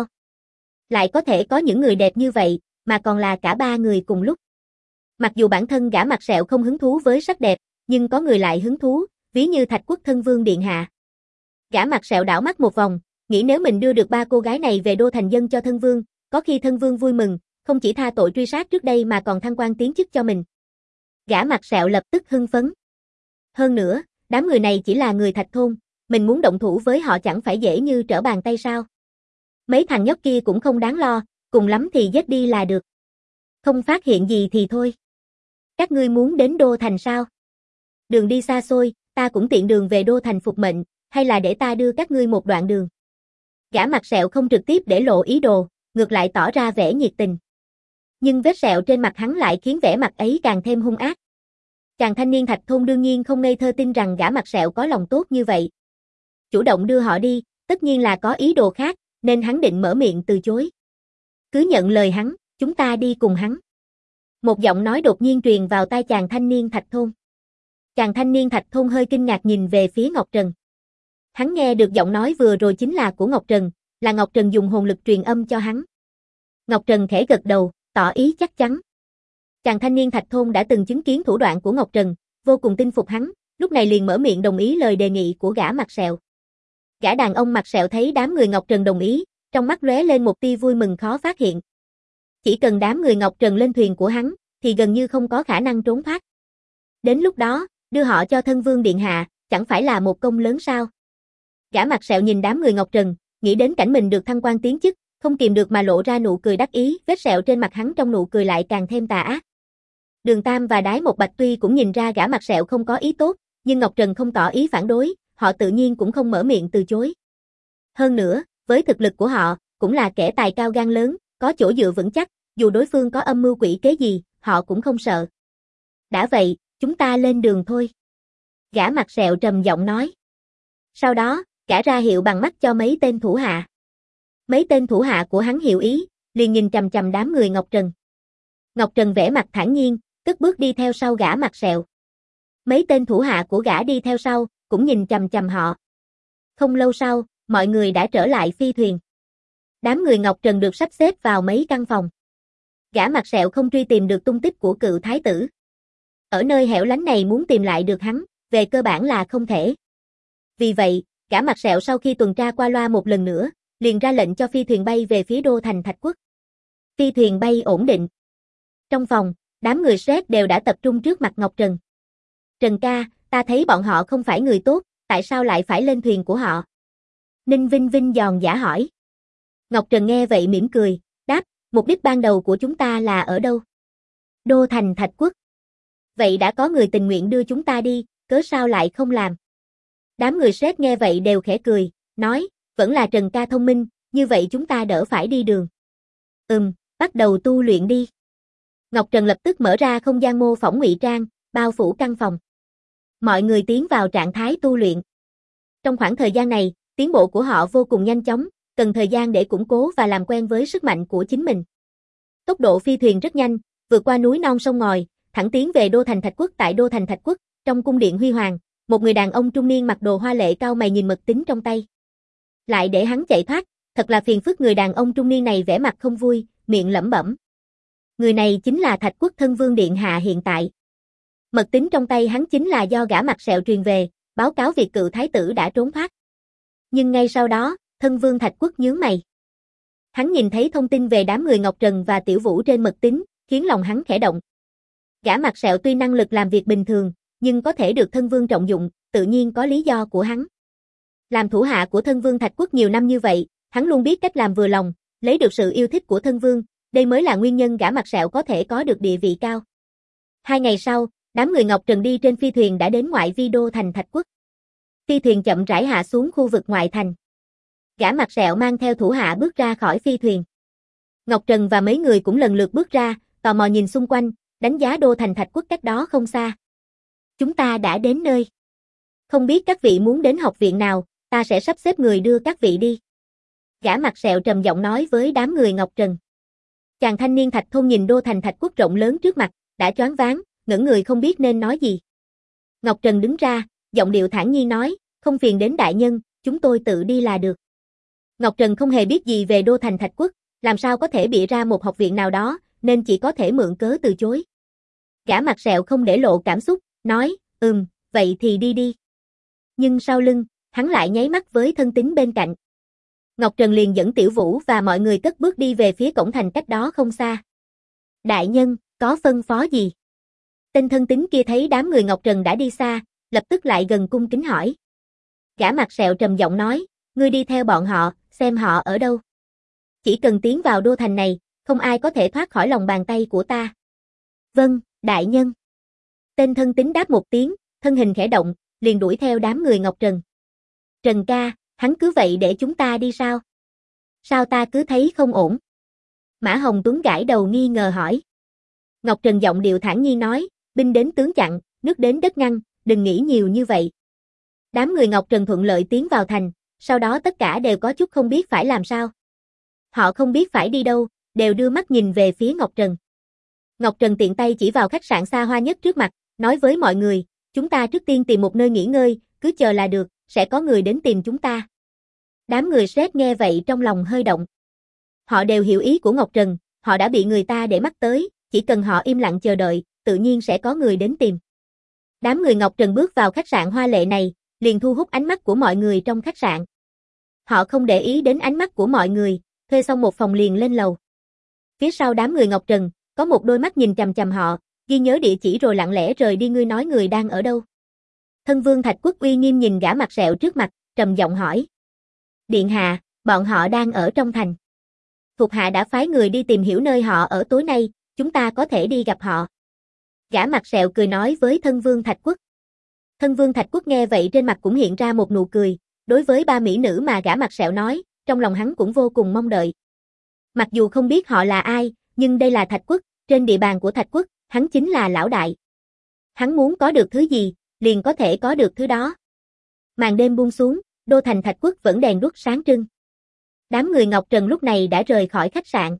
Lại có thể có những người đẹp như vậy, mà còn là cả ba người cùng lúc. Mặc dù bản thân gã mặt sẹo không hứng thú với sắc đẹp, nhưng có người lại hứng thú, ví như Thạch Quốc thân vương điện hạ. Gã mặt sẹo đảo mắt một vòng, nghĩ nếu mình đưa được ba cô gái này về đô thành dân cho thân vương, có khi thân vương vui mừng, không chỉ tha tội truy sát trước đây mà còn thăng quan tiến chức cho mình. Gã mặt sẹo lập tức hưng phấn. Hơn nữa, đám người này chỉ là người Thạch thôn, mình muốn động thủ với họ chẳng phải dễ như trở bàn tay sao? Mấy thằng nhóc kia cũng không đáng lo, cùng lắm thì giết đi là được. Không phát hiện gì thì thôi. Các ngươi muốn đến đô thành sao? Đường đi xa xôi, ta cũng tiện đường về đô thành phục mệnh, hay là để ta đưa các ngươi một đoạn đường? Gã mặt sẹo không trực tiếp để lộ ý đồ, ngược lại tỏ ra vẻ nhiệt tình. Nhưng vết sẹo trên mặt hắn lại khiến vẻ mặt ấy càng thêm hung ác. Chàng thanh niên Thạch thôn đương nhiên không ngây thơ tin rằng gã mặt sẹo có lòng tốt như vậy. Chủ động đưa họ đi, tất nhiên là có ý đồ khác, nên hắn định mở miệng từ chối. Cứ nhận lời hắn, chúng ta đi cùng hắn. Một giọng nói đột nhiên truyền vào tai chàng thanh niên Thạch thôn. Chàng thanh niên Thạch thôn hơi kinh ngạc nhìn về phía Ngọc Trần. Hắn nghe được giọng nói vừa rồi chính là của Ngọc Trần, là Ngọc Trần dùng hồn lực truyền âm cho hắn. Ngọc Trần khẽ gật đầu, tỏ ý chắc chắn. Chàng thanh niên Thạch thôn đã từng chứng kiến thủ đoạn của Ngọc Trần, vô cùng tin phục hắn, lúc này liền mở miệng đồng ý lời đề nghị của gã mặt sẹo. Gã đàn ông mặt sẹo thấy đám người Ngọc Trần đồng ý, trong mắt lóe lên một tia vui mừng khó phát hiện. Chỉ cần đám người Ngọc Trần lên thuyền của hắn, thì gần như không có khả năng trốn thoát. Đến lúc đó, đưa họ cho thân vương điện hạ, chẳng phải là một công lớn sao? Gã mặt sẹo nhìn đám người Ngọc Trần, nghĩ đến cảnh mình được thăng quan tiến chức, không kìm được mà lộ ra nụ cười đắc ý, vết sẹo trên mặt hắn trong nụ cười lại càng thêm tà ác. Đường Tam và Đái Một Bạch tuy cũng nhìn ra gã mặt sẹo không có ý tốt, nhưng Ngọc Trần không tỏ ý phản đối, họ tự nhiên cũng không mở miệng từ chối. Hơn nữa, với thực lực của họ, cũng là kẻ tài cao gan lớn, có chỗ dựa vững chắc, dù đối phương có âm mưu quỷ kế gì, họ cũng không sợ. Đã vậy, chúng ta lên đường thôi. Gã mặt sẹo trầm giọng nói. Sau đó, gã ra hiệu bằng mắt cho mấy tên thủ hạ. Mấy tên thủ hạ của hắn hiểu ý, liền nhìn chằm chằm đám người Ngọc Trần. Ngọc Trần vẻ mặt thản nhiên, cất bước đi theo sau gã mặt sẹo. Mấy tên thủ hạ của gã đi theo sau, cũng nhìn chằm chằm họ. Không lâu sau, mọi người đã trở lại phi thuyền. Đám người Ngọc Trần được sắp xếp vào mấy căn phòng. Gã mặt sẹo không truy tìm được tung tích của cựu thái tử. Ở nơi hẻo lánh này muốn tìm lại được hắn, về cơ bản là không thể. Vì vậy, gã mặt sẹo sau khi tuần tra qua loa một lần nữa, liền ra lệnh cho phi thuyền bay về phía đô thành Thạch Quốc. Phi thuyền bay ổn định. Trong phòng, đám người Shrek đều đã tập trung trước mặt Ngọc Trần. Trần ca, ta thấy bọn họ không phải người tốt, tại sao lại phải lên thuyền của họ? Ninh Vinh Vinh giòn giả hỏi. Ngọc Trần nghe vậy mỉm cười, đáp, mục đích ban đầu của chúng ta là ở đâu? Đô thành Thạch Quốc. Vậy đã có người tình nguyện đưa chúng ta đi, cớ sao lại không làm? Đám người Shrek nghe vậy đều khẽ cười, nói, vẫn là Trần ca thông minh, như vậy chúng ta đỡ phải đi đường. Bắt đầu tu luyện đi. Ngọc Trần lập tức mở ra không gian mô phỏng ngụy trang, bao phủ căn phòng. Mọi người tiến vào trạng thái tu luyện. Trong khoảng thời gian này, tiến bộ của họ vô cùng nhanh chóng, cần thời gian để củng cố và làm quen với sức mạnh của chính mình. Tốc độ phi thuyền rất nhanh, vượt qua núi non sông ngòi, thẳng tiến về đô thành Thạch Quốc. Tại đô thành Thạch Quốc, trong cung điện huy hoàng, một người đàn ông trung niên mặc đồ hoa lệ cao mày nhìn mật tín trong tay. Lại để hắn chạy thoát, thật là phiền phức. Người đàn ông trung niên này vẻ mặt không vui, miệng lẩm bẩm. Người này chính là Thạch Quốc thân vương điện hạ hiện tại. Mật tín trong tay hắn chính là do gã mặt sẹo truyền về, báo cáo việc cựu thái tử đã trốn thoát. Nhưng ngay sau đó, thân vương Thạch Quốc nhướng mày. Hắn nhìn thấy thông tin về đám người Ngọc Trần và Tiểu Vũ trên mật tín, khiến lòng hắn khẽ động. Gã mặt sẹo tuy năng lực làm việc bình thường, nhưng có thể được thân vương trọng dụng, tự nhiên có lý do của hắn. Làm thủ hạ của thân vương Thạch Quốc nhiều năm như vậy, hắn luôn biết cách làm vừa lòng, lấy được sự yêu thích của thân vương, đây mới là nguyên nhân gã mặt sẹo có thể có được địa vị cao. 2 ngày sau, đám người Ngọc Trần đi trên phi thuyền đã đến ngoại vi đô thành Thạch Quốc. Phi thuyền chậm rãi hạ xuống khu vực ngoại thành. Gã mặt sẹo mang theo thủ hạ bước ra khỏi phi thuyền. Ngọc Trần và mấy người cũng lần lượt bước ra, tò mò nhìn xung quanh, đánh giá đô thành Thạch Quốc cách đó không xa. Chúng ta đã đến nơi. Không biết các vị muốn đến học viện nào, ta sẽ sắp xếp người đưa các vị đi. Gã mặt sẹo trầm giọng nói với đám người Ngọc Trần. Chàng thanh niên Thạch Thôn nhìn đô thành Thạch Quốc rộng lớn trước mặt, đã choáng váng, ngẩn người không biết nên nói gì. Ngọc Trần đứng ra, giọng điệu thản nhiên nói, không phiền đến đại nhân, chúng tôi tự đi là được. Ngọc Trần không hề biết gì về đô thành Thạch Quốc, làm sao có thể bịa ra một học viện nào đó, nên chỉ có thể mượn cớ từ chối. Gã mặt sẹo không để lộ cảm xúc, nói, vậy thì đi đi. Nhưng sau lưng, hắn lại nháy mắt với thân tín bên cạnh. Ngọc Trần liền dẫn Tiểu Vũ và mọi người cất bước đi về phía cổng thành cách đó không xa. Đại nhân, có phân phó gì? Tên thân tín kia thấy đám người Ngọc Trần đã đi xa, lập tức lại gần cung kính hỏi. Gã mặt sẹo trầm giọng nói, ngươi đi theo bọn họ, xem họ ở đâu. Chỉ cần tiến vào đô thành này, không ai có thể thoát khỏi lòng bàn tay của ta. Vâng, đại nhân. Tên thân tín đáp một tiếng, thân hình khẽ động, liền đuổi theo đám người Ngọc Trần. Trần ca, hắn cứ vậy để chúng ta đi sao? Sao ta cứ thấy không ổn? Mã Hồng Tuấn gãi đầu nghi ngờ hỏi. Ngọc Trần giọng điệu thản nhiên nói, binh đến tướng chặn, nước đến đất ngăn, đừng nghĩ nhiều như vậy. Đám người Ngọc Trần thuận lợi tiến vào thành, sau đó tất cả đều có chút không biết phải làm sao. Họ không biết phải đi đâu, đều đưa mắt nhìn về phía Ngọc Trần. Ngọc Trần tiện tay chỉ vào khách sạn xa hoa nhất trước mặt, nói với mọi người, chúng ta trước tiên tìm một nơi nghỉ ngơi, cứ chờ là được, sẽ có người đến tìm chúng ta. Đám người sếp nghe vậy trong lòng hơi động. Họ đều hiểu ý của Ngọc Trần, họ đã bị người ta để mắt tới, chỉ cần họ im lặng chờ đợi, tự nhiên sẽ có người đến tìm. Đám người Ngọc Trần bước vào khách sạn hoa lệ này, liền thu hút ánh mắt của mọi người trong khách sạn. Họ không để ý đến ánh mắt của mọi người, thuê xong một phòng liền lên lầu. Phía sau đám người Ngọc Trần, có một đôi mắt nhìn chằm chằm họ, ghi nhớ địa chỉ rồi lặng lẽ rời đi. Ngươi nói người đang ở đâu? Thân vương Thạch Quốc uy nghiêm nhìn gã mặt sẹo trước mặt, trầm giọng hỏi. Điện hạ, bọn họ đang ở trong thành. Thuộc hạ đã phái người đi tìm hiểu nơi họ ở tối nay, chúng ta có thể đi gặp họ. Gã mặt sẹo cười nói với thân vương Thạch Quốc. Thân vương Thạch Quốc nghe vậy trên mặt cũng hiện ra một nụ cười, đối với ba mỹ nữ mà gã mặt sẹo nói, trong lòng hắn cũng vô cùng mong đợi. Mặc dù không biết họ là ai, nhưng đây là Thạch Quốc, trên địa bàn của Thạch Quốc, hắn chính là lão đại. Hắn muốn có được thứ gì, liền có thể có được thứ đó. Màn đêm buông xuống, đô thành Thạch Quốc vẫn đèn đuốc sáng trưng. Đám người Ngọc Trần lúc này đã rời khỏi khách sạn.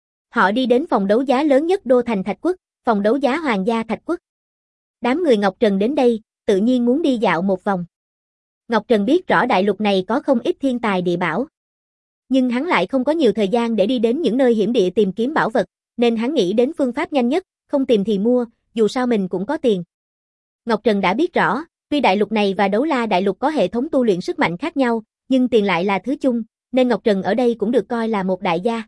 Họ đi đến phòng đấu giá lớn nhất đô thành Thạch Quốc, phòng đấu giá Hoàng gia Thạch Quốc. Đám người Ngọc Trần đến đây, tự nhiên muốn đi dạo một vòng. Ngọc Trần biết rõ đại lục này có không ít thiên tài địa bảo. Nhưng hắn lại không có nhiều thời gian để đi đến những nơi hiểm địa tìm kiếm bảo vật, nên hắn nghĩ đến phương pháp nhanh nhất, không tìm thì mua, dù sao mình cũng có tiền. Ngọc Trần đã biết rõ, tuy đại lục này và Đấu La đại lục có hệ thống tu luyện sức mạnh khác nhau, nhưng tiền lại là thứ chung, nên Ngọc Trần ở đây cũng được coi là một đại gia.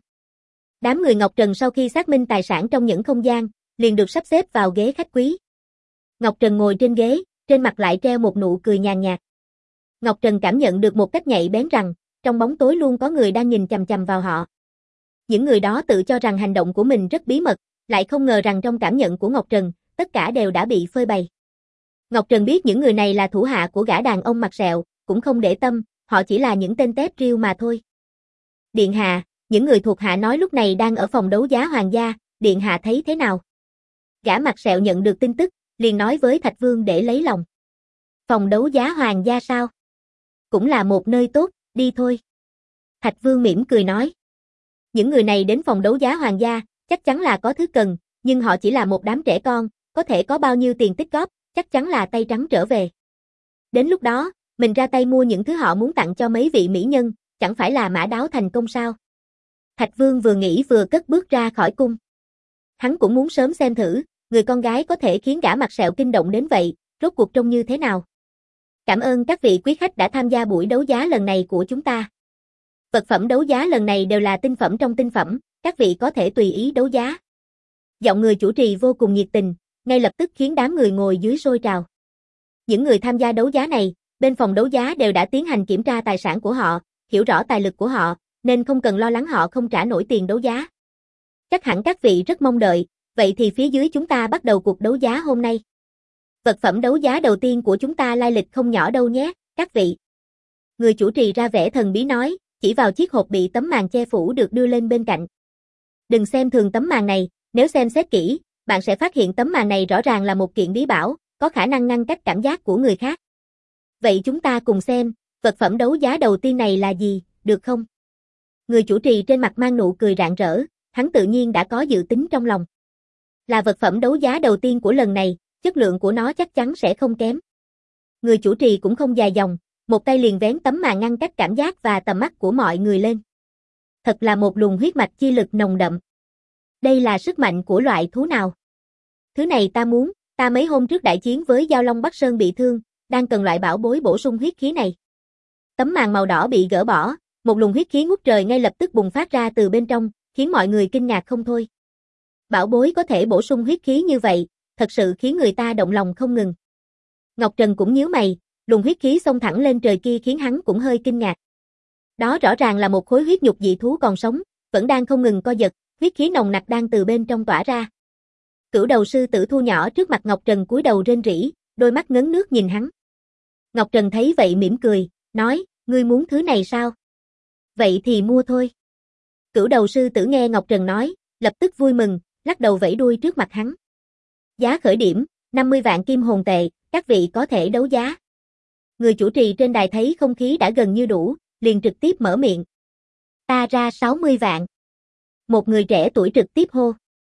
Đám người Ngọc Trần sau khi xác minh tài sản trong những không gian, liền được sắp xếp vào ghế khách quý. Ngọc Trần ngồi trên ghế, trên mặt lại treo một nụ cười nhàn nhạt. Ngọc Trần cảm nhận được một cách nhạy bén rằng, trong bóng tối luôn có người đang nhìn chằm chằm vào họ. Những người đó tự cho rằng hành động của mình rất bí mật, lại không ngờ rằng trong cảm nhận của Ngọc Trần, tất cả đều đã bị phơi bày. Ngọc Trần biết những người này là thủ hạ của gã đàn ông mặt sẹo, cũng không để tâm, họ chỉ là những tên tép riêu mà thôi. Điện hạ, những người thuộc hạ nói lúc này đang ở phòng đấu giá Hoàng gia, điện hạ thấy thế nào? Gã mặt sẹo nhận được tin tức, liền nói với Thạch Vương để lấy lòng. Phòng đấu giá Hoàng gia sao? Cũng là một nơi tốt, đi thôi. Thạch Vương mỉm cười nói. Những người này đến phòng đấu giá Hoàng gia, chắc chắn là có thứ cần, nhưng họ chỉ là một đám trẻ con, có thể có bao nhiêu tiền tích góp, chắc chắn là tay trắng trở về. Đến lúc đó, mình ra tay mua những thứ họ muốn tặng cho mấy vị mỹ nhân, chẳng phải là mã đáo thành công sao? Thạch Vương vừa nghĩ vừa cất bước ra khỏi cung. Hắn cũng muốn sớm xem thử, người con gái có thể khiến gã mặt sẹo kinh động đến vậy, rốt cuộc trông như thế nào. Cảm ơn các vị quý khách đã tham gia buổi đấu giá lần này của chúng ta. Vật phẩm đấu giá lần này đều là tinh phẩm trong tinh phẩm, các vị có thể tùy ý đấu giá. Giọng người chủ trì vô cùng nhiệt tình, ngay lập tức khiến đám người ngồi dưới sôi trào. Những người tham gia đấu giá này, bên phòng đấu giá đều đã tiến hành kiểm tra tài sản của họ, hiểu rõ tài lực của họ, nên không cần lo lắng họ không trả nổi tiền đấu giá. Chắc hẳn các vị rất mong đợi, vậy thì phía dưới chúng ta bắt đầu cuộc đấu giá hôm nay. Vật phẩm đấu giá đầu tiên của chúng ta lai lịch không nhỏ đâu nhé, các vị. Người chủ trì ra vẻ thần bí nói, chỉ vào chiếc hộp bị tấm màn che phủ được đưa lên bên cạnh. Đừng xem thường tấm màn này, nếu xem xét kỹ, bạn sẽ phát hiện tấm màn này rõ ràng là một kiện bí bảo, có khả năng ngăn cách cảm giác của người khác. Vậy chúng ta cùng xem, vật phẩm đấu giá đầu tiên này là gì, được không? Người chủ trì trên mặt mang nụ cười rạng rỡ, hắn tự nhiên đã có dự tính trong lòng. Là vật phẩm đấu giá đầu tiên của lần này, chất lượng của nó chắc chắn sẽ không kém. Người chủ trì cũng không dài dòng, một tay liền vén tấm màn ngăn cách cảm giác và tầm mắt của mọi người lên. Thật là một luồng huyết mạch chi lực nồng đậm. Đây là sức mạnh của loại thú nào? Thứ này ta muốn, ta mấy hôm trước đại chiến với Giao Long Bắc Sơn bị thương, đang cần loại bảo bối bổ sung huyết khí này. Tấm màn màu đỏ bị gỡ bỏ, một luồng huyết khí ngút trời ngay lập tức bùng phát ra từ bên trong, khiến mọi người kinh ngạc không thôi. Bảo bối có thể bổ sung huyết khí như vậy, thật sự khiến người ta động lòng không ngừng. Ngọc Trần cũng nhíu mày, luồng huyết khí xông thẳng lên trời kia khiến hắn cũng hơi kinh ngạc. Đó rõ ràng là một khối huyết nhục dị thú còn sống, vẫn đang không ngừng co giật, huyết khí nồng nặc đang từ bên trong tỏa ra. Cửu đầu sư tử thu nhỏ trước mặt Ngọc Trần cúi đầu rên rỉ, đôi mắt ngấn nước nhìn hắn. Ngọc Trần thấy vậy mỉm cười, nói, ngươi muốn thứ này sao? Vậy thì mua thôi. Cửu đầu sư tử nghe Ngọc Trần nói, lập tức vui mừng, lắc đầu vẫy đuôi trước mặt hắn. Giá khởi điểm, 50 vạn kim hồn tệ, các vị có thể đấu giá. Người chủ trì trên đài thấy không khí đã gần như đủ, liền trực tiếp mở miệng. Ta ra 60 vạn. Một người trẻ tuổi trực tiếp hô.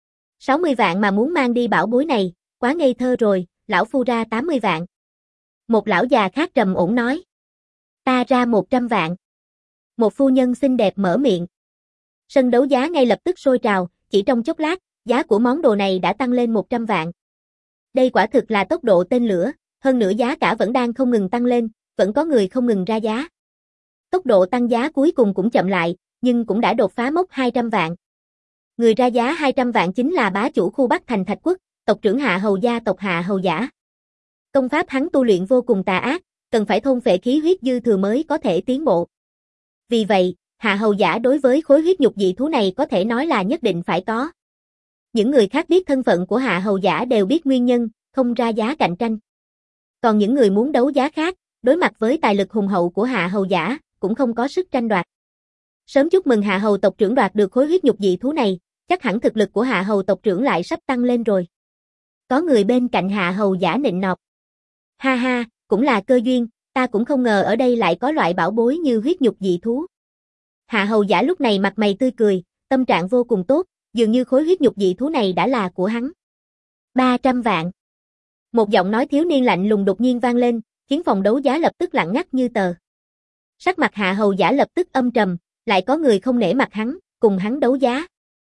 60 vạn mà muốn mang đi bảo bối này, quá ngây thơ rồi, lão phu ra 80 vạn. Một lão già khác trầm ổn nói. Ta ra 100 vạn. Một phu nhân xinh đẹp mở miệng. Sân đấu giá ngay lập tức sôi trào, chỉ trong chốc lát, giá của món đồ này đã tăng lên 100 vạn. Đây quả thực là tốc độ tên lửa, hơn nữa giá cả vẫn đang không ngừng tăng lên, vẫn có người không ngừng ra giá. Tốc độ tăng giá cuối cùng cũng chậm lại, nhưng cũng đã đột phá mốc 200 vạn. Người ra giá 200 vạn chính là bá chủ khu Bắc Thành Thạch Quốc, tộc trưởng Hạ Hầu gia tộc Hạ Hầu Giả. Công pháp hắn tu luyện vô cùng tà ác, cần phải thôn phệ khí huyết dư thừa mới có thể tiến bộ. Vì vậy, Hạ Hầu Giả đối với khối huyết nhục dị thú này có thể nói là nhất định phải có. Những người khác biết thân phận của Hạ Hầu Giả đều biết nguyên nhân, không ra giá cạnh tranh. Còn những người muốn đấu giá khác, đối mặt với tài lực hùng hậu của Hạ Hầu Giả, cũng không có sức tranh đoạt. Sớm chúc mừng Hạ Hầu tộc trưởng đoạt được khối huyết nhục dị thú này, chắc hẳn thực lực của Hạ Hầu tộc trưởng lại sắp tăng lên rồi. Có người bên cạnh Hạ Hầu Giả nịnh nọt. Ha ha, cũng là cơ duyên, ta cũng không ngờ ở đây lại có loại bảo bối như huyết nhục dị thú. Hạ Hầu Giả lúc này mặt mày tươi cười, tâm trạng vô cùng tốt, dường như khối huyết nhục dị thú này đã là của hắn. 300 vạn. Một giọng nói thiếu niên lạnh lùng đột nhiên vang lên, khiến phòng đấu giá lập tức lặng ngắt như tờ. Sắc mặt Hạ Hầu Giả lập tức âm trầm, lại có người không nể mặt hắn, cùng hắn đấu giá.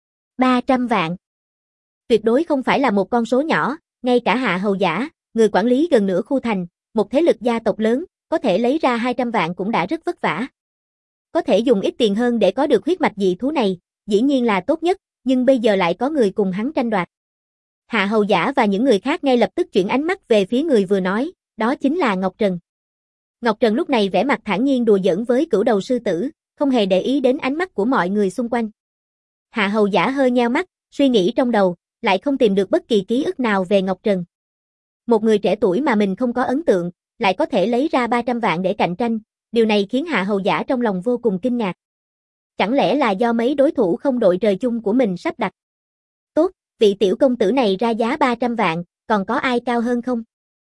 300 vạn. Tuyệt đối không phải là một con số nhỏ, ngay cả Hạ Hầu Giả, người quản lý gần nửa khu thành, một thế lực gia tộc lớn, có thể lấy ra 200 vạn cũng đã rất vất vả. Có thể dùng ít tiền hơn để có được huyết mạch dị thú này, dĩ nhiên là tốt nhất, nhưng bây giờ lại có người cùng hắn tranh đoạt. Hạ Hầu Giả và những người khác ngay lập tức chuyển ánh mắt về phía người vừa nói, đó chính là Ngọc Trần. Ngọc Trần lúc này vẻ mặt thản nhiên đùa giỡn với cửu đầu sư tử, không hề để ý đến ánh mắt của mọi người xung quanh. Hạ Hầu Giả hơi nheo mắt, suy nghĩ trong đầu, lại không tìm được bất kỳ ký ức nào về Ngọc Trần. Một người trẻ tuổi mà mình không có ấn tượng, lại có thể lấy ra 300 vạn để cạnh tranh, điều này khiến Hạ Hầu Giả trong lòng vô cùng kinh ngạc. Chẳng lẽ là do mấy đối thủ không đội trời chung của mình sắp đặt? Tốt, vị tiểu công tử này ra giá 300 vạn, còn có ai cao hơn không?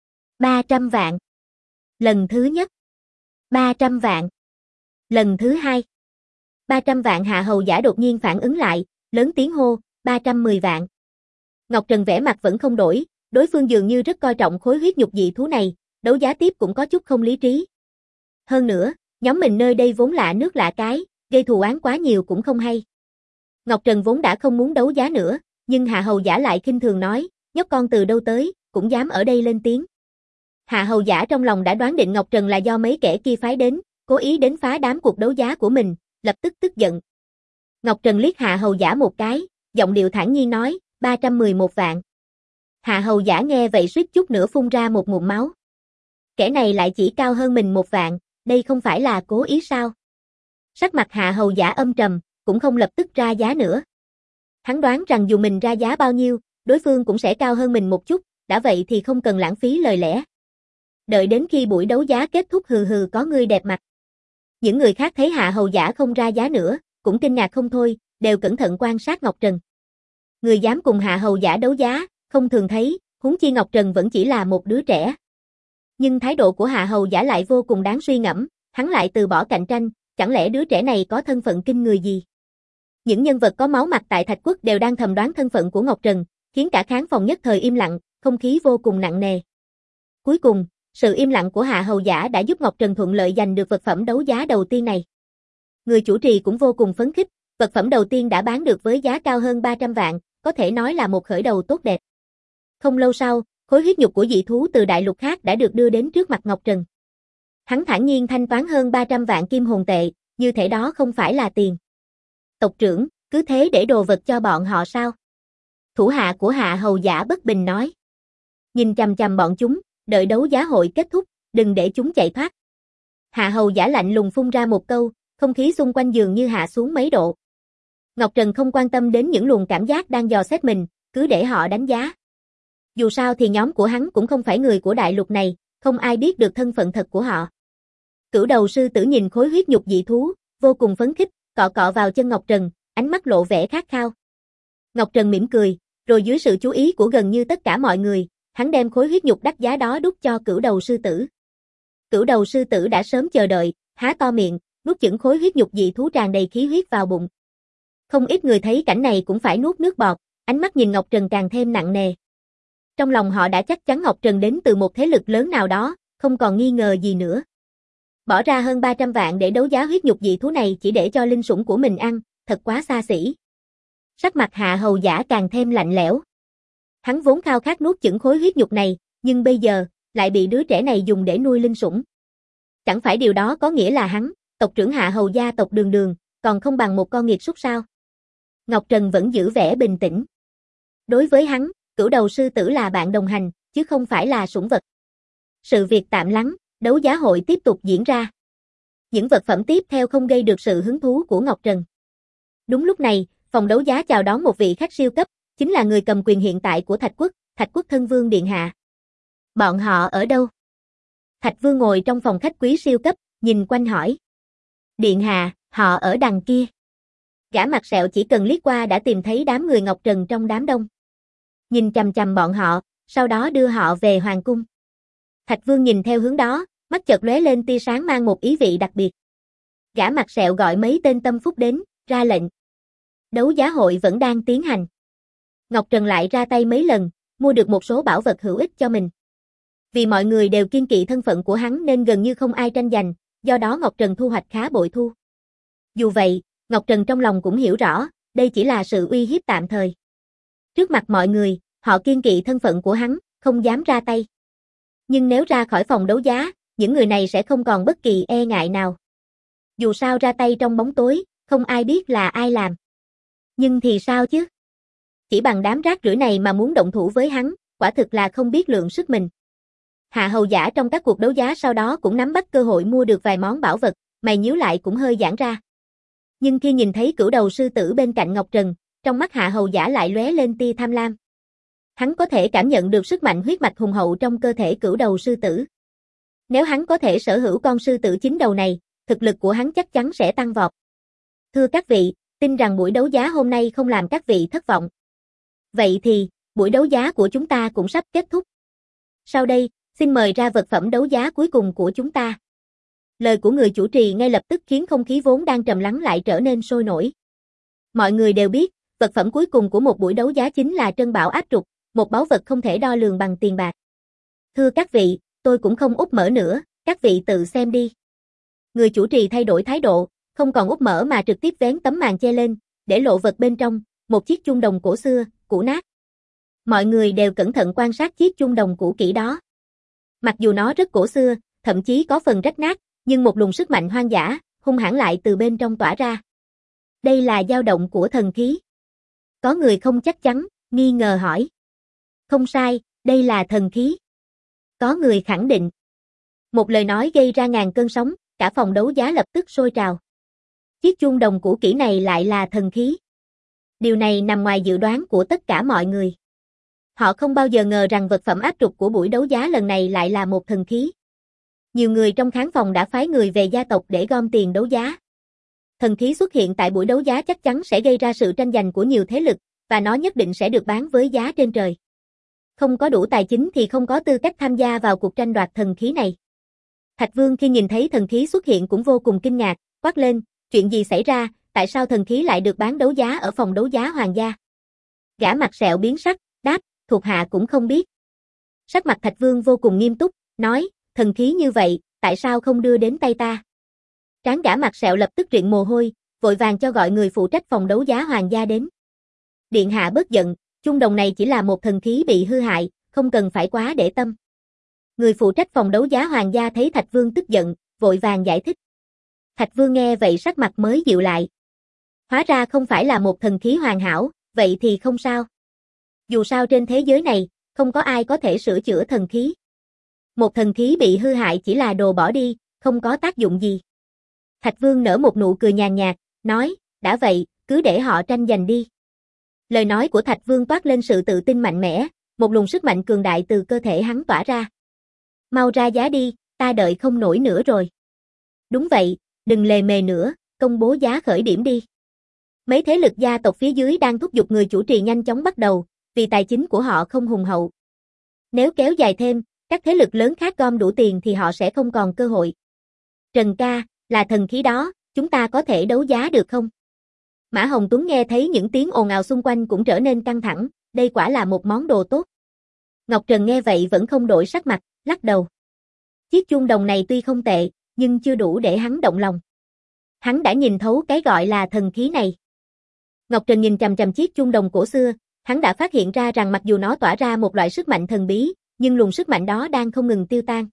300 vạn. Lần thứ nhất. 300 vạn. Lần thứ hai. 300 vạn. Hạ Hầu Giả đột nhiên phản ứng lại, lớn tiếng hô, 310 vạn. Ngọc Trần vẻ mặt vẫn không đổi, đối phương dường như rất coi trọng khối huyết nhục dị thú này, đấu giá tiếp cũng có chút không lý trí. Hơn nữa, nhóm mình nơi đây vốn lạ nước lạ cái, gây thù oán quá nhiều cũng không hay. Ngọc Trần vốn đã không muốn đấu giá nữa, nhưng Hạ Hầu Giả lại khinh thường nói, nhóc con từ đâu tới, cũng dám ở đây lên tiếng. Hạ Hầu Giả trong lòng đã đoán định Ngọc Trần là do mấy kẻ kia phái đến, cố ý đến phá đám cuộc đấu giá của mình, lập tức tức giận. Ngọc Trần liếc Hạ Hầu Giả một cái, giọng điệu thản nhiên nói, 311 vạn. Hạ Hầu Giả nghe vậy suýt chút nữa phun ra một ngụm máu. Kẻ này lại chỉ cao hơn mình 1 vạn, đây không phải là cố ý sao? Sắc mặt Hạ Hầu Giả âm trầm, cũng không lập tức ra giá nữa. Hắn đoán rằng dù mình ra giá bao nhiêu, đối phương cũng sẽ cao hơn mình một chút, đã vậy thì không cần lãng phí lời lẽ. Đợi đến khi buổi đấu giá kết thúc hừ hừ có người đẹp mặt. Những người khác thấy Hạ Hầu Giả không ra giá nữa, cũng kinh ngạc không thôi, đều cẩn thận quan sát Ngọc Trần. Người dám cùng Hạ Hầu Giả đấu giá, không thường thấy, huống chi Ngọc Trần vẫn chỉ là một đứa trẻ. Nhưng thái độ của Hạ Hầu Giả lại vô cùng đáng suy ngẫm, hắn lại từ bỏ cạnh tranh, chẳng lẽ đứa trẻ này có thân phận kinh người gì? Những nhân vật có máu mặt tại Thạch Quốc đều đang thầm đoán thân phận của Ngọc Trần, khiến cả khán phòng nhất thời im lặng, không khí vô cùng nặng nề. Cuối cùng, sự im lặng của Hạ Hầu Giả đã giúp Ngọc Trần thuận lợi giành được vật phẩm đấu giá đầu tiên này. Người chủ trì cũng vô cùng phấn khích, vật phẩm đầu tiên đã bán được với giá cao hơn 300 vạn, có thể nói là một khởi đầu tốt đẹp. Không lâu sau, khối huyết nhục của dị thú từ đại lục khác đã được đưa đến trước mặt Ngọc Trần. Hắn thản nhiên thanh toán hơn 300 vạn kim hồn tệ, như thể đó không phải là tiền. Tộc trưởng, cứ thế để đồ vật cho bọn họ sao? Thủ hạ của Hạ Hầu Giả bất bình nói. Nhìn chằm chằm bọn chúng, đợi đấu giá hội kết thúc, đừng để chúng chạy thoát. Hạ Hầu Giả lạnh lùng phun ra một câu, không khí xung quanh dường như hạ xuống mấy độ. Ngọc Trần không quan tâm đến những luồng cảm giác đang dò xét mình, cứ để họ đánh giá. Dù sao thì nhóm của hắn cũng không phải người của đại lục này, không ai biết được thân phận thật của họ. Cửu đầu sư tử nhìn khối huyết nhục dị thú, vô cùng phấn khích, cọ cọ vào chân Ngọc Trần, ánh mắt lộ vẻ khát khao. Ngọc Trần mỉm cười, rồi dưới sự chú ý của gần như tất cả mọi người, hắn đem khối huyết nhục đắt giá đó đút cho cửu đầu sư tử. Cửu đầu sư tử đã sớm chờ đợi, há to miệng, nuốt chửng khối huyết nhục dị thú tràn đầy khí huyết vào bụng. Không ít người thấy cảnh này cũng phải nuốt nước bọt, ánh mắt nhìn Ngọc Trần càng thêm nặng nề. Trong lòng họ đã chắc chắn Ngọc Trần đến từ một thế lực lớn nào đó, không còn nghi ngờ gì nữa. Bỏ ra hơn 300 vạn để đấu giá huyết nhục dị thú này chỉ để cho linh sủng của mình ăn, thật quá xa xỉ. Sắc mặt Hạ Hầu Giả càng thêm lạnh lẽo. Hắn vốn khao khát nuốt chửng khối huyết nhục này, nhưng bây giờ, lại bị đứa trẻ này dùng để nuôi linh sủng. Chẳng phải điều đó có nghĩa là hắn, tộc trưởng Hạ Hầu gia tộc Đường Đường, còn không bằng một con nghiệt súc sao? Ngọc Trần vẫn giữ vẻ bình tĩnh. Đối với hắn, cửu đầu sư tử là bạn đồng hành, chứ không phải là sủng vật. Sự việc tạm lắng, đấu giá hội tiếp tục diễn ra. Những vật phẩm tiếp theo không gây được sự hứng thú của Ngọc Trần. Đúng lúc này, phòng đấu giá chào đón một vị khách siêu cấp, chính là người cầm quyền hiện tại của Thạch Quốc Thân Vương Điện Hạ. Bọn họ ở đâu? Thạch Vương ngồi trong phòng khách quý siêu cấp, nhìn quanh hỏi. Điện Hạ, họ ở đằng kia. Gã mặt sẹo chỉ cần liếc qua đã tìm thấy đám người Ngọc Trần trong đám đông. Nhìn chằm chằm bọn họ, sau đó đưa họ về hoàng cung. Thạch Vương nhìn theo hướng đó, mắt chợt lóe lên tia sáng mang một ý vị đặc biệt. Gã mặt sẹo gọi mấy tên tâm phúc đến, ra lệnh. Đấu giá hội vẫn đang tiến hành. Ngọc Trần lại ra tay mấy lần, mua được một số bảo vật hữu ích cho mình. Vì mọi người đều kiêng kỵ thân phận của hắn nên gần như không ai tranh giành, do đó Ngọc Trần thu hoạch khá bội thu. Dù vậy, Ngọc Trần trong lòng cũng hiểu rõ, đây chỉ là sự uy hiếp tạm thời. Trước mặt mọi người, họ kiêng kỵ thân phận của hắn, không dám ra tay. Nhưng nếu ra khỏi phòng đấu giá, những người này sẽ không còn bất kỳ e ngại nào. Dù sao ra tay trong bóng tối, không ai biết là ai làm. Nhưng thì sao chứ? Chỉ bằng đám rác rưởi này mà muốn động thủ với hắn, quả thực là không biết lượng sức mình. Hạ Hầu Giả trong các cuộc đấu giá sau đó cũng nắm bắt cơ hội mua được vài món bảo vật, mày nhíu lại cũng hơi giãn ra. Nhưng khi nhìn thấy cửu đầu sư tử bên cạnh Ngọc Trần, trong mắt Hạ Hầu Giả lại lóe lên tia tham lam. Hắn có thể cảm nhận được sức mạnh huyết mạch hùng hậu trong cơ thể cửu đầu sư tử. Nếu hắn có thể sở hữu con sư tử chính đầu này, thực lực của hắn chắc chắn sẽ tăng vọt. Thưa các vị, tin rằng buổi đấu giá hôm nay không làm các vị thất vọng. Vậy thì, buổi đấu giá của chúng ta cũng sắp kết thúc. Sau đây, xin mời ra vật phẩm đấu giá cuối cùng của chúng ta. Lời của người chủ trì ngay lập tức khiến không khí vốn đang trầm lắng lại trở nên sôi nổi. Mọi người đều biết, vật phẩm cuối cùng của một buổi đấu giá chính là Trân Bảo Áp Trục, một báu vật không thể đo lường bằng tiền bạc. Thưa các vị, tôi cũng không úp mở nữa, các vị tự xem đi. Người chủ trì thay đổi thái độ, không còn úp mở mà trực tiếp vén tấm màn che lên, để lộ vật bên trong, một chiếc chuông đồng cổ xưa, cũ nát. Mọi người đều cẩn thận quan sát chiếc chuông đồng cũ kỹ đó. Mặc dù nó rất cổ xưa, thậm chí có phần rách nát, nhưng một luồng sức mạnh hoang dã, hung hãn lại từ bên trong tỏa ra. Đây là dao động của thần khí. Có người không chắc chắn, nghi ngờ hỏi. Không sai, đây là thần khí. Có người khẳng định. Một lời nói gây ra ngàn cơn sóng, cả phòng đấu giá lập tức sôi trào. Chiếc chuông đồng cũ kỹ này lại là thần khí. Điều này nằm ngoài dự đoán của tất cả mọi người. Họ không bao giờ ngờ rằng vật phẩm áp trục của buổi đấu giá lần này lại là một thần khí. Nhiều người trong khán phòng đã phái người về gia tộc để gom tiền đấu giá. Thần khí xuất hiện tại buổi đấu giá chắc chắn sẽ gây ra sự tranh giành của nhiều thế lực, và nó nhất định sẽ được bán với giá trên trời. Không có đủ tài chính thì không có tư cách tham gia vào cuộc tranh đoạt thần khí này. Thạch Vương khi nhìn thấy thần khí xuất hiện cũng vô cùng kinh ngạc, quát lên, chuyện gì xảy ra, tại sao thần khí lại được bán đấu giá ở phòng đấu giá hoàng gia? Gã mặt sẹo biến sắc, đáp, thuộc hạ cũng không biết. Sắc mặt Thạch Vương vô cùng nghiêm túc, nói, thần khí như vậy, tại sao không đưa đến tay ta? Trán gã mặt sẹo lập tức rịn mồ hôi, vội vàng cho gọi người phụ trách phòng đấu giá hoàng gia đến. Điện hạ bớt giận, chuông đồng này chỉ là một thần khí bị hư hại, không cần phải quá để tâm. Người phụ trách phòng đấu giá hoàng gia thấy Thạch Vương tức giận, vội vàng giải thích. Thạch Vương nghe vậy sắc mặt mới dịu lại. Hóa ra không phải là một thần khí hoàn hảo, vậy thì không sao. Dù sao trên thế giới này, không có ai có thể sửa chữa thần khí. Một thần khí bị hư hại chỉ là đồ bỏ đi, không có tác dụng gì. Thạch Vương nở một nụ cười nhàn nhạt, nói, đã vậy, cứ để họ tranh giành đi. Lời nói của Thạch Vương toát lên sự tự tin mạnh mẽ, một luồng sức mạnh cường đại từ cơ thể hắn tỏa ra. Mau ra giá đi, ta đợi không nổi nữa rồi. Đúng vậy, đừng lề mề nữa, công bố giá khởi điểm đi. Mấy thế lực gia tộc phía dưới đang thúc giục người chủ trì nhanh chóng bắt đầu, vì tài chính của họ không hùng hậu. Nếu kéo dài thêm, các thế lực lớn khác gom đủ tiền thì họ sẽ không còn cơ hội. Trần ca, là thần khí đó, chúng ta có thể đấu giá được không? Mã Hồng Tuấn nghe thấy những tiếng ồn ào xung quanh cũng trở nên căng thẳng, đây quả là một món đồ tốt. Ngọc Trần nghe vậy vẫn không đổi sắc mặt, lắc đầu. Chiếc chuông đồng này tuy không tệ, nhưng chưa đủ để hắn động lòng. Hắn đã nhìn thấu cái gọi là thần khí này. Ngọc Trần nhìn chằm chằm chiếc chuông đồng cổ xưa, hắn đã phát hiện ra rằng mặc dù nó tỏa ra một loại sức mạnh thần bí, nhưng luồng sức mạnh đó đang không ngừng tiêu tan.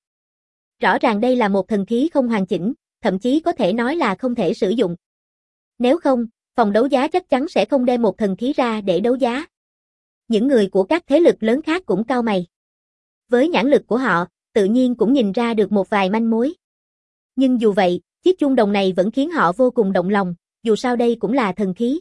Rõ ràng đây là một thần khí không hoàn chỉnh, thậm chí có thể nói là không thể sử dụng. Nếu không, phòng đấu giá chắc chắn sẽ không đem một thần khí ra để đấu giá. Những người của các thế lực lớn khác cũng cau mày. Với nhãn lực của họ, tự nhiên cũng nhìn ra được một vài manh mối. Nhưng dù vậy, chiếc chuông đồng này vẫn khiến họ vô cùng động lòng, dù sao đây cũng là thần khí.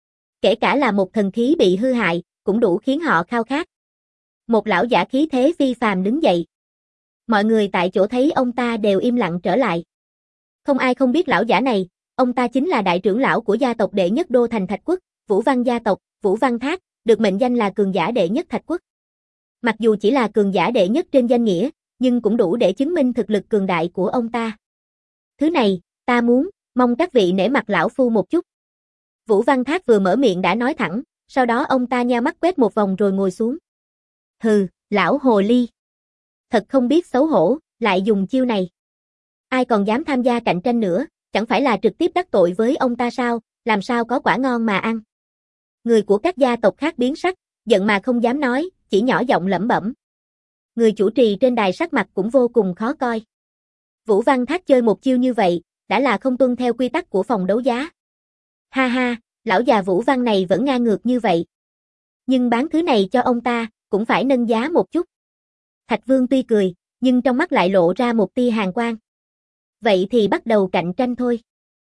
Kể cả là một thần khí bị hư hại, cũng đủ khiến họ khao khát. Một lão giả khí thế phi phàm đứng dậy. Mọi người tại chỗ thấy ông ta đều im lặng trở lại. Không ai không biết lão giả này, ông ta chính là đại trưởng lão của gia tộc đệ nhất đô thành Thạch Quốc, Vũ Văn gia tộc, Vũ Văn Thác, được mệnh danh là cường giả đệ nhất Thạch Quốc. Mặc dù chỉ là cường giả đệ nhất trên danh nghĩa, nhưng cũng đủ để chứng minh thực lực cường đại của ông ta. Thứ này, ta muốn, mong các vị nể mặt lão phu một chút. Vũ Văn Thác vừa mở miệng đã nói thẳng, sau đó ông ta nheo mắt quét một vòng rồi ngồi xuống. Hừ, lão hồ ly. Thật không biết xấu hổ, lại dùng chiêu này. Ai còn dám tham gia cạnh tranh nữa, chẳng phải là trực tiếp đắc tội với ông ta sao, làm sao có quả ngon mà ăn. Người của các gia tộc khác biến sắc, giận mà không dám nói, chỉ nhỏ giọng lẩm bẩm. Người chủ trì trên đài sắc mặt cũng vô cùng khó coi. Vũ Văn Thác chơi một chiêu như vậy, đã là không tuân theo quy tắc của phòng đấu giá. Ha ha, lão già Vũ Văn này vẫn ngang ngược như vậy. Nhưng bán thứ này cho ông ta, cũng phải nâng giá một chút. Thạch Vương tuy cười, nhưng trong mắt lại lộ ra một tia hàn quang. Vậy thì bắt đầu cạnh tranh thôi.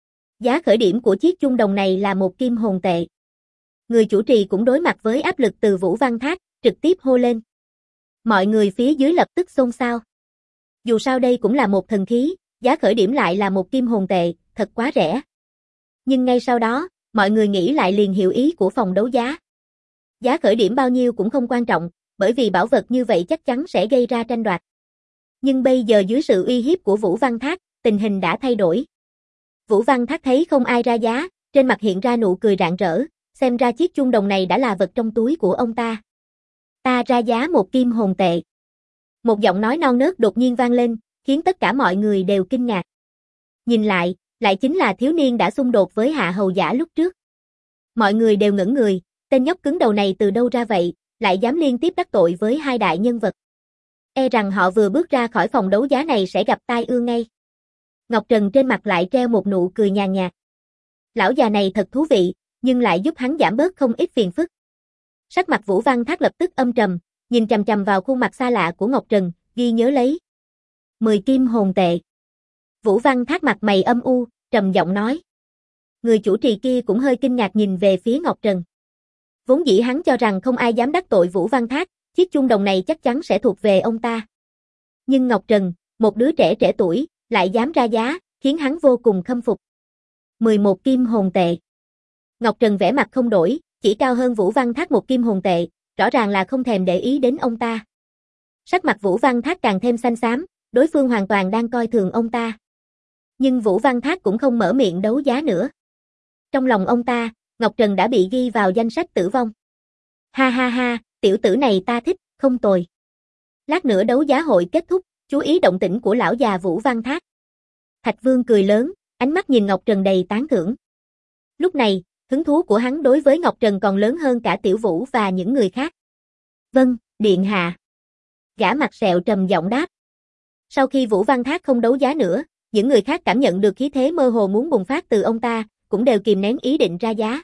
Giá khởi điểm của chiếc chuông đồng này là 1 kim hồn tệ. Người chủ trì cũng đối mặt với áp lực từ Vũ Văn Thác, trực tiếp hô lên. Mọi người phía dưới lập tức xôn xao. Dù sao đây cũng là một thần khí, giá khởi điểm lại là 1 kim hồn tệ, thật quá rẻ. Nhưng ngay sau đó, mọi người nghĩ lại liền hiểu ý của phòng đấu giá. Giá khởi điểm bao nhiêu cũng không quan trọng, bởi vì bảo vật như vậy chắc chắn sẽ gây ra tranh đoạt. Nhưng bây giờ dưới sự uy hiếp của Vũ Văn Thác, tình hình đã thay đổi. Vũ Văn Thác thấy không ai ra giá, trên mặt hiện ra nụ cười rạng rỡ, xem ra chiếc chuông đồng này đã là vật trong túi của ông ta. Ta ra giá 1 kim hồn tệ. Một giọng nói non nớt đột nhiên vang lên, khiến tất cả mọi người đều kinh ngạc. Nhìn lại, lại chính là thiếu niên đã xung đột với Hạ Hầu Giả lúc trước. Mọi người đều ngẩn người, tên nhóc cứng đầu này từ đâu ra vậy, lại dám liên tiếp đắc tội với hai đại nhân vật. E rằng họ vừa bước ra khỏi phòng đấu giá này sẽ gặp tai ương ngay. Ngọc Trần trên mặt lại treo một nụ cười nhàn nhạt. Lão già này thật thú vị, nhưng lại giúp hắn giảm bớt không ít phiền phức. Sắc mặt Vũ Văn Thác lập tức âm trầm, nhìn chằm chằm vào khuôn mặt xa lạ của Ngọc Trần, ghi nhớ lấy. 10 kim hồn tệ. Vũ Văn Thác mặt mày âm u, trầm giọng nói. Người chủ trì kia cũng hơi kinh ngạc nhìn về phía Ngọc Trần. Vốn dĩ hắn cho rằng không ai dám đắc tội Vũ Văn Thác, chiếc chuông đồng này chắc chắn sẽ thuộc về ông ta. Nhưng Ngọc Trần, một đứa trẻ trẻ tuổi, lại dám ra giá, khiến hắn vô cùng khâm phục. 11 kim hồn tệ. Ngọc Trần vẻ mặt không đổi, chỉ cao hơn Vũ Văn Thác một kim hồn tệ, rõ ràng là không thèm để ý đến ông ta. Sắc mặt Vũ Văn Thác càng thêm xanh xám, đối phương hoàn toàn đang coi thường ông ta. Nhưng Vũ Văn Thác cũng không mở miệng đấu giá nữa. Trong lòng ông ta, Ngọc Trần đã bị ghi vào danh sách tử vong. Ha ha ha, tiểu tử này ta thích, không tồi. Lát nữa đấu giá hội kết thúc, chú ý động tĩnh của lão già Vũ Văn Thác. Thạch Vương cười lớn, ánh mắt nhìn Ngọc Trần đầy tán thưởng. Lúc này, hứng thú của hắn đối với Ngọc Trần còn lớn hơn cả Tiểu Vũ và những người khác. Vâng, điện hạ. Gã mặt sẹo trầm giọng đáp. Sau khi Vũ Văn Thác không đấu giá nữa, những người khác cảm nhận được khí thế mơ hồ muốn bùng phát từ ông ta, cũng đều kìm nén ý định ra giá.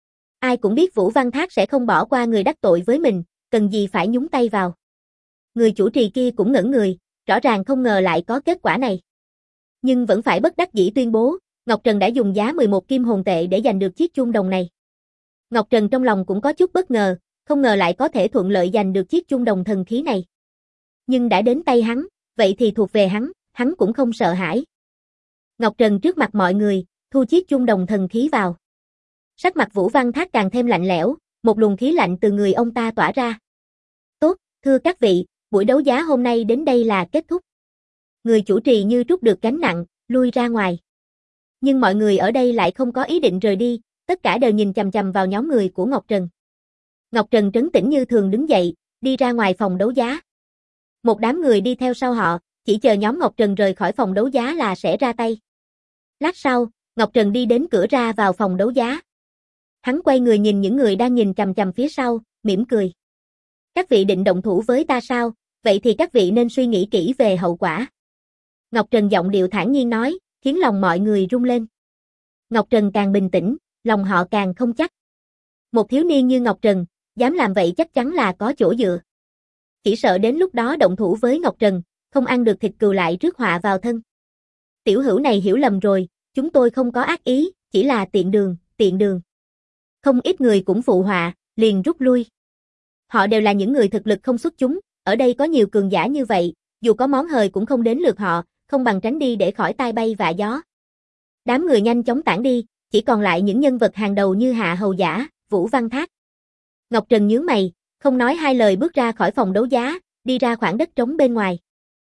Ai cũng biết Vũ Văn Thác sẽ không bỏ qua người đắc tội với mình, cần gì phải nhúng tay vào. Người chủ trì kia cũng ngẩn người, rõ ràng không ngờ lại có kết quả này. Nhưng vẫn phải bất đắc dĩ tuyên bố, Ngọc Trần đã dùng giá 11 kim hồn tệ để giành được chiếc chuông đồng này. Ngọc Trần trong lòng cũng có chút bất ngờ, không ngờ lại có thể thuận lợi giành được chiếc chuông đồng thần khí này. Nhưng đã đến tay hắn, vậy thì thuộc về hắn cũng không sợ hãi. Ngọc Trần trước mặt mọi người, thu chiếc chuông đồng thần khí vào. Sắc mặt Vũ Văn Thác càng thêm lạnh lẽo, một luồng khí lạnh từ người ông ta tỏa ra. Tốt, thưa các vị, buổi đấu giá hôm nay đến đây là kết thúc. Người chủ trì như trút được gánh nặng, lui ra ngoài. Nhưng mọi người ở đây lại không có ý định rời đi, tất cả đều nhìn chằm chằm vào nhóm người của Ngọc Trần. Ngọc Trần trấn tĩnh như thường đứng dậy, đi ra ngoài phòng đấu giá. Một đám người đi theo sau họ, chỉ chờ nhóm Ngọc Trần rời khỏi phòng đấu giá là sẽ ra tay. Lát sau, Ngọc Trần đi đến cửa ra vào phòng đấu giá. Hắn quay người nhìn những người đang nhìn chằm chằm phía sau, mỉm cười. Các vị định động thủ với ta sao, vậy thì các vị nên suy nghĩ kỹ về hậu quả. Ngọc Trần giọng điệu thản nhiên nói, khiến lòng mọi người rung lên. Ngọc Trần càng bình tĩnh, lòng họ càng không chắc. Một thiếu niên như Ngọc Trần, dám làm vậy chắc chắn là có chỗ dựa. Chỉ sợ đến lúc đó động thủ với Ngọc Trần, không ăn được thịt cừu lại rước họa vào thân. Tiểu hữu này hiểu lầm rồi, chúng tôi không có ác ý, chỉ là tiện đường. Không ít người cũng phụ họa, liền rút lui. Họ đều là những người thực lực không xuất chúng, ở đây có nhiều cường giả như vậy, dù có món hời cũng không đến lượt họ, không bằng tránh đi để khỏi tai bay vạ gió. Đám người nhanh chóng tản đi, chỉ còn lại những nhân vật hàng đầu như Hạ Hầu Giả, Vũ Văn Thác. Ngọc Trần nhướng mày, không nói hai lời bước ra khỏi phòng đấu giá, đi ra khoảng đất trống bên ngoài.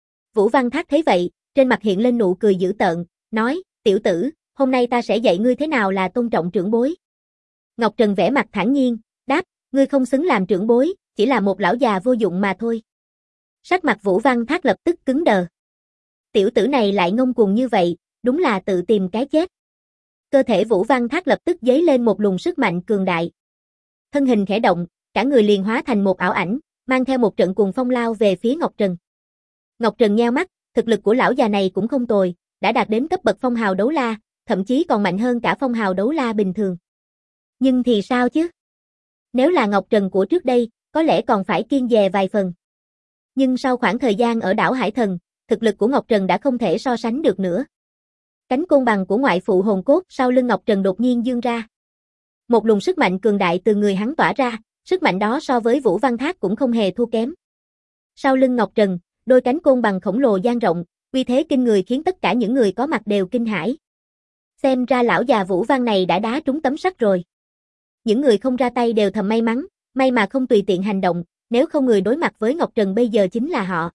Vũ Văn Thác thấy vậy, trên mặt hiện lên nụ cười dữ tợn, nói, tiểu tử, hôm nay ta sẽ dạy ngươi thế nào là tôn trọng trưởng bối. Ngọc Trần vẻ mặt thản nhiên, đáp, ngươi không xứng làm trưởng bối, chỉ là một lão già vô dụng mà thôi. Sắc mặt Vũ Văn Thác lập tức cứng đờ. Tiểu tử này lại ngông cuồng như vậy, đúng là tự tìm cái chết. Cơ thể Vũ Văn Thác lập tức dấy lên một luồng sức mạnh cường đại. Thân hình khẽ động, cả người liền hóa thành một ảo ảnh, mang theo một trận cuồng phong lao về phía Ngọc Trần. Ngọc Trần nheo mắt, thực lực của lão già này cũng không tồi, đã đạt đến cấp bậc phong hào đấu la, thậm chí còn mạnh hơn cả phong hào đấu la bình thường. Nhưng thì sao chứ? Nếu là Ngọc Trần của trước đây, có lẽ còn phải kiêng dè vài phần. Nhưng sau khoảng thời gian ở đảo Hải Thần, thực lực của Ngọc Trần đã không thể so sánh được nữa. Cánh côn bằng của ngoại phụ hồn cốt sau lưng Ngọc Trần đột nhiên dương ra. Một luồng sức mạnh cường đại từ người hắn tỏa ra, sức mạnh đó so với Vũ Văn Thác cũng không hề thua kém. Sau lưng Ngọc Trần, đôi cánh côn bằng khổng lồ dang rộng, uy thế kinh người khiến tất cả những người có mặt đều kinh hãi. Xem ra lão già Vũ Văn này đã đá trúng tấm sắt rồi. Những người không ra tay đều thầm may mắn, may mà không tùy tiện hành động, nếu không người đối mặt với Ngọc Trần bây giờ chính là họ.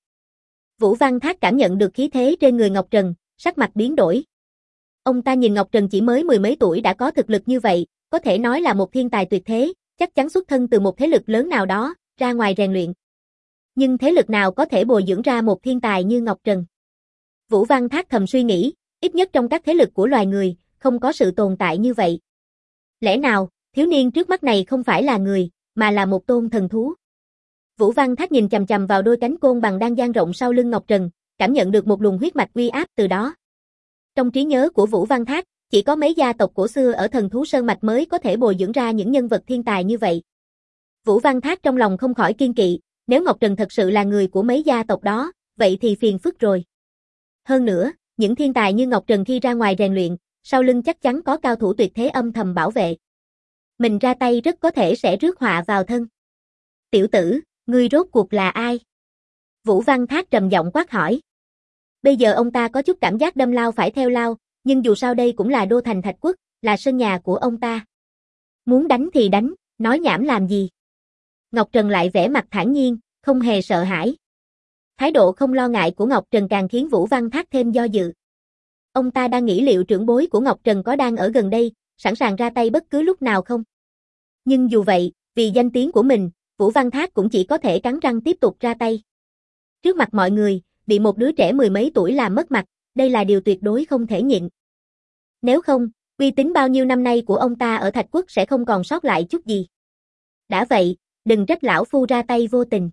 Vũ Văn Thác cảm nhận được khí thế trên người Ngọc Trần, sắc mặt biến đổi. Ông ta nhìn Ngọc Trần chỉ mới mười mấy tuổi đã có thực lực như vậy, có thể nói là một thiên tài tuyệt thế, chắc chắn xuất thân từ một thế lực lớn nào đó, ra ngoài rèn luyện. Nhưng thế lực nào có thể bồi dưỡng ra một thiên tài như Ngọc Trần? Vũ Văn Thác thầm suy nghĩ, ít nhất trong các thế lực của loài người, không có sự tồn tại như vậy. Lẽ nào, thiếu niên trước mắt này không phải là người, mà là một tôn thần thú? Vũ Văn Thác nhìn chằm chằm vào đôi cánh côn bằng đang dang rộng sau lưng Ngọc Trần, cảm nhận được một luồng huyết mạch uy áp từ đó. Trong trí nhớ của Vũ Văn Thác, chỉ có mấy gia tộc cổ xưa ở Thần Thú Sơn Mạch mới có thể bồi dưỡng ra những nhân vật thiên tài như vậy. Vũ Văn Thác trong lòng không khỏi kiêng kỵ, nếu Ngọc Trần thật sự là người của mấy gia tộc đó, vậy thì phiền phức rồi. Hơn nữa, những thiên tài như Ngọc Trần khi ra ngoài rèn luyện, sau lưng chắc chắn có cao thủ tuyệt thế âm thầm bảo vệ. Mình ra tay rất có thể sẽ rước họa vào thân. Tiểu tử, ngươi rốt cuộc là ai? Vũ Văn Thác trầm giọng quát hỏi. Bây giờ ông ta có chút cảm giác đâm lao phải theo lao, nhưng dù sao đây cũng là đô thành Thạch Quốc, là sân nhà của ông ta. Muốn đánh thì đánh, nói nhảm làm gì? Ngọc Trần lại vẻ mặt thản nhiên, không hề sợ hãi. Thái độ không lo ngại của Ngọc Trần càng khiến Vũ Văn Thác thêm do dự. Ông ta đang nghĩ liệu trưởng bối của Ngọc Trần có đang ở gần đây, sẵn sàng ra tay bất cứ lúc nào không. Nhưng dù vậy, vì danh tiếng của mình, Vũ Văn Thác cũng chỉ có thể cắn răng tiếp tục ra tay. Trước mặt mọi người, bị một đứa trẻ mười mấy tuổi làm mất mặt, đây là điều tuyệt đối không thể nhịn. Nếu không, uy tín bao nhiêu năm nay của ông ta ở Thạch Quốc sẽ không còn sót lại chút gì. Đã vậy, đừng trách lão phu ra tay vô tình.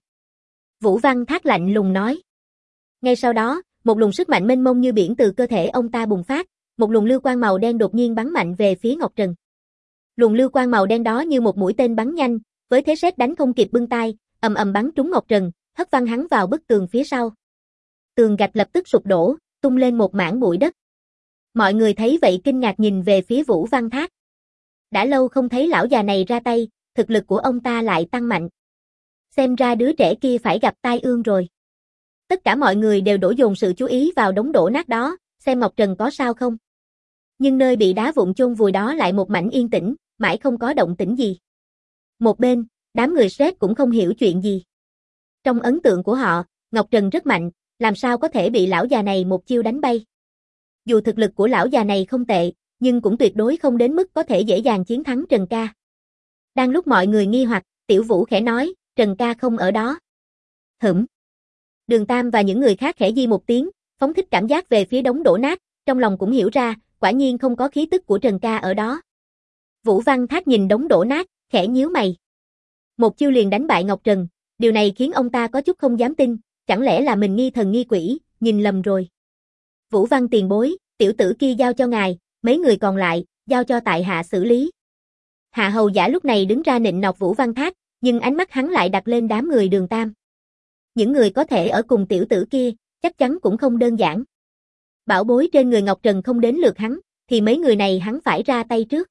Vũ Văn Thác lạnh lùng nói. Ngay sau đó, một luồng sức mạnh mênh mông như biển từ cơ thể ông ta bùng phát, một luồng lưu quang màu đen đột nhiên bắn mạnh về phía Ngọc Trần. Luồng lưu quang màu đen đó như một mũi tên bắn nhanh, với thế sét đánh không kịp bưng tay, ầm ầm bắn trúng Ngọc Trần, hất văng hắn vào bức tường phía sau. Tường gạch lập tức sụp đổ, tung lên một mảng bụi đất. Mọi người thấy vậy kinh ngạc nhìn về phía Vũ Văn Thác. Đã lâu không thấy lão già này ra tay, thực lực của ông ta lại tăng mạnh. Xem ra đứa trẻ kia phải gặp tai ương rồi. Tất cả mọi người đều đổ dồn sự chú ý vào đống đổ nát đó, xem Ngọc Trần có sao không. Nhưng nơi bị đá vụn chôn vùi đó lại một mảnh yên tĩnh, mãi không có động tĩnh gì. Một bên, đám người Shrek cũng không hiểu chuyện gì. Trong ấn tượng của họ, Ngọc Trần rất mạnh, làm sao có thể bị lão già này một chiêu đánh bay. Dù thực lực của lão già này không tệ, nhưng cũng tuyệt đối không đến mức có thể dễ dàng chiến thắng Trần ca. Đang lúc mọi người nghi hoặc, Tiểu Vũ khẽ nói, Trần ca không ở đó. Hửm. Đường Tam và những người khác khẽ di một tiếng, phóng thích cảm giác về phía đống đổ nát, trong lòng cũng hiểu ra, quả nhiên không có khí tức của Trần ca ở đó. Vũ Văn Thác nhìn đống đổ nát, khẽ nhíu mày. Một chiêu liền đánh bại Ngọc Trần, điều này khiến ông ta có chút không dám tin, chẳng lẽ là mình nghi thần nghi quỷ, nhìn lầm rồi. Vũ Văn tiền bối, tiểu tử kia giao cho ngài, mấy người còn lại, giao cho tại hạ xử lý. Hạ hầu giả lúc này đứng ra nịnh nọt Vũ Văn Thác, nhưng ánh mắt hắn lại đặt lên đám người Đường Tam. Những người có thể ở cùng tiểu tử kia, chắc chắn cũng không đơn giản. Bảo bối trên người Ngọc Trần không đến lượt hắn, thì mấy người này hắn phải ra tay trước.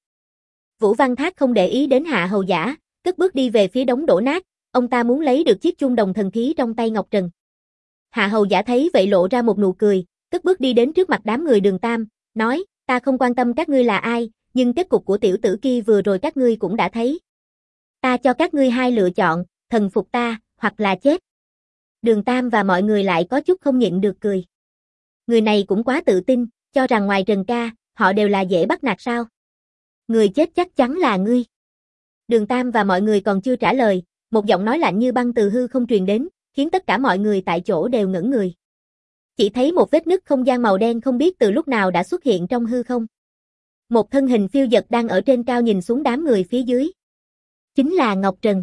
Vũ Văn Thác không để ý đến Hạ hầu giả, cất bước đi về phía đống đổ nát, ông ta muốn lấy được chiếc chuông đồng thần khí trong tay Ngọc Trần. Hạ hầu giả thấy vậy lộ ra một nụ cười, cất bước đi đến trước mặt đám người Đường Tam, nói, ta không quan tâm các ngươi là ai, nhưng kết cục của tiểu tử kia vừa rồi các ngươi cũng đã thấy. Ta cho các ngươi hai lựa chọn, thần phục ta, hoặc là chết. Đường Tam và mọi người lại có chút không nhịn được cười. Người này cũng quá tự tin, cho rằng ngoài Trần ca, họ đều là dễ bắt nạt sao. Người chết chắc chắn là ngươi. Đường Tam và mọi người còn chưa trả lời, một giọng nói lạnh như băng từ hư không truyền đến, khiến tất cả mọi người tại chỗ đều ngẩn người. Chỉ thấy một vết nứt không gian màu đen không biết từ lúc nào đã xuất hiện trong hư không. Một thân hình phiêu dật đang ở trên cao nhìn xuống đám người phía dưới. Chính là Ngọc Trần.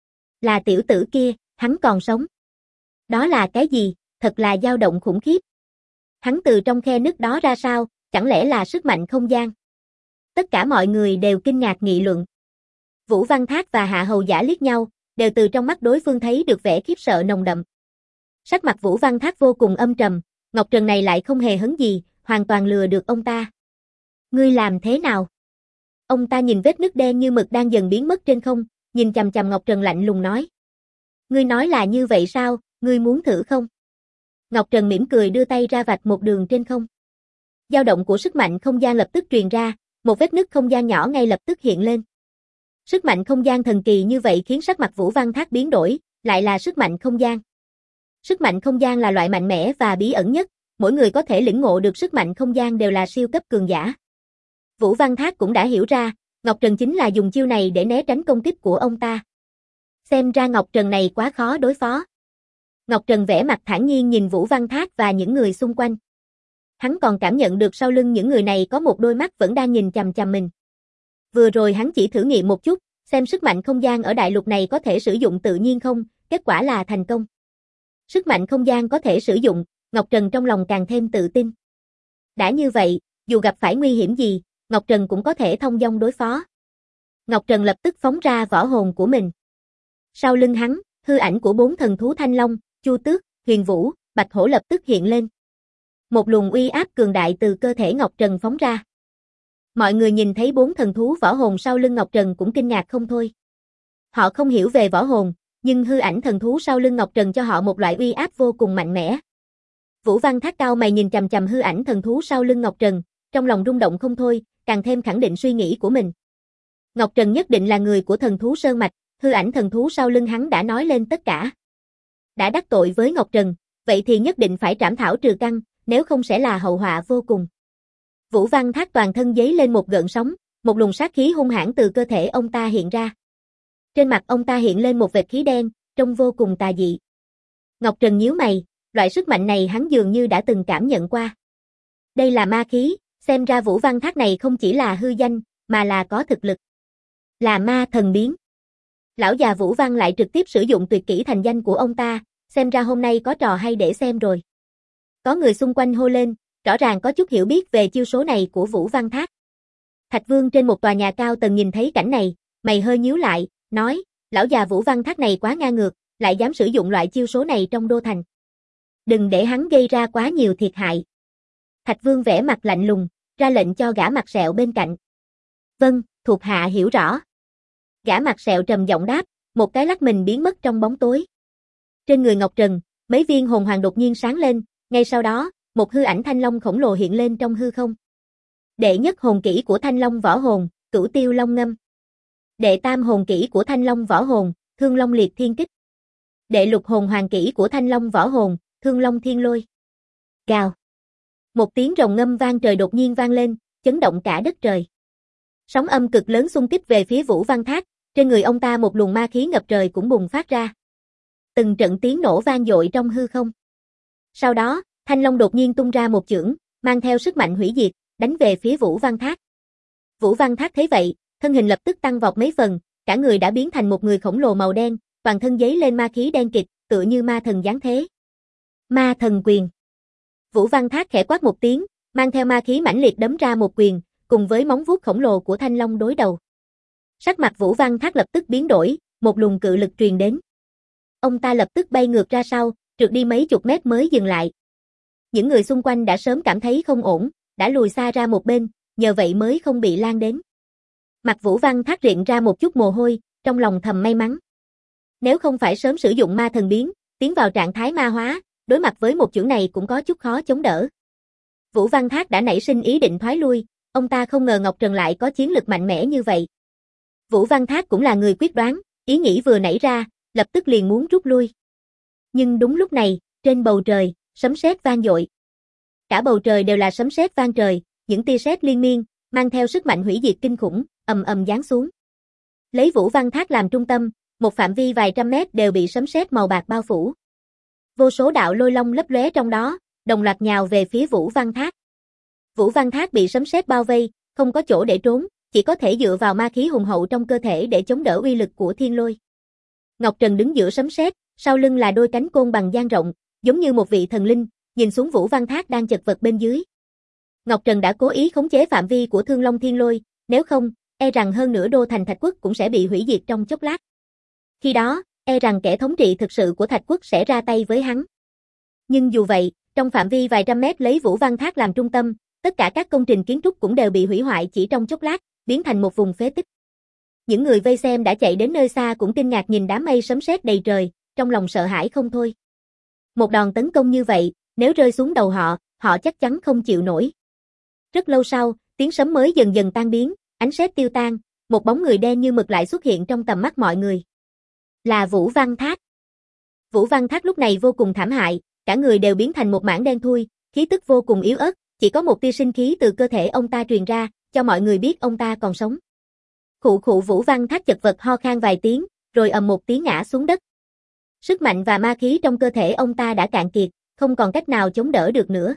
Là tiểu tử kia, hắn còn sống. Đó là cái gì, thật là dao động khủng khiếp. Hắn từ trong khe nứt đó ra sao, chẳng lẽ là sức mạnh không gian? Tất cả mọi người đều kinh ngạc nghị luận. Vũ Văn Thác và Hạ hầu giả liếc nhau, đều từ trong mắt đối phương thấy được vẻ khiếp sợ nồng đậm. Sắc mặt Vũ Văn Thác vô cùng âm trầm, Ngọc Trần này lại không hề hấn gì, hoàn toàn lừa được ông ta. Ngươi làm thế nào? Ông ta nhìn vết nứt đen như mực đang dần biến mất trên không, nhìn chằm chằm Ngọc Trần lạnh lùng nói. Ngươi nói là như vậy sao, ngươi muốn thử không? Ngọc Trần mỉm cười đưa tay ra vạch một đường trên không. Dao động của sức mạnh không gian lập tức truyền ra, một vết nứt không gian nhỏ ngay lập tức hiện lên. Sức mạnh không gian thần kỳ như vậy khiến sắc mặt Vũ Văn Thác biến đổi, lại là sức mạnh không gian. Sức mạnh không gian là loại mạnh mẽ và bí ẩn nhất, mỗi người có thể lĩnh ngộ được sức mạnh không gian đều là siêu cấp cường giả. Vũ Văn Thác cũng đã hiểu ra, Ngọc Trần chính là dùng chiêu này để né tránh công kích của ông ta. Xem ra Ngọc Trần này quá khó đối phó. Ngọc Trần vẻ mặt thản nhiên nhìn Vũ Văn Thác và những người xung quanh. Hắn còn cảm nhận được sau lưng những người này có một đôi mắt vẫn đang nhìn chằm chằm mình. Vừa rồi hắn chỉ thử nghiệm một chút, xem sức mạnh không gian ở đại lục này có thể sử dụng tự nhiên không, kết quả là thành công. Sức mạnh không gian có thể sử dụng, Ngọc Trần trong lòng càng thêm tự tin. Đã như vậy, dù gặp phải nguy hiểm gì, Ngọc Trần cũng có thể thông dong đối phó. Ngọc Trần lập tức phóng ra võ hồn của mình. Sau lưng hắn, hư ảnh của 4 thần thú Thanh Long, Chu Tước, Huyền Vũ, Bạch Hổ lập tức hiện lên. Một luồng uy áp cường đại từ cơ thể Ngọc Trần phóng ra. Mọi người nhìn thấy 4 thần thú võ hồn sau lưng Ngọc Trần cũng kinh ngạc không thôi. Họ không hiểu về võ hồn, nhưng hư ảnh thần thú sau lưng Ngọc Trần cho họ một loại uy áp vô cùng mạnh mẽ. Vũ Văn Thác cao mày nhìn chằm chằm hư ảnh thần thú sau lưng Ngọc Trần, trong lòng rung động không thôi, càng thêm khẳng định suy nghĩ của mình. Ngọc Trần nhất định là người của thần thú Sơn Mạch, hư ảnh thần thú sau lưng hắn đã nói lên tất cả. Đã đắc tội với Ngọc Trần, vậy thì nhất định phải trảm thảo trừ căn, nếu không sẽ là hậu họa vô cùng. Vũ Văn Thác toàn thân giấy lên một gợn sóng, một luồng sát khí hung hãn từ cơ thể ông ta hiện ra. Trên mặt ông ta hiện lên một vệt khí đen, trông vô cùng tà dị. Ngọc Trần nhíu mày, loại sức mạnh này hắn dường như đã từng cảm nhận qua. Đây là ma khí, xem ra Vũ Văn Thác này không chỉ là hư danh, mà là có thực lực. Là ma thần biến. Lão già Vũ Văn lại trực tiếp sử dụng tuyệt kỹ thành danh của ông ta, xem ra hôm nay có trò hay để xem rồi. Có người xung quanh hô lên, rõ ràng có chút hiểu biết về chiêu số này của Vũ Văn Thác. Thạch Vương trên một tòa nhà cao tầng nhìn thấy cảnh này, mày hơi nhíu lại, nói, lão già Vũ Văn Thác này quá ngang ngược, lại dám sử dụng loại chiêu số này trong đô thành. Đừng để hắn gây ra quá nhiều thiệt hại. Thạch Vương vẻ mặt lạnh lùng, ra lệnh cho gã mặt sẹo bên cạnh. Vâng, thuộc hạ hiểu rõ. Gã mặt sẹo trầm giọng đáp, một cái lắc mình biến mất trong bóng tối. Trên người Ngọc Trần, mấy viên hồn hoàng đột nhiên sáng lên, ngay sau đó, một hư ảnh thanh long khổng lồ hiện lên trong hư không. Đệ nhất hồn kỹ của thanh long võ hồn, Cửu Tiêu Long Ngâm. Đệ tam hồn kỹ của thanh long võ hồn, Thương Long Liệt Thiên Kích. Đệ lục hồn hoàng kỹ của thanh long võ hồn, Thương Long Thiên Lôi. Gào. Một tiếng rồng ngâm vang trời đột nhiên vang lên, chấn động cả đất trời. Sóng âm cực lớn xung kích về phía Vũ Văn Thác, trên người ông ta một luồng ma khí ngập trời cũng bùng phát ra. Từng trận tiếng nổ vang dội trong hư không. Sau đó, Thanh Long đột nhiên tung ra một chưởng, mang theo sức mạnh hủy diệt, đánh về phía Vũ Văn Thác. Vũ Văn Thác thấy vậy, thân hình lập tức tăng vọt mấy phần, cả người đã biến thành một người khổng lồ màu đen, toàn thân giấy lên ma khí đen kịt, tựa như ma thần giáng thế. Ma thần quyền. Vũ Văn Thác khẽ quát một tiếng, mang theo ma khí mãnh liệt đấm ra một quyền, cùng với móng vuốt khổng lồ của Thanh Long đối đầu. Sắc mặt Vũ Văn Thác lập tức biến đổi, một luồng cự lực truyền đến. Ông ta lập tức bay ngược ra sau, trượt đi mấy chục mét mới dừng lại. Những người xung quanh đã sớm cảm thấy không ổn, đã lùi xa ra một bên, nhờ vậy mới không bị lan đến. Mặt Vũ Văn Thác rịn ra một chút mồ hôi, trong lòng thầm may mắn. Nếu không phải sớm sử dụng ma thần biến, tiến vào trạng thái ma hóa, đối mặt với một chưởng này cũng có chút khó chống đỡ. Vũ Văn Thác đã nảy sinh ý định thoái lui, ông ta không ngờ Ngọc Trần lại có chiến lực mạnh mẽ như vậy. Vũ Văn Thác cũng là người quyết đoán, ý nghĩ vừa nảy ra, lập tức liền muốn rút lui. Nhưng đúng lúc này, trên bầu trời, sấm sét vang dội. Cả bầu trời đều là sấm sét vang trời, những tia sét liên miên, mang theo sức mạnh hủy diệt kinh khủng, ầm ầm giáng xuống. Lấy Vũ Văn Thác làm trung tâm, một phạm vi vài trăm mét đều bị sấm sét màu bạc bao phủ. Vô số đạo lôi long lấp lóe trong đó, đồng loạt nhào về phía Vũ Văn Thác. Vũ Văn Thác bị sấm sét bao vây, không có chỗ để trốn, chỉ có thể dựa vào ma khí hùng hậu trong cơ thể để chống đỡ uy lực của thiên lôi. Ngọc Trần đứng giữa sấm sét, sau lưng là đôi cánh côn bằng dang rộng, giống như một vị thần linh, nhìn xuống Vũ Văn Thác đang chật vật bên dưới. Ngọc Trần đã cố ý khống chế phạm vi của Thương Long Thiên Lôi, nếu không, e rằng hơn nửa đô thành Thạch Quốc cũng sẽ bị hủy diệt trong chốc lát. Khi đó, e rằng kẻ thống trị thực sự của Thạch Quốc sẽ ra tay với hắn. Nhưng dù vậy, trong phạm vi vài trăm mét lấy Vũ Văn Thác làm trung tâm, tất cả các công trình kiến trúc cũng đều bị hủy hoại chỉ trong chốc lát, biến thành một vùng phế tích. Những người vây xem đã chạy đến nơi xa cũng kinh ngạc nhìn đám mây sấm sét đầy trời, trong lòng sợ hãi không thôi. Một đòn tấn công như vậy, nếu rơi xuống đầu họ, họ chắc chắn không chịu nổi. Rất lâu sau, tiếng sấm mới dần dần tan biến, ánh sét tiêu tan, một bóng người đen như mực lại xuất hiện trong tầm mắt mọi người. Là Vũ Văn Thác. Vũ Văn Thác lúc này vô cùng thảm hại, cả người đều biến thành một mảng đen thui, khí tức vô cùng yếu ớt, chỉ có một tia sinh khí từ cơ thể ông ta truyền ra, cho mọi người biết ông ta còn sống. Khụ khụ Vũ Văn Thác chật vật ho khan vài tiếng, rồi ầm một tiếng ngã xuống đất. Sức mạnh và ma khí trong cơ thể ông ta đã cạn kiệt, không còn cách nào chống đỡ được nữa.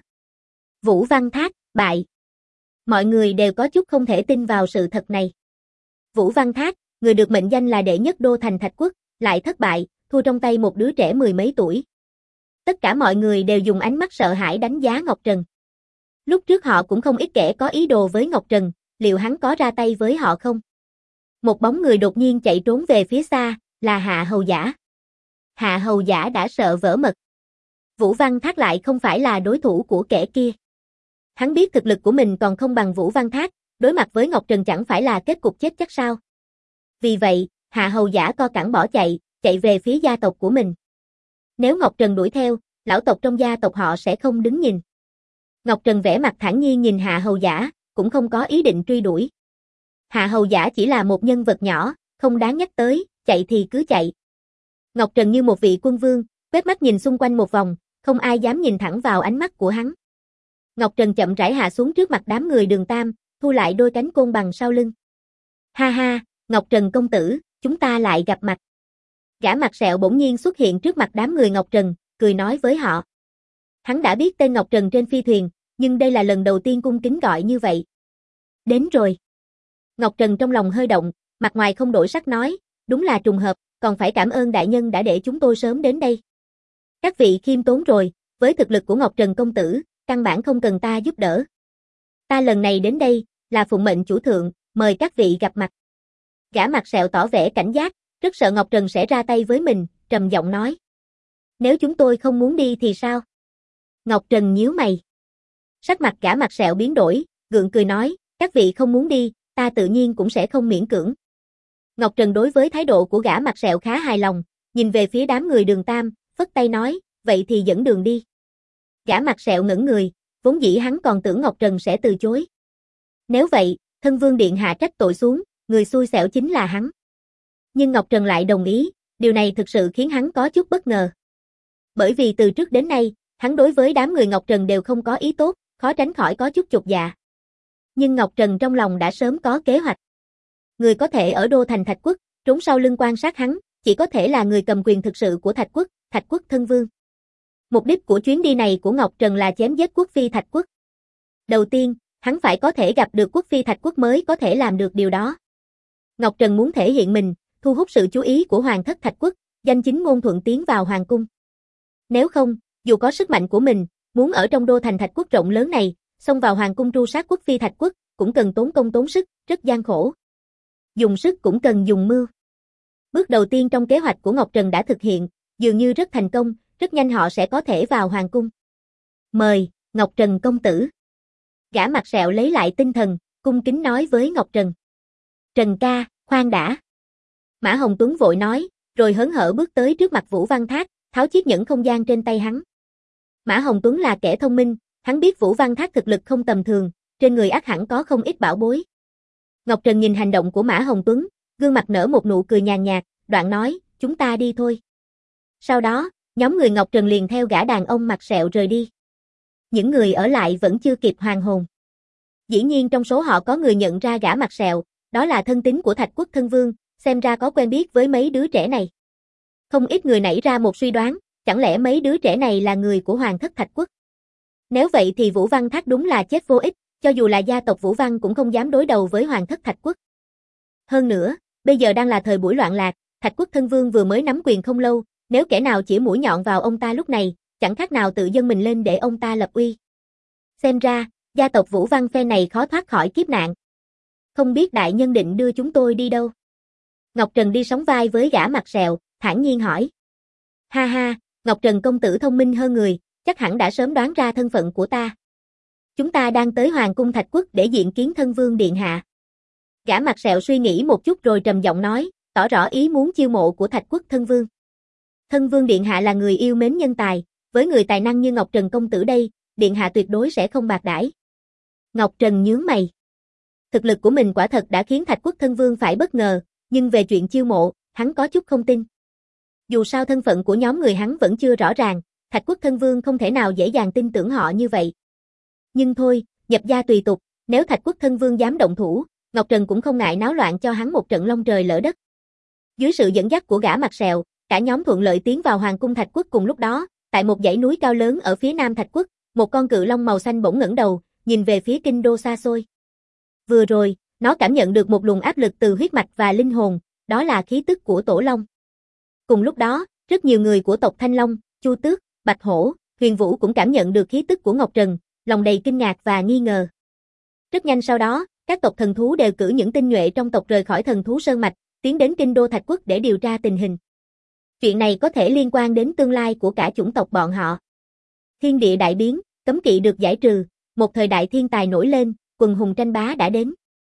Vũ Văn Thác, bại. Mọi người đều có chút không thể tin vào sự thật này. Vũ Văn Thác, người được mệnh danh là đệ nhất đô thành Thạch Quốc, lại thất bại, thua trong tay một đứa trẻ mười mấy tuổi. Tất cả mọi người đều dùng ánh mắt sợ hãi đánh giá Ngọc Trần. Lúc trước họ cũng không ít kẻ có ý đồ với Ngọc Trần, liệu hắn có ra tay với họ không? Một bóng người đột nhiên chạy trốn về phía xa, là Hạ Hầu Giả. Hạ Hầu Giả đã sợ vỡ mật. Vũ Văn Thác lại không phải là đối thủ của kẻ kia. Hắn biết thực lực của mình còn không bằng Vũ Văn Thác, Đối mặt với Ngọc Trần chẳng phải là kết cục chết chắc sao? Vì vậy, Hạ Hầu Giả co cẳng bỏ chạy, chạy về phía gia tộc của mình. Nếu Ngọc Trần đuổi theo, lão tộc trong gia tộc họ sẽ không đứng nhìn. Ngọc Trần vẻ mặt thản nhiên nhìn Hạ Hầu Giả, cũng không có ý định truy đuổi. Hạ Hầu Giả chỉ là một nhân vật nhỏ, không đáng nhắc tới, chạy thì cứ chạy. Ngọc Trần như một vị quân vương, quét mắt nhìn xung quanh một vòng, không ai dám nhìn thẳng vào ánh mắt của hắn. Ngọc Trần chậm rãi hạ xuống trước mặt đám người Đường Tam, thu lại đôi cánh côn bằng sau lưng. Ha ha, Ngọc Trần công tử, chúng ta lại gặp mặt. Gã mặt sẹo bỗng nhiên xuất hiện trước mặt đám người Ngọc Trần, cười nói với họ. Hắn đã biết tên Ngọc Trần trên phi thuyền, nhưng đây là lần đầu tiên cung kính gọi như vậy. Đến rồi. Ngọc Trần trong lòng hơi động, mặt ngoài không đổi sắc nói, đúng là trùng hợp, còn phải cảm ơn đại nhân đã để chúng tôi sớm đến đây. Các vị khiêm tốn rồi, với thực lực của Ngọc Trần công tử, căn bản không cần ta giúp đỡ. Ta lần này đến đây, là phụng mệnh chủ thượng, mời các vị gặp mặt. Gã mặt sẹo tỏ vẻ cảnh giác, rất sợ Ngọc Trần sẽ ra tay với mình, trầm giọng nói. Nếu chúng tôi không muốn đi thì sao? Ngọc Trần nhíu mày. Sắc mặt gã mặt sẹo biến đổi, gượng cười nói, các vị không muốn đi, ta tự nhiên cũng sẽ không miễn cưỡng. Ngọc Trần đối với thái độ của gã mặt sẹo khá hài lòng, nhìn về phía đám người Đường Tam, phất tay nói, vậy thì dẫn đường đi. Gã mặt sẹo ngẩn người, vốn dĩ hắn còn tưởng Ngọc Trần sẽ từ chối. Nếu vậy, thân vương điện hạ trách tội xuống, người xui xẻo chính là hắn. Nhưng Ngọc Trần lại đồng ý, điều này thực sự khiến hắn có chút bất ngờ. Bởi vì từ trước đến nay, hắn đối với đám người Ngọc Trần đều không có ý tốt, khó tránh khỏi có chút chột dạ. Nhưng Ngọc Trần trong lòng đã sớm có kế hoạch. Người có thể ở đô thành Thạch Quốc, trốn sau lưng quan sát hắn, chỉ có thể là người cầm quyền thực sự của Thạch Quốc thân vương. Mục đích của chuyến đi này của Ngọc Trần là chém giết quốc phi Thạch Quốc. Đầu tiên, hắn phải có thể gặp được quốc phi Thạch Quốc mới có thể làm được điều đó. Ngọc Trần muốn thể hiện mình, thu hút sự chú ý của hoàng thất Thạch Quốc, danh chính ngôn thuận tiến vào hoàng cung. Nếu không, dù có sức mạnh của mình, muốn ở trong đô thành Thạch Quốc rộng lớn này, xông vào hoàng cung tru sát quốc phi Thạch Quốc, cũng cần tốn công tốn sức, rất gian khổ. Dùng sức cũng cần dùng mưu. Bước đầu tiên trong kế hoạch của Ngọc Trần đã thực hiện, dường như rất thành công, rất nhanh họ sẽ có thể vào hoàng cung. Mời, Ngọc Trần công tử. Gã mặt sẹo lấy lại tinh thần, cung kính nói với Ngọc Trần. Trần ca, khoan đã. Mã Hồng Tuấn vội nói, rồi hớn hở bước tới trước mặt Vũ Văn Thác, tháo chiếc nhẫn không gian trên tay hắn. Mã Hồng Tuấn là kẻ thông minh, hắn biết Vũ Văn Thác thực lực không tầm thường, trên người ắt hẳn có không ít bảo bối. Ngọc Trần nhìn hành động của Mã Hồng Tuấn, gương mặt nở một nụ cười nhàn nhạt, đoạn nói, chúng ta đi thôi. Sau đó, nhóm người Ngọc Trần liền theo gã đàn ông mặt sẹo rời đi. Những người ở lại vẫn chưa kịp hoàn hồn. Dĩ nhiên trong số họ có người nhận ra gã mặt sẹo, đó là thân tín của Thạch Quốc thân vương, xem ra có quen biết với mấy đứa trẻ này. Không ít người nảy ra một suy đoán, chẳng lẽ mấy đứa trẻ này là người của hoàng thất Thạch Quốc? Nếu vậy thì Vũ Văn Thác đúng là chết vô ích, cho dù là gia tộc Vũ Văn cũng không dám đối đầu với hoàng thất Thạch Quốc. Hơn nữa, bây giờ đang là thời buổi loạn lạc, Thạch Quốc thân vương vừa mới nắm quyền không lâu, nếu kẻ nào chỉ mũi nhọn vào ông ta lúc này, chẳng khác nào tự dâng mình lên để ông ta lập uy. Xem ra, gia tộc Vũ Văn phe này khó thoát khỏi kiếp nạn. Không biết đại nhân định đưa chúng tôi đi đâu? Ngọc Trần đi sóng vai với gã mặt sẹo, thản nhiên hỏi. Ha ha, Ngọc Trần công tử thông minh hơn người, chắc hẳn đã sớm đoán ra thân phận của ta. Chúng ta đang tới Hoàng cung Thạch Quốc để diện kiến thân vương điện hạ. Gã mặt sẹo suy nghĩ một chút rồi trầm giọng nói, tỏ rõ ý muốn chiêu mộ của Thạch Quốc thân vương. Thân vương điện hạ là người yêu mến nhân tài, với người tài năng như Ngọc Trần công tử đây, điện hạ tuyệt đối sẽ không bạc đãi. Ngọc Trần nhướng mày. Thực lực của mình quả thật đã khiến Thạch Quốc thân vương phải bất ngờ, nhưng về chuyện chiêu mộ, hắn có chút không tin. Dù sao thân phận của nhóm người hắn vẫn chưa rõ ràng, Thạch Quốc thân vương không thể nào dễ dàng tin tưởng họ như vậy. Nhưng thôi, nhập gia tùy tục, nếu Thạch Quốc thân vương dám động thủ, Ngọc Trần cũng không ngại náo loạn cho hắn một trận long trời lỡ đất. Dưới sự dẫn dắt của gã mặt sẹo, cả nhóm thuận lợi tiến vào Hoàng cung Thạch Quốc cùng lúc đó, tại một dãy núi cao lớn ở phía nam Thạch Quốc, một con cự long màu xanh bỗng ngẩng đầu, nhìn về phía kinh đô xa xôi. Vừa rồi, nó cảm nhận được một luồng áp lực từ huyết mạch và linh hồn, đó là khí tức của Tổ Long. Cùng lúc đó, rất nhiều người của tộc Thanh Long, Chu Tước, Bạch Hổ, Huyền Vũ cũng cảm nhận được khí tức của Ngọc Trần, lòng đầy kinh ngạc và nghi ngờ. Rất nhanh sau đó, các tộc thần thú đều cử những tinh nhuệ trong tộc rời khỏi thần thú sơn mạch, tiến đến kinh đô Thạch Quốc để điều tra tình hình. Chuyện này có thể liên quan đến tương lai của cả chủng tộc bọn họ. Thiên địa đại biến, cấm kỵ được giải trừ, một thời đại thiên tài nổi lên, quần hùng tranh bá đã đến.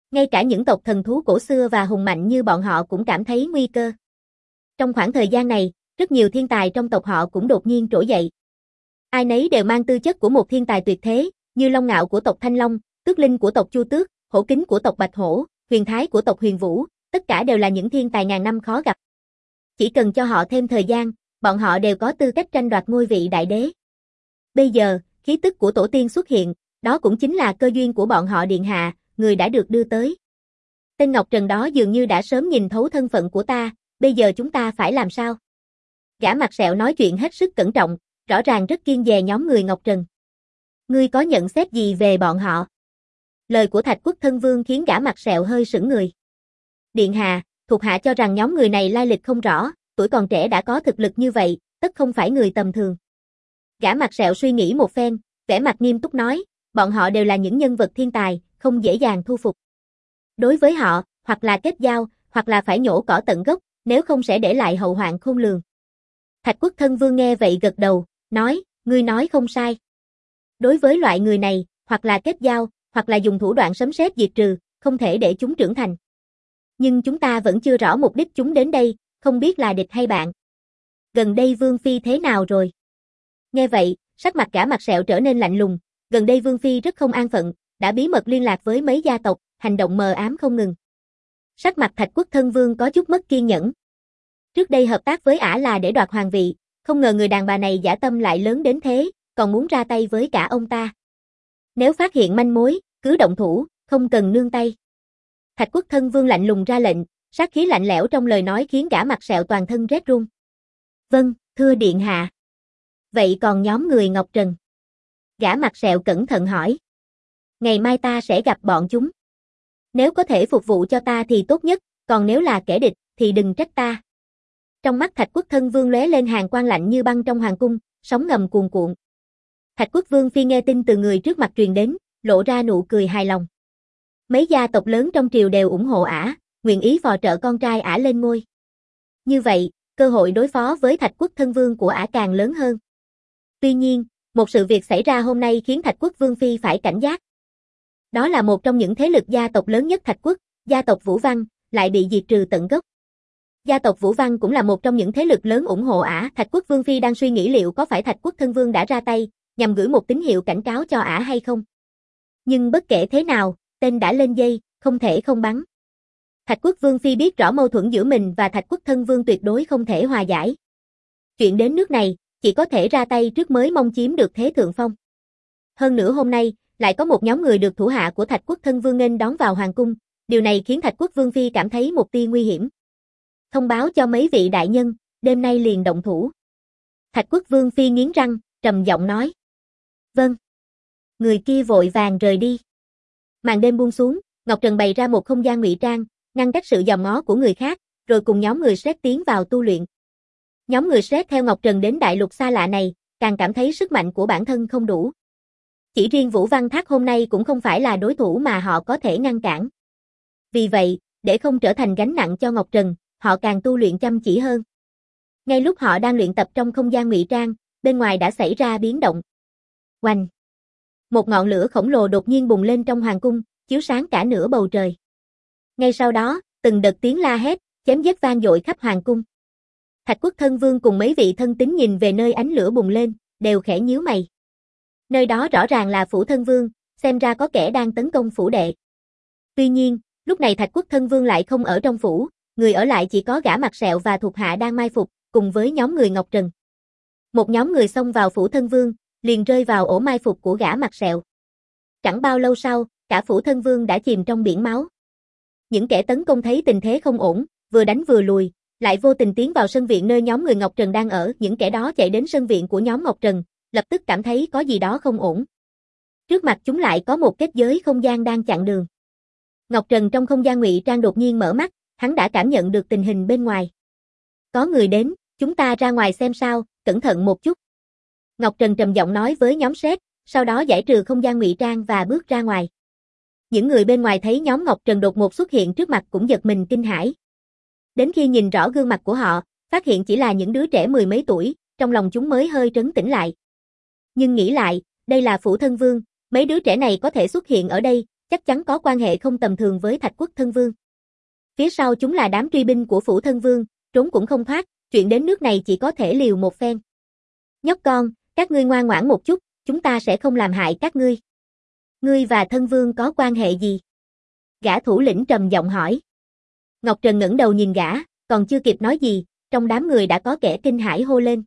Ngay cả những tộc thần thú cổ xưa và hùng mạnh như bọn họ cũng cảm thấy nguy cơ. Trong khoảng thời gian này, rất nhiều thiên tài trong tộc họ cũng đột nhiên trỗi dậy. Ai nấy đều mang tư chất của một thiên tài tuyệt thế, như Long Ngạo của tộc Thanh Long, Tước Linh của tộc Chu Tước, Hổ Kính của tộc Bạch Hổ, Huyền Thái của tộc Huyền Vũ, tất cả đều là những thiên tài ngàn năm khó gặp. Chỉ cần cho họ thêm thời gian, bọn họ đều có tư cách tranh đoạt ngôi vị đại đế. Bây giờ, khí tức của tổ tiên xuất hiện, đó cũng chính là cơ duyên của bọn họ điện hạ, người đã được đưa tới. Tên Ngọc Trần đó dường như đã sớm nhìn thấu thân phận của ta, bây giờ chúng ta phải làm sao? Gã mặt sẹo nói chuyện hết sức cẩn trọng, rõ ràng rất kiêng dè nhóm người Ngọc Trần. Ngươi có nhận xét gì về bọn họ? Lời của Thạch Quốc Thân Vương khiến gã mặt sẹo hơi sững người. Điện hạ, thuộc hạ cho rằng nhóm người này lai lịch không rõ, tuổi còn trẻ đã có thực lực như vậy, tất không phải người tầm thường. Gã mặt sẹo suy nghĩ một phen, vẻ mặt nghiêm túc nói, bọn họ đều là những nhân vật thiên tài, không dễ dàng thu phục. Đối với họ, hoặc là kết giao, hoặc là phải nhổ cỏ tận gốc, nếu không sẽ để lại hậu hoạn khôn lường. Thạch Quốc Thân Vương nghe vậy gật đầu, nói, ngươi nói không sai. Đối với loại người này, hoặc là kết giao, hoặc là dùng thủ đoạn sấm sét diệt trừ, không thể để chúng trưởng thành. Nhưng chúng ta vẫn chưa rõ mục đích chúng đến đây, không biết là địch hay bạn. Gần đây Vương Phi thế nào rồi? Nghe vậy, sắc mặt gã mặt sẹo trở nên lạnh lùng, gần đây Vương Phi rất không an phận, đã bí mật liên lạc với mấy gia tộc, hành động mờ ám không ngừng. Sắc mặt Thạch Quốc Thân Vương có chút mất kiên nhẫn. Trước đây hợp tác với ả là để đoạt hoàng vị, không ngờ người đàn bà này dã tâm lại lớn đến thế, còn muốn ra tay với cả ông ta. Nếu phát hiện manh mối, cứ động thủ, không cần nương tay. Thạch Quốc Thân Vương lạnh lùng ra lệnh, sát khí lạnh lẽo trong lời nói khiến gã mặt sẹo toàn thân rét run. Vâng, thưa điện hạ. Vậy còn nhóm người Ngọc Trần? Gã mặt sẹo cẩn thận hỏi. Ngày mai ta sẽ gặp bọn chúng. Nếu có thể phục vụ cho ta thì tốt nhất, còn nếu là kẻ địch thì đừng trách ta. Trong mắt Thạch Quốc Thân Vương lóe lên hàn quang lạnh như băng trong hoàng cung, sóng ngầm cuồn cuộn. Thạch Quốc Vương Phi nghe tin từ người trước mặt truyền đến, lộ ra nụ cười hài lòng. Mấy gia tộc lớn trong triều đều ủng hộ ả, nguyện ý phò trợ con trai ả lên ngôi. Như vậy, cơ hội đối phó với Thạch Quốc Thân Vương của ả càng lớn hơn. Tuy nhiên, một sự việc xảy ra hôm nay khiến Thạch Quốc Vương Phi phải cảnh giác. Đó là một trong những thế lực gia tộc lớn nhất Thạch Quốc, gia tộc Vũ Văn, lại bị diệt trừ tận gốc. Gia tộc Vũ Văn cũng là một trong những thế lực lớn ủng hộ ả. Thạch Quốc Vương Phi đang suy nghĩ liệu có phải Thạch Quốc Thân Vương đã ra tay, nhằm gửi một tín hiệu cảnh cáo cho ả hay không. Nhưng bất kể thế nào, tên đã lên dây, không thể không bắn. Thạch Quốc Vương Phi biết rõ mâu thuẫn giữa mình và Thạch Quốc Thân Vương tuyệt đối không thể hòa giải. Chuyện đến nước này, chỉ có thể ra tay trước mới mong chiếm được thế thượng phong. Hơn nữa hôm nay, lại có một nhóm người được thủ hạ của Thạch Quốc Thân Vương nên đón vào hoàng cung, điều này khiến Thạch Quốc Vương Phi cảm thấy một tia nguy hiểm. Thông báo cho mấy vị đại nhân, đêm nay liền động thủ. Thạch Quốc Vương Phi nghiến răng, trầm giọng nói. Vâng. Người kia vội vàng rời đi. Màn đêm buông xuống, Ngọc Trần bày ra một không gian ngụy trang, ngăn cách sự dòm ngó của người khác, rồi cùng nhóm người Sét tiến vào tu luyện. Nhóm người Sét theo Ngọc Trần đến đại lục xa lạ này, càng cảm thấy sức mạnh của bản thân không đủ. Chỉ riêng Vũ Văn Thác hôm nay cũng không phải là đối thủ mà họ có thể ngăn cản. Vì vậy, để không trở thành gánh nặng cho Ngọc Trần, họ càng tu luyện chăm chỉ hơn. Ngay lúc họ đang luyện tập trong không gian ngụy trang, bên ngoài đã xảy ra biến động. Oanh! Một ngọn lửa khổng lồ đột nhiên bùng lên trong hoàng cung, chiếu sáng cả nửa bầu trời. Ngay sau đó, từng đợt tiếng la hét, chém giết vang dội khắp hoàng cung. Thạch Quốc Thân Vương cùng mấy vị thân tín nhìn về nơi ánh lửa bùng lên, đều khẽ nhíu mày. Nơi đó rõ ràng là phủ Thân Vương, xem ra có kẻ đang tấn công phủ đệ. Tuy nhiên, lúc này Thạch Quốc Thân Vương lại không ở trong phủ, người ở lại chỉ có gã mặt sẹo và thuộc hạ đang mai phục, cùng với nhóm người Ngọc Trần. Một nhóm người xông vào phủ Thân Vương, liền rơi vào ổ mai phục của gã mặt sẹo. Chẳng bao lâu sau, cả phủ Thân Vương đã chìm trong biển máu. Những kẻ tấn công thấy tình thế không ổn, vừa đánh vừa lùi, lại vô tình tiến vào sân viện nơi nhóm người Ngọc Trần đang ở. Những kẻ đó chạy đến sân viện của nhóm Ngọc Trần, lập tức cảm thấy có gì đó không ổn. Trước mặt chúng lại có một kết giới không gian đang chặn đường. Ngọc Trần trong không gian ngụy trang đột nhiên mở mắt, hắn đã cảm nhận được tình hình bên ngoài. Có người đến, chúng ta ra ngoài xem sao, cẩn thận một chút. Ngọc Trần trầm giọng nói với nhóm Sét, sau đó giải trừ không gian ngụy trang và bước ra ngoài. Những người bên ngoài thấy nhóm Ngọc Trần đột ngột xuất hiện trước mặt cũng giật mình kinh hãi. Đến khi nhìn rõ gương mặt của họ, phát hiện chỉ là những đứa trẻ mười mấy tuổi, trong lòng chúng mới hơi trấn tĩnh lại. Nhưng nghĩ lại, đây là phủ Thân Vương, mấy đứa trẻ này có thể xuất hiện ở đây, chắc chắn có quan hệ không tầm thường với Thạch Quốc thân vương. Phía sau chúng là đám truy binh của phủ thân vương, trốn cũng không thoát, chuyện đến nước này chỉ có thể liều một phen. Nhóc con, các ngươi ngoan ngoãn một chút, chúng ta sẽ không làm hại các ngươi. Ngươi và thân vương có quan hệ gì? Gã thủ lĩnh trầm giọng hỏi. Ngọc Trần ngẩng đầu nhìn gã, còn chưa kịp nói gì, trong đám người đã có kẻ kinh hãi hô lên.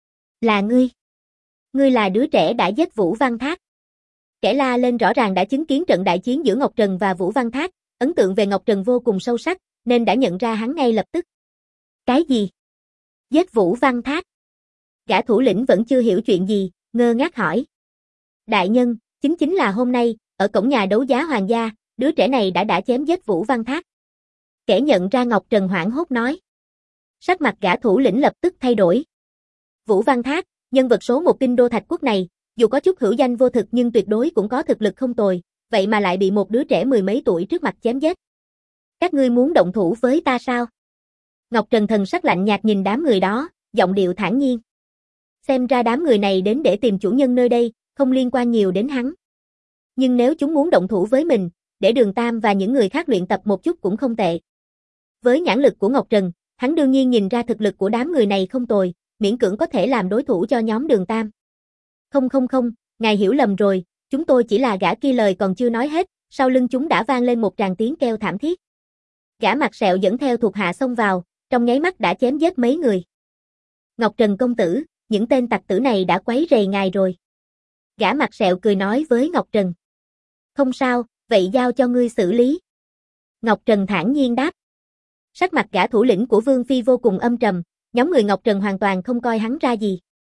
Là ngươi. Ngươi là đứa trẻ đã giết Vũ Văn Thác. Kẻ la lên rõ ràng đã chứng kiến trận đại chiến giữa Ngọc Trần và Vũ Văn Thác, ấn tượng về Ngọc Trần vô cùng sâu sắc, nên đã nhận ra hắn ngay lập tức. Cái gì? Giết Vũ Văn Thác? Gã thủ lĩnh vẫn chưa hiểu chuyện gì, ngơ ngác hỏi. Đại nhân, chính là hôm nay, ở cổng nhà đấu giá hoàng gia, đứa trẻ này đã chém giết Vũ Văn Thác. Kẻ nhận ra Ngọc Trần hoảng hốt nói. Sắc mặt gã thủ lĩnh lập tức thay đổi. Vũ Văn Thác, nhân vật số một kinh đô Thạch Quốc này, dù có chút hữu danh vô thực nhưng tuyệt đối cũng có thực lực không tồi, vậy mà lại bị một đứa trẻ mười mấy tuổi trước mặt chém giết. Các ngươi muốn động thủ với ta sao? Ngọc Trần thần sắc lạnh nhạt nhìn đám người đó, giọng điệu thản nhiên. Xem ra đám người này đến để tìm chủ nhân nơi đây, không liên quan nhiều đến hắn. Nhưng nếu chúng muốn động thủ với mình, để Đường Tam và những người khác luyện tập một chút cũng không tệ. Với nhãn lực của Ngọc Trần, hắn đương nhiên nhìn ra thực lực của đám người này không tồi, miễn cưỡng có thể làm đối thủ cho nhóm Đường Tam. Không, ngài hiểu lầm rồi, chúng tôi chỉ là gã kia lời còn chưa nói hết, sau lưng chúng đã vang lên một tràng tiếng kêu thảm thiết. Gã mặt sẹo dẫn theo thuộc hạ xông vào, trong nháy mắt đã chém giết mấy người. Ngọc Trần công tử, những tên tặc tử này đã quấy rầy ngài rồi. Gã mặt sẹo cười nói với Ngọc Trần. Không sao, vậy giao cho ngươi xử lý. Ngọc Trần thản nhiên đáp. Sắc mặt gã thủ lĩnh của Vương Phi vô cùng âm trầm, nhóm người Ngọc Trần hoàn toàn không coi hắn ra gì.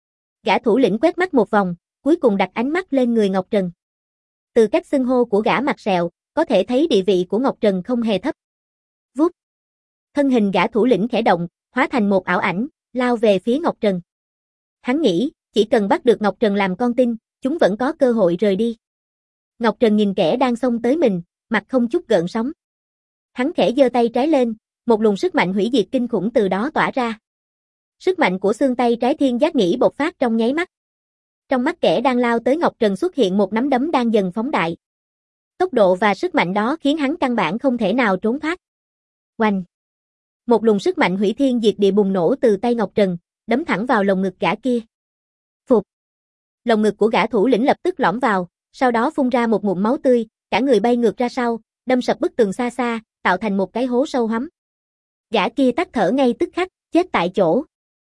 Gã thủ lĩnh quét mắt một vòng, cuối cùng đặt ánh mắt lên người Ngọc Trần. Từ cách xưng hô của gã mặt sẹo, có thể thấy địa vị của Ngọc Trần không hề thấp. Vút. Thân hình gã thủ lĩnh khẽ động, hóa thành một ảo ảnh, lao về phía Ngọc Trần. Hắn nghĩ, chỉ cần bắt được Ngọc Trần làm con tin, chúng vẫn có cơ hội rời đi. Ngọc Trần nhìn kẻ đang xông tới mình, mặt không chút gợn sóng. Hắn khẽ giơ tay trái lên, một luồng sức mạnh hủy diệt kinh khủng từ đó tỏa ra. Sức mạnh của xương tay trái thiên giác nghĩ bộc phát trong nháy mắt. Trong mắt kẻ đang lao tới Ngọc Trần xuất hiện một nắm đấm đang dần phóng đại. Tốc độ và sức mạnh đó khiến hắn căn bản không thể nào trốn thoát. Oanh! Một luồng sức mạnh hủy thiên diệt địa bùng nổ từ tay Ngọc Trần, đấm thẳng vào lồng ngực gã kia. Phụt! Lồng ngực của gã thủ lĩnh lập tức lõm vào, sau đó phun ra một ngụm máu tươi, cả người bay ngược ra sau, đâm sập bức tường xa xa, tạo thành một cái hố sâu hoắm. Gã kia tắt thở ngay tức khắc, chết tại chỗ.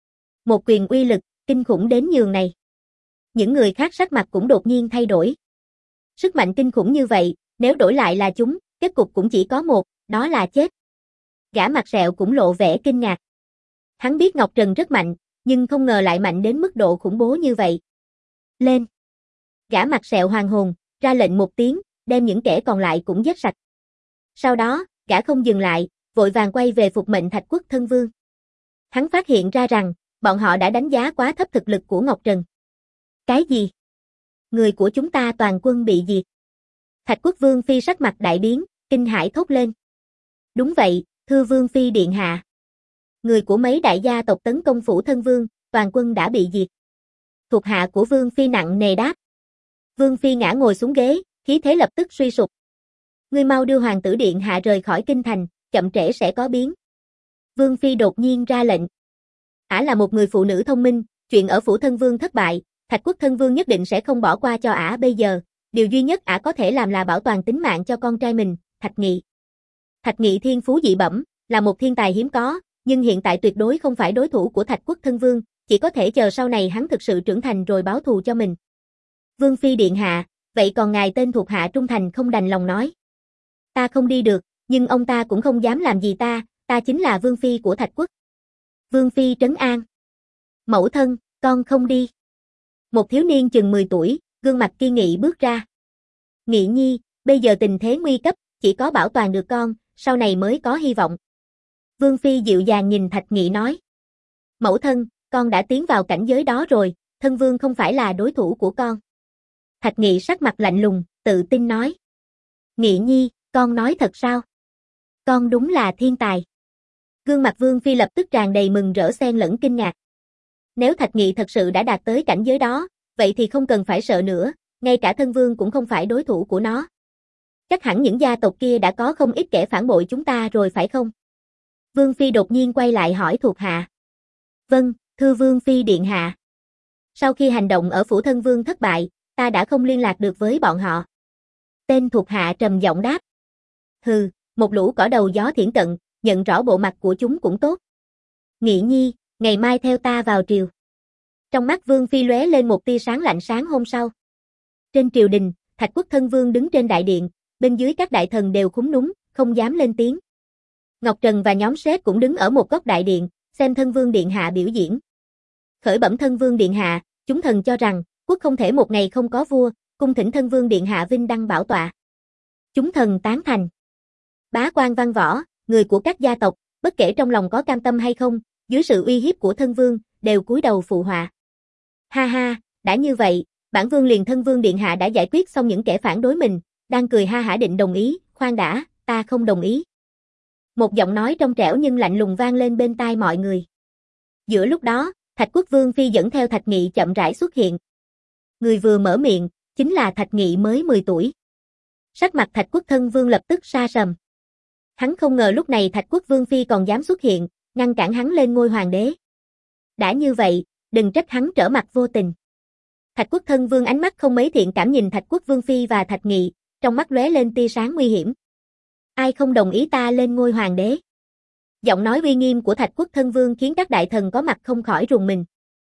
Một quyền uy lực, kinh khủng đến nhường này. Những người khác sắc mặt cũng đột nhiên thay đổi. Sức mạnh kinh khủng như vậy, nếu đổi lại là chúng, kết cục cũng chỉ có một, đó là chết. Gã mặt sẹo cũng lộ vẻ kinh ngạc. Hắn biết Ngọc Trần rất mạnh, nhưng không ngờ lại mạnh đến mức độ khủng bố như vậy. Lên! Gã mặt sẹo hoàng hồn, ra lệnh một tiếng, đem những kẻ còn lại cũng giết sạch. Sau đó, gã không dừng lại, vội vàng quay về phục mệnh Thạch Quốc thân vương. Hắn phát hiện ra rằng, bọn họ đã đánh giá quá thấp thực lực của Ngọc Trần. Cái gì? Người của chúng ta toàn quân bị diệt. Thạch Quốc Vương Phi sắc mặt đại biến, kinh hãi thốt lên. Đúng vậy, thưa Vương Phi điện hạ. Người của mấy đại gia tộc tấn công phủ thân vương, toàn quân đã bị diệt. Thuộc hạ của Vương Phi nặng nề đáp. Vương Phi ngã ngồi xuống ghế, khí thế lập tức suy sụp. Ngươi mau đưa hoàng tử điện hạ rời khỏi kinh thành, chậm trễ sẽ có biến. Vương Phi đột nhiên ra lệnh. Ả là một người phụ nữ thông minh, chuyện ở phủ thân vương thất bại, Thạch Quốc thân vương nhất định sẽ không bỏ qua cho ả bây giờ, điều duy nhất ả có thể làm là bảo toàn tính mạng cho con trai mình, Thạch Nghị. Thạch Nghị thiên phú dị bẩm, là một thiên tài hiếm có, nhưng hiện tại tuyệt đối không phải đối thủ của Thạch Quốc thân vương, chỉ có thể chờ sau này hắn thực sự trưởng thành rồi báo thù cho mình. Vương Phi điện hạ, vậy còn ngài tên thuộc hạ trung thành không đành lòng nói. Ta không đi được, nhưng ông ta cũng không dám làm gì ta chính là Vương Phi của Thạch Quốc. Vương Phi trấn an. Mẫu thân, con không đi. Một thiếu niên chừng 10 tuổi, gương mặt kiên nghị bước ra. Nghị nhi, bây giờ tình thế nguy cấp, chỉ có bảo toàn được con, sau này mới có hy vọng. Vương Phi dịu dàng nhìn Thạch Nghị nói. Mẫu thân, con đã tiến vào cảnh giới đó rồi, thân vương không phải là đối thủ của con. Thạch Nghị sắc mặt lạnh lùng, tự tin nói. Nghị nhi, con nói thật sao? Con đúng là thiên tài. Gương mặt Vương Phi lập tức tràn đầy mừng rỡ xen lẫn kinh ngạc. Nếu Thạch Nghị thật sự đã đạt tới cảnh giới đó, vậy thì không cần phải sợ nữa, ngay cả thân vương cũng không phải đối thủ của nó. Chắc hẳn những gia tộc kia đã có không ít kẻ phản bội chúng ta rồi phải không? Vương Phi đột nhiên quay lại hỏi thuộc hạ. Vâng, thưa Vương Phi điện hạ. Sau khi hành động ở phủ thân vương thất bại, ta đã không liên lạc được với bọn họ. Tên thuộc hạ trầm giọng đáp. Hừ, một lũ cỏ đầu gió thiển cận, nhận rõ bộ mặt của chúng cũng tốt. Nghị nhi, ngày mai theo ta vào triều. Trong mắt Vương Phi lóe lên một tia sáng lạnh. Sáng hôm sau. Trên triều đình, Thạch Quốc thân vương đứng trên đại điện, bên dưới các đại thần đều khúm núm, không dám lên tiếng. Ngọc Trần và nhóm sếp cũng đứng ở một góc đại điện, xem thân vương điện hạ biểu diễn. Khởi bẩm thân vương điện hạ, chúng thần cho rằng, quốc không thể một ngày không có vua, cung thỉnh thân vương điện hạ vinh đăng bảo tọa. Chúng thần tán thành. Bá quan văn võ, người của các gia tộc, bất kể trong lòng có cam tâm hay không, dưới sự uy hiếp của thân vương, đều cúi đầu phụ họa. Ha ha, đã như vậy, bản vương liền thân vương điện hạ đã giải quyết xong những kẻ phản đối mình, đang cười ha hả định đồng ý, khoan đã, ta không đồng ý. Một giọng nói trong trẻo nhưng lạnh lùng vang lên bên tai mọi người. Giữa lúc đó, Thạch Quốc Vương Phi dẫn theo Thạch Nghị chậm rãi xuất hiện. Người vừa mở miệng, chính là Thạch Nghị mới 10 tuổi. Sắc mặt Thạch Quốc thân vương lập tức sa sầm. Hắn không ngờ lúc này Thạch Quốc Vương Phi còn dám xuất hiện, ngăn cản hắn lên ngôi hoàng đế. Đã như vậy, đừng trách hắn trở mặt vô tình. Thạch Quốc thân vương ánh mắt không mấy thiện cảm nhìn Thạch Quốc Vương Phi và Thạch Nghị, trong mắt lóe lên tia sáng nguy hiểm. Ai không đồng ý ta lên ngôi hoàng đế? Giọng nói uy nghiêm của Thạch Quốc thân vương khiến các đại thần có mặt không khỏi rùng mình.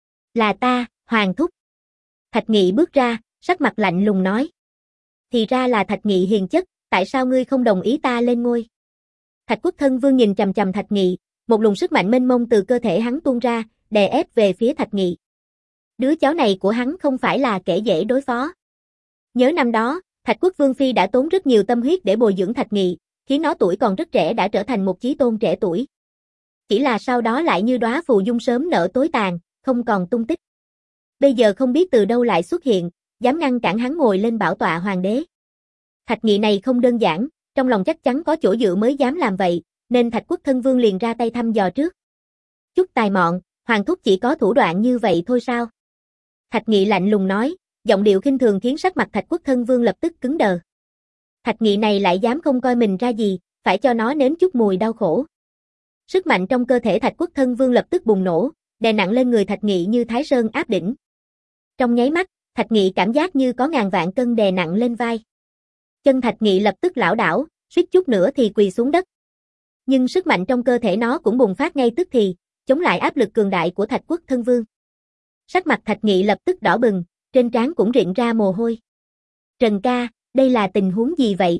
Là ta, Hoàng thúc. Thạch Nghị bước ra, sắc mặt lạnh lùng nói. Thì ra là Thạch Nghị hiền chất, tại sao ngươi không đồng ý ta lên ngôi? Thạch Quốc thân vương nhìn chằm chằm Thạch Nghị, một luồng sức mạnh mênh mông từ cơ thể hắn tuôn ra, đè ép về phía Thạch Nghị. Đứa cháu này của hắn không phải là kẻ dễ đối phó. Nhớ năm đó, Thạch Quốc Vương Phi đã tốn rất nhiều tâm huyết để bồi dưỡng Thạch Nghị, khiến nó tuổi còn rất trẻ đã trở thành một chí tôn trẻ tuổi. Chỉ là sau đó lại như đóa phù dung sớm nở tối tàn, không còn tung tích. Bây giờ không biết từ đâu lại xuất hiện, dám ngăn cản hắn ngồi lên bảo tọa hoàng đế. Thạch Nghị này không đơn giản, trong lòng chắc chắn có chỗ dựa mới dám làm vậy, nên Thạch Quốc thân vương liền ra tay thăm dò trước. Chút tài mọn, Hoàng thúc chỉ có thủ đoạn như vậy thôi sao? Thạch Nghị lạnh lùng nói, giọng điệu khinh thường khiến sắc mặt Thạch Quốc thân vương lập tức cứng đờ. Thạch Nghị này lại dám không coi mình ra gì, phải cho nó nếm chút mùi đau khổ. Sức mạnh trong cơ thể Thạch Quốc thân vương lập tức bùng nổ, đè nặng lên người Thạch Nghị như Thái Sơn áp đỉnh. Trong nháy mắt, Thạch Nghị cảm giác như có ngàn vạn cân đè nặng lên vai. Chân Thạch Nghị lập tức lảo đảo, suýt chút nữa thì quỳ xuống đất. Nhưng sức mạnh trong cơ thể nó cũng bùng phát ngay tức thì, chống lại áp lực cường đại của Thạch Quốc thân vương. Sắc mặt Thạch Nghị lập tức đỏ bừng, trên trán cũng rịn ra mồ hôi. Trần ca, đây là tình huống gì vậy?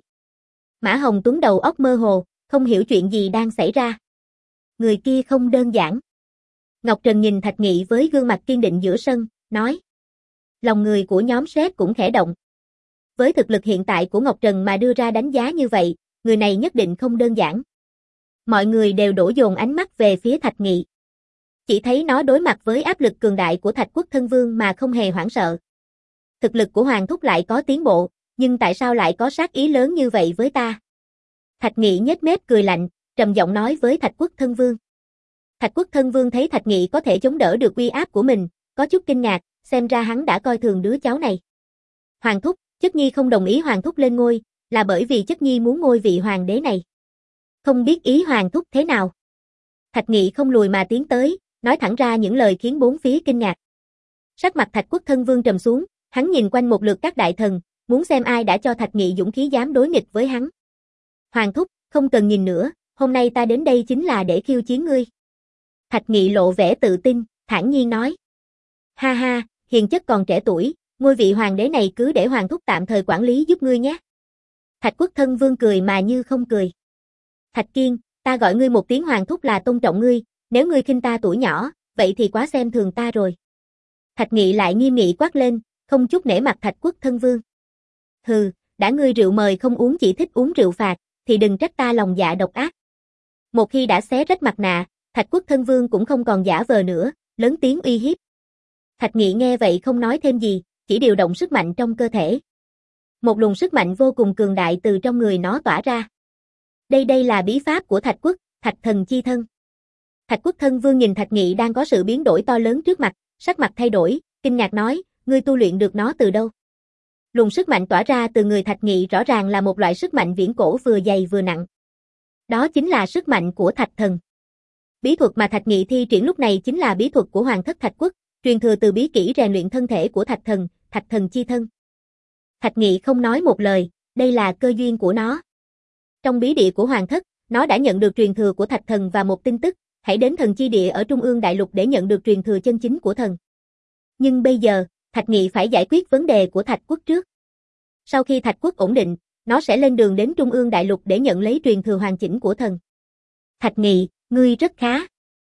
Mã Hồng Tuấn đầu óc mơ hồ, không hiểu chuyện gì đang xảy ra. Người kia không đơn giản. Ngọc Trần nhìn Thạch Nghị với gương mặt kiên định giữa sân, nói. Lòng người của nhóm sếp cũng khẽ động. Với thực lực hiện tại của Ngọc Trần mà đưa ra đánh giá như vậy, người này nhất định không đơn giản. Mọi người đều đổ dồn ánh mắt về phía Thạch Nghị. Chỉ thấy nó đối mặt với áp lực cường đại của Thạch Quốc thân vương mà không hề hoảng sợ. Thực lực của Hoàng thúc lại có tiến bộ, nhưng tại sao lại có sát ý lớn như vậy với ta? Thạch Nghị nhếch mép cười lạnh, trầm giọng nói với Thạch Quốc thân vương. Thạch Quốc thân vương thấy Thạch Nghị có thể chống đỡ được uy áp của mình, có chút kinh ngạc, xem ra hắn đã coi thường đứa cháu này. Hoàng thúc, chất nhi không đồng ý Hoàng thúc lên ngôi, là bởi vì chất nhi muốn ngôi vị hoàng đế này. Không biết ý Hoàng thúc thế nào? Thạch Nghị không lùi mà tiến tới, nói thẳng ra những lời khiến bốn phía kinh ngạc. Sắc mặt Thạch Quốc thân vương trầm xuống, hắn nhìn quanh một lượt các đại thần, muốn xem ai đã cho Thạch Nghị dũng khí dám đối nghịch với hắn. Hoàng thúc, không cần nhìn nữa, hôm nay ta đến đây chính là để khiêu chiến ngươi. Thạch Nghị lộ vẻ tự tin, thản nhiên nói. Ha ha, hiền chất còn trẻ tuổi, ngôi vị hoàng đế này cứ để Hoàng thúc tạm thời quản lý giúp ngươi nhé. Thạch Quốc thân vương cười mà như không cười. Thạch Kiên, ta gọi ngươi một tiếng Hoàng thúc là tôn trọng ngươi, nếu ngươi khinh ta tuổi nhỏ, vậy thì quá xem thường ta rồi. Thạch Nghị lại nghiêm nghị quát lên, không chút nể mặt Thạch Quốc thân vương. Hừ, đã ngươi rượu mời không uống chỉ thích uống rượu phạt, thì đừng trách ta lòng dạ độc ác. Một khi đã xé rách mặt nạ, Thạch Quốc thân vương cũng không còn giả vờ nữa, lớn tiếng uy hiếp. Thạch Nghị nghe vậy không nói thêm gì, chỉ điều động sức mạnh trong cơ thể. Một luồng sức mạnh vô cùng cường đại từ trong người nó tỏa ra. Đây là bí pháp của Thạch Quốc, Thạch thần chi thân. Thạch Quốc thân vương nhìn Thạch Nghị đang có sự biến đổi to lớn trước mặt, sắc mặt thay đổi, kinh ngạc nói, ngươi tu luyện được nó từ đâu? Luồng sức mạnh tỏa ra từ người Thạch Nghị rõ ràng là một loại sức mạnh viễn cổ vừa dày vừa nặng. Đó chính là sức mạnh của Thạch Thần. Bí thuật mà Thạch Nghị thi triển lúc này chính là bí thuật của Hoàng thất Thạch Quốc, truyền thừa từ bí kỹ rèn luyện thân thể của Thạch Thần chi thân. Thạch Nghị không nói một lời, đây là cơ duyên của nó. Trong bí địa của Hoàng thất, nó đã nhận được truyền thừa của Thạch Thần và một tin tức, hãy đến thần chi địa ở Trung ương Đại Lục để nhận được truyền thừa chân chính của thần. Nhưng bây giờ, Thạch Nghị phải giải quyết vấn đề của Thạch Quốc trước. Sau khi Thạch Quốc ổn định, nó sẽ lên đường đến Trung ương Đại Lục để nhận lấy truyền thừa hoàn chỉnh của thần. Thạch Nghị, ngươi rất khá.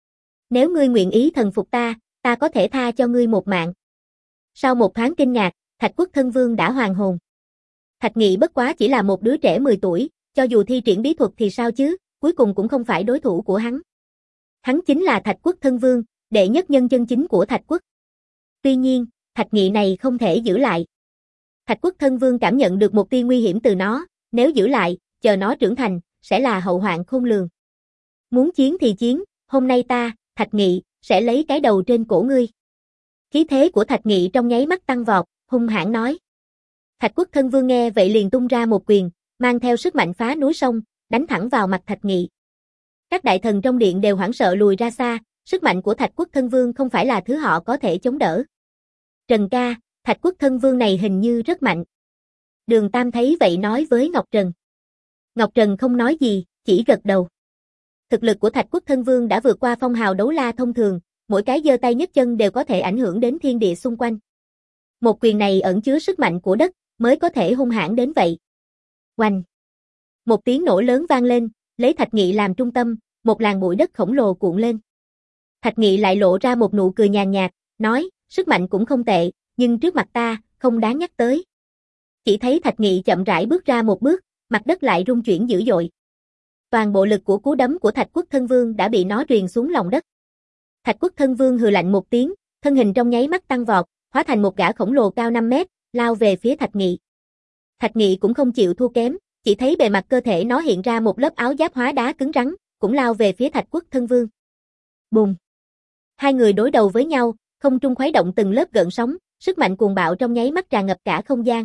Nếu ngươi nguyện ý thần phục ta, ta có thể tha cho ngươi một mạng. Sau một thoáng kinh ngạc, Thạch Quốc thân vương đã hoàn hồn. Thạch Nghị bất quá chỉ là một đứa trẻ 10 tuổi, cho dù thi triển bí thuật thì sao chứ, cuối cùng cũng không phải đối thủ của hắn. Hắn chính là Thạch Quốc thân vương, đệ nhất nhân chân chính của Thạch Quốc. Tuy nhiên, Thạch Nghị này không thể giữ lại. Thạch Quốc thân vương cảm nhận được một tia nguy hiểm từ nó, nếu giữ lại, chờ nó trưởng thành, sẽ là hậu hoạn khôn lường. Muốn chiến thì chiến, hôm nay ta, Thạch Nghị, sẽ lấy cái đầu trên cổ ngươi. Khí thế của Thạch Nghị trong nháy mắt tăng vọt, hung hãn nói. Thạch Quốc thân vương nghe vậy liền tung ra một quyền, mang theo sức mạnh phá núi sông, đánh thẳng vào mặt Thạch Nghị. Các đại thần trong điện đều hoảng sợ lùi ra xa, sức mạnh của Thạch Quốc thân vương không phải là thứ họ có thể chống đỡ. Trần ca, Thạch Quốc thân vương này hình như rất mạnh. Đường Tam thấy vậy nói với Ngọc Trần. Ngọc Trần không nói gì, chỉ gật đầu. Thực lực của Thạch Quốc thân vương đã vượt qua phong hào đấu la thông thường, mỗi cái giơ tay nhấc chân đều có thể ảnh hưởng đến thiên địa xung quanh. Một quyền này ẩn chứa sức mạnh của đất, mới có thể hung hãn đến vậy. Oanh! Một tiếng nổ lớn vang lên, lấy Thạch Nghị làm trung tâm, một làn bụi đất khổng lồ cuộn lên. Thạch Nghị lại lộ ra một nụ cười nhàn nhạt, nói, sức mạnh cũng không tệ, nhưng trước mặt ta, không đáng nhắc tới. Chỉ thấy Thạch Nghị chậm rãi bước ra một bước, mặt đất lại rung chuyển dữ dội. Toàn bộ lực của cú đấm của Thạch Quốc thân vương đã bị nó truyền xuống lòng đất. Thạch Quốc thân vương hừ lạnh một tiếng, thân hình trong nháy mắt tăng vọt, hóa thành một gã khổng lồ cao 5 mét, lao về phía Thạch Nghị. Thạch Nghị cũng không chịu thua kém, chỉ thấy bề mặt cơ thể nó hiện ra một lớp áo giáp hóa đá cứng rắn, cũng lao về phía Thạch Quốc thân vương. Bùng! Hai người đối đầu với nhau, không trung khuấy động từng lớp gợn sóng, sức mạnh cuồng bạo trong nháy mắt tràn ngập cả không gian.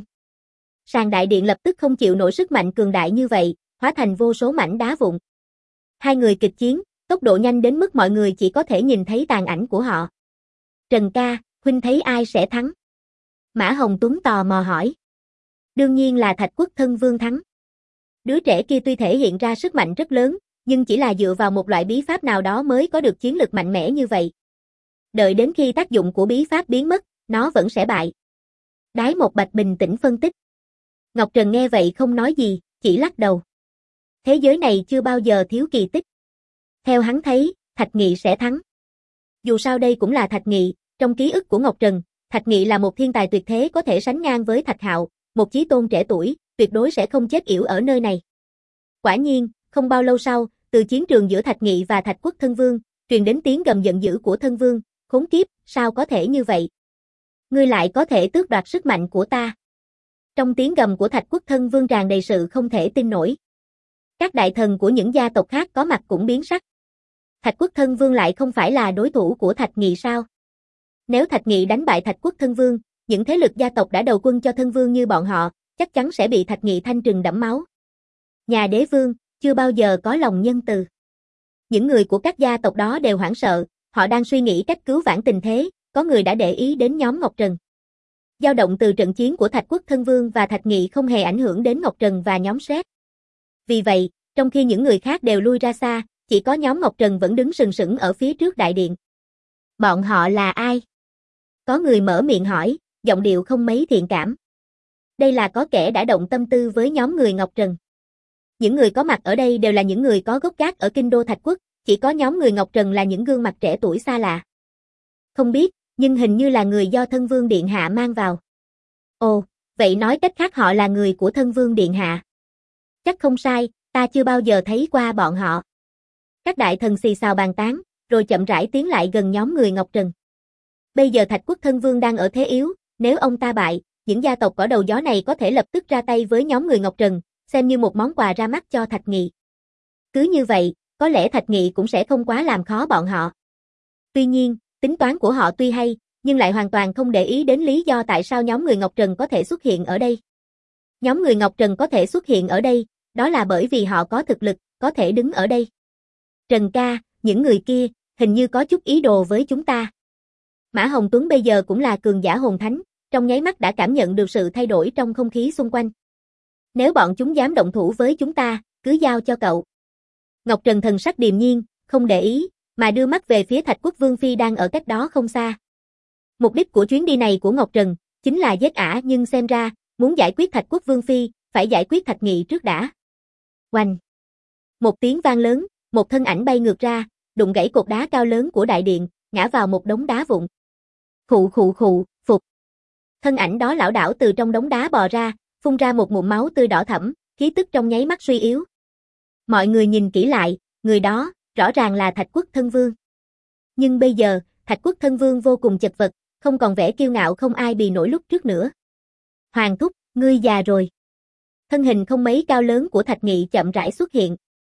Sàn đại điện lập tức không chịu nổi sức mạnh cường đại như vậy, hóa thành vô số mảnh đá vụn. Hai người kịch chiến, tốc độ nhanh đến mức mọi người chỉ có thể nhìn thấy tàn ảnh của họ. Trần ca, huynh thấy ai sẽ thắng? Mã Hồng Tuấn tò mò hỏi. Đương nhiên là Thạch Quốc thân vương thắng. Đứa trẻ kia tuy thể hiện ra sức mạnh rất lớn, nhưng chỉ là dựa vào một loại bí pháp nào đó mới có được chiến lực mạnh mẽ như vậy. Đợi đến khi tác dụng của bí pháp biến mất, nó vẫn sẽ bại. Đái Một Bạch bình tĩnh phân tích. Ngọc Trần nghe vậy không nói gì, chỉ lắc đầu. Thế giới này chưa bao giờ thiếu kỳ tích. Theo hắn thấy, Thạch Nghị sẽ thắng. Dù sao đây cũng là Thạch Nghị, trong ký ức của Ngọc Trần, Thạch Nghị là một thiên tài tuyệt thế có thể sánh ngang với Thạch Hạo, một chí tôn trẻ tuổi, tuyệt đối sẽ không chết yểu ở nơi này. Quả nhiên, không bao lâu sau, từ chiến trường giữa Thạch Nghị và Thạch Quốc thân vương, truyền đến tiếng gầm giận dữ của thân vương, khốn kiếp, sao có thể như vậy? Ngươi lại có thể tước đoạt sức mạnh của ta. Trong tiếng gầm của Thạch Quốc thân vương tràn đầy sự không thể tin nổi. Các đại thần của những gia tộc khác có mặt cũng biến sắc. Thạch Quốc thân vương lại không phải là đối thủ của Thạch Nghị sao? Nếu Thạch Nghị đánh bại Thạch Quốc thân vương, những thế lực gia tộc đã đầu quân cho thân vương như bọn họ, chắc chắn sẽ bị Thạch Nghị thanh trừng đẫm máu. Nhà đế vương, chưa bao giờ có lòng nhân từ. Những người của các gia tộc đó đều hoảng sợ, họ đang suy nghĩ cách cứu vãn tình thế, có người đã để ý đến nhóm Ngọc Trần. Dao động từ trận chiến của Thạch Quốc thân vương và Thạch Nghị không hề ảnh hưởng đến Ngọc Trần và nhóm Sét. Vì vậy, trong khi những người khác đều lui ra xa, chỉ có nhóm Ngọc Trần vẫn đứng sừng sững ở phía trước đại điện. Bọn họ là ai? Có người mở miệng hỏi, giọng điệu không mấy thiện cảm. Đây là có kẻ đã động tâm tư với nhóm người Ngọc Trần. Những người có mặt ở đây đều là những người có gốc gác ở kinh đô Thạch Quốc, chỉ có nhóm người Ngọc Trần là những gương mặt trẻ tuổi xa lạ. Không biết, nhưng hình như là người do thân vương điện hạ mang vào. Ồ, vậy nói cách khác họ là người của thân vương điện hạ. Chắc không sai, ta chưa bao giờ thấy qua bọn họ. Các đại thần xì xào bàn tán, rồi chậm rãi tiến lại gần nhóm người Ngọc Trần. Bây giờ Thạch Quốc thân vương đang ở thế yếu, nếu ông ta bại, những gia tộc cỏ đầu gió này có thể lập tức ra tay với nhóm người Ngọc Trần, xem như một món quà ra mắt cho Thạch Nghị. Cứ như vậy, có lẽ Thạch Nghị cũng sẽ không quá làm khó bọn họ. Tuy nhiên, tính toán của họ tuy hay, nhưng lại hoàn toàn không để ý đến lý do tại sao nhóm người Ngọc Trần có thể xuất hiện ở đây. Nhóm người Ngọc Trần có thể xuất hiện ở đây, đó là bởi vì họ có thực lực, có thể đứng ở đây. Trần ca, những người kia, hình như có chút ý đồ với chúng ta. Mã Hồng Tuấn bây giờ cũng là cường giả hồn thánh, trong nháy mắt đã cảm nhận được sự thay đổi trong không khí xung quanh. Nếu bọn chúng dám động thủ với chúng ta, cứ giao cho cậu. Ngọc Trần thần sắc điềm nhiên, không để ý, mà đưa mắt về phía Thạch Quốc Vương Phi đang ở cách đó không xa. Mục đích của chuyến đi này của Ngọc Trần, chính là giết ả, nhưng xem ra, muốn giải quyết Thạch Quốc Vương Phi, phải giải quyết Thạch Nghị trước đã. Oanh! Một tiếng vang lớn, một thân ảnh bay ngược ra, đụng gãy cột đá cao lớn của đại điện, ngã vào một đống đá vụn. Khụ khụ khụ, phục. Thân ảnh đó lảo đảo từ trong đống đá bò ra, phun ra một ngụm máu tươi đỏ thẫm, khí tức trong nháy mắt suy yếu. Mọi người nhìn kỹ lại, người đó, rõ ràng là Thạch Quốc Thân Vương. Nhưng bây giờ, Thạch Quốc Thân Vương vô cùng chật vật, không còn vẻ kiêu ngạo không ai bì nổi lúc trước nữa. Hoàng thúc, ngươi già rồi. Thân hình không mấy cao lớn của Thạch Nghị chậm rãi xuất hiện.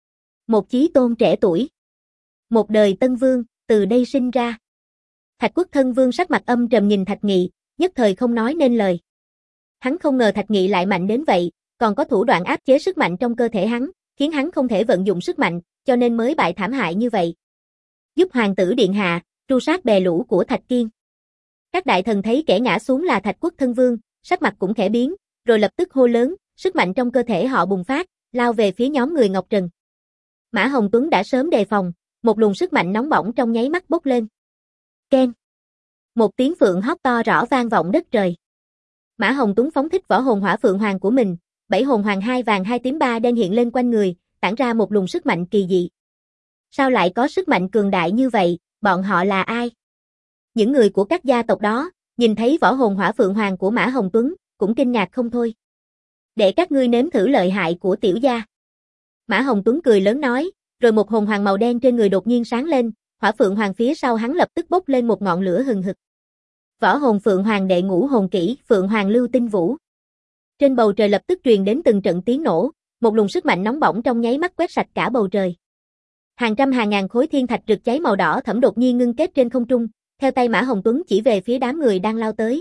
Một chí tôn trẻ tuổi. Một đời Tân Vương, từ đây sinh ra. Thạch Quốc Thân Vương sắc mặt âm trầm nhìn Thạch Nghị, nhất thời không nói nên lời. Hắn không ngờ Thạch Nghị lại mạnh đến vậy, còn có thủ đoạn áp chế sức mạnh trong cơ thể hắn, khiến hắn không thể vận dụng sức mạnh, cho nên mới bại thảm hại như vậy. Giúp hoàng tử điện hạ, tru sát bè lũ của Thạch Kiên. Các đại thần thấy kẻ ngã xuống là Thạch Quốc Thân Vương, sắc mặt cũng khẽ biến, rồi lập tức hô lớn, sức mạnh trong cơ thể họ bùng phát, lao về phía nhóm người Ngọc Trần. Mã Hồng Tuấn đã sớm đề phòng, một luồng sức mạnh nóng bỏng trong nháy mắt bốc lên. Keng! Một tiếng phượng hót to rõ vang vọng đất trời. Mã Hồng Tuấn phóng thích võ hồn hỏa phượng hoàng của mình, 7 hồn hoàng 2 vàng 2 tím 3 đen hiện lên quanh người, tản ra một luồng sức mạnh kỳ dị. Sao lại có sức mạnh cường đại như vậy, bọn họ là ai? Những người của các gia tộc đó, nhìn thấy võ hồn hỏa phượng hoàng của Mã Hồng Tuấn, cũng kinh ngạc không thôi. Để các ngươi nếm thử lợi hại của tiểu gia. Mã Hồng Tuấn cười lớn nói, rồi một hồn hoàng màu đen trên người đột nhiên sáng lên, hỏa phượng hoàng phía sau hắn lập tức bốc lên một ngọn lửa hừng hực. Võ hồn phượng hoàng đệ ngũ hồn kỹ, phượng hoàng lưu tinh vũ. Trên bầu trời lập tức truyền đến từng trận tiếng nổ, một luồng sức mạnh nóng bỏng trong nháy mắt quét sạch cả bầu trời. Hàng trăm hàng ngàn khối thiên thạch rực cháy màu đỏ thẫm đột nhiên ngưng kết trên không trung, theo tay Mã Hồng Tuấn chỉ về phía đám người đang lao tới.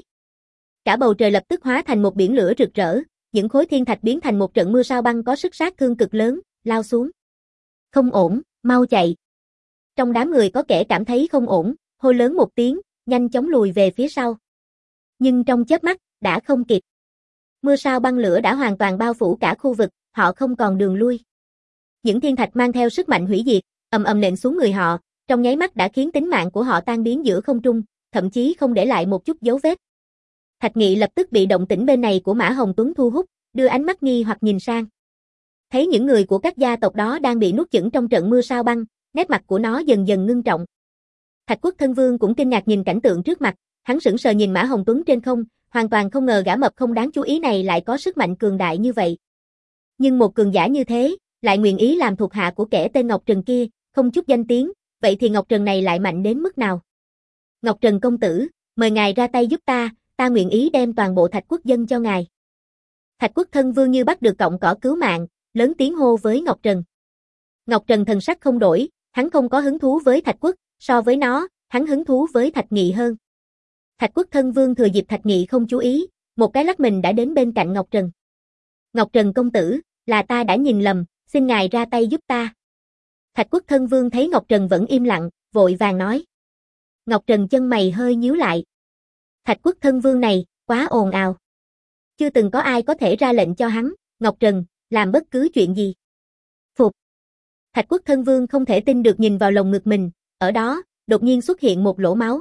Cả bầu trời lập tức hóa thành một biển lửa rực rỡ, những khối thiên thạch biến thành một trận mưa sao băng có sức sát thương cực lớn, lao xuống. Không ổn, mau chạy. Trong đám người có kẻ cảm thấy không ổn, hô lớn một tiếng, nhanh chóng lùi về phía sau. Nhưng trong chớp mắt, đã không kịp. Mưa sao băng lửa đã hoàn toàn bao phủ cả khu vực, họ không còn đường lui. Những thiên thạch mang theo sức mạnh hủy diệt, ầm ầm nện xuống người họ, trong nháy mắt đã khiến tính mạng của họ tan biến giữa không trung, thậm chí không để lại một chút dấu vết. Thạch Nghị lập tức bị động tĩnh bên này của Mã Hồng Tuấn thu hút, đưa ánh mắt nghi hoặc nhìn sang. Thấy những người của các gia tộc đó đang bị nuốt chửng trong trận mưa sao băng, nét mặt của nó dần dần ngưng trọng. Thạch Quốc Thân Vương cũng kinh ngạc nhìn cảnh tượng trước mặt, hắn sững sờ nhìn Mã Hồng Tuấn trên không, hoàn toàn không ngờ gã mập không đáng chú ý này lại có sức mạnh cường đại như vậy. Nhưng một cường giả như thế, lại nguyện ý làm thuộc hạ của kẻ tên Ngọc Trần kia, không chút danh tiếng, vậy thì Ngọc Trần này lại mạnh đến mức nào? Ngọc Trần công tử, mời ngài ra tay giúp ta nguyện ý đem toàn bộ Thạch Quốc dân cho ngài. Thạch Quốc Thân Vương như bắt được cọng cỏ cứu mạng, lớn tiếng hô với Ngọc Trần. Ngọc Trần thần sắc không đổi, hắn không có hứng thú với Thạch Quốc, so với nó, hắn hứng thú với Thạch Nghị hơn. Thạch Quốc Thân Vương thừa dịp Thạch Nghị không chú ý, một cái lắc mình đã đến bên cạnh Ngọc Trần. Ngọc Trần công tử, là ta đã nhìn lầm, xin ngài ra tay giúp ta. Thạch Quốc Thân Vương thấy Ngọc Trần vẫn im lặng, vội vàng nói. Ngọc Trần chân mày hơi nhíu lại. Thạch Quốc Thân Vương này, quá ồn ào. Chưa từng có ai có thể ra lệnh cho hắn, Ngọc Trần, làm bất cứ chuyện gì. Phục. Thạch Quốc Thân Vương không thể tin được nhìn vào lồng ngực mình, ở đó, đột nhiên xuất hiện một lỗ máu.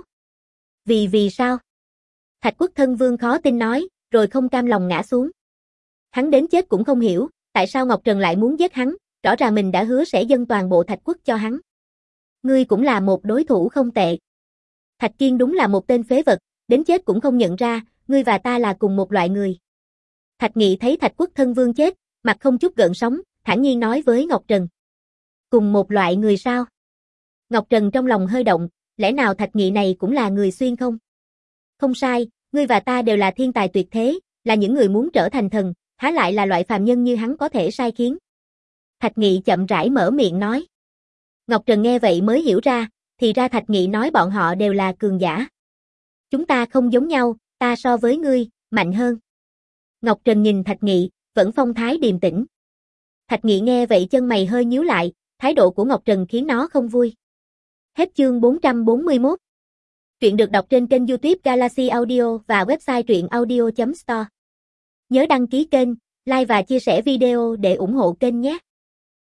Vì sao? Thạch Quốc Thân Vương khó tin nói, rồi không cam lòng ngã xuống. Hắn đến chết cũng không hiểu, tại sao Ngọc Trần lại muốn giết hắn, rõ ràng mình đã hứa sẽ dâng toàn bộ Thạch Quốc cho hắn. Ngươi cũng là một đối thủ không tệ. Thạch Kiên đúng là một tên phế vật, đến chết cũng không nhận ra, ngươi và ta là cùng một loại người. Thạch Nghị thấy Thạch Quốc Thân Vương chết, mặt không chút gợn sóng, thản nhiên nói với Ngọc Trần. Cùng một loại người sao? Ngọc Trần trong lòng hơi động, lẽ nào Thạch Nghị này cũng là người xuyên không? Không sai, ngươi và ta đều là thiên tài tuyệt thế, là những người muốn trở thành thần, há lại là loại phàm nhân như hắn có thể sai khiến. Thạch Nghị chậm rãi mở miệng nói. Ngọc Trần nghe vậy mới hiểu ra, thì ra Thạch Nghị nói bọn họ đều là cường giả. Chúng ta không giống nhau, ta so với ngươi, mạnh hơn. Ngọc Trần nhìn Thạch Nghị, vẫn phong thái điềm tĩnh. Thạch Nghị nghe vậy chân mày hơi nhíu lại, thái độ của Ngọc Trần khiến nó không vui. Hết chương 441. Truyện được đọc trên kênh YouTube Galaxy Audio và website truyệnaudio.store. Nhớ đăng ký kênh, like và chia sẻ video để ủng hộ kênh nhé.